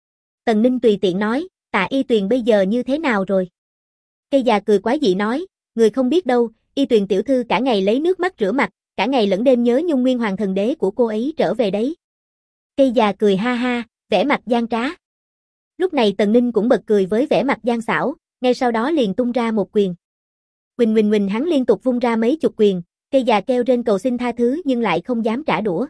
Tần Ninh tùy tiện nói, Tạ Y Tuyền bây giờ như thế nào rồi? Cây già cười quái dị nói, người không biết đâu, Y Tuyền tiểu thư cả ngày lấy nước mắt rửa mặt, cả ngày lẫn đêm nhớ nhung nguyên hoàng thần đế của cô ấy trở về đấy. Cây già cười ha ha, vẻ mặt gian trá. Lúc này Tần Ninh cũng bật cười với vẻ mặt gian xảo, ngay sau đó liền tung ra một quyền. Huỳnh hắn liên tục vung ra mấy chục quyền, cây già kêu trên cầu xin tha thứ nhưng lại không dám trả đũa.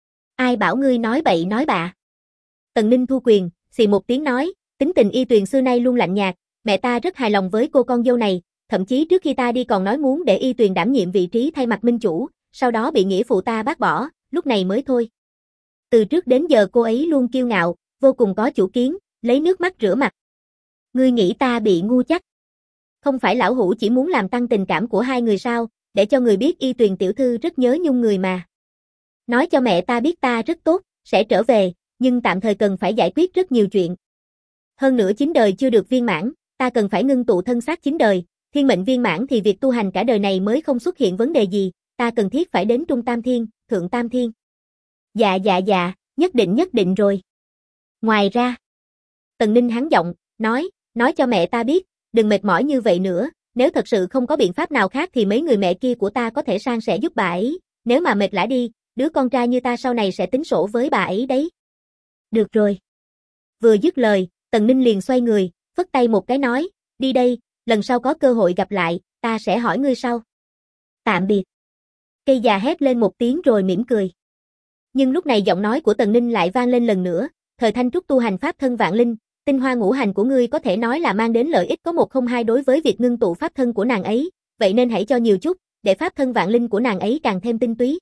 Ai bảo ngươi nói bậy nói bạ? Tần Ninh thu quyền, xì một tiếng nói, tính tình Y Tuyền xưa nay luôn lạnh nhạt, mẹ ta rất hài lòng với cô con dâu này, thậm chí trước khi ta đi còn nói muốn để Y Tuyền đảm nhiệm vị trí thay mặt minh chủ, sau đó bị nghĩa phụ ta bác bỏ, lúc này mới thôi. Từ trước đến giờ cô ấy luôn kiêu ngạo, vô cùng có chủ kiến, lấy nước mắt rửa mặt. Ngươi nghĩ ta bị ngu chắc? Không phải lão hủ chỉ muốn làm tăng tình cảm của hai người sao, để cho người biết Y Tuyền tiểu thư rất nhớ nhung người mà. Nói cho mẹ ta biết ta rất tốt, sẽ trở về, nhưng tạm thời cần phải giải quyết rất nhiều chuyện. Hơn nữa 9 đời chưa được viên mãn, ta cần phải ngưng tụ thân xác 9 đời, thiên mệnh viên mãn thì việc tu hành cả đời này mới không xuất hiện vấn đề gì, ta cần thiết phải đến Trung Tam Thiên, Thượng Tam Thiên. Dạ, nhất định rồi. Ngoài ra, Tần Ninh hắn giọng, nói cho mẹ ta biết, đừng mệt mỏi như vậy nữa, nếu thật sự không có biện pháp nào khác thì mấy người mẹ kia của ta có thể sang sẻ giúp bà ấy, nếu mà mệt lả đi, đứa con trai như ta sau này sẽ tính sổ với bà ấy đấy. Được rồi. Vừa dứt lời, Tần Ninh liền xoay người, phất tay một cái nói, đi đây, lần sau có cơ hội gặp lại, ta sẽ hỏi ngươi sau. Tạm biệt. Cây già hét lên một tiếng rồi mỉm cười. Nhưng lúc này giọng nói của Tần Ninh lại vang lên lần nữa, thời thanh trúc tu hành pháp thân vạn linh, tinh hoa ngũ hành của ngươi có thể nói là mang đến lợi ích có 102 đối với việc ngưng tụ pháp thân của nàng ấy, vậy nên hãy cho nhiều chút, để pháp thân vạn linh của nàng ấy càng thêm tinh túy.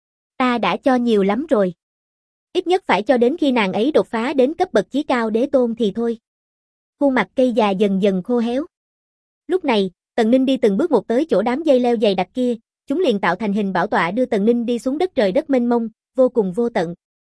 Ta đã cho nhiều lắm rồi. Ít nhất phải cho đến khi nàng ấy đột phá đến cấp bậc chí cao đế tôn thì thôi. Khuôn mặt cây già dần dần khô héo. Lúc này, Tần Ninh đi từng bước một tới chỗ đám dây leo dày đặc kia, chúng liền tạo thành hình bảo tọa đưa Tần Ninh đi xuống đất trời đất mênh mông, vô cùng vô tận.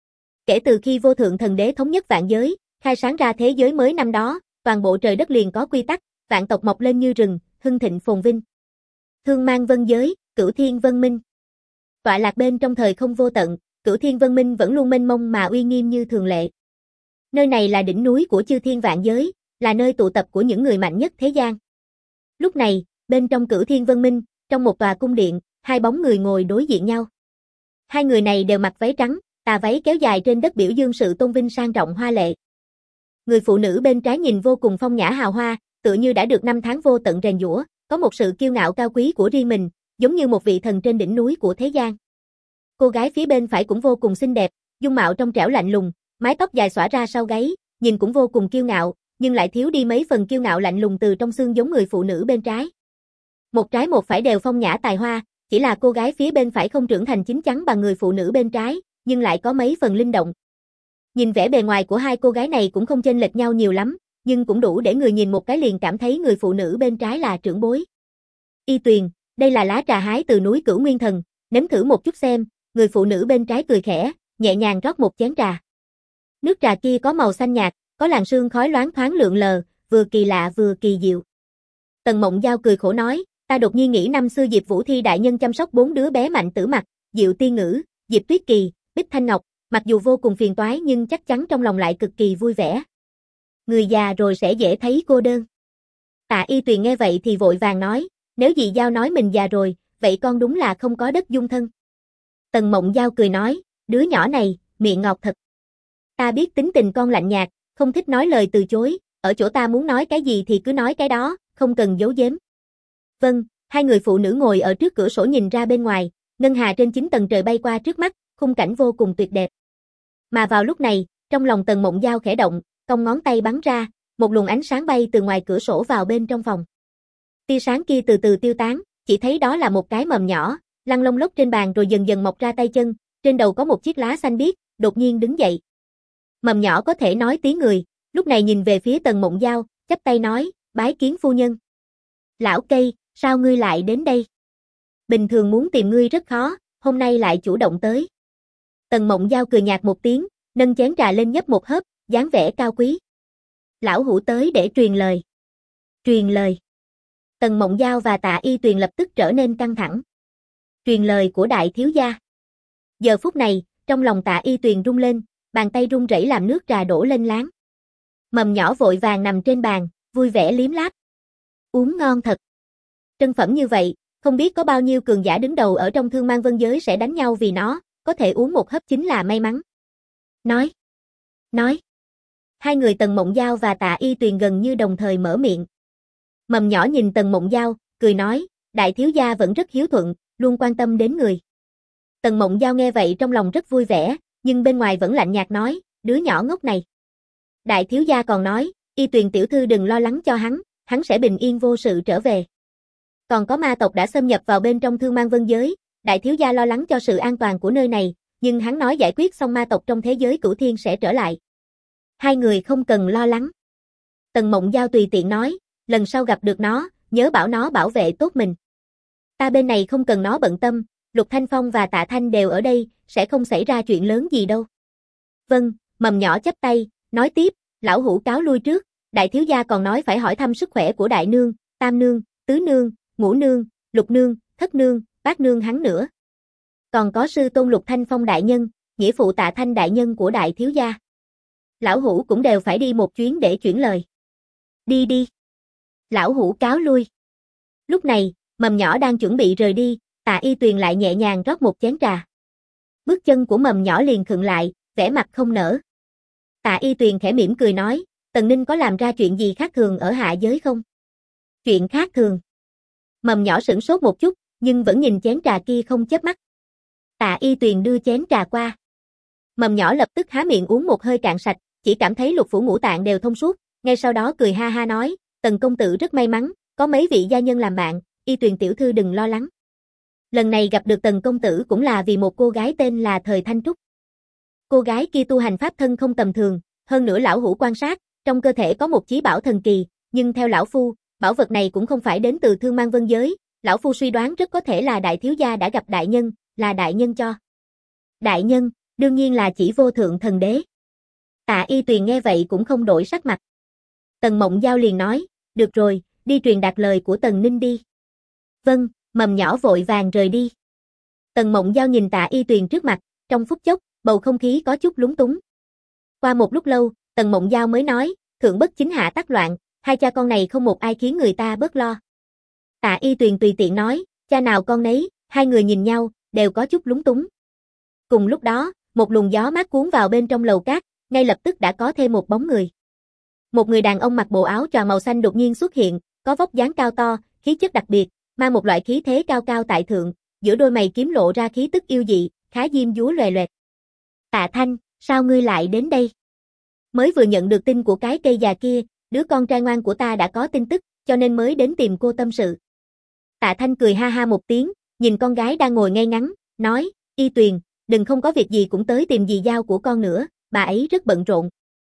Kể từ khi vô thượng thần đế thống nhất vạn giới, khai sáng ra thế giới mới năm đó, toàn bộ trời đất liền có quy tắc, vạn tộc mọc lên như rừng, hưng thịnh phồn vinh. Thương mang vân giới, Cửu Thiên Vân Minh. Tọa lạc bên trong thời không vô tận, Cửu Thiên Vân Minh vẫn luôn mênh mông mà uy nghiêm như thường lệ. Nơi này là đỉnh núi của chư thiên vạn giới, là nơi tụ tập của những người mạnh nhất thế gian. Lúc này, bên trong Cửu Thiên Vân Minh, trong một tòa cung điện, hai bóng người ngồi đối diện nhau. Hai người này đều mặc váy trắng, tà váy kéo dài trên đất biểu dương sự tôn vinh sang trọng hoa lệ. Người phụ nữ bên trái nhìn vô cùng phong nhã hào hoa, tựa như đã được 5 tháng vô tận rèn giũa, có một sự kiêu ngạo cao quý của riêng mình, giống như một vị thần trên đỉnh núi của thế gian. Cô gái phía bên phải cũng vô cùng xinh đẹp, dung mạo trong trẻo lạnh lùng, mái tóc dài xõa ra sau gáy, nhìn cũng vô cùng kiêu ngạo, nhưng lại thiếu đi mấy phần kiêu ngạo lạnh lùng từ trong xương giống người phụ nữ bên trái. Một trái một phải đều phong nhã tài hoa, chỉ là cô gái phía bên phải không trưởng thành chín chắn bằng người phụ nữ bên trái, nhưng lại có mấy phần linh động. Nhìn vẻ bề ngoài của hai cô gái này cũng không chênh lệch nhau nhiều lắm, nhưng cũng đủ để người nhìn một cái liền cảm thấy người phụ nữ bên trái là trưởng bối. Y Tuyền, đây là lá trà hái từ núi Cửu Nguyên Thần, nếm thử một chút xem, người phụ nữ bên trái cười khẽ, nhẹ nhàng rót một chén trà. Nước trà kia có màu xanh nhạt, có làn sương khói loáng thoáng lượn lờ, vừa kỳ lạ vừa kỳ diệu. Tần Mộng Giao cười khổ nói, ta đột nhiên nghĩ năm xưa Diệp Vũ Thi đại nhân chăm sóc 4 đứa bé mạnh tử mặc, Diệu Tiên Ngữ, Diệp Tuyết Kỳ, Bích Thanh Ngọc, mặc dù vô cùng phiền toái nhưng chắc chắn trong lòng lại cực kỳ vui vẻ. Người già rồi sẽ dễ thấy cô đơn. Tạ Y Tuyền nghe vậy thì vội vàng nói, nếu dì Giao nói mình già rồi, vậy con đúng là không có đất dung thân. Tần Mộng Giao cười nói, đứa nhỏ này, miệng ngọt thật. Ta biết tính tình con lạnh nhạt, không thích nói lời từ chối, ở chỗ ta muốn nói cái gì thì cứ nói cái đó, không cần giấu giếm. Vâng, hai người phụ nữ ngồi ở trước cửa sổ nhìn ra bên ngoài, ngân hà trên 9 tầng trời bay qua trước mắt, khung cảnh vô cùng tuyệt đẹp. Mà vào lúc này, trong lòng Tần Mộng Giao khẽ động, cong ngón tay bắn ra, một luồng ánh sáng bay từ ngoài cửa sổ vào bên trong phòng. Tia sáng kia từ từ tiêu tán, chỉ thấy đó là một cái mầm nhỏ, lăn lông lốc trên bàn rồi dần dần mọc ra tay chân, trên đầu có một chiếc lá xanh biếc, đột nhiên đứng dậy. Mầm nhỏ có thể nói tiếng người, lúc này nhìn về phía Tần Mộng Giao, chắp tay nói, bái kiến phu nhân. Lão cây, sao ngươi lại đến đây? Bình thường muốn tìm ngươi rất khó, hôm nay lại chủ động tới. Tần Mộng Giao cười nhạt một tiếng, nâng chén trà lên nhấp một hớp, dáng vẻ cao quý. Lão hủ tới để truyền lời. Truyền lời. Tần Mộng Giao và Tạ Y Tuyền lập tức trở nên căng thẳng. Truyền lời của đại thiếu gia. Giờ phút này, trong lòng Tạ Y Tuyền rung lên, bàn tay run rẩy làm nước trà đổ lên láng. Mầm nhỏ vội vàng nằm trên bàn, vui vẻ liếm láp. Uống ngon thật. Trân phẩm như vậy, không biết có bao nhiêu cường giả đứng đầu ở trong thương mang vân giới sẽ đánh nhau vì nó, có thể uống một hớp chính là may mắn. Nói. Hai người Tần Mộng Giao và Tạ Y Tuyền gần như đồng thời mở miệng. Mầm nhỏ nhìn Tần Mộng Giao, cười nói, đại thiếu gia vẫn rất hiếu thuận, luôn quan tâm đến người. Tần Mộng Giao nghe vậy trong lòng rất vui vẻ, nhưng bên ngoài vẫn lạnh nhạt nói, đứa nhỏ ngốc này. Đại thiếu gia còn nói, Y Tuyền tiểu thư đừng lo lắng cho hắn sẽ bình yên vô sự trở về. Còn có ma tộc đã xâm nhập vào bên trong Thương Mang Vân giới, đại thiếu gia lo lắng cho sự an toàn của nơi này, nhưng hắn nói giải quyết xong ma tộc trong thế giới cửu thiên sẽ trở lại. Hai người không cần lo lắng. Tần Mộng Giao tùy tiện nói, lần sau gặp được nó, nhớ bảo nó bảo vệ tốt mình. Ta bên này không cần nó bận tâm, Lục Thanh Phong và Tạ Thanh đều ở đây, sẽ không xảy ra chuyện lớn gì đâu. Vâng, Mầm Nhỏ chắp tay, nói tiếp, lão hủ cáo lui trước, đại thiếu gia còn nói phải hỏi thăm sức khỏe của đại nương, tam nương, tứ nương, ngũ nương, lục nương, thất nương, bát nương hắn nữa. Còn có sư tôn Lục Thanh Phong đại nhân, nghĩa phụ Tạ Thanh đại nhân của đại thiếu gia. Lão hủ cũng đều phải đi một chuyến để chuyển lời. Đi đi. Lão hủ cáo lui. Lúc này, Mầm Nhỏ đang chuẩn bị rời đi, Tạ Y Tuyền lại nhẹ nhàng rót một chén trà. Bước chân của Mầm Nhỏ liền khựng lại, vẻ mặt không nở. Tạ Y Tuyền khẽ mỉm cười nói, Tần Ninh có làm ra chuyện gì khác thường ở hạ giới không? Chuyện khác thường. Mầm Nhỏ sửng sốt một chút, nhưng vẫn nhìn chén trà kia không chớp mắt. Tạ Y Tuyền đưa chén trà qua. Mầm Nhỏ lập tức há miệng uống một hơi cạn sạch, chỉ cảm thấy lục phủ ngũ tạng đều thông suốt, ngay sau đó cười ha ha nói, Tần công tử rất may mắn, có mấy vị gia nhân làm bạn, Y Tuyền tiểu thư đừng lo lắng. Lần này gặp được Tần công tử cũng là vì một cô gái tên là Thời Thanh Trúc. Cô gái kia tu hành pháp thân không tầm thường, hơn nữa lão hủ quan sát, trong cơ thể có một chí bảo thần kỳ, nhưng theo lão phu, bảo vật này cũng không phải đến từ Thương Mang Vân giới, lão phu suy đoán rất có thể là đại thiếu gia đã gặp đại nhân, là đại nhân cho. Đại nhân, đương nhiên là chỉ Vô Thượng Thần Đế. Tạ Y Tuyền nghe vậy cũng không đổi sắc mặt. Tần Mộng Giao liền nói, được rồi, đi truyền đạt lời của Tần Ninh đi. Vâng, Mầm Nhỏ vội vàng rời đi. Tần Mộng Giao nhìn Tạ Y Tuyền trước mặt, trong phút chốc, bầu không khí có chút lúng túng. Qua một lúc lâu, Tần Mộng Giao mới nói, thượng bất chính hạ tắc loạn, hai cha con này không một ai khiến người ta bớt lo. Tạ Y Tuyền tùy tiện nói, cha nào con nấy, hai người nhìn nhau, đều có chút lúng túng. Cùng lúc đó, một luồng gió mát cuốn vào bên trong lầu cát, ngay lập tức đã có thêm một bóng người. Một người đàn ông mặc bộ áo choàng màu xanh đột nhiên xuất hiện, có vóc dáng cao to, khí chất đặc biệt, mang một loại khí thế cao cao tại thượng, giữa đôi mày kiếm lộ ra khí tức yêu dị, khá diêm dúa loè loẹt. Tạ Thanh, sao ngươi lại đến đây? Mới vừa nhận được tin của cái cây già kia, đứa con trai ngoan của ta đã có tin tức, cho nên mới đến tìm cô tâm sự. Tạ Thanh cười ha ha một tiếng, nhìn con gái đang ngồi ngay ngắn, nói, Y Tuyền, đừng không có việc gì cũng tới tìm dì Giao của con nữa, bà ấy rất bận rộn.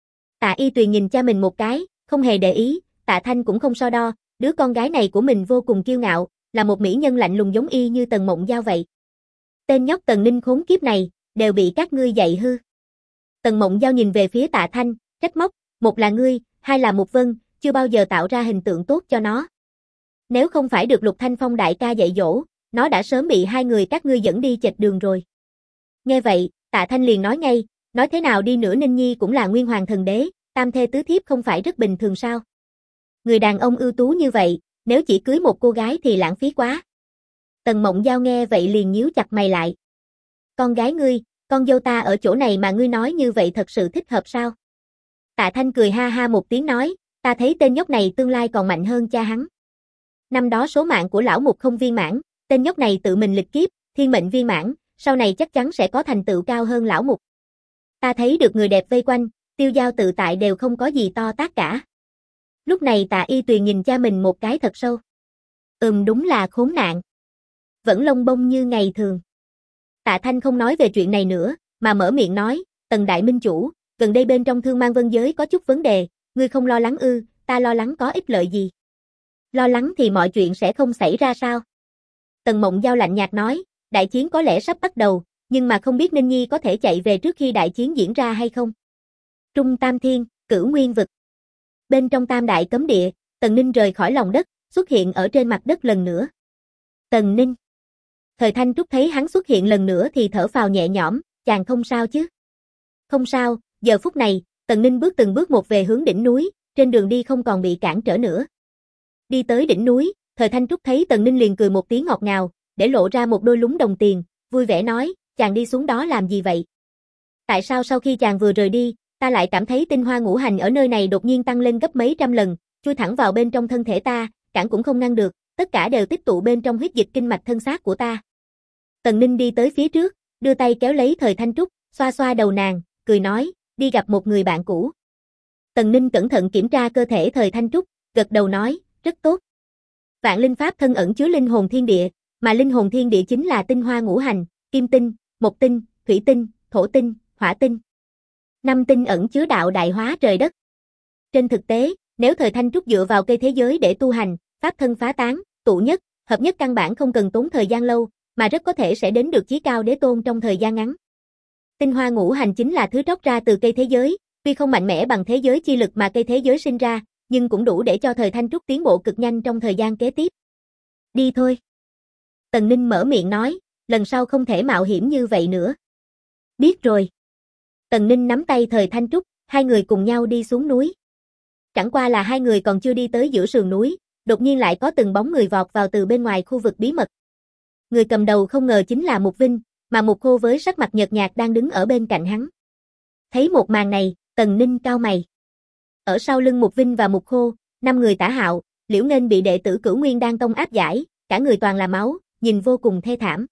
Tạ Y Tuyền nhìn cha mình một cái, không hề để ý, Tạ Thanh cũng không so đo, đứa con gái này của mình vô cùng kiêu ngạo, là một mỹ nhân lạnh lùng giống y như Tần Mộng Giao vậy. Tên nhóc Tần Ninh khốn kiếp này, đều bị các ngươi dạy hư. Tần Mộng Giao nhìn về phía Tạ Thanh, trách móc, một là ngươi, hai là Mục Vân, chưa bao giờ tạo ra hình tượng tốt cho nó. Nếu không phải được Lục Thanh Phong đại ca dạy dỗ, nó đã sớm bị hai người các ngươi dẫn đi chệch đường rồi. Nghe vậy, Tạ Thanh liền nói ngay, nói thế nào đi nữa Ninh Nhi cũng là Nguyên Hoàng Thần Đế, tam thê tứ thiếp không phải rất bình thường sao? Người đàn ông ưu tú như vậy, nếu chỉ cưới một cô gái thì lãng phí quá. Tần Mộng Giao nghe vậy liền nhíu chặt mày lại. Con gái ngươi, con dâu ta ở chỗ này mà ngươi nói như vậy thật sự thích hợp sao? Tạ Thanh cười ha ha một tiếng nói, ta thấy tên nhóc này tương lai còn mạnh hơn cha hắn. Năm đó số mạng của lão Mục không viên mãn, tên nhóc này tự mình lịch kiếp, thiên mệnh viên mãn, sau này chắc chắn sẽ có thành tựu cao hơn lão Mục. Ta thấy được người đẹp vây quanh, tiêu dao tự tại đều không có gì to tát cả. Lúc này Tạ Y Tuyền nhìn cha mình một cái thật sâu. Đúng là khốn nạn. Vẫn lông bông như ngày thường. Tạ Thanh không nói về chuyện này nữa, mà mở miệng nói, Tần Đại Minh Chủ, gần đây bên trong Thương Mang Vân giới có chút vấn đề, ngươi không lo lắng ư, ta lo lắng có ích lợi gì. Lo lắng thì mọi chuyện sẽ không xảy ra sao? Tần Mộng Giao lạnh nhạt nói, đại chiến có lẽ sắp bắt đầu, nhưng mà không biết Ninh Nhi có thể chạy về trước khi đại chiến diễn ra hay không. Trung Tam Thiên, Cửu Nguyên Vực. Bên trong Tam Đại Cấm Địa, Tần Ninh rời khỏi lòng đất, xuất hiện ở trên mặt đất lần nữa. Tần Ninh. Thời Thanh Trúc thấy hắn xuất hiện lần nữa thì thở phào nhẹ nhõm, chàng không sao chứ? Không sao, giờ phút này, Tần Ninh bước từng bước một về hướng đỉnh núi, trên đường đi không còn bị cản trở nữa. Đi tới đỉnh núi, Thời Thanh Trúc thấy Tần Ninh liền cười một tiếng ngọt ngào, để lộ ra một đôi lúng đồng tiền, vui vẻ nói, chàng đi xuống đó làm gì vậy? Tại sao sau khi chàng vừa rời đi, ta lại cảm thấy tinh hoa ngũ hành ở nơi này đột nhiên tăng lên gấp mấy trăm lần, chui thẳng vào bên trong thân thể ta, cản cũng không ngăn được, tất cả đều tích tụ bên trong huyết dịch kinh mạch thân xác của ta. Tần Ninh đi tới phía trước, đưa tay kéo lấy Thời Thanh Trúc, xoa xoa đầu nàng, cười nói, đi gặp một người bạn cũ. Tần Ninh cẩn thận kiểm tra cơ thể Thời Thanh Trúc, gật đầu nói, rất tốt. Vạn linh pháp thân ẩn chứa linh hồn thiên địa, mà linh hồn thiên địa chính là tinh hoa ngũ hành, kim tinh, mộc tinh, thủy tinh, thổ tinh, hỏa tinh. 5 tinh ẩn chứa đạo đại hóa trời đất. Trên thực tế, nếu thời Thanh Trúc dựa vào cây thế giới để tu hành, pháp thân phá tán, tụ nhất, hợp nhất căn bản không cần tốn thời gian lâu, mà rất có thể sẽ đến được chí cao đế tôn trong thời gian ngắn. Tinh hoa ngũ hành chính là thứ trót ra từ cây thế giới, tuy không mạnh mẽ bằng thế giới chi lực mà cây thế giới sinh ra, nhưng cũng đủ để cho thời Thanh Trúc tiến bộ cực nhanh trong thời gian kế tiếp. Đi thôi. Tần Ninh mở miệng nói, lần sau không thể mạo hiểm như vậy nữa. Biết rồi. Tần Ninh nắm tay thời Thanh Trúc, hai người cùng nhau đi xuống núi. Chẳng qua là hai người còn chưa đi tới giữa sườn núi, đột nhiên lại có từng bóng người vọt vào từ bên ngoài khu vực bí mật. Người cầm đầu không ngờ chính là Mục Vinh, mà Mục Khô với sắc mặt nhợt nhạt đang đứng ở bên cạnh hắn. Thấy một màn này, Tần Ninh cau mày. Ở sau lưng Mục Vinh và Mục Khô, 5 người Tả Hạo, Liễu Nghênh bị đệ tử Cửu Nguyên Đan Tông áp giải, cả người toàn là máu, nhìn vô cùng thê thảm.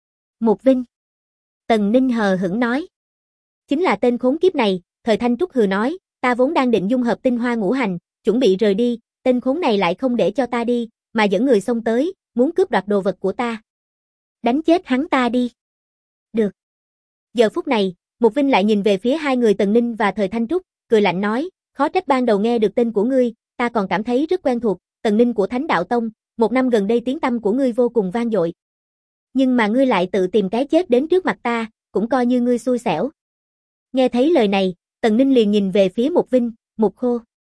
Mục Vinh. Tần Ninh hờ hững nói. Chính là tên khốn kiếp này, thời Thanh Trúc hừ nói, ta vốn đang định dung hợp tinh hoa ngũ hành, chuẩn bị rời đi, tên khốn này lại không để cho ta đi, mà dẫn người xông tới, muốn cướp đoạt đồ vật của ta. Đánh chết hắn ta đi. Được. Giờ phút này, Mục Vinh lại nhìn về phía hai người Tần Ninh và thời Thanh Trúc, cười lạnh nói, khó trách ban đầu nghe được tên của ngươi, ta còn cảm thấy rất quen thuộc, Tần Ninh của Thánh Đạo Tông, một năm gần đây tiếng tăm của ngươi vô cùng vang dội. Nhưng mà ngươi lại tự tìm cái chết đến trước mặt ta, cũng coi như ngươi xui xẻo. Nghe thấy lời này, Tần Ninh liền nhìn về phía Mục Vinh, Mục Khô.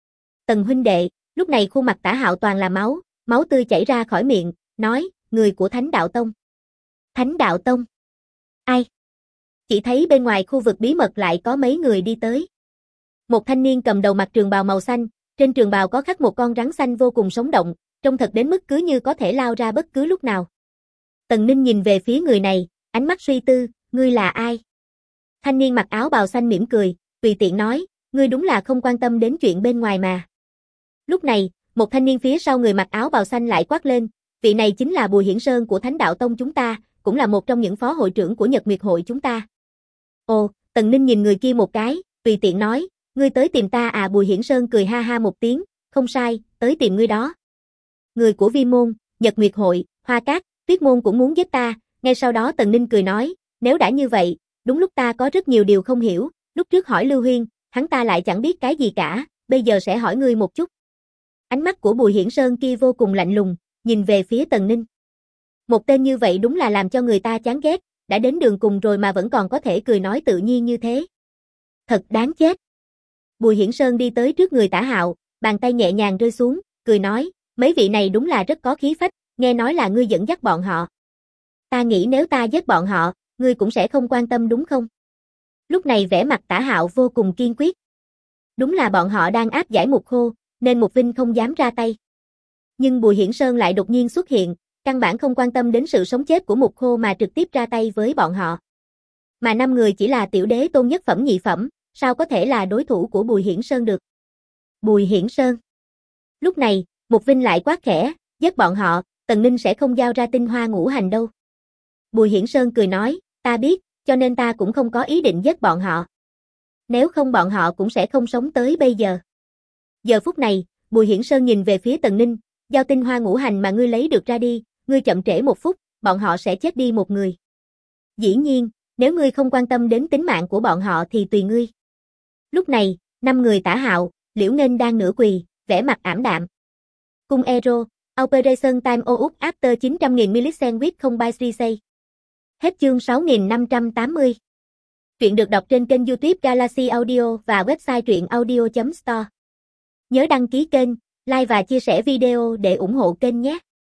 Tần huynh đệ, lúc này khuôn mặt Tả Hạo toàn là máu, máu tươi chảy ra khỏi miệng, nói, người của Thánh Đạo Tông. Thánh Đạo Tông? Ai? Chỉ thấy bên ngoài khu vực bí mật lại có mấy người đi tới. Một thanh niên cầm đầu mặc trường bào màu xanh, trên trường bào có khắc một con rắn xanh vô cùng sống động, trông thật đến mức cứ như có thể lao ra bất cứ lúc nào. Tần Ninh nhìn về phía người này, ánh mắt suy tư, ngươi là ai? Thanh niên mặc áo bào xanh mỉm cười, tùy tiện nói, ngươi đúng là không quan tâm đến chuyện bên ngoài mà. Lúc này, một thanh niên phía sau người mặc áo bào xanh lại quát lên, vị này chính là Bùi Hiển Sơn của Thánh Đạo Tông chúng ta, cũng là một trong những phó hội trưởng của Nhật Nguyệt hội chúng ta. Ồ, Tần Ninh nhìn người kia một cái, tùy tiện nói, ngươi tới tìm ta à? Bùi Hiển Sơn cười ha ha một tiếng, không sai, tới tìm ngươi đó. Người của Vi Môn, Nhật Nguyệt hội, Hoa Cát, Tuyết Môn cũng muốn giết ta. Ngay sau đó Tần Ninh cười nói, nếu đã như vậy, đúng lúc ta có rất nhiều điều không hiểu, lúc trước hỏi Lưu Huyên, hắn ta lại chẳng biết cái gì cả, bây giờ sẽ hỏi ngươi một chút. Ánh mắt của Bùi Hiển Sơn kia vô cùng lạnh lùng, nhìn về phía Tần Ninh. Một tên như vậy đúng là làm cho người ta chán ghét, đã đến đường cùng rồi mà vẫn còn có thể cười nói tự nhiên như thế. Thật đáng chết. Bùi Hiển Sơn đi tới trước người Tả Hạo, bàn tay nhẹ nhàng rơi xuống, cười nói, mấy vị này đúng là rất có khí phách, nghe nói là ngươi dẫn dắt bọn họ. Ta nghĩ nếu ta giết bọn họ, ngươi cũng sẽ không quan tâm đúng không? Lúc này vẻ mặt Tả Hạo vô cùng kiên quyết. Đúng là bọn họ đang áp giải Mục Khô, nên Mục Vinh không dám ra tay. Nhưng Bùi Hiển Sơn lại đột nhiên xuất hiện, căn bản không quan tâm đến sự sống chết của Mục Khô mà trực tiếp ra tay với bọn họ. Mà 5 người chỉ là tiểu đế tôn nhất phẩm nhị phẩm, sao có thể là đối thủ của Bùi Hiển Sơn được? Bùi Hiển Sơn. Lúc này, Mục Vinh lại quát khẽ, giết bọn họ, Tần Ninh sẽ không giao ra tinh hoa ngũ hành đâu. Bùi Hiển Sơn cười nói, ta biết, cho nên ta cũng không có ý định giết bọn họ. Nếu không bọn họ cũng sẽ không sống tới bây giờ. Giờ phút này, Bùi Hiển Sơn nhìn về phía Tần Ninh, giao tinh hoa ngũ hành mà ngươi lấy được ra đi, ngươi chậm trễ 1 phút, bọn họ sẽ chết đi một người. Dĩ nhiên, nếu ngươi không quan tâm đến tính mạng của bọn họ thì tùy ngươi. Lúc này, 5 người Tả Hạo, Liễu Nghênh đang nửa quỳ, vẻ mặt ảm đạm. Cung Ero, Operation Time Out After 900.000 millicent with không by Srisay. Hết chương 6580. Truyện được đọc trên kênh YouTube Galaxy Audio và website truyệnaudio.store. Nhớ đăng ký kênh, like và chia sẻ video để ủng hộ kênh nhé.